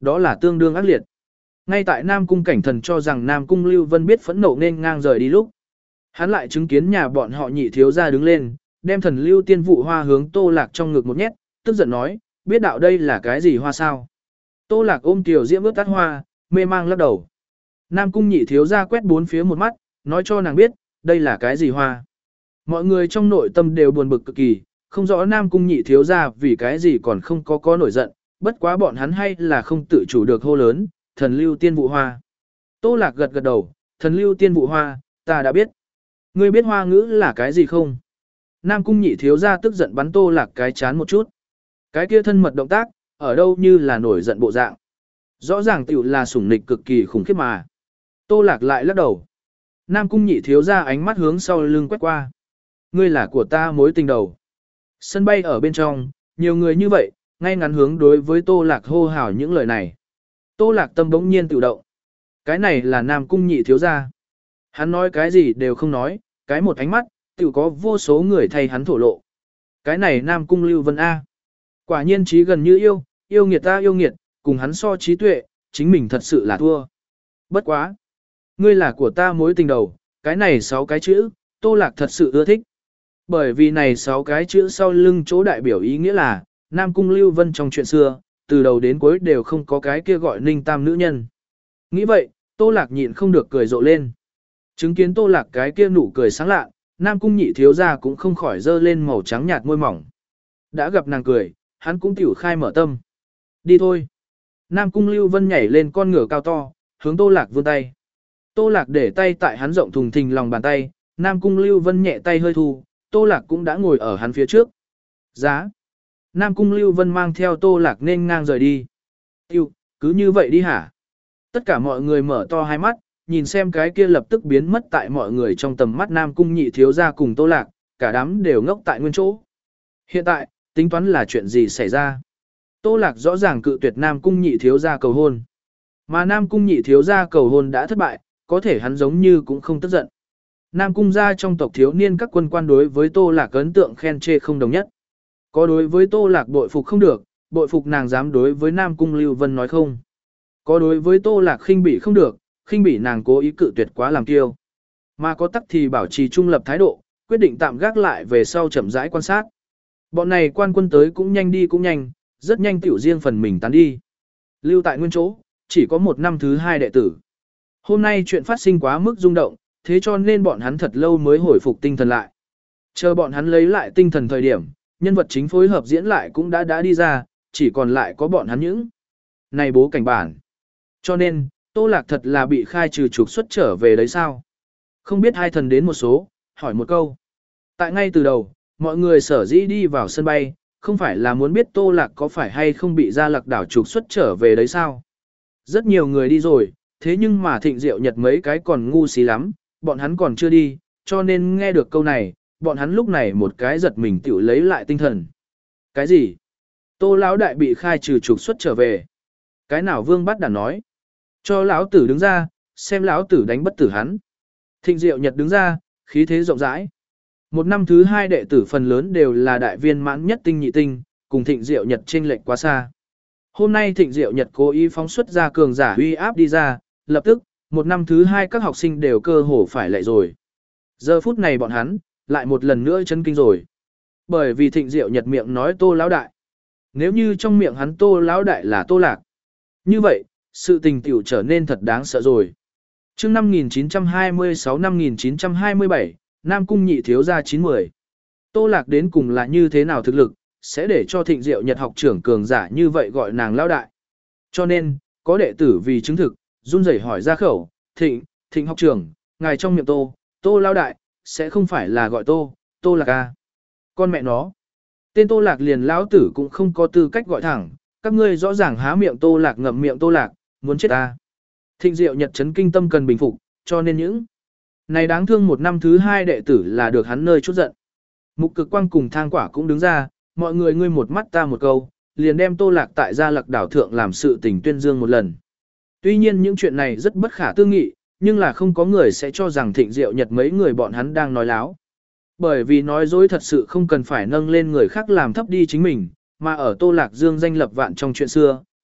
Đó là tương đương ác liệt. Ngay tại Nam Cung Cảnh Thần cho rằng Nam Cung Lưu Vân biết phẫn nộ nên ngang rời đi lúc. Hắn lại chứng kiến nhà bọn họ nhị thiếu gia đứng lên, đem thần lưu tiên vụ hoa hướng Tô Lạc trong ngực một nhét, tức giận nói, biết đạo đây là cái gì hoa sao. Tô Lạc ôm tiểu diễm ướt tắt hoa, mê mang lắc đầu. Nam Cung nhị thiếu gia quét bốn phía một mắt, nói cho nàng biết, đây là cái gì hoa. Mọi người trong nội tâm đều buồn bực cực kỳ, không rõ Nam Cung nhị thiếu gia vì cái gì còn không có có nổi giận, bất quá bọn hắn hay là không tự chủ được hô lớn, thần lưu tiên vụ hoa. Tô Lạc gật gật đầu, thần lưu tiên vụ hoa, ta đã biết. Ngươi biết hoa ngữ là cái gì không? Nam Cung nhị thiếu gia tức giận bắn Tô Lạc cái chán một chút. Cái kia thân mật động tác, ở đâu như là nổi giận bộ dạng. Rõ ràng tiểu là sủng nịch cực kỳ khủng khiếp mà. Tô Lạc lại lắc đầu. Nam Cung nhị thiếu gia ánh mắt hướng sau lưng quét qua. Ngươi là của ta mối tình đầu. Sân bay ở bên trong, nhiều người như vậy, ngay ngắn hướng đối với Tô Lạc hô hào những lời này. Tô Lạc tâm bỗng nhiên tự động. Cái này là Nam Cung nhị thiếu gia. Hắn nói cái gì đều không nói, cái một ánh mắt, tự có vô số người thay hắn thổ lộ. Cái này Nam Cung Lưu Vân A. Quả nhiên trí gần như yêu, yêu nghiệt ta yêu nghiệt, cùng hắn so trí tuệ, chính mình thật sự là thua. Bất quá. Ngươi là của ta mối tình đầu, cái này sáu cái chữ, Tô Lạc thật sự ưa thích. Bởi vì này sáu cái chữ sau lưng chỗ đại biểu ý nghĩa là, Nam Cung Lưu Vân trong chuyện xưa, từ đầu đến cuối đều không có cái kia gọi Ninh Tam nữ nhân. Nghĩ vậy, Tô Lạc nhịn không được cười rộ lên. Chứng kiến Tô Lạc cái kia nụ cười sáng lạ, Nam Cung nhị thiếu gia cũng không khỏi dơ lên màu trắng nhạt môi mỏng. Đã gặp nàng cười, hắn cũng tiểu khai mở tâm. Đi thôi. Nam Cung Lưu Vân nhảy lên con ngựa cao to, hướng Tô Lạc vươn tay. Tô Lạc để tay tại hắn rộng thùng thình lòng bàn tay, Nam Cung Lưu Vân nhẹ tay hơi thu, Tô Lạc cũng đã ngồi ở hắn phía trước. Giá. Nam Cung Lưu Vân mang theo Tô Lạc nên ngang rời đi. Yêu, cứ như vậy đi hả? Tất cả mọi người mở to hai mắt, nhìn xem cái kia lập tức biến mất tại mọi người trong tầm mắt Nam Cung nhị thiếu gia cùng Tô Lạc, cả đám đều ngốc tại nguyên chỗ. Hiện tại, tính toán là chuyện gì xảy ra? Tô Lạc rõ ràng cự tuyệt Nam Cung nhị thiếu gia cầu hôn. Mà Nam Cung nhị thiếu gia cầu hôn đã thất bại, có thể hắn giống như cũng không tức giận. Nam Cung gia trong tộc thiếu niên các quân quan đối với Tô Lạc ấn tượng khen chê không đồng nhất. Có đối với Tô Lạc bội phục không được, bội phục nàng dám đối với Nam Cung Lưu Vân nói không. Có đối với Tô Lạc khinh bỉ không được, khinh bỉ nàng cố ý cự tuyệt quá làm kiêu. Mà có tắc thì bảo trì trung lập thái độ, quyết định tạm gác lại về sau chậm rãi quan sát. Bọn này quan quân tới cũng nhanh đi cũng nhanh, rất nhanh tiểu riêng phần mình tán đi. Lưu tại nguyên chỗ, chỉ có một năm thứ hai đệ tử. Hôm nay chuyện phát sinh quá mức rung động, thế cho nên bọn hắn thật lâu mới hồi phục tinh thần lại. Chờ bọn hắn lấy lại tinh thần thời điểm, nhân vật chính phối hợp diễn lại cũng đã đã đi ra, chỉ còn lại có bọn hắn những. Này bố cảnh bản. Cho nên, Tô Lạc thật là bị khai trừ trục xuất trở về đấy sao? Không biết hai thần đến một số, hỏi một câu. Tại ngay từ đầu, mọi người sở dĩ đi vào sân bay, không phải là muốn biết Tô Lạc có phải hay không bị Gia Lạc đảo trục xuất trở về đấy sao? Rất nhiều người đi rồi, thế nhưng mà Thịnh Diệu Nhật mấy cái còn ngu xí lắm, bọn hắn còn chưa đi, cho nên nghe được câu này, bọn hắn lúc này một cái giật mình tiểu lấy lại tinh thần. Cái gì? Tô lão đại bị khai trừ trục xuất trở về. Cái nào Vương Bát Đản nói? Cho lão tử đứng ra, xem lão tử đánh bất tử hắn. Thịnh Diệu Nhật đứng ra, khí thế rộng rãi. Một năm thứ hai đệ tử phần lớn đều là đại viên mãn nhất tinh nhị tinh, cùng Thịnh Diệu Nhật chênh lệch quá xa. Hôm nay Thịnh Diệu Nhật cố ý phóng xuất ra cường giả uy áp đi ra, lập tức, một năm thứ hai các học sinh đều cơ hồ phải lệ rồi. Giờ phút này bọn hắn, lại một lần nữa chấn kinh rồi. Bởi vì Thịnh Diệu Nhật miệng nói Tô lão đại. Nếu như trong miệng hắn Tô lão đại là Tô Lạc. Như vậy, sự tình tiểu trở nên thật đáng sợ rồi. Chương năm nghìn chín trăm hai mươi sáu năm nghìn chín trăm hai mươi bảy, Nam Cung nhị thiếu gia chín mươi. Tô Lạc đến cùng là như thế nào thực lực, sẽ để cho Thịnh Diệu Nhật học trưởng cường giả như vậy gọi nàng lão đại. Cho nên, có đệ tử vì chứng thực, run rẩy hỏi ra khẩu, Thịnh, Thịnh học trưởng, ngài trong miệng Tô, Tô lão đại, sẽ không phải là gọi Tô, Tô Lạc à. Con mẹ nó. Tên Tô Lạc liền lão tử cũng không có tư cách gọi thẳng, các ngươi rõ ràng há miệng Tô Lạc ngậm miệng Tô Lạc, muốn chết ta. Thịnh Diệu Nhật chấn kinh tâm cần bình phục, cho nên những này đáng thương một năm thứ hai đệ tử là được hắn nơi chút giận. Mục Cực Quang cùng Thang Quả cũng đứng ra, mọi người ngươi một mắt ta một câu, liền đem Tô Lạc tại Gia Lạc đảo thượng làm sự tình tuyên dương một lần. Tuy nhiên những chuyện này rất bất khả tư nghị, nhưng là không có người sẽ cho rằng Thịnh Diệu Nhật mấy người bọn hắn đang nói láo. Bởi vì nói dối thật sự không cần phải nâng lên người khác làm thấp đi chính mình, mà ở Tô Lạc dương danh lập vạn trong chuyện xưa,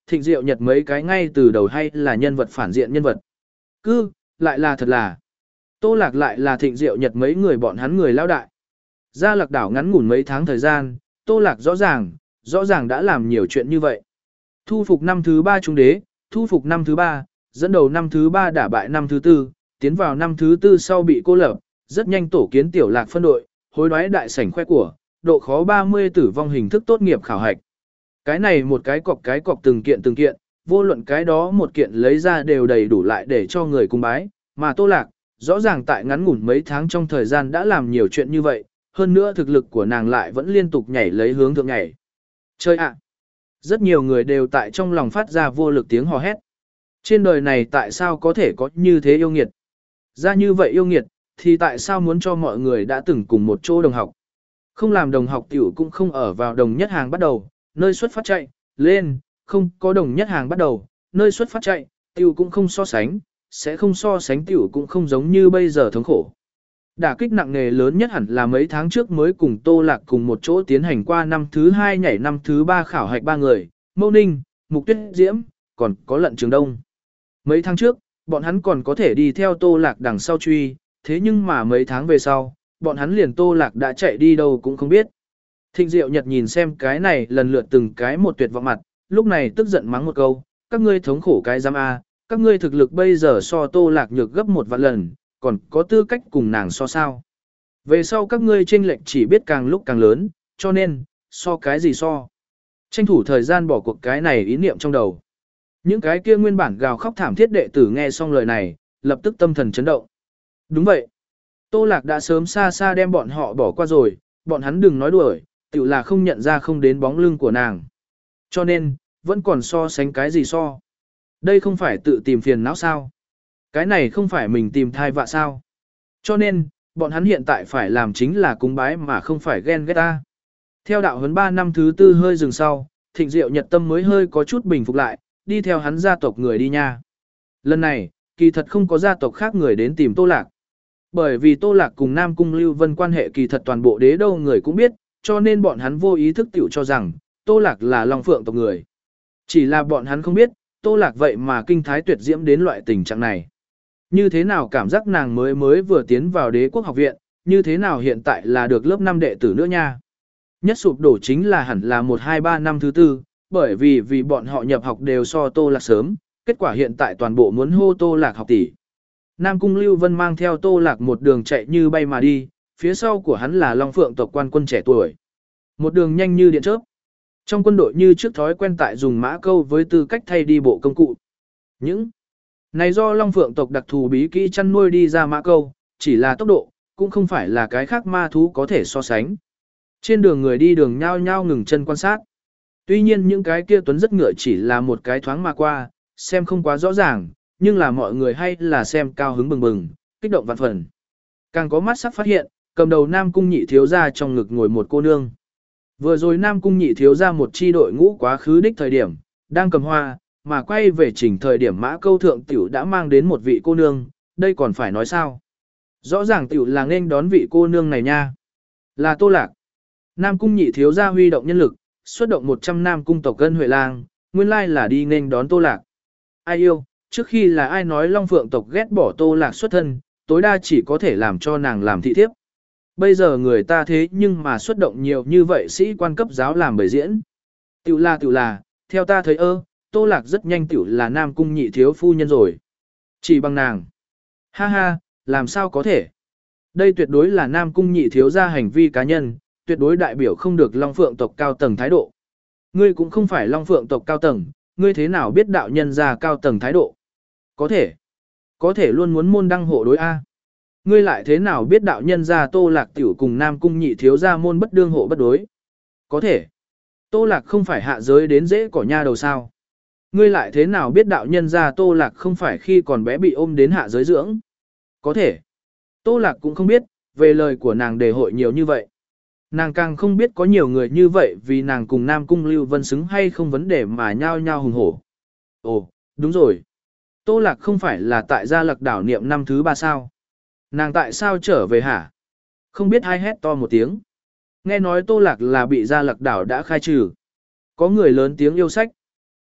Thịnh Diệu Nhật mấy cái ngay từ đầu hay là nhân vật phản diện nhân vật. Cứ, lại là thật là. Tô Lạc lại là Thịnh Diệu Nhật mấy người bọn hắn người lao đại. Gia Lạc đảo ngắn ngủn mấy tháng thời gian, Tô Lạc rõ ràng, rõ ràng đã làm nhiều chuyện như vậy. Thu phục năm thứ ba trung đế, thu phục năm thứ ba, dẫn đầu năm thứ ba đả bại năm thứ tư, tiến vào năm thứ tư sau bị cô lập, rất nhanh tổ kiến tiểu Lạc phân đội, hối đoái đại sảnh khoe của, độ khó ba mươi tử vong hình thức tốt nghiệp khảo hạch. Cái này một cái cọc cái cọc từng kiện từng kiện, vô luận cái đó một kiện lấy ra đều đầy đủ lại để cho người cung bái, mà Tô Lạc, rõ ràng tại ngắn ngủn mấy tháng trong thời gian đã làm nhiều chuyện như vậy, hơn nữa thực lực của nàng lại vẫn liên tục nhảy lấy hướng thượng nhảy. Chơi ạ! Rất nhiều người đều tại trong lòng phát ra vô lực tiếng hò hét. Trên đời này tại sao có thể có như thế yêu nghiệt? Ra như vậy yêu nghiệt, thì tại sao muốn cho mọi người đã từng cùng một chỗ đồng học? Không làm đồng học tiểu cũng không ở vào đồng nhất hàng bắt đầu, nơi xuất phát chạy, lên, không có đồng nhất hàng bắt đầu, nơi xuất phát chạy, tiểu cũng không so sánh, sẽ không so sánh tiểu cũng không giống như bây giờ thống khổ. Đả kích nặng nề lớn nhất hẳn là mấy tháng trước mới cùng Tô Lạc cùng một chỗ tiến hành qua năm thứ hai nhảy năm thứ ba khảo hạch ba người, Mâu Ninh, Mục Tuyết Diễm, còn có Lận Trường Đông. Mấy tháng trước, bọn hắn còn có thể đi theo Tô Lạc đằng sau truy, thế nhưng mà mấy tháng về sau, bọn hắn liền Tô Lạc đã chạy đi đâu cũng không biết. Thịnh Diệu Nhật nhìn xem cái này lần lượt từng cái một tuyệt vọng mặt, lúc này tức giận mắng một câu, các ngươi thống khổ cái giam A, các ngươi thực lực bây giờ so Tô Lạc nhược gấp một vạn lần, còn có tư cách cùng nàng so sao. Về sau các ngươi chênh lệch chỉ biết càng lúc càng lớn, cho nên, so cái gì so. Tranh thủ thời gian bỏ cuộc cái này ý niệm trong đầu. Những cái kia nguyên bản gào khóc thảm thiết đệ tử nghe xong lời này, lập tức tâm thần chấn động. Đúng vậy. Tô Lạc đã sớm xa xa đem bọn họ bỏ qua rồi, bọn hắn đừng nói đuổi, tự là không nhận ra không đến bóng lưng của nàng. Cho nên, vẫn còn so sánh cái gì so. Đây không phải tự tìm phiền não sao. Cái này không phải mình tìm thai vạ sao. Cho nên, bọn hắn hiện tại phải làm chính là cúng bái mà không phải ghen ghét ta. Theo đạo huấn ba năm thứ tư hơi dừng sau, Thịnh Diệu Nhật tâm mới hơi có chút bình phục lại, đi theo hắn gia tộc người đi nha. Lần này, kỳ thật không có gia tộc khác người đến tìm Tô Lạc. Bởi vì Tô Lạc cùng Nam Cung Lưu Vân quan hệ kỳ thật toàn bộ đế đô người cũng biết, cho nên bọn hắn vô ý thức tiểu cho rằng, Tô Lạc là Long Phượng tộc người. Chỉ là bọn hắn không biết, Tô Lạc vậy mà kinh thái tuyệt diễm đến loại tình trạng này. Như thế nào cảm giác nàng mới mới vừa tiến vào đế quốc học viện, như thế nào hiện tại là được lớp năm đệ tử nữa nha. Nhất sụp đổ chính là hẳn là một hai ba năm thứ tư, bởi vì vì bọn họ nhập học đều so Tô Lạc sớm, kết quả hiện tại toàn bộ muốn hô Tô Lạc học tỷ. Nam Cung Lưu Vân mang theo Tô Lạc một đường chạy như bay mà đi, phía sau của hắn là Long Phượng tộc quan quân trẻ tuổi. Một đường nhanh như điện chớp. Trong quân đội như trước thói quen tại dùng mã câu với tư cách thay đi bộ công cụ. Những này do Long Phượng tộc đặc thù bí kỹ chăn nuôi đi ra mã câu, chỉ là tốc độ, cũng không phải là cái khác ma thú có thể so sánh. Trên đường người đi đường nhao nhao ngừng chân quan sát. Tuy nhiên những cái kia tuấn rất ngựa chỉ là một cái thoáng mà qua, xem không quá rõ ràng, nhưng là mọi người hay là xem cao hứng bừng bừng, kích động vạn phần. Càng có mắt sắc phát hiện, cầm đầu Nam Cung nhị thiếu gia trong ngực ngồi một cô nương. Vừa rồi Nam Cung nhị thiếu gia một chi đội ngũ quá khứ đích thời điểm, đang cầm hoa, mà quay về chỉnh thời điểm mã câu thượng tiểu đã mang đến một vị cô nương, đây còn phải nói sao. Rõ ràng tiểu là nên đón vị cô nương này nha. Là Tô Lạc. Nam Cung nhị thiếu gia huy động nhân lực, xuất động một trăm Nam Cung tộc Ân Huệ Lang, nguyên lai là đi nên đón Tô Lạc. Ai yêu, trước khi là ai nói Long Phượng tộc ghét bỏ Tô Lạc xuất thân, tối đa chỉ có thể làm cho nàng làm thị thiếp. Bây giờ người ta thế nhưng mà xuất động nhiều như vậy sĩ quan cấp giáo làm bày diễn. Tiểu là tiểu là, theo ta thấy ơ, Tô Lạc rất nhanh tiểu là Nam Cung nhị thiếu phu nhân rồi. Chỉ bằng nàng. Ha ha, làm sao có thể. Đây tuyệt đối là Nam Cung nhị thiếu ra hành vi cá nhân, tuyệt đối đại biểu không được Long Phượng tộc cao tầng thái độ. Ngươi cũng không phải Long Phượng tộc cao tầng, ngươi thế nào biết đạo nhân ra cao tầng thái độ? Có thể. Có thể luôn muốn môn đăng hộ đối A. Ngươi lại thế nào biết đạo nhân ra Tô Lạc tiểu cùng Nam Cung nhị thiếu ra môn bất đương hộ bất đối? Có thể. Tô Lạc không phải hạ giới đến dễ cỏ nha đầu sao? Ngươi lại thế nào biết đạo nhân ra Tô Lạc không phải khi còn bé bị ôm đến hạ giới dưỡng? Có thể. Tô Lạc cũng không biết, về lời của nàng đề hội nhiều như vậy. Nàng càng không biết có nhiều người như vậy vì nàng cùng Nam Cung Lưu Vân xứng hay không vấn đề mà nhao nhao hùng hổ. Ồ, đúng rồi. Tô Lạc không phải là tại Gia Lạc đảo niệm năm thứ ba sao? Nàng tại sao trở về hả? Không biết ai hét to một tiếng. Nghe nói Tô Lạc là bị Gia Lạc đảo đã khai trừ. Có người lớn tiếng yêu sách.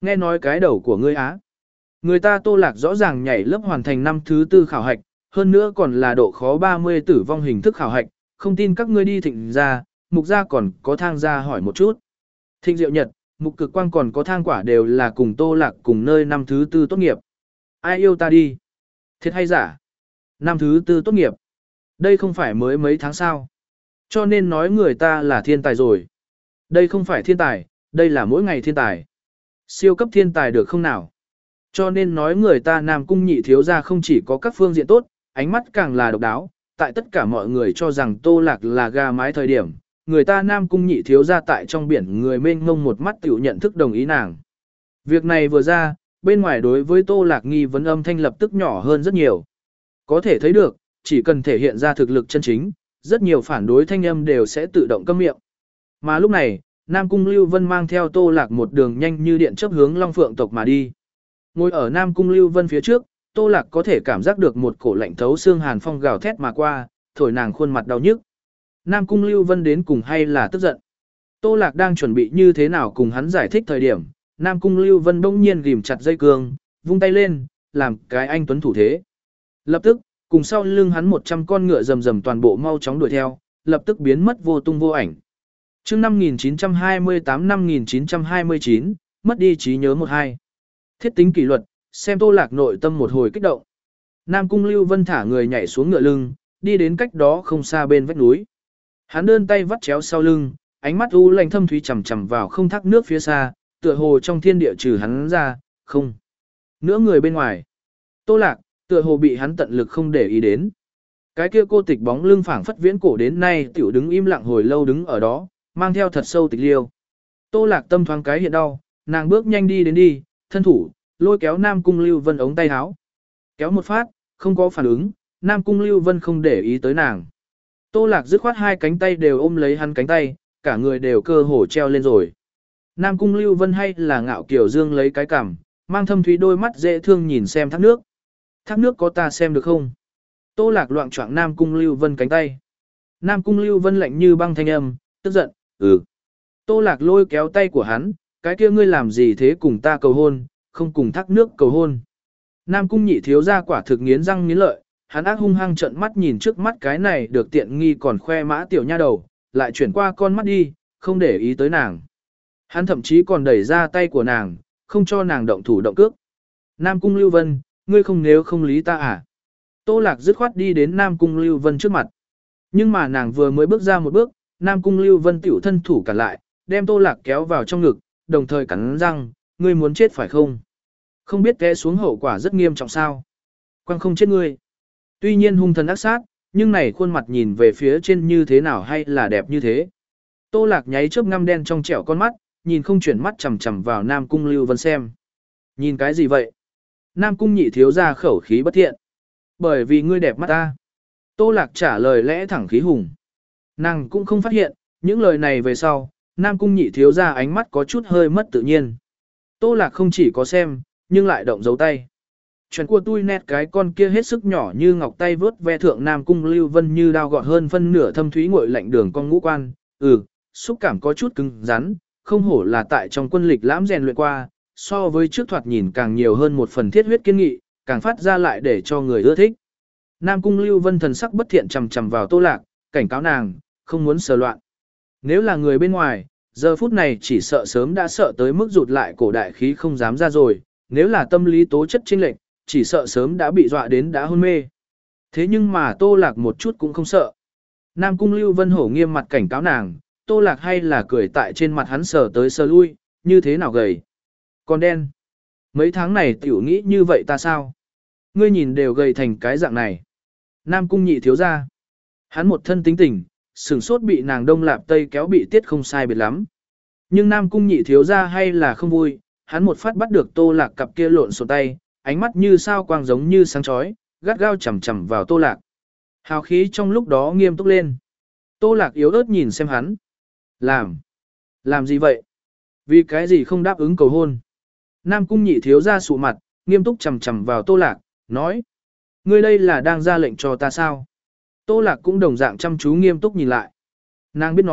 Nghe nói cái đầu của ngươi á. Người ta Tô Lạc rõ ràng nhảy lớp hoàn thành năm thứ tư khảo hạch, hơn nữa còn là độ khó ba mươi tử vong hình thức khảo hạch, không tin các ngươi đi thịnh ra, mục ra còn có thang ra hỏi một chút. Thịnh Diệu Nhật, mục cực quang còn có thang quả đều là cùng Tô Lạc cùng nơi năm thứ tư tốt nghiệp. Ai yêu ta đi? Thiệt hay giả? Năm thứ tư tốt nghiệp. Đây không phải mới mấy tháng sao. Cho nên nói người ta là thiên tài rồi. Đây không phải thiên tài, đây là mỗi ngày thiên tài. Siêu cấp thiên tài được không nào? Cho nên nói người ta Nam Cung nhị thiếu gia không chỉ có các phương diện tốt, ánh mắt càng là độc đáo. Tại tất cả mọi người cho rằng Tô Lạc là gà mái thời điểm, người ta Nam Cung nhị thiếu gia tại trong biển người mênh mông một mắt tiểu nhận thức đồng ý nàng. Việc này vừa ra, bên ngoài đối với Tô Lạc nghi vấn âm thanh lập tức nhỏ hơn rất nhiều. Có thể thấy được, chỉ cần thể hiện ra thực lực chân chính, rất nhiều phản đối thanh âm đều sẽ tự động câm miệng. Mà lúc này, Nam Cung Lưu Vân mang theo Tô Lạc một đường nhanh như điện chớp hướng Long Phượng tộc mà đi. Ngồi ở Nam Cung Lưu Vân phía trước, Tô Lạc có thể cảm giác được một cổ lạnh thấu xương hàn phong gào thét mà qua, thổi nàng khuôn mặt đau nhức. Nam Cung Lưu Vân đến cùng hay là tức giận. Tô Lạc đang chuẩn bị như thế nào cùng hắn giải thích thời điểm, Nam Cung Lưu Vân bỗng nhiên ghim chặt dây cương, vung tay lên, làm cái anh tuấn thủ thế. Lập tức, cùng sau lưng hắn một trăm con ngựa rầm rầm toàn bộ mau chóng đuổi theo, lập tức biến mất vô tung vô ảnh. Chương năm nghìn chín trăm hai mươi tám năm nghìn chín trăm hai mươi chín, mất đi trí nhớ một hai. Thiết tính kỷ luật, xem Tô Lạc nội tâm một hồi kích động. Nam Cung Lưu Vân thả người nhảy xuống ngựa lưng, đi đến cách đó không xa bên vách núi. Hắn đơn tay vắt chéo sau lưng, ánh mắt u lạnh thâm thúy chằm chằm vào không thác nước phía xa, tựa hồ trong thiên địa trừ hắn ra, không. Nữa người bên ngoài. Tô Lạc, tựa hồ bị hắn tận lực không để ý đến. Cái kia cô tịch bóng lưng phảng phất viễn cổ đến nay tiểu đứng im lặng hồi lâu đứng ở đó, mang theo thật sâu tịch liêu. Tô Lạc tâm thoáng cái hiện đau, nàng bước nhanh đi đến đi, thân thủ, lôi kéo Nam Cung Lưu Vân ống tay áo. Kéo một phát, không có phản ứng, Nam Cung Lưu Vân không để ý tới nàng. Tô Lạc dứt khoát hai cánh tay đều ôm lấy hắn cánh tay, cả người đều cơ hồ treo lên rồi. Nam Cung Lưu Vân hay là ngạo kiểu dương lấy cái cằm, mang thâm thúy đôi mắt dễ thương nhìn xem thác nước. Thác nước có ta xem được không? Tô Lạc loạng choạng Nam Cung Lưu Vân cánh tay. Nam Cung Lưu Vân lạnh như băng thanh âm, tức giận, ừ. Tô Lạc lôi kéo tay của hắn, cái kia ngươi làm gì thế cùng ta cầu hôn, không cùng thác nước cầu hôn. Nam Cung nhị thiếu gia quả thực nghiến răng nghiến lợi, hắn ác hung hăng trợn mắt nhìn trước mắt cái này được tiện nghi còn khoe mã tiểu nha đầu, lại chuyển qua con mắt đi, không để ý tới nàng. Hắn thậm chí còn đẩy ra tay của nàng, không cho nàng động thủ động cước. Nam Cung Lưu Vân, ngươi không nếu không lý ta à? Tô Lạc dứt khoát đi đến Nam Cung Lưu Vân trước mặt. Nhưng mà nàng vừa mới bước ra một bước, Nam Cung Lưu Vân tiểu thân thủ cản lại, đem Tô Lạc kéo vào trong ngực, đồng thời cắn răng, ngươi muốn chết phải không? Không biết té xuống hậu quả rất nghiêm trọng sao? Quang không chết ngươi. Tuy nhiên hung thần ác sát, nhưng này khuôn mặt nhìn về phía trên như thế nào hay là đẹp như thế. Tô Lạc nháy chớp ngăm đen trong trẻo con mắt, nhìn không chuyển mắt chằm chằm vào Nam Cung Lưu Vân xem. Nhìn cái gì vậy? Nam Cung nhị thiếu ra khẩu khí bất thiện. Bởi vì ngươi đẹp mắt ta. Tô Lạc trả lời lẽ thẳng khí hùng. Nàng cũng không phát hiện, những lời này về sau, Nam Cung nhị thiếu ra ánh mắt có chút hơi mất tự nhiên. Tô Lạc không chỉ có xem, nhưng lại động dấu tay. Chuyện của tôi nét cái con kia hết sức nhỏ như ngọc tay vớt ve thượng Nam Cung Lưu Vân như đao gọt hơn phân nửa thâm thúy nguội lạnh đường con ngũ quan. Ừ, xúc cảm có chút cứng rắn, không hổ là tại trong quân lịch lãm rèn luyện qua, so với trước thoạt nhìn càng nhiều hơn một phần thiết huyết kiên nghị, càng phát ra lại để cho người ưa thích. Nam Cung Lưu Vân thần sắc bất thiện chằm chằm vào Tô Lạc, cảnh cáo nàng, không muốn sờ loạn. Nếu là người bên ngoài, giờ phút này chỉ sợ sớm đã sợ tới mức rụt lại cổ đại khí không dám ra rồi, nếu là tâm lý tố chất chênh lệch, chỉ sợ sớm đã bị dọa đến đã hôn mê. Thế nhưng mà Tô Lạc một chút cũng không sợ. Nam Cung Lưu Vân hổ nghiêm mặt cảnh cáo nàng, Tô Lạc hay là cười tại trên mặt hắn sờ tới sờ lui, như thế nào gầy. Còn đen. Mấy tháng này tiểu nghĩ như vậy ta sao? Ngươi nhìn đều gầy thành cái dạng này. Nam Cung nhị thiếu ra. Hắn một thân tính tình, sửng sốt bị nàng đông lạp tây kéo bị tiết không sai biệt lắm. Nhưng Nam Cung nhị thiếu ra hay là không vui, hắn một phát bắt được Tô Lạc cặp kia lộn xộn tay, ánh mắt như sao quang giống như sáng chói, gắt gao chằm chằm vào Tô Lạc. Hào khí trong lúc đó nghiêm túc lên. Tô Lạc yếu ớt nhìn xem hắn. Làm. Làm gì vậy? Vì cái gì không đáp ứng cầu hôn? Nam Cung nhị thiếu ra sụ mặt, nghiêm túc chằm chằm vào Tô Lạc, nói. Ngươi đây là đang ra lệnh cho ta sao? Tô Lạc cũng đồng dạng chăm chú nghiêm túc nhìn lại. Nàng biết nói,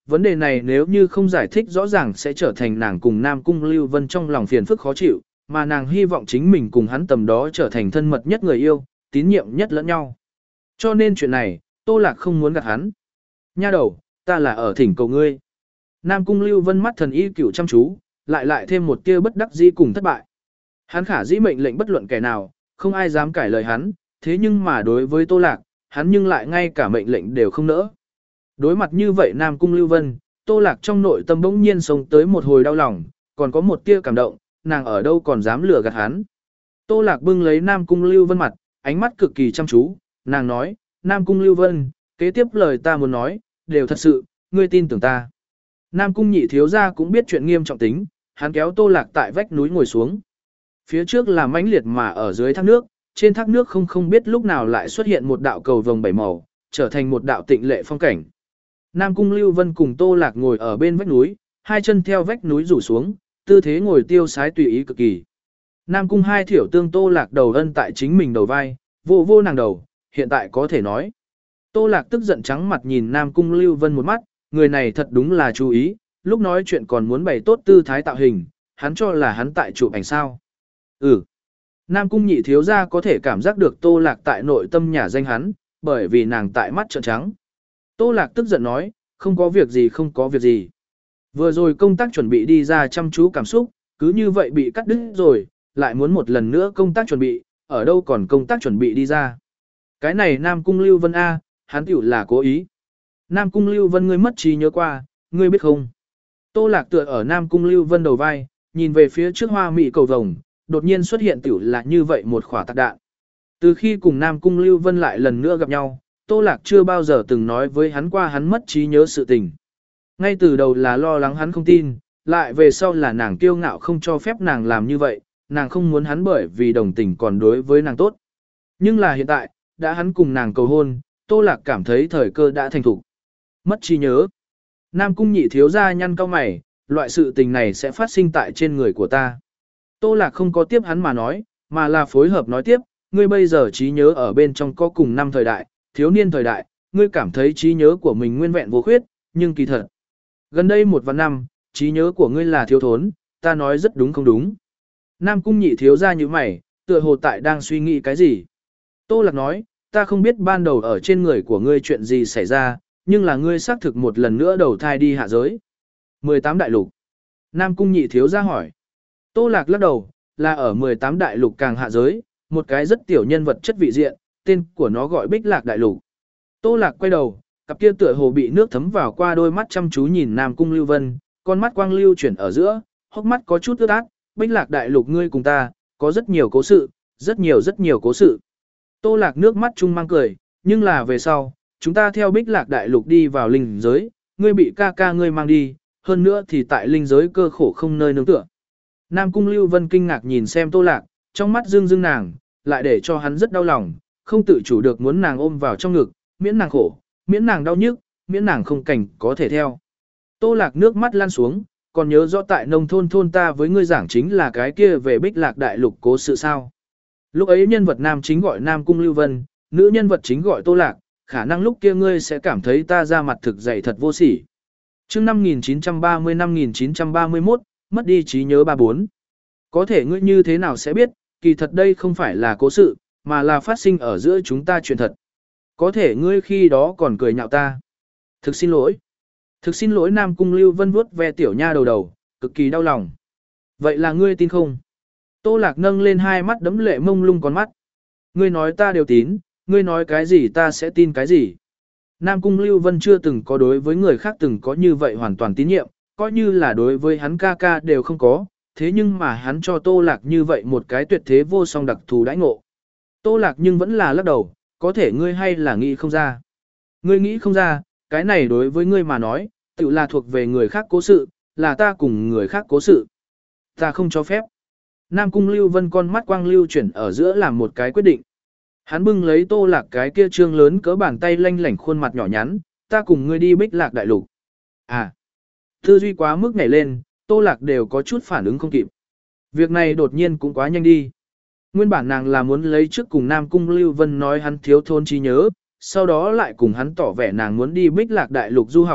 Vấn đề này nếu như không giải thích rõ ràng sẽ trở thành nàng cùng Nam Cung Lưu Vân trong lòng phiền phức khó chịu, mà nàng hy vọng chính mình cùng hắn tầm đó trở thành thân mật nhất người yêu, tín nhiệm nhất lẫn nhau. Cho nên chuyện này, Tô Lạc không muốn gạt hắn. Nha đầu, ta là ở thỉnh cầu ngươi. Nam Cung Lưu Vân mắt thần y cửu chăm chú, lại lại thêm một tia bất đắc dĩ cùng thất bại. Hắn khả dĩ mệnh lệnh bất luận kẻ nào, không ai dám cãi lời hắn, thế nhưng mà đối với Tô Lạc, hắn nhưng lại ngay cả mệnh lệnh đều không nỡ. Đối mặt như vậy Nam Cung Lưu Vân, Tô Lạc trong nội tâm bỗng nhiên sống tới một hồi đau lòng, còn có một tia cảm động, nàng ở đâu còn dám lừa gạt hắn. Tô Lạc bưng lấy Nam Cung Lưu Vân mặt, ánh mắt cực kỳ chăm chú, nàng nói, Nam Cung Lưu Vân, kế tiếp lời ta muốn nói, đều thật sự, ngươi tin tưởng ta. Nam Cung nhị thiếu gia cũng biết chuyện nghiêm trọng tính, hắn kéo Tô Lạc tại vách núi ngồi xuống. Phía trước là mãnh liệt mà ở dưới thác nước, trên thác nước không không biết lúc nào lại xuất hiện một đạo cầu vồng bảy màu, trở thành một đạo tịnh lệ phong cảnh. Nam Cung Lưu Vân cùng Tô Lạc ngồi ở bên vách núi, hai chân theo vách núi rủ xuống, tư thế ngồi tiêu sái tùy ý cực kỳ. Nam Cung hai thiểu tương Tô Lạc đầu ân tại chính mình đầu vai, vô vô nàng đầu, hiện tại có thể nói. Tô Lạc tức giận trắng mặt nhìn Nam Cung Lưu Vân một mắt, người này thật đúng là chú ý, lúc nói chuyện còn muốn bày tốt tư thái tạo hình, hắn cho là hắn tại chụp ảnh sao. Ừ. Nam Cung nhị thiếu gia có thể cảm giác được Tô Lạc tại nội tâm nhà danh hắn, bởi vì nàng tại mắt trợn trắng. Tô Lạc tức giận nói, không có việc gì không có việc gì. Vừa rồi công tác chuẩn bị đi ra chăm chú cảm xúc, cứ như vậy bị cắt đứt rồi, lại muốn một lần nữa công tác chuẩn bị, ở đâu còn công tác chuẩn bị đi ra. Cái này Nam Cung Lưu Vân A, hắn tiểu là cố ý. Nam Cung Lưu Vân ngươi mất trí nhớ qua, ngươi biết không? Tô Lạc tựa ở Nam Cung Lưu Vân đầu vai, nhìn về phía trước hoa mị cầu vồng, đột nhiên xuất hiện tiểu là như vậy một khỏa tạc đạn. Từ khi cùng Nam Cung Lưu Vân lại lần nữa gặp nhau, Tô Lạc chưa bao giờ từng nói với hắn qua hắn mất trí nhớ sự tình. Ngay từ đầu là lo lắng hắn không tin, lại về sau là nàng kiêu ngạo không cho phép nàng làm như vậy, nàng không muốn hắn bởi vì đồng tình còn đối với nàng tốt. Nhưng là hiện tại, đã hắn cùng nàng cầu hôn, Tô Lạc cảm thấy thời cơ đã thành thủ. Mất trí nhớ. Nam Cung nhị thiếu gia nhăn cau mày, loại sự tình này sẽ phát sinh tại trên người của ta. Tô Lạc không có tiếp hắn mà nói, mà là phối hợp nói tiếp, ngươi bây giờ trí nhớ ở bên trong có cùng năm thời đại, thiếu niên thời đại, ngươi cảm thấy trí nhớ của mình nguyên vẹn vô khuyết, nhưng kỳ thật. Gần đây một vạn năm, trí nhớ của ngươi là thiếu thốn, ta nói rất đúng không đúng. Nam Cung nhị thiếu gia như mày, tựa hồ tại đang suy nghĩ cái gì. Tô Lạc nói, ta không biết ban đầu ở trên người của ngươi chuyện gì xảy ra, nhưng là ngươi xác thực một lần nữa đầu thai đi hạ giới. mười tám đại lục. Nam Cung nhị thiếu gia hỏi. Tô Lạc lắc đầu, là ở mười tám đại lục càng hạ giới, một cái rất tiểu nhân vật chất vị diện, tên của nó gọi Bích Lạc đại lục. Tô Lạc quay đầu, cặp kia tựa hồ bị nước thấm vào qua đôi mắt chăm chú nhìn Nam Cung Lưu Vân, con mắt quang lưu chuyển ở giữa, hốc mắt có chút ướt át, Bích Lạc đại lục ngươi cùng ta, có rất nhiều cố sự, rất nhiều rất nhiều cố sự. Tô Lạc nước mắt chung mang cười, nhưng là về sau, chúng ta theo Bích Lạc đại lục đi vào linh giới, ngươi bị ca ca ngươi mang đi, hơn nữa thì tại linh giới cơ khổ không nơi nương tựa. Nam Cung Lưu Vân kinh ngạc nhìn xem Tô Lạc, trong mắt dương dương nàng, lại để cho hắn rất đau lòng, không tự chủ được muốn nàng ôm vào trong ngực, miễn nàng khổ, miễn nàng đau nhức, miễn nàng không cảnh có thể theo. Tô Lạc nước mắt lan xuống, còn nhớ rõ tại nông thôn thôn ta với ngươi giảng chính là cái kia về Bích Lạc đại lục cố sự sao. Lúc ấy nhân vật nam chính gọi Nam Cung Lưu Vân, nữ nhân vật chính gọi Tô Lạc, khả năng lúc kia ngươi sẽ cảm thấy ta ra mặt thực dày thật vô sỉ. Trước năm nghìn chín trăm ba mươi năm một nghìn chín trăm ba mươi mốt, mất đi trí nhớ ba bốn. Có thể ngươi như thế nào sẽ biết, kỳ thật đây không phải là cố sự, mà là phát sinh ở giữa chúng ta chuyện thật. Có thể ngươi khi đó còn cười nhạo ta. Thực xin lỗi. Thực xin lỗi Nam Cung Lưu Vân vuốt ve tiểu nha đầu đầu, cực kỳ đau lòng. Vậy là ngươi tin không? Tô Lạc nâng lên hai mắt đẫm lệ mông lung con mắt. Ngươi nói ta đều tín, ngươi nói cái gì ta sẽ tin cái gì. Nam Cung Lưu Vân chưa từng có đối với người khác từng có như vậy hoàn toàn tín nhiệm, coi như là đối với hắn ca ca đều không có, thế nhưng mà hắn cho Tô Lạc như vậy một cái tuyệt thế vô song đặc thù đãi ngộ. Tô Lạc nhưng vẫn là lắc đầu, có thể ngươi hay là nghĩ không ra. Ngươi nghĩ không ra, cái này đối với ngươi mà nói, tự là thuộc về người khác cố sự, là ta cùng người khác cố sự. Ta không cho phép. Nam Cung Lưu Vân con mắt quang lưu chuyển ở giữa làm một cái quyết định. Hắn bưng lấy Tô Lạc cái kia trương lớn cỡ bàn tay lanh lảnh khuôn mặt nhỏ nhắn, ta cùng ngươi đi Bích Lạc đại lục. À, tư duy quá mức nhảy lên, Tô Lạc đều có chút phản ứng không kịp. Việc này đột nhiên cũng quá nhanh đi. Nguyên bản nàng là muốn lấy trước cùng Nam Cung Lưu Vân nói hắn thiếu thôn trí nhớ, sau đó lại cùng hắn tỏ vẻ nàng muốn đi Bích Lạc đại lục du học,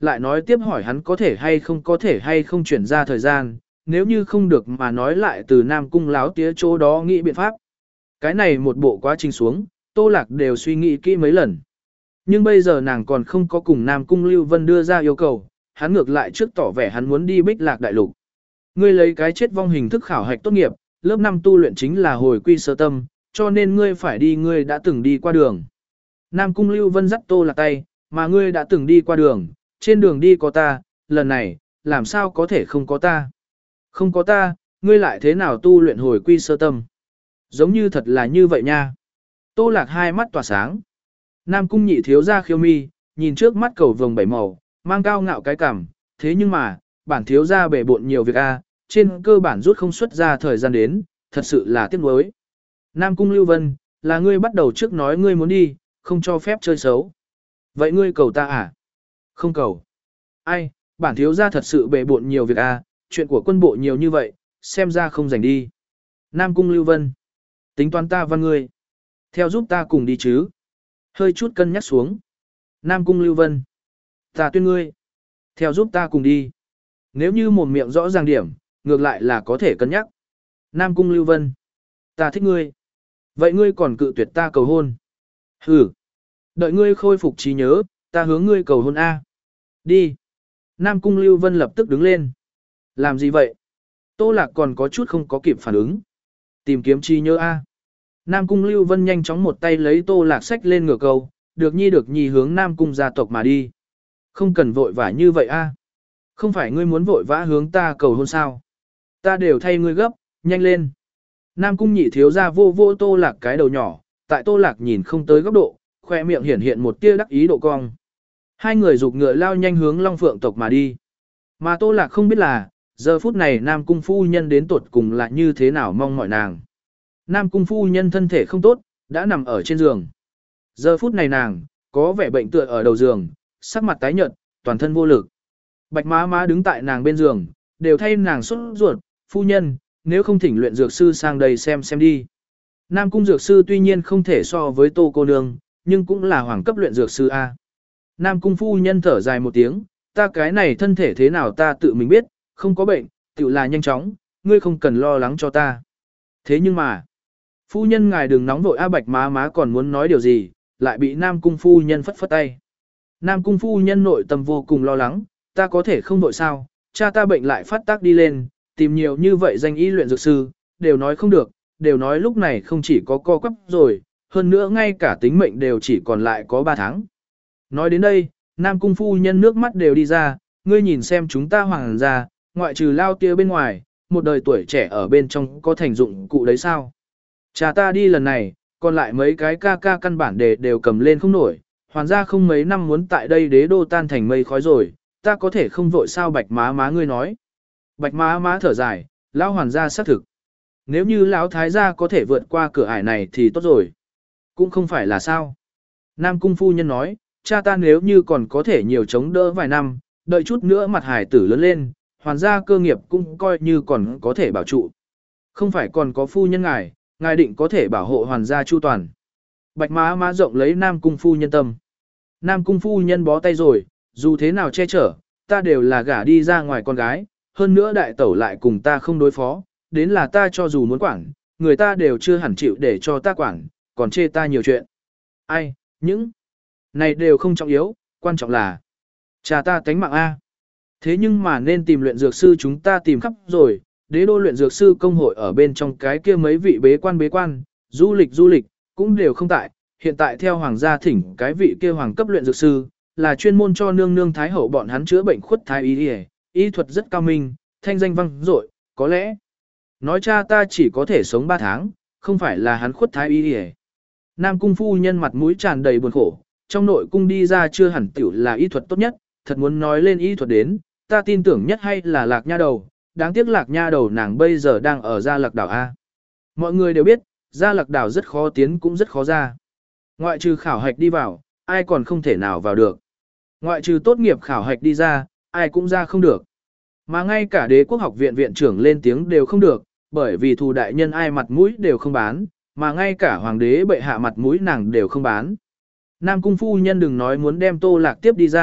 lại nói tiếp hỏi hắn có thể hay không có thể hay không chuyển ra thời gian, nếu như không được mà nói lại từ Nam Cung láo tía chỗ đó nghĩ biện pháp. Cái này một bộ quá trình xuống, Tô Lạc đều suy nghĩ kỹ mấy lần. Nhưng bây giờ nàng còn không có cùng Nam Cung Lưu Vân đưa ra yêu cầu, hắn ngược lại trước tỏ vẻ hắn muốn đi Bích Lạc Đại Lục. Ngươi lấy cái chết vong hình thức khảo hạch tốt nghiệp, lớp năm tu luyện chính là hồi quy sơ tâm, cho nên ngươi phải đi ngươi đã từng đi qua đường. Nam Cung Lưu Vân dắt Tô Lạc tay, mà ngươi đã từng đi qua đường, trên đường đi có ta, lần này, làm sao có thể không có ta. Không có ta, ngươi lại thế nào tu luyện hồi quy sơ tâm. Giống như thật là như vậy nha. Tô Lạc hai mắt tỏa sáng. Nam Cung nhị thiếu ra khiêu mi, nhìn trước mắt cầu vồng bảy màu, mang cao ngạo cái cằm, thế nhưng mà, bản thiếu ra bể bộn nhiều việc a, trên cơ bản rút không xuất ra thời gian đến, thật sự là tiếc nuối. Nam Cung Lưu Vân, là ngươi bắt đầu trước nói ngươi muốn đi, không cho phép chơi xấu. Vậy ngươi cầu ta à? Không cầu. Ai, bản thiếu ra thật sự bể bộn nhiều việc a, chuyện của quân bộ nhiều như vậy, xem ra không rảnh đi. Nam Cung Lưu Vân, tính toán ta văn ngươi. Theo giúp ta cùng đi chứ. Hơi chút cân nhắc xuống. Nam Cung Lưu Vân, ta tuyên ngươi. Theo giúp ta cùng đi. Nếu như một miệng rõ ràng điểm, ngược lại là có thể cân nhắc. Nam Cung Lưu Vân, ta thích ngươi. Vậy ngươi còn cự tuyệt ta cầu hôn. Hừ. Đợi ngươi khôi phục trí nhớ, ta hướng ngươi cầu hôn A. Đi. Nam Cung Lưu Vân lập tức đứng lên. Làm gì vậy? Tô Lạc còn có chút không có kịp phản ứng. Tìm kiếm trí nhớ A. Nam Cung Lưu Vân nhanh chóng một tay lấy Tô Lạc xách lên ngửa cầu, được nhi được nhi hướng Nam Cung gia tộc mà đi. Không cần vội vã như vậy A. Không phải ngươi muốn vội vã hướng ta cầu hôn sao? Ta đều thay ngươi gấp, nhanh lên. Nam Cung nhị thiếu ra vô vô Tô Lạc cái đầu nhỏ, tại Tô Lạc nhìn không tới góc độ, khoe miệng hiển hiện một tia đắc ý độ cong. Hai người giục ngựa lao nhanh hướng Long Phượng tộc mà đi. Mà Tô Lạc không biết là, giờ phút này Nam Cung phu nhân đến tuột cùng là như thế nào mong mỏi nàng. Nam Cung phu nhân thân thể không tốt, đã nằm ở trên giường. Giờ phút này nàng, có vẻ bệnh tựa ở đầu giường, sắc mặt tái nhợt, toàn thân vô lực. Bạch má má đứng tại nàng bên giường, đều thay nàng sốt ruột, phu nhân, nếu không thỉnh luyện dược sư sang đây xem xem đi. Nam Cung dược sư tuy nhiên không thể so với Tô cô nương, nhưng cũng là hoàng cấp luyện dược sư A. Nam Cung phu nhân thở dài một tiếng, ta cái này thân thể thế nào ta tự mình biết, không có bệnh, tự là nhanh chóng, ngươi không cần lo lắng cho ta. Thế nhưng mà, phu nhân ngài đừng nóng vội A. Bạch má má còn muốn nói điều gì, lại bị Nam Cung phu nhân phất phất tay. Nam Cung phu nhân nội tâm vô cùng lo lắng, ta có thể không vội sao, cha ta bệnh lại phát tác đi lên, tìm nhiều như vậy danh y luyện dược sư, đều nói không được, đều nói lúc này không chỉ có co quắp rồi, hơn nữa ngay cả tính mệnh đều chỉ còn lại có ba tháng. Nói đến đây, Nam Cung phu nhân nước mắt đều đi ra, ngươi nhìn xem chúng ta hoàng gia, ngoại trừ lao tia bên ngoài, một đời tuổi trẻ ở bên trong có thành dụng cụ đấy sao. Cha ta đi lần này, còn lại mấy cái ca ca căn bản đề đều cầm lên không nổi, hoàn gia không mấy năm muốn tại đây đế đô tan thành mây khói rồi, ta có thể không vội sao. Bạch má má ngươi nói. Bạch má má thở dài, lão hoàn gia xác thực. Nếu như lão thái gia có thể vượt qua cửa ải này thì tốt rồi. Cũng không phải là sao. Nam Cung phu nhân nói, cha ta nếu như còn có thể nhiều chống đỡ vài năm, đợi chút nữa mặt hải tử lớn lên, hoàn gia cơ nghiệp cũng coi như còn có thể bảo trụ. Không phải còn có phu nhân ngài, ngài định có thể bảo hộ hoàn gia chu toàn. Bạch má má rộng lấy Nam Cung phu nhân tâm. Nam Cung phu nhân bó tay rồi, dù thế nào che chở, ta đều là gả đi ra ngoài con gái, hơn nữa đại tẩu lại cùng ta không đối phó, đến là ta cho dù muốn quản, người ta đều chưa hẳn chịu để cho ta quản, còn chê ta nhiều chuyện. Ai, những này đều không trọng yếu, quan trọng là cha ta tánh mạng A. Thế nhưng mà nên tìm luyện dược sư chúng ta tìm khắp rồi, đế đô luyện dược sư công hội ở bên trong cái kia mấy vị bế quan bế quan, du lịch du lịch, cũng đều không tại, hiện tại theo hoàng gia thỉnh cái vị kia hoàng cấp luyện dược sư, là chuyên môn cho nương nương thái hậu bọn hắn chữa bệnh khuất thái y y, y thuật rất cao minh, thanh danh vang dội, có lẽ nói cha ta chỉ có thể sống ba tháng, không phải là hắn khuất thái y y. Nam Cung phu nhân mặt mũi tràn đầy buồn khổ, trong nội cung đi ra chưa hẳn tiểu là y thuật tốt nhất, thật muốn nói lên y thuật đến, ta tin tưởng nhất hay là Lạc Nha Đầu, đáng tiếc Lạc Nha Đầu nàng bây giờ đang ở Gia Lạc đảo A. Mọi người đều biết, Gia Lạc đảo rất khó tiến cũng rất khó ra. Ngoại trừ khảo hạch đi vào, ai còn không thể nào vào được. Ngoại trừ tốt nghiệp khảo hạch đi ra, ai cũng ra không được. Mà ngay cả đế quốc học viện viện trưởng lên tiếng đều không được, bởi vì thù đại nhân ai mặt mũi đều không bán, mà ngay cả hoàng đế bệ hạ mặt mũi nàng đều không bán. Nam Cung phu nhân đừng nói muốn đem Tô Lạc tiếp đi ra,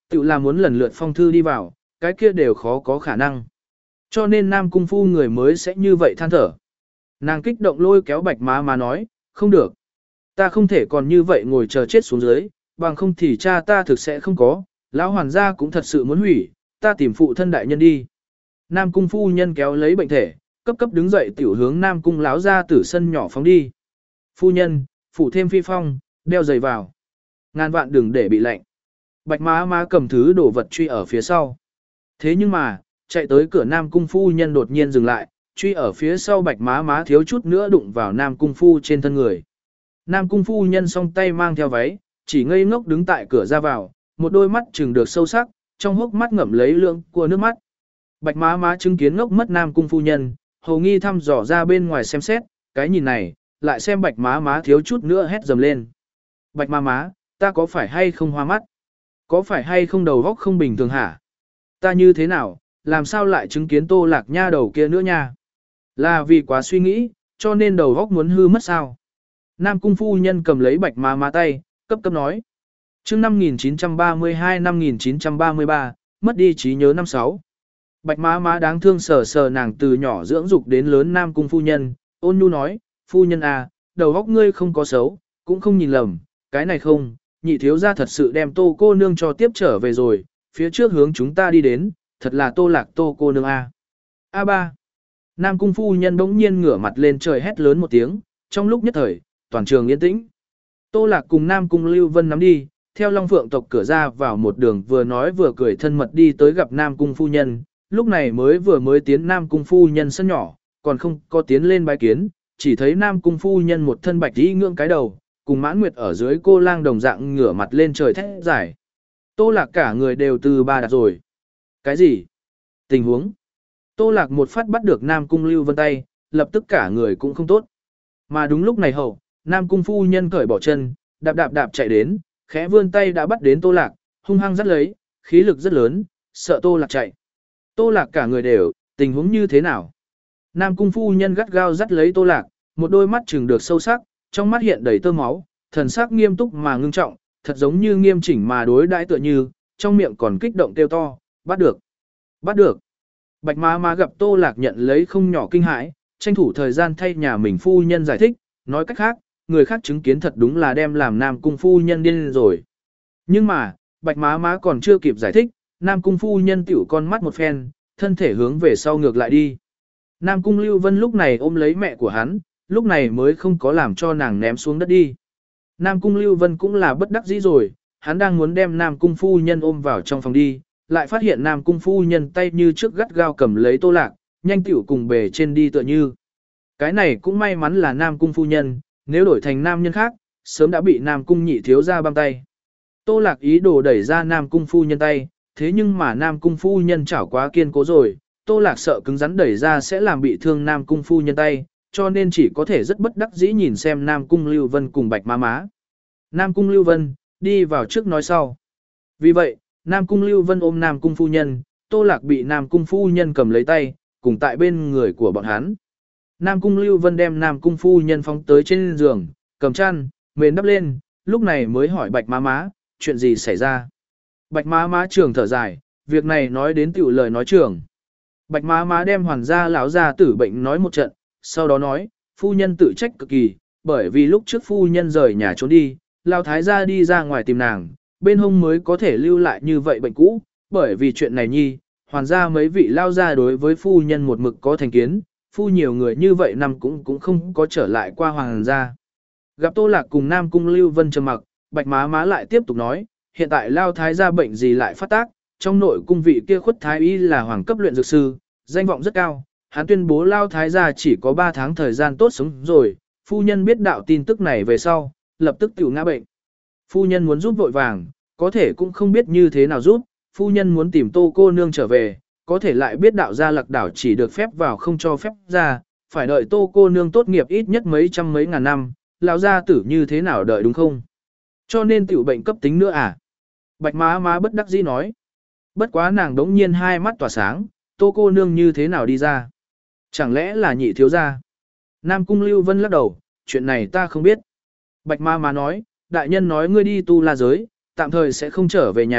tự là muốn lần lượt phong thư đi vào, cái kia đều khó có khả năng. Cho nên Nam Cung Phu người mới sẽ như vậy than thở. Nàng kích động lôi kéo Bạch Má Má nói, không được. Ta không thể còn như vậy ngồi chờ chết xuống dưới, bằng không thì cha ta thực sẽ không có, lão hoàn gia cũng thật sự muốn hủy, ta tìm phụ thân đại nhân đi. Nam Cung Phu nhân kéo lấy bệnh thể, cấp cấp đứng dậy tiểu hướng Nam Cung lão ra tử sân nhỏ phóng đi. Phu nhân, phủ thêm phi phong, đeo giày vào. Ngàn vạn đừng để bị lạnh. Bạch Má Má cầm thứ đồ vật truy ở phía sau. Thế nhưng mà, chạy tới cửa Nam Cung Phu nhân đột nhiên dừng lại, truy ở phía sau Bạch Má Má thiếu chút nữa đụng vào Nam Cung Phu trên thân người. Nam Cung Phu nhân song tay mang theo váy, chỉ ngây ngốc đứng tại cửa ra vào, một đôi mắt trừng được sâu sắc, trong hốc mắt ngậm lấy lượng của nước mắt. Bạch Má Má chứng kiến ngốc mất Nam Cung Phu nhân, hầu nghi thăm dò ra bên ngoài xem xét, cái nhìn này, lại xem Bạch Má Má thiếu chút nữa hét dầm lên. Bạch Má Má, ta có phải hay không hoa mắt? Có phải hay không đầu óc không bình thường hả? Ta như thế nào, làm sao lại chứng kiến Tô Lạc nha đầu kia nữa nha? Là vì quá suy nghĩ, cho nên đầu óc muốn hư mất sao? Nam Cung Phu nhân cầm lấy Bạch Má Má tay, cấp cấp nói. Trước năm nghìn chín trăm ba mươi hai năm nghìn chín trăm ba mươi ba, mất đi trí nhớ năm sáu. Bạch Má Má đáng thương sờ sờ nàng từ nhỏ dưỡng dục đến lớn Nam Cung Phu nhân, ôn nhu nói, Phu nhân à, đầu óc ngươi không có xấu, cũng không nhìn lầm, cái này không, nhị thiếu gia thật sự đem Tô cô nương cho tiếp trở về rồi, phía trước hướng chúng ta đi đến, thật là Tô Lạc Tô cô nương a. A ba. Nam Cung Phu nhân bỗng nhiên ngửa mặt lên trời hét lớn một tiếng, trong lúc nhất thời, toàn trường yên tĩnh. Tô Lạc cùng Nam Cung Lưu Vân nắm đi, theo Long Phượng tộc cửa ra vào một đường vừa nói vừa cười thân mật đi tới gặp Nam Cung Phu nhân, lúc này mới vừa mới tiến Nam Cung Phu nhân sân nhỏ, còn không có tiến lên bái kiến, chỉ thấy Nam Cung Phu nhân một thân bạch y ngưỡng cái đầu, cùng Mãn Nguyệt ở dưới cô lang đồng dạng ngửa mặt lên trời thét giải. Tô Lạc cả người đều từ ba đặt rồi. Cái gì? Tình huống? Tô Lạc một phát bắt được Nam Cung Lưu Vân tay, lập tức cả người cũng không tốt. Mà đúng lúc này hậu, Nam Cung Phu nhân cởi bỏ chân, đạp đạp đạp chạy đến, khẽ vươn tay đã bắt đến Tô Lạc, hung hăng dắt lấy, khí lực rất lớn, sợ Tô Lạc chạy. Tô Lạc cả người đều, tình huống như thế nào? Nam Cung Phu nhân gắt gao dắt lấy Tô Lạc, một đôi mắt trừng được sâu sắc, trong mắt hiện đầy tơ máu, thần sắc nghiêm túc mà ngưng trọng, thật giống như nghiêm chỉnh mà đối đãi tựa như, trong miệng còn kích động kêu to, bắt được, bắt được. Bạch Má Má gặp Tô Lạc nhận lấy không nhỏ kinh hãi, tranh thủ thời gian thay nhà mình phu nhân giải thích, nói cách khác, người khác chứng kiến thật đúng là đem làm Nam Cung Phu nhân điên rồi. Nhưng mà, Bạch Má Má còn chưa kịp giải thích, Nam Cung Phu nhân tiểu con mắt một phen, thân thể hướng về sau ngược lại đi. Nam Cung Lưu Vân lúc này ôm lấy mẹ của hắn, lúc này mới không có làm cho nàng ném xuống đất đi. Nam Cung Lưu Vân cũng là bất đắc dĩ rồi, hắn đang muốn đem Nam Cung Phu nhân ôm vào trong phòng đi, lại phát hiện Nam Cung Phu nhân tay như trước gắt gao cầm lấy Tô Lạc, nhanh tiểu cùng bề trên đi tựa như. Cái này cũng may mắn là Nam Cung Phu nhân, nếu đổi thành nam nhân khác, sớm đã bị Nam Cung nhị thiếu ra băm tay. Tô Lạc ý đồ đẩy ra Nam Cung Phu nhân tay, thế nhưng mà Nam Cung Phu nhân chảo quá kiên cố rồi, Tô Lạc sợ cứng rắn đẩy ra sẽ làm bị thương Nam Cung Phu nhân tay, cho nên chỉ có thể rất bất đắc dĩ nhìn xem Nam Cung Lưu Vân cùng Bạch Má Má. Nam Cung Lưu Vân, đi vào trước nói sau. Vì vậy, Nam Cung Lưu Vân ôm Nam Cung Phu nhân, Tô Lạc bị Nam Cung Phu nhân cầm lấy tay, cùng tại bên người của bọn hắn. Nam Cung Lưu Vân đem Nam Cung Phu nhân phóng tới trên giường, cầm chăn, mền đắp lên, lúc này mới hỏi Bạch Má Má, chuyện gì xảy ra. Bạch Má Má trường thở dài, việc này nói đến tiểu lời nói trường. Bạch Má Má đem hoàn gia lão gia tử bệnh nói một trận, sau đó nói, phu nhân tự trách cực kỳ, bởi vì lúc trước phu nhân rời nhà trốn đi, lão thái gia đi ra ngoài tìm nàng, bên hông mới có thể lưu lại như vậy bệnh cũ, bởi vì chuyện này nhi, hoàn gia mấy vị lao gia đối với phu nhân một mực có thành kiến, phu nhiều người như vậy năm cũng cũng không có trở lại qua hoàng gia. Gặp Tô Lạc cùng Nam Cung Lưu Vân trầm mặc, Bạch Má Má lại tiếp tục nói, hiện tại lao thái gia bệnh gì lại phát tác, trong nội cung vị kia khuất thái y là hoàng cấp luyện dược sư, danh vọng rất cao, hắn tuyên bố lao thái gia chỉ có ba tháng thời gian tốt sống rồi, phu nhân biết đạo tin tức này về sau, lập tức tiểu ngã bệnh. Phu nhân muốn giúp vội vàng, có thể cũng không biết như thế nào giúp, phu nhân muốn tìm Tô cô nương trở về, có thể lại biết đạo gia Lạc đảo chỉ được phép vào không cho phép ra, phải đợi Tô cô nương tốt nghiệp ít nhất mấy trăm mấy ngàn năm, lão gia tử như thế nào đợi đúng không? Cho nên tiểu bệnh cấp tính nữa à? Bạch Má Má bất đắc dĩ nói. Bất quá nàng đống nhiên hai mắt tỏa sáng, Tô cô nương như thế nào đi ra? Chẳng lẽ là nhị thiếu gia? Nam Cung Lưu Vân lắc đầu, chuyện này ta không biết. Bạch Má Má nói, đại nhân nói ngươi đi tu la giới, tạm thời sẽ không trở về nhà,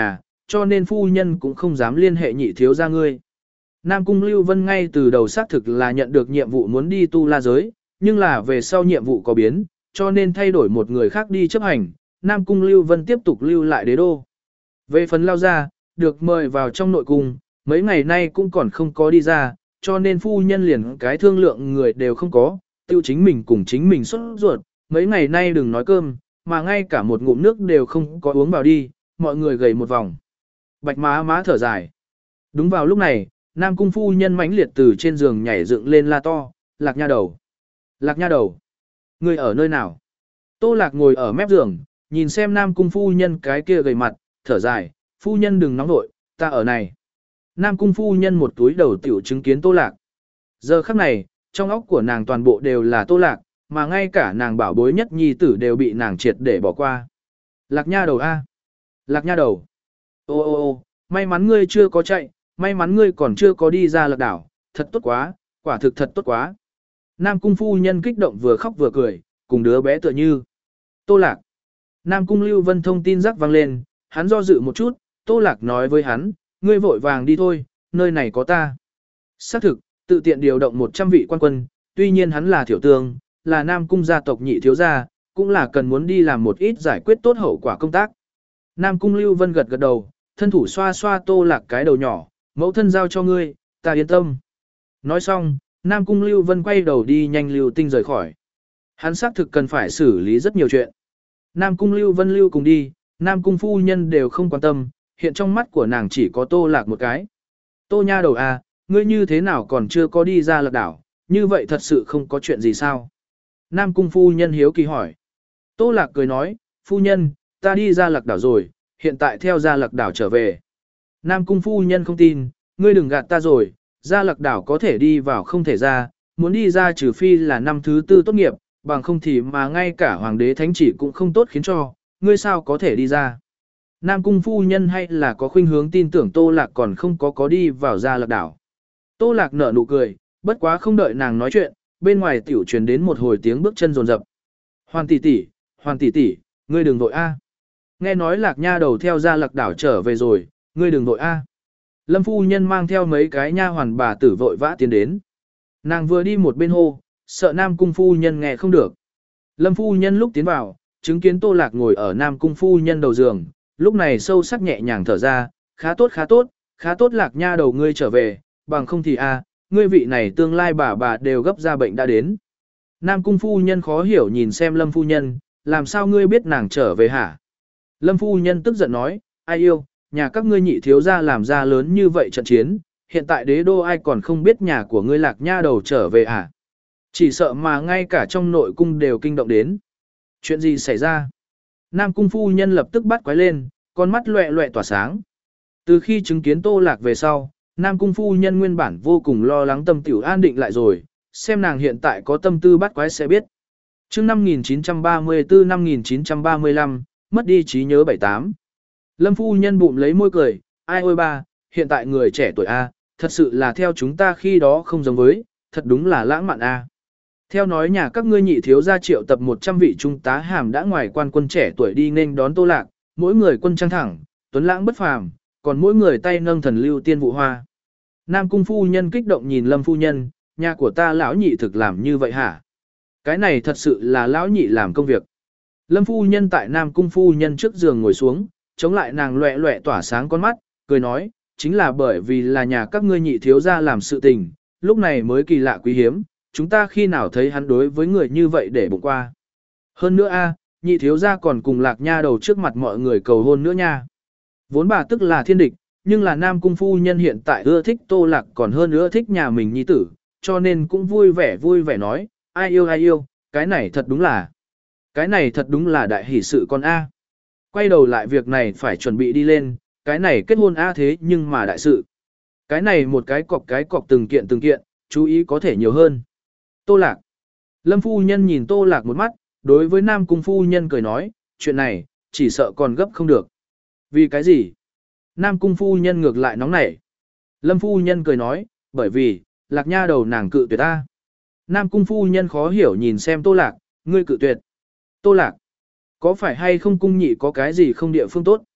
cho nên phu nhân cũng không dám liên hệ nhị thiếu gia ngươi. Nam Cung Lưu Vân ngay từ đầu xác thực là nhận được nhiệm vụ muốn đi tu la giới, nhưng là về sau nhiệm vụ có biến, cho nên thay đổi một người khác đi chấp hành, Nam Cung Lưu Vân tiếp tục lưu lại đế đô. Về phần Lao Gia, được mời vào trong nội cung, mấy ngày nay cũng còn không có đi ra, cho nên phu nhân liền cái thương lượng người đều không có, tiêu chính mình cùng chính mình xuất ruột, mấy ngày nay đừng nói cơm, mà ngay cả một ngụm nước đều không có uống vào đi, mọi người gầy một vòng. Bạch má má thở dài. Đúng vào lúc này, Nam Cung phu nhân mãnh liệt từ trên giường nhảy dựng lên la to, Lạc nha đầu. Lạc nha đầu. Người ở nơi nào? Tô Lạc ngồi ở mép giường, nhìn xem Nam Cung phu nhân cái kia gầy mặt, thở dài, phu nhân đừng nóng nội, ta ở này. Nam Cung phu nhân một túi đầu tiểu chứng kiến Tô Lạc. Giờ khắc này, trong óc của nàng toàn bộ đều là Tô Lạc, mà ngay cả nàng bảo bối nhất nhi tử đều bị nàng triệt để bỏ qua. Lạc nha đầu a, Lạc nha đầu. Ô ô ô, may mắn ngươi chưa có chạy, may mắn ngươi còn chưa có đi ra Lạc đảo, thật tốt quá, quả thực thật tốt quá. Nam Cung phu nhân kích động vừa khóc vừa cười, cùng đứa bé tựa như. Tô Lạc. Nam Cung Lưu Vân thông tin rắc vang lên, hắn do dự một chút, Tô Lạc nói với hắn, ngươi vội vàng đi thôi, nơi này có ta. Xác thực, tự tiện điều động một trăm vị quan quân, tuy nhiên hắn là thiểu tương, là Nam Cung gia tộc nhị thiếu gia, cũng là cần muốn đi làm một ít giải quyết tốt hậu quả công tác. Nam Cung Lưu Vân gật gật đầu, thân thủ xoa xoa Tô Lạc cái đầu nhỏ, mẫu thân giao cho ngươi, ta yên tâm. Nói xong, Nam Cung Lưu Vân quay đầu đi nhanh lưu tinh rời khỏi. Hắn xác thực cần phải xử lý rất nhiều chuyện. Nam Cung Lưu Vân lưu cùng đi, Nam Cung phu nhân đều không quan tâm, hiện trong mắt của nàng chỉ có Tô Lạc một cái. Tô nha đầu à, ngươi như thế nào còn chưa có đi ra Lạc đảo, như vậy thật sự không có chuyện gì sao? Nam Cung phu nhân hiếu kỳ hỏi. Tô Lạc cười nói, phu nhân, ta đi ra Lạc đảo rồi, hiện tại theo ra Lạc đảo trở về. Nam Cung phu nhân không tin, ngươi đừng gạt ta rồi, ra Lạc đảo có thể đi vào không thể ra, muốn đi ra trừ phi là năm thứ tư tốt nghiệp, bằng không thì mà ngay cả hoàng đế thánh chỉ cũng không tốt khiến cho, ngươi sao có thể đi ra. Nam Cung phu nhân hay là có khuynh hướng tin tưởng Tô Lạc còn không có có đi vào ra Lạc đảo. Tô Lạc nở nụ cười, bất quá không đợi nàng nói chuyện, bên ngoài tiểu truyền đến một hồi tiếng bước chân rồn rập. Hoàn tỷ tỷ, Hoàn tỷ tỷ, ngươi đừng vội a. Nghe nói Lạc nha đầu theo ra Lạc đảo trở về rồi, ngươi đừng vội a. Lâm phu nhân mang theo mấy cái nha hoàn bà tử vội vã tiến đến. Nàng vừa đi một bên hô, sợ Nam Cung phu nhân nghe không được. Lâm phu nhân lúc tiến vào, chứng kiến Tô Lạc ngồi ở Nam Cung phu nhân đầu giường, lúc này sâu sắc nhẹ nhàng thở ra, khá tốt khá tốt, khá tốt Lạc nha đầu ngươi trở về, bằng không thì a, ngươi vị này tương lai bà bà đều gấp ra bệnh đã đến. Nam Cung phu nhân khó hiểu nhìn xem Lâm phu nhân, làm sao ngươi biết nàng trở về hả? Lâm phu nhân tức giận nói, ai yêu, nhà các ngươi nhị thiếu gia làm ra lớn như vậy trận chiến, hiện tại đế đô ai còn không biết nhà của ngươi Lạc nha đầu trở về hả? Chỉ sợ mà ngay cả trong nội cung đều kinh động đến. Chuyện gì xảy ra? Nam Cung phu nhân lập tức bắt quái lên, con mắt loẹ loẹ tỏa sáng. Từ khi chứng kiến Tô Lạc về sau, Nam Cung phu nhân nguyên bản vô cùng lo lắng tâm tiểu an định lại rồi, xem nàng hiện tại có tâm tư bắt quái sẽ biết. Chương năm nghìn chín trăm ba mươi tư năm nghìn chín trăm ba mươi lăm, mất đi trí nhớ bảy tám. Lâm phu nhân bụng lấy môi cười, ai ôi ba, hiện tại người trẻ tuổi A, thật sự là theo chúng ta khi đó không giống với, thật đúng là lãng mạn A. Theo nói nhà các ngươi nhị thiếu gia triệu tập một trăm vị trung tá hàm đã ngoài quan quân trẻ tuổi đi nên đón Tô Lạc, mỗi người quân trang thẳng, tuấn lãng bất phàm, còn mỗi người tay nâng thần lưu tiên vụ hoa. Nam Cung phu nhân kích động nhìn Lâm phu nhân, nhà của ta lão nhị thực làm như vậy hả? Cái này thật sự là lão nhị làm công việc. Lâm phu nhân tại Nam Cung phu nhân trước giường ngồi xuống, chống lại nàng loẹ loẹ tỏa sáng con mắt, cười nói, chính là bởi vì là nhà các ngươi nhị thiếu gia làm sự tình, lúc này mới kỳ lạ quý hiếm, chúng ta khi nào thấy hắn đối với người như vậy để bụng qua. Hơn nữa a, nhị thiếu gia còn cùng Lạc nha đầu trước mặt mọi người cầu hôn nữa nha. Vốn bà tức là thiên địch, nhưng là Nam Cung phu nhân hiện tại ưa thích Tô Lạc còn hơn ưa thích nhà mình nhi tử, cho nên cũng vui vẻ vui vẻ nói, ai yêu ai yêu, cái này thật đúng là, cái này thật đúng là đại hỷ sự con a. Quay đầu lại việc này phải chuẩn bị đi lên, cái này kết hôn a thế nhưng mà đại sự. Cái này một cái cọc cái cọc từng kiện từng kiện, chú ý có thể nhiều hơn. Tô Lạc. Lâm phu nhân nhìn Tô Lạc một mắt, đối với Nam Cung phu nhân cười nói, chuyện này, chỉ sợ còn gấp không được. Vì cái gì? Nam Cung phu nhân ngược lại nóng nảy. Lâm phu nhân cười nói, bởi vì, Lạc nha đầu nàng cự tuyệt ta. Nam Cung phu nhân khó hiểu nhìn xem Tô Lạc, ngươi cự tuyệt. Tô Lạc. Có phải hay không cung nhị có cái gì không địa phương tốt?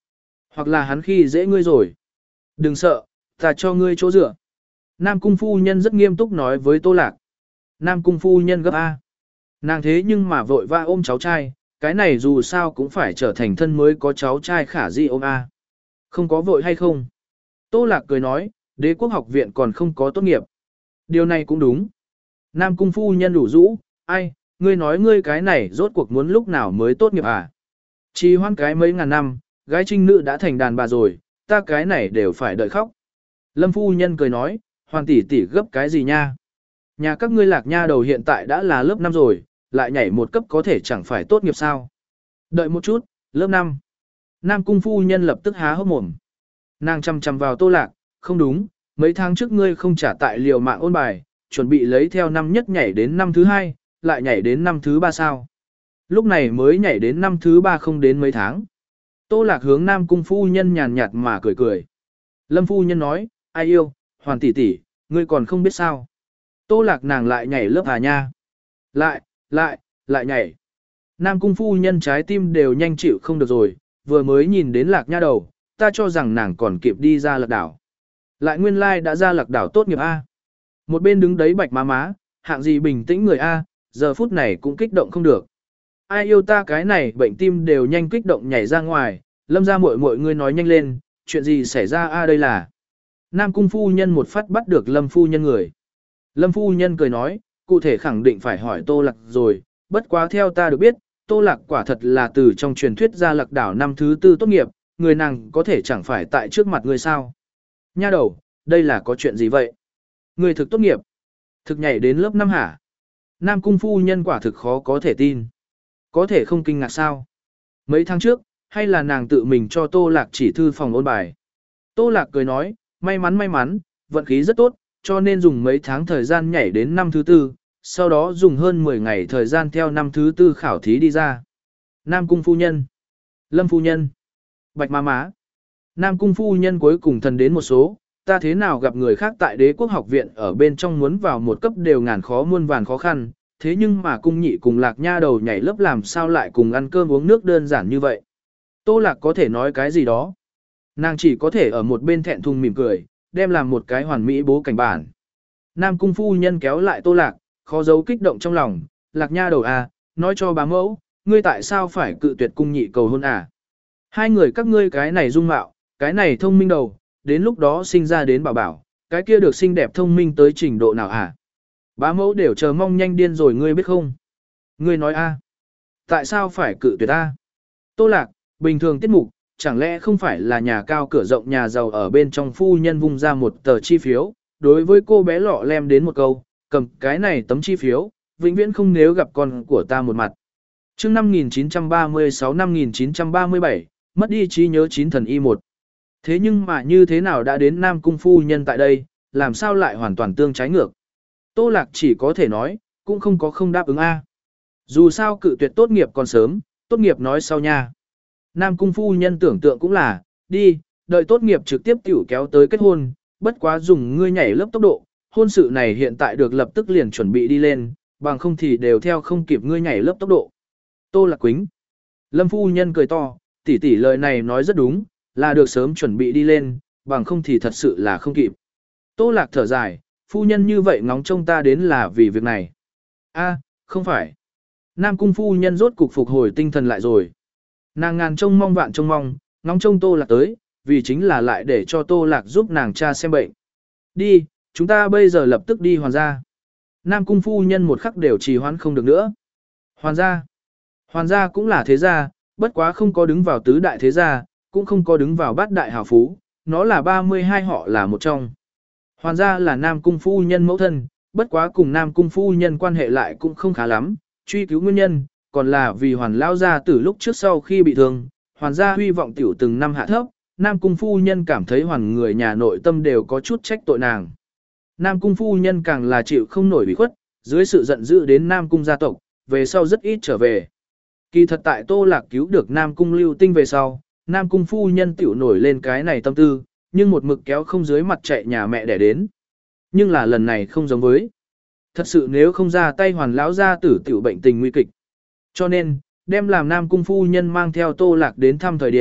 Hoặc là hắn khi dễ ngươi rồi. Đừng sợ, ta cho ngươi chỗ dựa. Nam cung phu nhân rất nghiêm túc nói với Tô Lạc. Nam cung phu nhân gấp A. Nàng thế nhưng mà vội va ôm cháu trai, cái này dù sao cũng phải trở thành thân mới có cháu trai khả di ôm A. Không có vội hay không? Tô Lạc cười nói, đế quốc học viện còn không có tốt nghiệp. Điều này cũng đúng. Nam cung phu nhân đủ rũ, ai, ngươi nói ngươi cái này rốt cuộc muốn lúc nào mới tốt nghiệp à? Chỉ hoan cái mấy ngàn năm, gái trinh nữ đã thành đàn bà rồi, ta cái này đều phải đợi khóc. Lâm phu nhân cười nói, Hoàn tỷ tỷ gấp cái gì nha? Nhà các ngươi Lạc nha đầu hiện tại đã là lớp năm rồi, lại nhảy một cấp có thể chẳng phải tốt nghiệp sao? Đợi một chút, lớp năm. Nam cung phu nhân lập tức há hốc mồm. Nàng chăm chăm vào Tô Lạc, không đúng, mấy tháng trước ngươi không trả tại liều mạng ôn bài, chuẩn bị lấy theo năm nhất nhảy đến năm thứ hai, lại nhảy đến năm thứ ba sao? Lúc này mới nhảy đến năm thứ ba không đến mấy tháng. Tô Lạc hướng Nam cung phu nhân nhàn nhạt mà cười cười. Lâm phu nhân nói, ai yêu, Hoàn tỷ tỷ, ngươi còn không biết sao? Tô Lạc nàng lại nhảy lớp à nha? Lại, lại, lại nhảy. Nam cung phu nhân trái tim đều nhanh chịu không được rồi, vừa mới nhìn đến Lạc nha đầu, ta cho rằng nàng còn kịp đi ra Lạc đảo. Lại nguyên lai like đã ra Lạc đảo tốt nghiệp A. Một bên đứng đấy bạch má má, hạng gì bình tĩnh người A, giờ phút này cũng kích động không được. Ai yêu ta cái này bệnh tim đều nhanh kích động nhảy ra ngoài, Lâm ra muội muội ngươi nói nhanh lên, chuyện gì xảy ra A đây là. Nam cung phu nhân một phát bắt được Lâm phu nhân người. Lâm phu nhân cười nói, cụ thể khẳng định phải hỏi Tô Lạc rồi, bất quá theo ta được biết, Tô Lạc quả thật là từ trong truyền thuyết ra Lạc đảo năm thứ tư tốt nghiệp, người nàng có thể chẳng phải tại trước mặt người sao. Nha đầu, đây là có chuyện gì vậy? Người thực tốt nghiệp, thực nhảy đến lớp năm hả? Nam cung phu nhân quả thực khó có thể tin. Có thể không kinh ngạc sao? Mấy tháng trước, hay là nàng tự mình cho Tô Lạc chỉ thư phòng ôn bài? Tô Lạc cười nói, may mắn may mắn, vận khí rất tốt, cho nên dùng mấy tháng thời gian nhảy đến năm thứ tư, sau đó dùng hơn mười ngày thời gian theo năm thứ tư khảo thí đi ra. Nam cung phu nhân, Lâm phu nhân, Bạch má má. Nam cung phu nhân cuối cùng thần đến một số, ta thế nào gặp người khác tại đế quốc học viện ở bên trong muốn vào một cấp đều ngàn khó muôn vàn khó khăn, thế nhưng mà cung nhị cùng Lạc nha đầu nhảy lớp làm sao lại cùng ăn cơm uống nước đơn giản như vậy. Tô Lạc có thể nói cái gì đó. Nàng chỉ có thể ở một bên thẹn thùng mỉm cười, đem làm một cái hoàn mỹ bố cảnh bản. Nam cung phu nhân kéo lại Tô Lạc, khó giấu kích động trong lòng, Lạc nha đầu à, nói cho bá mẫu, ngươi tại sao phải cự tuyệt cung nhị cầu hôn à? Hai người các ngươi cái này dung mạo, cái này thông minh đầu, đến lúc đó sinh ra đến bảo bảo, cái kia được xinh đẹp thông minh tới trình độ nào à? Bá mẫu đều chờ mong nhanh điên rồi ngươi biết không? Ngươi nói a? Tại sao phải cự tuyệt a? Tô Lạc, bình thường tiết mục, chẳng lẽ không phải là nhà cao cửa rộng nhà giàu ở bên trong phu nhân vung ra một tờ chi phiếu, đối với cô bé lọ lem đến một câu, cầm cái này tấm chi phiếu, vĩnh viễn không nếu gặp con của ta một mặt. Chương năm nghìn chín trăm ba mươi sáu năm nghìn chín trăm ba mươi bảy, mất đi trí nhớ chín thần y một. Thế nhưng mà như thế nào đã đến Nam cung phu nhân tại đây, làm sao lại hoàn toàn tương trái ngược? Tô Lạc chỉ có thể nói, cũng không có không đáp ứng a. Dù sao cự tuyệt tốt nghiệp còn sớm, tốt nghiệp nói sau nha. Nam cung phu nhân tưởng tượng cũng là, đi, đợi tốt nghiệp trực tiếp tiểu kéo tới kết hôn, bất quá dùng ngươi nhảy lớp tốc độ, hôn sự này hiện tại được lập tức liền chuẩn bị đi lên, bằng không thì đều theo không kịp ngươi nhảy lớp tốc độ. Tô Lạc Quýnh. Lâm phu nhân cười to, tỷ tỷ lời này nói rất đúng, là được sớm chuẩn bị đi lên, bằng không thì thật sự là không kịp. Tô Lạc thở dài, phu nhân như vậy ngóng trông ta đến là vì việc này. A, không phải. Nam cung phu nhân rốt cục phục hồi tinh thần lại rồi. Nàng ngàn trông mong vạn trông mong, ngóng trông Tô Lạc tới, vì chính là lại để cho Tô Lạc giúp nàng cha xem bệnh. Đi, chúng ta bây giờ lập tức đi hoàn gia. Nam cung phu nhân một khắc đều trì hoãn không được nữa. Hoàn gia. Hoàn gia cũng là thế gia, bất quá không có đứng vào tứ đại thế gia, cũng không có đứng vào bát đại hào phú, nó là ba mươi hai họ là một trong. Hoàn gia là Nam cung phu nhân mẫu thân, bất quá cùng Nam cung phu nhân quan hệ lại cũng không khá lắm, truy cứu nguyên nhân, còn là vì hoàn lao gia từ lúc trước sau khi bị thương, hoàn gia huy vọng tiểu từng năm hạ thấp, Nam cung phu nhân cảm thấy hoàn người nhà nội tâm đều có chút trách tội nàng. Nam cung phu nhân càng là chịu không nổi bị khuất, dưới sự giận dữ đến Nam cung gia tộc, về sau rất ít trở về. Kỳ thật tại Tô Lạc cứu được Nam cung lưu tinh về sau, Nam cung phu nhân tiểu nổi lên cái này tâm tư, nhưng một mực kéo không dưới mặt chạy nhà mẹ để đến. Nhưng là lần này không giống với. Thật sự nếu không ra tay hoàn lão gia tử tiểu bệnh tình nguy kịch. Cho nên, đem làm Nam cung phu nhân mang theo Tô Lạc đến thăm thời điểm,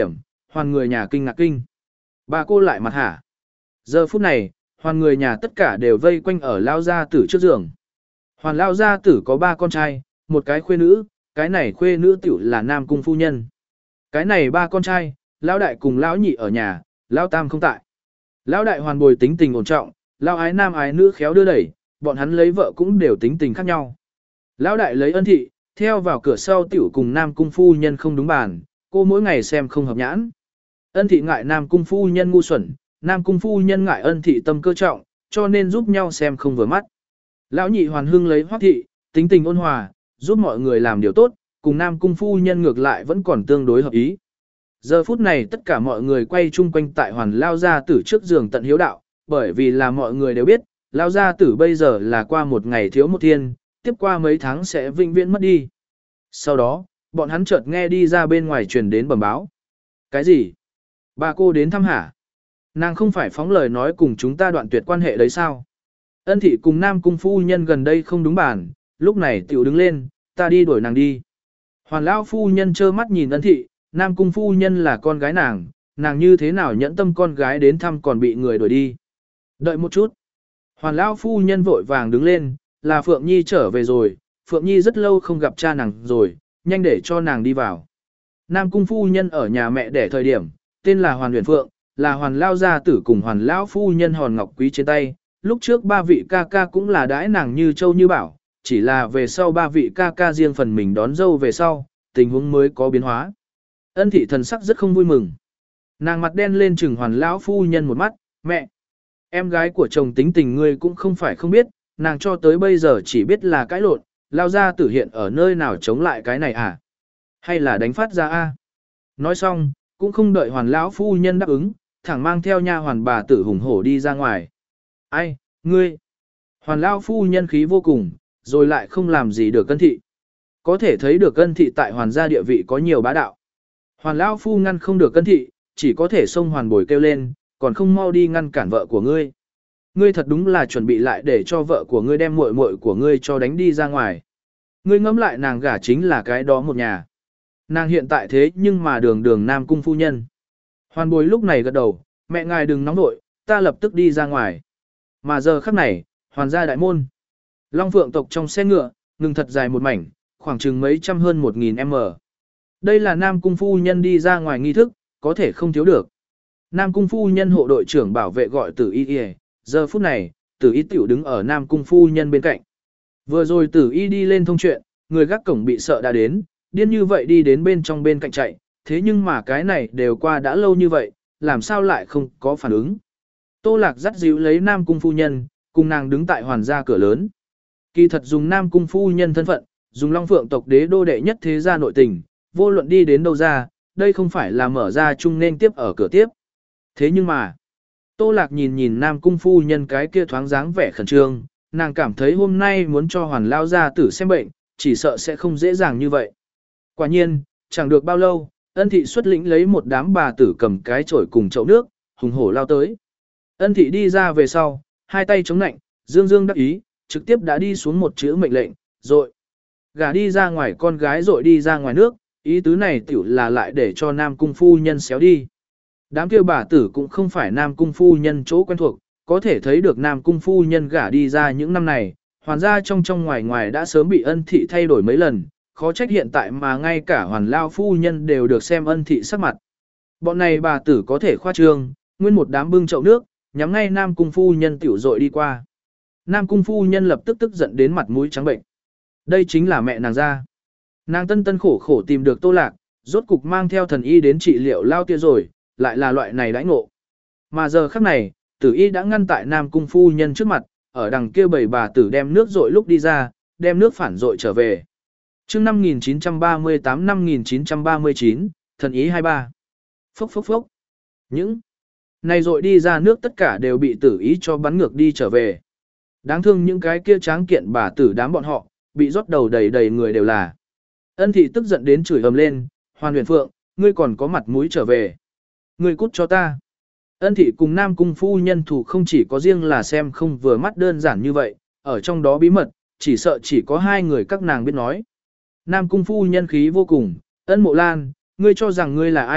hoàn người nhà kinh ngạc kinh. Bà cô lại mặt hả. Giờ phút này, hoàn người nhà tất cả đều vây quanh ở lao gia tử trước giường. Hoàn lao gia tử có ba con trai, một cái khuê nữ, cái này khuê nữ tiểu là Nam Cung phu nhân. Cái này ba con trai, lão đại cùng lão nhị ở nhà, lão tam không tại. Lão đại hoàn bồi tính tình ổn trọng, lão ái nam ái nữ khéo đưa đẩy, bọn hắn lấy vợ cũng đều tính tình khác nhau. Lão đại lấy ân thị, theo vào cửa sau tiểu cùng Nam Cung phu nhân không đúng bàn, cô mỗi ngày xem không hợp nhãn. Ân thị ngại Nam Cung phu nhân ngu xuẩn, Nam Cung phu nhân ngại ân thị tâm cơ trọng, cho nên giúp nhau xem không vừa mắt. Lão nhị hoàn hương lấy Hoắc thị, tính tình ôn hòa, giúp mọi người làm điều tốt, cùng Nam Cung phu nhân ngược lại vẫn còn tương đối hợp ý. Giờ phút này tất cả mọi người quay chung quanh tại hoàn lao gia tử trước giường tận hiếu đạo, bởi vì là mọi người đều biết, lao gia tử bây giờ là qua một ngày thiếu một thiên, tiếp qua mấy tháng sẽ vĩnh viễn mất đi. Sau đó, bọn hắn chợt nghe đi ra bên ngoài truyền đến bẩm báo. Cái gì? Bà cô đến thăm hả? Nàng không phải phóng lời nói cùng chúng ta đoạn tuyệt quan hệ đấy sao? Ân thị cùng Nam Cung phu nhân gần đây không đúng bản, lúc này tiểu đứng lên, ta đi đuổi nàng đi. Hoàn lão phu nhân trơ mắt nhìn ân thị, Nam Cung phu nhân là con gái nàng, nàng như thế nào nhẫn tâm con gái đến thăm còn bị người đuổi đi. Đợi một chút. Hoàn lão phu nhân vội vàng đứng lên, là Phượng Nhi trở về rồi, Phượng Nhi rất lâu không gặp cha nàng rồi, nhanh để cho nàng đi vào. Nam Cung phu nhân ở nhà mẹ đẻ thời điểm, tên là Hoàn Huyền Phượng, là Hoàn lao gia tử cùng Hoàn lão phu nhân hòn ngọc quý trên tay, lúc trước ba vị ca ca cũng là đãi nàng như châu như bảo, chỉ là về sau ba vị ca ca riêng phần mình đón dâu về sau, tình huống mới có biến hóa. Ân thị thần sắc rất không vui mừng. Nàng mặt đen lên chừng Hoàn lão phu nhân một mắt, mẹ, em gái của chồng tính tình ngươi cũng không phải không biết, nàng cho tới bây giờ chỉ biết là cãi lộn, lao ra tử hiện ở nơi nào chống lại cái này à? Hay là đánh phát ra a? Nói xong, cũng không đợi Hoàn lão phu nhân đáp ứng, thẳng mang theo nha hoàn bà tử hùng hổ đi ra ngoài. Ai, ngươi? Hoàn lão phu nhân khí vô cùng, rồi lại không làm gì được Ân thị. Có thể thấy được Ân thị tại Hoàn gia địa vị có nhiều bá đạo. Hoàn lão phu ngăn không được Ân thị, chỉ có thể xông Hoàn Bồi kêu lên, còn không mau đi ngăn cản vợ của ngươi. Ngươi thật đúng là chuẩn bị lại để cho vợ của ngươi đem muội muội của ngươi cho đánh đi ra ngoài. Ngươi ngẫm lại nàng gả chính là cái đó một nhà. Nàng hiện tại thế nhưng mà đường đường Nam Cung phu nhân. Hoàn Bồi lúc này gật đầu, mẹ ngài đừng nóng nội, ta lập tức đi ra ngoài. Mà giờ khắc này, Hoàn gia đại môn. Long Phượng tộc trong xe ngựa, ngừng thật dài một mảnh, khoảng chừng mấy trăm hơn một nghìn m. Đây là Nam Cung phu nhân đi ra ngoài nghi thức, có thể không thiếu được. Nam Cung phu nhân hộ đội trưởng bảo vệ gọi Tử Y Y, giờ phút này, Tử Y tiểu đứng ở Nam Cung phu nhân bên cạnh. Vừa rồi Tử Y đi lên thông chuyện, người gác cổng bị sợ đã đến, điên như vậy đi đến bên trong bên cạnh chạy, thế nhưng mà cái này đều qua đã lâu như vậy, làm sao lại không có phản ứng. Tô Lạc dắt dịu lấy Nam Cung phu nhân, cùng nàng đứng tại Hoàn gia cửa lớn. Kỳ thật dùng Nam Cung phu nhân thân phận, dùng Long Phượng tộc đế đô đệ nhất thế gia nội tình, vô luận đi đến đâu ra, đây không phải là mở ra chung nên tiếp ở cửa tiếp. Thế nhưng mà, Tô Lạc nhìn nhìn Nam Cung phu nhân cái kia thoáng dáng vẻ khẩn trương, nàng cảm thấy hôm nay muốn cho Hoàn lao gia tử xem bệnh, chỉ sợ sẽ không dễ dàng như vậy. Quả nhiên, chẳng được bao lâu, Ân thị xuất lĩnh lấy một đám bà tử cầm cái chổi cùng chậu nước, hùng hổ lao tới. Ân thị đi ra về sau, hai tay chống nạnh, dương dương đắc ý, trực tiếp đã đi xuống một chữ mệnh lệnh, rồi. Gả đi ra ngoài con gái rồi đi ra ngoài nước, ý tứ này tiểu là lại để cho Nam Cung phu nhân xéo đi. Đám kia bà tử cũng không phải Nam Cung phu nhân chỗ quen thuộc, có thể thấy được Nam Cung phu nhân gả đi ra những năm này, Hoàn gia trong trong ngoài ngoài đã sớm bị Ân thị thay đổi mấy lần, khó trách hiện tại mà ngay cả Hoàn lao phu nhân đều được xem Ân thị sắc mặt. Bọn này bà tử có thể khoa trương, nguyên một đám bưng chậu nước, nhắm ngay Nam Cung phu nhân tiểu dội đi qua. Nam Cung phu nhân lập tức tức giận đến mặt mũi trắng bệnh. Đây chính là mẹ nàng ra. Nàng tân tân khổ khổ tìm được Tô Lạc, rốt cục mang theo thần y đến trị liệu lao tia rồi, lại là loại này đãi ngộ. Mà giờ khắc này, Tử Y đã ngăn tại Nam Cung phu nhân trước mặt, ở đằng kia bảy bà tử đem nước dội lúc đi ra, đem nước phản dội trở về. Chương năm nghìn chín trăm ba mươi tám năm nghìn chín trăm ba mươi chín, thần ý hai mươi ba. Phốc phốc phốc. Những này dội đi ra nước tất cả đều bị Tử Y cho bắn ngược đi trở về. Đáng thương những cái kia tráng kiện bà tử đám bọn họ, bị rót đầu đầy đầy người đều là. Ân thị tức giận đến chửi ầm lên, Hoàn Huyền Phượng, ngươi còn có mặt mũi trở về. Ngươi cút cho ta. Ân thị cùng Nam Cung phu nhân thủ không chỉ có riêng là xem không vừa mắt đơn giản như vậy, ở trong đó bí mật, chỉ sợ chỉ có hai người các nàng biết nói. Nam Cung phu nhân khí vô cùng, Ân Mộ Lan, ngươi cho rằng ngươi là ai,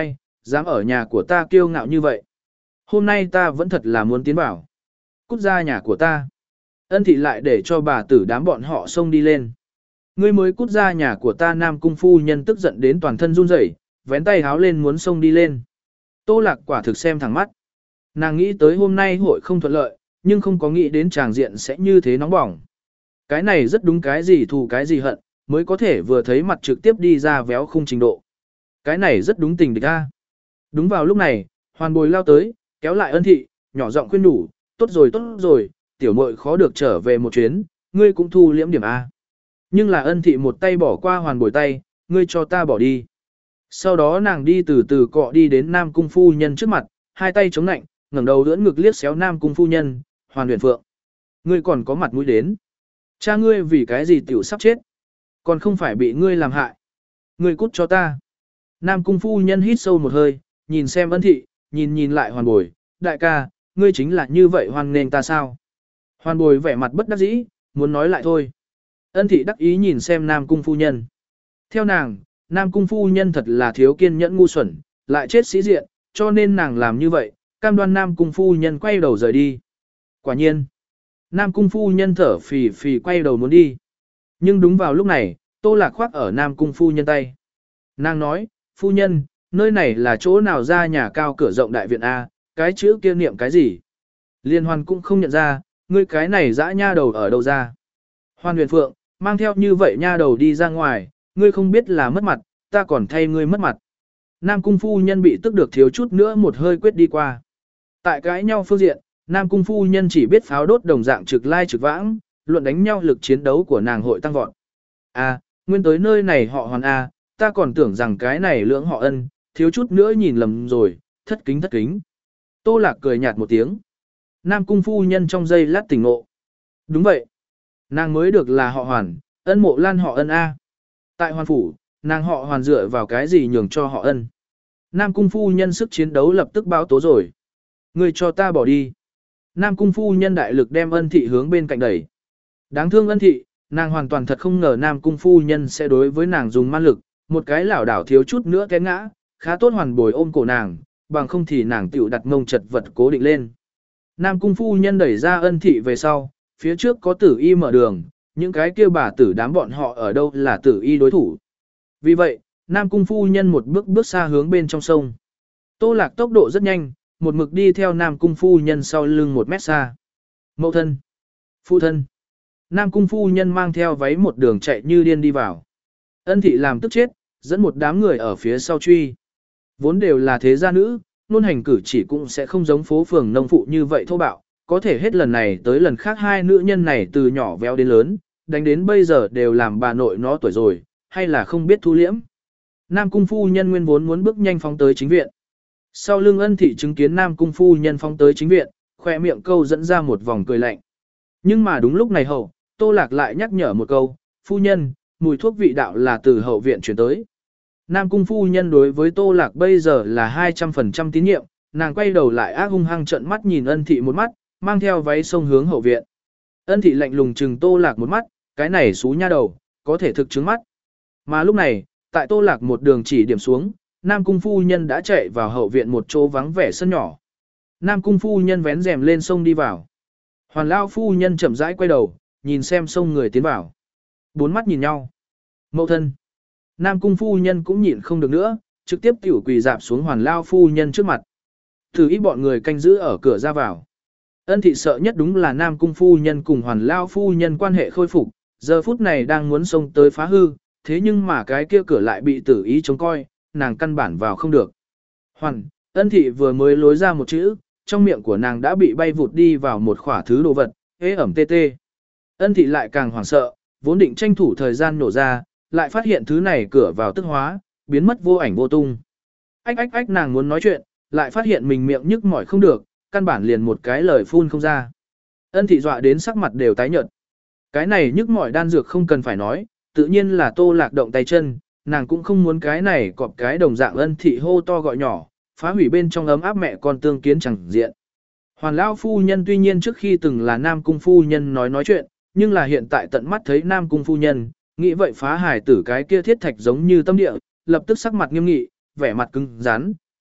dám ở nhà của ta kiêu ngạo như vậy. Hôm nay ta vẫn thật là muốn tiến vào. Cút ra nhà của ta. Ân thị lại để cho bà tử đám bọn họ xông đi lên. Ngươi mới cút ra nhà của ta, Nam Cung phu nhân tức giận đến toàn thân run rẩy, vén tay háo lên muốn xông đi lên. Tô Lạc quả thực xem thẳng mắt. Nàng nghĩ tới hôm nay hội không thuận lợi, nhưng không có nghĩ đến tràng diện sẽ như thế nóng bỏng. Cái này rất đúng, cái gì thù cái gì hận, mới có thể vừa thấy mặt trực tiếp đi ra véo khung trình độ. Cái này rất đúng tình địch a. Đúng vào lúc này, Hoàn Bồi lao tới, kéo lại Ân thị, nhỏ giọng khuyên nhủ, tốt rồi tốt rồi, tiểu muội khó được trở về một chuyến, ngươi cũng thu liễm điểm a. Nhưng là Ân thị một tay bỏ qua Hoàn Bồi tay, ngươi cho ta bỏ đi. Sau đó nàng đi từ từ cọ đi đến Nam Cung phu nhân trước mặt, hai tay chống nạnh, ngẩng đầu đỡ ngực liếc xéo Nam Cung phu nhân, Hoàn Huyền Phượng. Ngươi còn có mặt mũi đến. Cha ngươi vì cái gì tiểu sắp chết, còn không phải bị ngươi làm hại. Ngươi cút cho ta. Nam Cung phu nhân hít sâu một hơi, nhìn xem Ân thị, nhìn nhìn lại Hoàn Bồi, đại ca, ngươi chính là như vậy hoan nghênh ta sao? Hoàn Bồi vẻ mặt bất đắc dĩ, muốn nói lại thôi. Ân thị đắc ý nhìn xem Nam Cung phu nhân. Theo nàng, Nam Cung phu nhân thật là thiếu kiên nhẫn ngu xuẩn, lại chết sĩ diện, cho nên nàng làm như vậy, cam đoan Nam Cung phu nhân quay đầu rời đi. Quả nhiên, Nam Cung phu nhân thở phì phì quay đầu muốn đi. Nhưng đúng vào lúc này, Tô Lạc khoác ở Nam Cung phu nhân tay. Nàng nói, phu nhân, nơi này là chỗ nào ra nhà cao cửa rộng đại viện A, cái chữ kia niệm cái gì? Liên Hoàn cũng không nhận ra, ngươi cái này dã nha đầu ở đâu ra. Hoàn Huyền Phượng, mang theo như vậy nha đầu đi ra ngoài, ngươi không biết là mất mặt, ta còn thay ngươi mất mặt. Nam Cung phu nhân bị tức được thiếu chút nữa một hơi quyết đi qua. Tại cãi nhau phương diện, Nam Cung phu nhân chỉ biết pháo đốt đồng dạng trực lai trực vãng, luận đánh nhau lực chiến đấu của nàng hội tăng vọt. À, nguyên tới nơi này họ Hoàn A, ta còn tưởng rằng cái này lưỡng họ Ân, thiếu chút nữa nhìn lầm rồi, thất kính thất kính. Tô Lạc cười nhạt một tiếng. Nam Cung phu nhân trong giây lát tỉnh ngộ. Đúng vậy. Nàng mới được là họ Hoàn, Ân Mộ Lan họ Ân A. Tại Hoàn phủ, nàng họ Hoàn dựa vào cái gì nhường cho họ Ân. Nam Cung phu nhân sức chiến đấu lập tức báo tố rồi. Ngươi cho ta bỏ đi. Nam Cung phu nhân đại lực đem Ân thị hướng bên cạnh đẩy. Đáng thương Ân thị, nàng hoàn toàn thật không ngờ Nam Cung phu nhân sẽ đối với nàng dùng man lực, một cái lảo đảo thiếu chút nữa té ngã, khá tốt Hoàn Bồi ôm cổ nàng, bằng không thì nàng tiểu đặt mông chật vật cố định lên. Nam Cung phu nhân đẩy ra Ân thị về sau, phía trước có Tử Y mở đường, những cái kia bà tử đám bọn họ ở đâu là Tử Y đối thủ. Vì vậy, Nam Cung phu nhân một bước bước xa hướng bên trong sông. Tô Lạc tốc độ rất nhanh, một mực đi theo Nam Cung phu nhân sau lưng một mét xa. Mẫu thân, phụ thân. Nam Cung phu nhân mang theo váy một đường chạy như điên đi vào. Ân thị làm tức chết, dẫn một đám người ở phía sau truy. Vốn đều là thế gia nữ, luôn hành cử chỉ cũng sẽ không giống phố phường nông phụ như vậy thô bạo, có thể hết lần này tới lần khác hai nữ nhân này từ nhỏ véo đến lớn, đánh đến bây giờ đều làm bà nội nó tuổi rồi, hay là không biết thu liễm. Nam Cung phu nhân nguyên vốn muốn bước nhanh phóng tới chính viện. Sau lưng Ân thị chứng kiến Nam Cung phu nhân phóng tới chính viện, khỏe miệng câu dẫn ra một vòng cười lạnh. Nhưng mà đúng lúc này hậu, Tô Lạc lại nhắc nhở một câu, phu nhân, mùi thuốc vị đạo là từ hậu viện chuyển tới. Nam Cung phu nhân đối với Tô Lạc bây giờ là hai trăm phần trăm tín nhiệm, nàng quay đầu lại ác hung hăng trợn mắt nhìn Ân thị một mắt, mang theo váy xông hướng hậu viện. Ân thị lạnh lùng trừng Tô Lạc một mắt, cái này xú nha đầu, có thể thực chứng mắt. Mà lúc này, tại Tô Lạc một đường chỉ điểm xuống, Nam Cung phu nhân đã chạy vào hậu viện một chỗ vắng vẻ sân nhỏ. Nam Cung phu nhân vén rèm lên sông đi vào. Hoàn lao phu nhân chậm rãi quay đầu, nhìn xem sông người tiến vào. Bốn mắt nhìn nhau. Mậu thân. Nam Cung phu nhân cũng nhịn không được nữa, trực tiếp tiểu quỳ dạp xuống Hoàn lao phu nhân trước mặt. Thử ý bọn người canh giữ ở cửa ra vào. Ân thị sợ nhất đúng là Nam Cung phu nhân cùng Hoàn lao phu nhân quan hệ khôi phục, giờ phút này đang muốn xông tới phá hư, thế nhưng mà cái kia cửa lại bị tử ý trông coi, nàng căn bản vào không được. Hoàn, Ân thị vừa mới lối ra một chữ, trong miệng của nàng đã bị bay vụt đi vào một khỏa thứ đồ vật, ế ẩm tê tê. Ân thị lại càng hoảng sợ, vốn định tranh thủ thời gian nổ ra, lại phát hiện thứ này cửa vào tức hóa, biến mất vô ảnh vô tung. Ách ách ách nàng muốn nói chuyện, lại phát hiện mình miệng nhức mỏi không được, căn bản liền một cái lời phun không ra. Ân thị dọa đến sắc mặt đều tái nhợt. Cái này nhức mỏi đan dược không cần phải nói, tự nhiên là Tô Lạc động tay chân, nàng cũng không muốn cái này cọp cái đồng dạng Ân thị hô to gọi nhỏ, phá hủy bên trong ấm áp mẹ con tương kiến chẳng diện. Hoàn lão phu nhân tuy nhiên trước khi từng là Nam Cung phu nhân nói nói chuyện, nhưng là hiện tại tận mắt thấy Nam Cung phu nhân, nghĩ vậy phá hài tử cái kia thiết thạch giống như tâm địa, lập tức sắc mặt nghiêm nghị, vẻ mặt cứng rắn,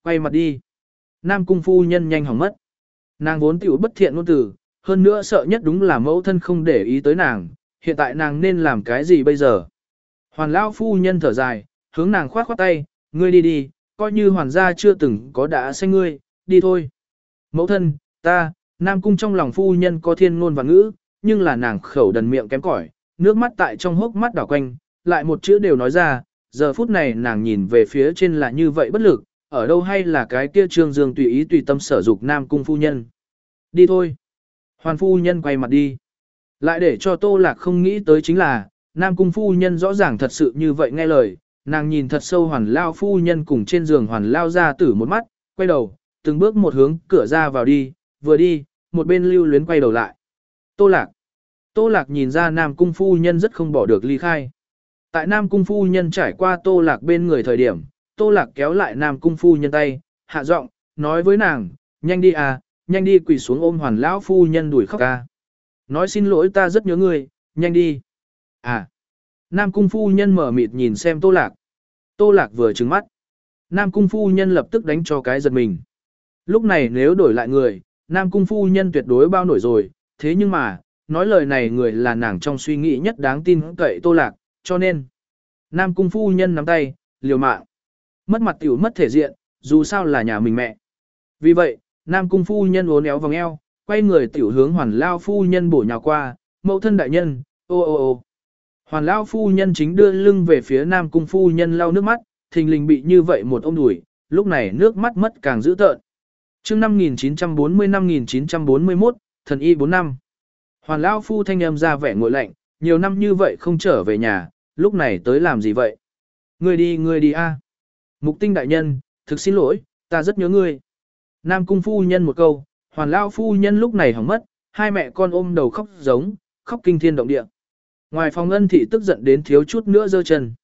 quay mặt đi. Nam cung phu nhân nhanh hỏng mất. Nàng vốn tiểu bất thiện ngôn từ, hơn nữa sợ nhất đúng là mẫu thân không để ý tới nàng, hiện tại nàng nên làm cái gì bây giờ? Hoàn lão phu nhân thở dài, hướng nàng khoát khoát tay, ngươi đi đi, coi như hoàn gia chưa từng có đã sanh ngươi, đi thôi. Mẫu thân, ta, Nam cung trong lòng phu nhân có thiên ngôn và ngữ, nhưng là nàng khẩu đần miệng kém cỏi, nước mắt tại trong hốc mắt đảo quanh, lại một chữ đều nói ra, giờ phút này nàng nhìn về phía trên là như vậy bất lực, ở đâu hay là cái kia Trương Dương tùy ý tùy tâm sở dục Nam cung phu nhân. Đi thôi. Hoàn phu nhân quay mặt đi. Lại để cho Tô Lạc không nghĩ tới chính là, Nam cung phu nhân rõ ràng thật sự như vậy nghe lời, nàng nhìn thật sâu Hoàn lao phu nhân cùng trên giường Hoàn lao ra tử một mắt, quay đầu, từng bước một hướng cửa ra vào đi, vừa đi, một bên lưu luyến quay đầu lại. Tô Lạc. Tô Lạc nhìn ra Nam cung phu nhân rất không bỏ được ly khai. Tại Nam cung phu nhân trải qua Tô Lạc bên người thời điểm, Tô Lạc kéo lại Nam cung phu nhân tay, hạ giọng, nói với nàng, nhanh đi à, nhanh đi quỳ xuống ôm Hoàn lão phu nhân đuổi khóc ca. Nói xin lỗi ta rất nhớ người, nhanh đi. À. Nam cung phu nhân mở mịt nhìn xem Tô Lạc. Tô Lạc vừa trừng mắt. Nam cung phu nhân lập tức đánh cho cái giật mình. Lúc này nếu đổi lại người, Nam cung phu nhân tuyệt đối bao nổi rồi, thế nhưng mà, nói lời này người là nàng trong suy nghĩ nhất đáng tin cậy Tô Lạc, cho nên. Nam cung phu nhân nắm tay, liều mạng. Mất mặt tiểu mất thể diện, dù sao là nhà mình mẹ. Vì vậy, Nam cung phu nhân uốn éo vòng eo, quay người tiểu hướng Hoàn lao phu nhân bổ nhào qua, mẫu thân đại nhân, ô ô ô. Hoàn lao phu nhân chính đưa lưng về phía Nam cung phu nhân lau nước mắt, thình lình bị như vậy một ôm đùi, lúc này nước mắt mất càng dữ tợn. Chương năm nghìn chín trăm bốn mươi năm nghìn chín trăm bốn mươi mốt, thần y bốn năm. Hoàn lao phu thanh âm ra vẻ nguội lạnh, nhiều năm như vậy không trở về nhà, lúc này tới làm gì vậy? Ngươi đi, ngươi đi a. Mục tinh đại nhân, thực xin lỗi, ta rất nhớ ngươi. Nam cung phu nhân một câu, Hoàn lao phu nhân lúc này hỏng mất, hai mẹ con ôm đầu khóc giống, khóc kinh thiên động địa. Ngoài phòng Ân thị tức giận đến thiếu chút nữa giơ chân.